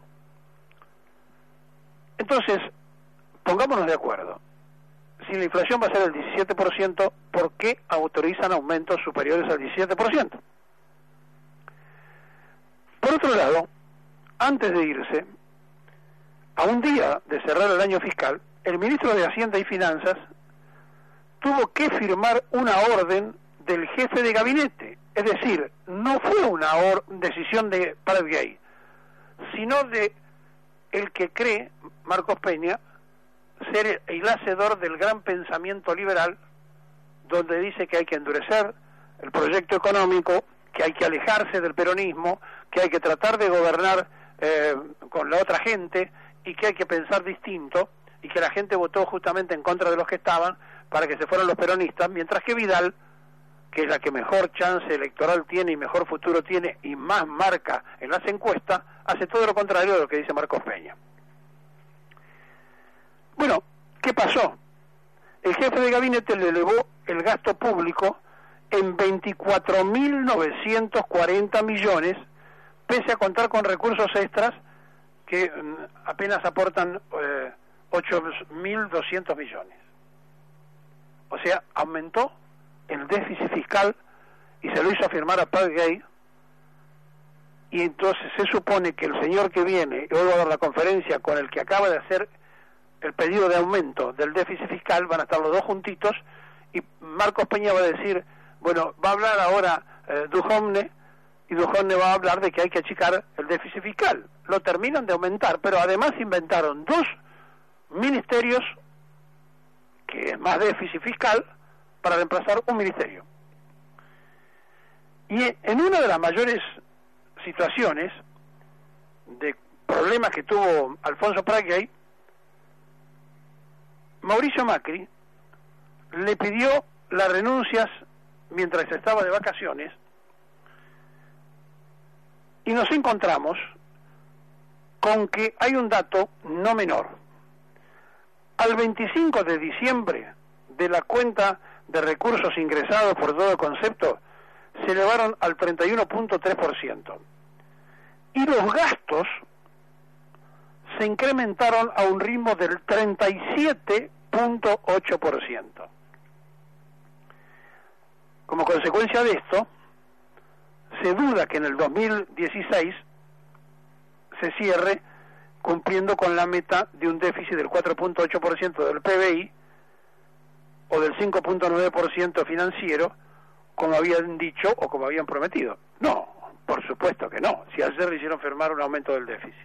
Entonces, pongámonos de acuerdo. Si la inflación va a ser el 17%, ¿por qué autorizan aumentos superiores al 17%? Por otro lado, antes de irse, a un día de cerrar el año fiscal, el ministro de Hacienda y Finanzas tuvo que firmar una orden del jefe de gabinete. Es decir, no fue una decisión de Prat-Gay, sino de el que cree, Marcos Peña, ser el hacedor del gran pensamiento liberal, donde dice que hay que endurecer el proyecto económico, que hay que alejarse del peronismo, que hay que tratar de gobernar con la otra gente, y que hay que pensar distinto, y que la gente votó justamente en contra de los que estaban, para que se fueran los peronistas, mientras que Vidal, que es la que mejor chance electoral tiene y mejor futuro tiene y más marca en las encuestas, hace todo lo contrario de lo que dice Marcos Peña. Bueno, ¿qué pasó? El jefe de gabinete le elevó el gasto público en 24.940 millones, pese a contar con recursos extras que apenas aportan 8.200 millones. O sea, aumentó el déficit fiscal y se lo hizo firmar a Prat-Gay, y entonces se supone que el señor que viene, y hoy va a dar la conferencia con el que acaba de hacer el pedido de aumento del déficit fiscal, van a estar los dos juntitos, y Marcos Peña va a decir, bueno, va a hablar ahora Duhovne, y Duhovne va a hablar de que hay que achicar el déficit fiscal. Lo terminan de aumentar, pero además inventaron dos ministerios, que es más déficit fiscal, para reemplazar un ministerio. Y en una de las mayores situaciones de problemas que tuvo Alfonso Prat-Gay, Mauricio Macri le pidió las renuncias mientras estaba de vacaciones, y nos encontramos con que hay un dato no menor. Al 25 de diciembre de la cuenta de recursos ingresados por todo concepto se elevaron al 31.3%, y los gastos se incrementaron a un ritmo del 37.8%. Como consecuencia de esto, se duda que en el 2016 se cierre cumpliendo con la meta de un déficit del 4.8% del PBI o del 5.9% financiero, como habían dicho o como habían prometido. No, por supuesto que no, si ayer le hicieron firmar un aumento del déficit.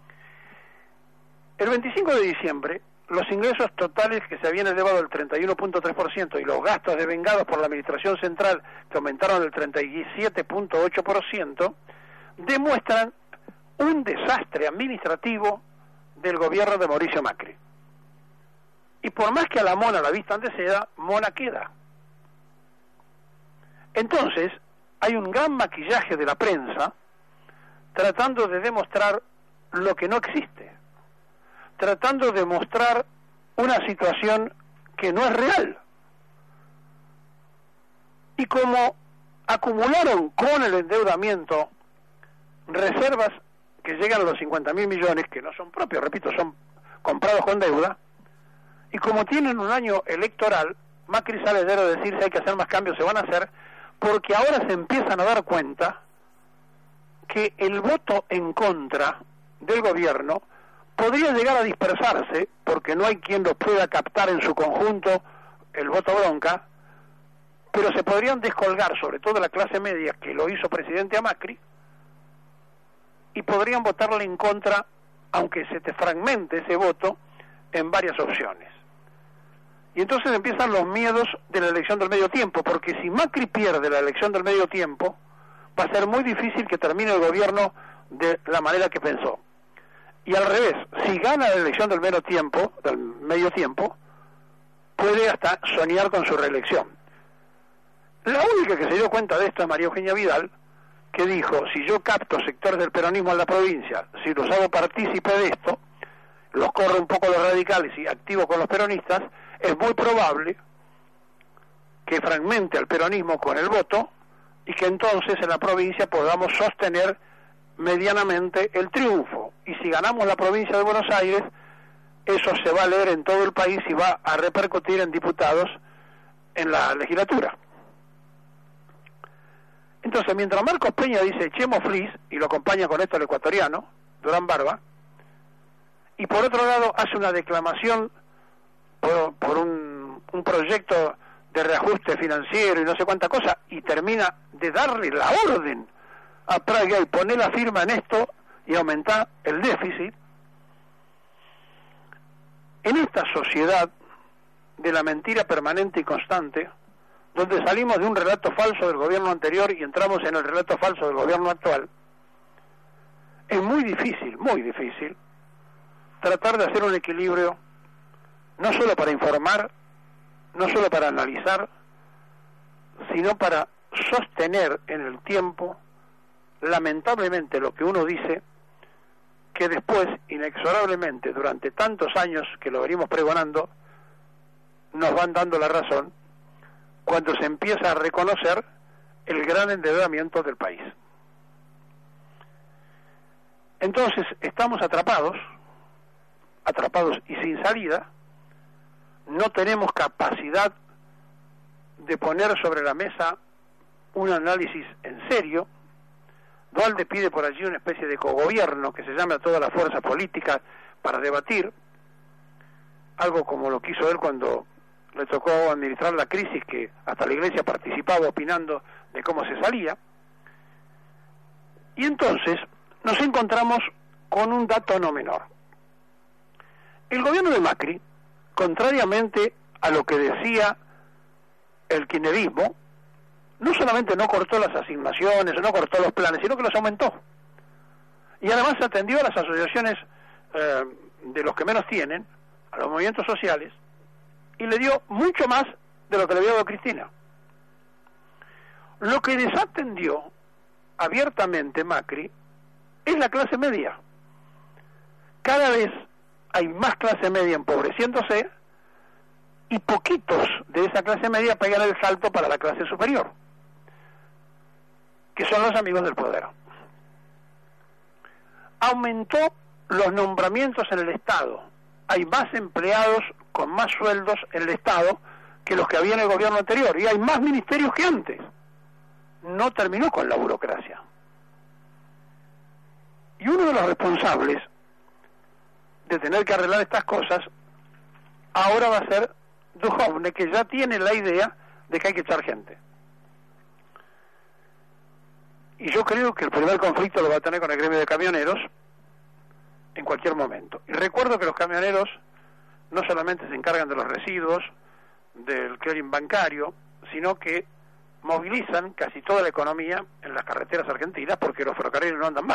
El 25 de diciembre, los ingresos totales que se habían elevado al 31.3% y los gastos devengados por la Administración Central, que aumentaron el 37.8%, demuestran un desastre administrativo del gobierno de Mauricio Macri. Y por más que a la mona la vistan de seda, mona queda. Entonces, hay un gran maquillaje de la prensa tratando de demostrar lo que no existe, tratando de mostrar una situación que no es real. Y como acumularon con el endeudamiento reservas que llegan a los 50.000 millones, que no son propios, repito, son comprados con deuda, y como tienen un año electoral, Macri sale ayer a decir si hay que hacer más cambios, se van a hacer, porque ahora se empiezan a dar cuenta que el voto en contra del gobierno podría llegar a dispersarse, porque no hay quien lo pueda captar en su conjunto el voto bronca, pero se podrían descolgar, sobre todo la clase media, que lo hizo presidente a Macri, y podrían votarle en contra, aunque se te fragmente ese voto, en varias opciones. Y entonces empiezan los miedos de la elección del medio tiempo, porque si Macri pierde la elección del medio tiempo, va a ser muy difícil que termine el gobierno de la manera que pensó. Y al revés, si gana la elección del medio tiempo, puede hasta soñar con su reelección. La única que se dio cuenta de esto es María Eugenia Vidal, que dijo, si yo capto sectores del peronismo en la provincia, si los hago partícipe de esto, los corro un poco los radicales y activo con los peronistas, es muy probable que fragmente al peronismo con el voto y que entonces en la provincia podamos sostener medianamente el triunfo. Y si ganamos la provincia de Buenos Aires, eso se va a leer en todo el país y va a repercutir en diputados en la legislatura. Entonces, mientras Marcos Peña dice echemos flis, y lo acompaña con esto el ecuatoriano, Durán Barba, y por otro lado hace una declamación por un proyecto de reajuste financiero y no sé cuánta cosa, y termina de darle la orden a Praga y poner la firma en esto y aumentar el déficit. En esta sociedad de la mentira permanente y constante, donde salimos de un relato falso del gobierno anterior y entramos en el relato falso del gobierno actual, es muy difícil tratar de hacer un equilibrio, no solo para informar, no solo para analizar, sino para sostener en el tiempo, lamentablemente, lo que uno dice, que después, inexorablemente, durante tantos años que lo venimos pregonando, nos van dando la razón, cuando se empieza a reconocer el gran endeudamiento del país. Entonces estamos atrapados y sin salida, no tenemos capacidad de poner sobre la mesa un análisis en serio. Duhalde pide por allí una especie de cogobierno que se llame a todas las fuerzas políticas para debatir, algo como lo quiso él cuando le tocó administrar la crisis, que hasta la Iglesia participaba opinando de cómo se salía. Y entonces nos encontramos con un dato no menor. El gobierno de Macri, contrariamente a lo que decía el kirchnerismo, no solamente no cortó las asignaciones, no cortó los planes, sino que los aumentó. Y además atendió a las asociaciones de los que menos tienen, a los movimientos sociales, y le dio mucho más de lo que le había dado Cristina. Lo que desatendió abiertamente Macri es la clase media. Cada vez hay más clase media empobreciéndose y poquitos de esa clase media pegan el salto para la clase superior, que son los amigos del poder. Aumentó los nombramientos en el Estado. Hay más empleados con más sueldos en el Estado que los que había en el gobierno anterior, y hay más ministerios que antes. No terminó con la burocracia. Y uno de los responsables de tener que arreglar estas cosas ahora va a ser Duhovne, que ya tiene la idea de que hay que echar gente. Y yo creo que el primer conflicto lo va a tener con el gremio de camioneros en cualquier momento. Y recuerdo que los camioneros no solamente se encargan de los residuos, del clearing bancario, sino que movilizan casi toda la economía en las carreteras argentinas, porque los ferrocarriles no andan más.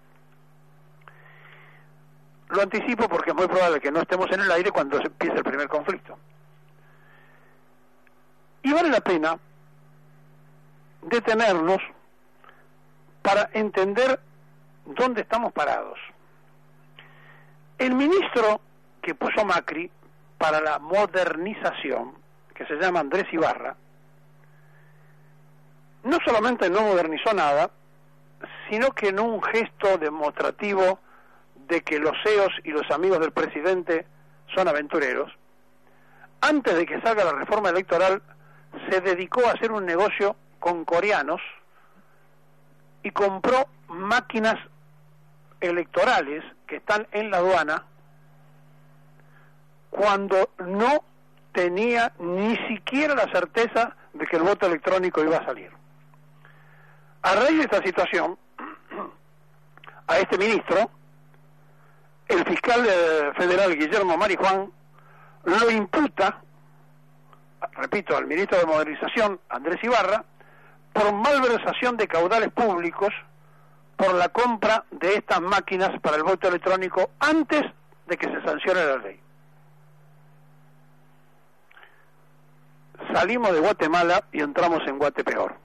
Lo anticipo porque es muy probable que no estemos en el aire cuando se empiece el primer conflicto. Y vale la pena detenernos para entender dónde estamos parados. El ministro que puso Macri para la modernización, que se llama Andrés Ibarra, no solamente no modernizó nada, sino que en un gesto demostrativo de que los CEOs y los amigos del presidente son aventureros, antes de que salga la reforma electoral, se dedicó a hacer un negocio con coreanos y compró máquinas electorales que están en la aduana cuando no tenía ni siquiera la certeza de que el voto electrónico iba a salir. A raíz de esta situación, a este ministro, el fiscal federal Guillermo Marijuán lo imputa, repito, al ministro de Modernización, Andrés Ibarra, por malversación de caudales públicos por la compra de estas máquinas para el voto electrónico antes de que se sancione la ley. Salimos de Guatemala y entramos en Guatepeor.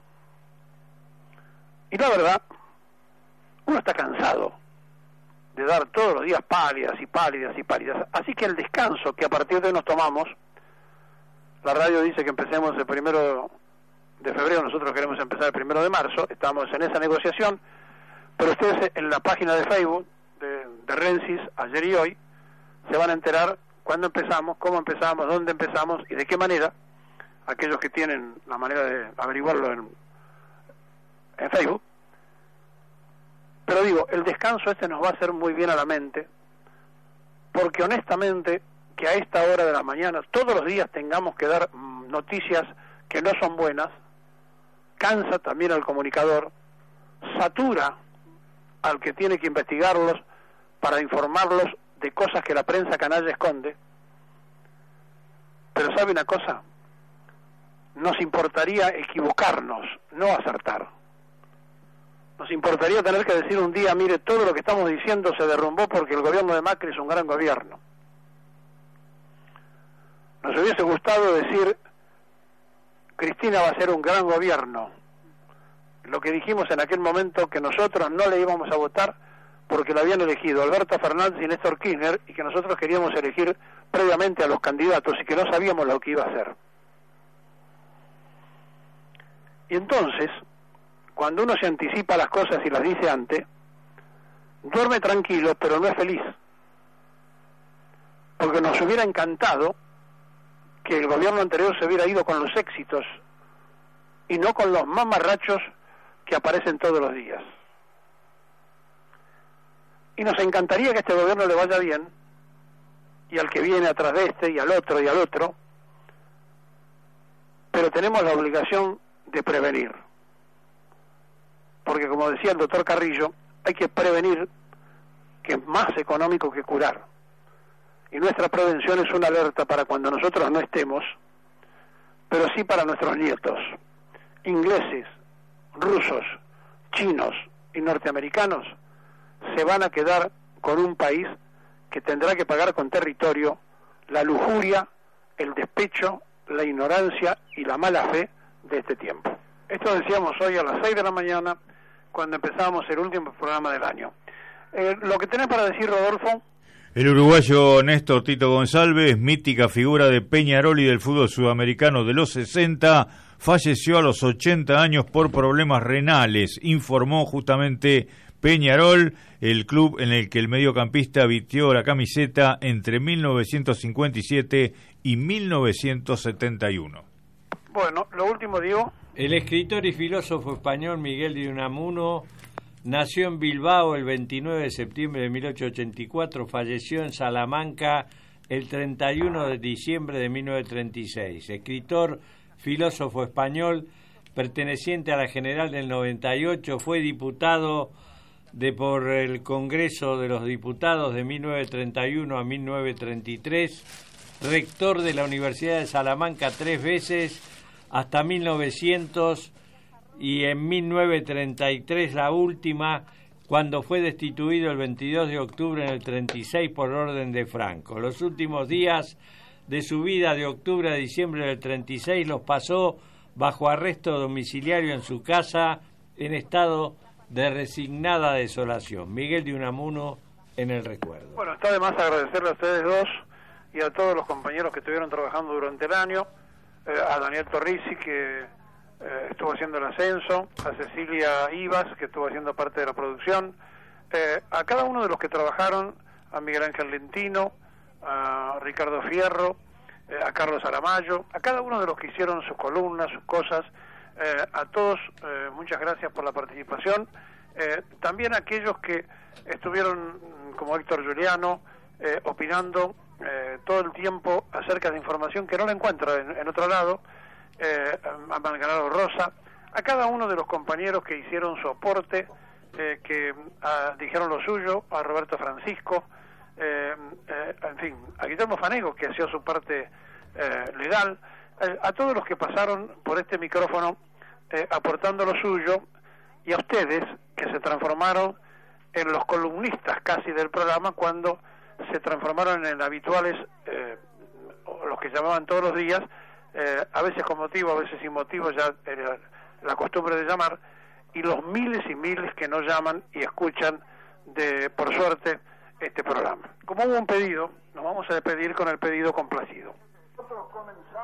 Y la verdad, uno está cansado de dar todos los días pálidas y pálidas y pálidas. Así que el descanso que a partir de hoy nos tomamos, la radio dice que empecemos el 1 de febrero, nosotros queremos empezar el 1 de marzo, estamos en esa negociación, pero ustedes en la página de Facebook de Rensis, ayer y hoy, se van a enterar cuándo empezamos, cómo empezamos, dónde empezamos y de qué manera. Aquellos que tienen la manera de averiguarlo en Facebook. Pero digo, el descanso nos va a hacer muy bien a la mente, porque honestamente que a esta hora de la mañana todos los días tengamos que dar noticias que no son buenas, cansa también al comunicador, satura al que tiene que investigarlos para informarlos de cosas que la prensa canalla esconde. Pero ¿sabe una cosa? Nos importaría equivocarnos, no acertar. Nos importaría tener que decir un día, mire, todo lo que estamos diciendo se derrumbó porque el gobierno de Macri es un gran gobierno. Nos hubiese gustado decir, Cristina va a ser un gran gobierno. Lo que dijimos en aquel momento, que nosotros no le íbamos a votar porque lo habían elegido Alberto Fernández y Néstor Kirchner, y que nosotros queríamos elegir previamente a los candidatos y que no sabíamos lo que iba a hacer. Y entonces, cuando uno se anticipa las cosas y las dice antes, duerme tranquilo, pero no es feliz. Porque nos hubiera encantado que el gobierno anterior se hubiera ido con los éxitos y no con los mamarrachos que aparecen todos los días. Y nos encantaría que este gobierno le vaya bien, y al que viene atrás de este, y al otro, pero tenemos la obligación de prevenir, porque como decía el doctor Carrillo, hay que prevenir, que es más económico que curar, y nuestra prevención es una alerta para cuando nosotros no estemos, pero sí para nuestros nietos, ingleses, rusos, chinos y norteamericanos, se van a quedar con un país que tendrá que pagar con territorio la lujuria, el despecho, la ignorancia y la mala fe de este tiempo. Esto decíamos hoy a las 6 de la mañana, cuando empezamos el último programa del año. Lo que tenés para decir, Rodolfo.
El uruguayo Néstor Tito González, mítica figura de Peñarol y del fútbol sudamericano de los 60, falleció a los 80 años por problemas renales, informó justamente Peñarol, el club en el que el mediocampista vistió la camiseta entre 1957 y 1971.
Bueno, lo último, Diego.
El escritor y filósofo español Miguel de Unamuno nació en Bilbao el 29 de septiembre de 1884, falleció en Salamanca el 31 de diciembre de 1936. Escritor, filósofo español, perteneciente a la General del 98, fue diputado por el Congreso de los Diputados de 1931 a 1933, rector de la Universidad de Salamanca 3 veces hasta 1900 y en 1933 la última, cuando fue destituido el 22 de octubre en el 36 por orden de Franco. Los últimos días de su vida, de octubre a diciembre del 36, los pasó bajo arresto domiciliario en su casa en estado de resignada desolación. Miguel de Unamuno en el recuerdo.
Bueno, está de más agradecerle a ustedes dos y a todos los compañeros que estuvieron trabajando durante el año, a Daniel Torrisi, que
estuvo haciendo el ascenso, a Cecilia Ibas, que estuvo haciendo parte de la producción, a cada uno de los que trabajaron, a Miguel Ángel Lentino, a Ricardo Fierro, a Carlos Aramayo, a cada uno de los que hicieron sus columnas, sus cosas, a todos muchas gracias por la participación, también a aquellos que estuvieron como Héctor Giuliano opinando todo el tiempo acerca de información que no la encuentro en otro lado, a Malgrado Rosa, a cada uno de los compañeros que hicieron su aporte, que dijeron lo suyo, a Roberto Francisco, en fin, a Guillermo Fanego, que hacía su parte legal, a todos los que pasaron por este micrófono aportando lo suyo, y a ustedes que se transformaron en los columnistas casi del programa cuando se transformaron en habituales, los que llamaban todos los días, a veces con motivo, a veces sin motivo, ya era la costumbre de llamar, y los miles y miles que no llaman y escuchan, por suerte, este programa. Como hubo un pedido, nos vamos a despedir con el pedido complacido.
Nosotros comenzamos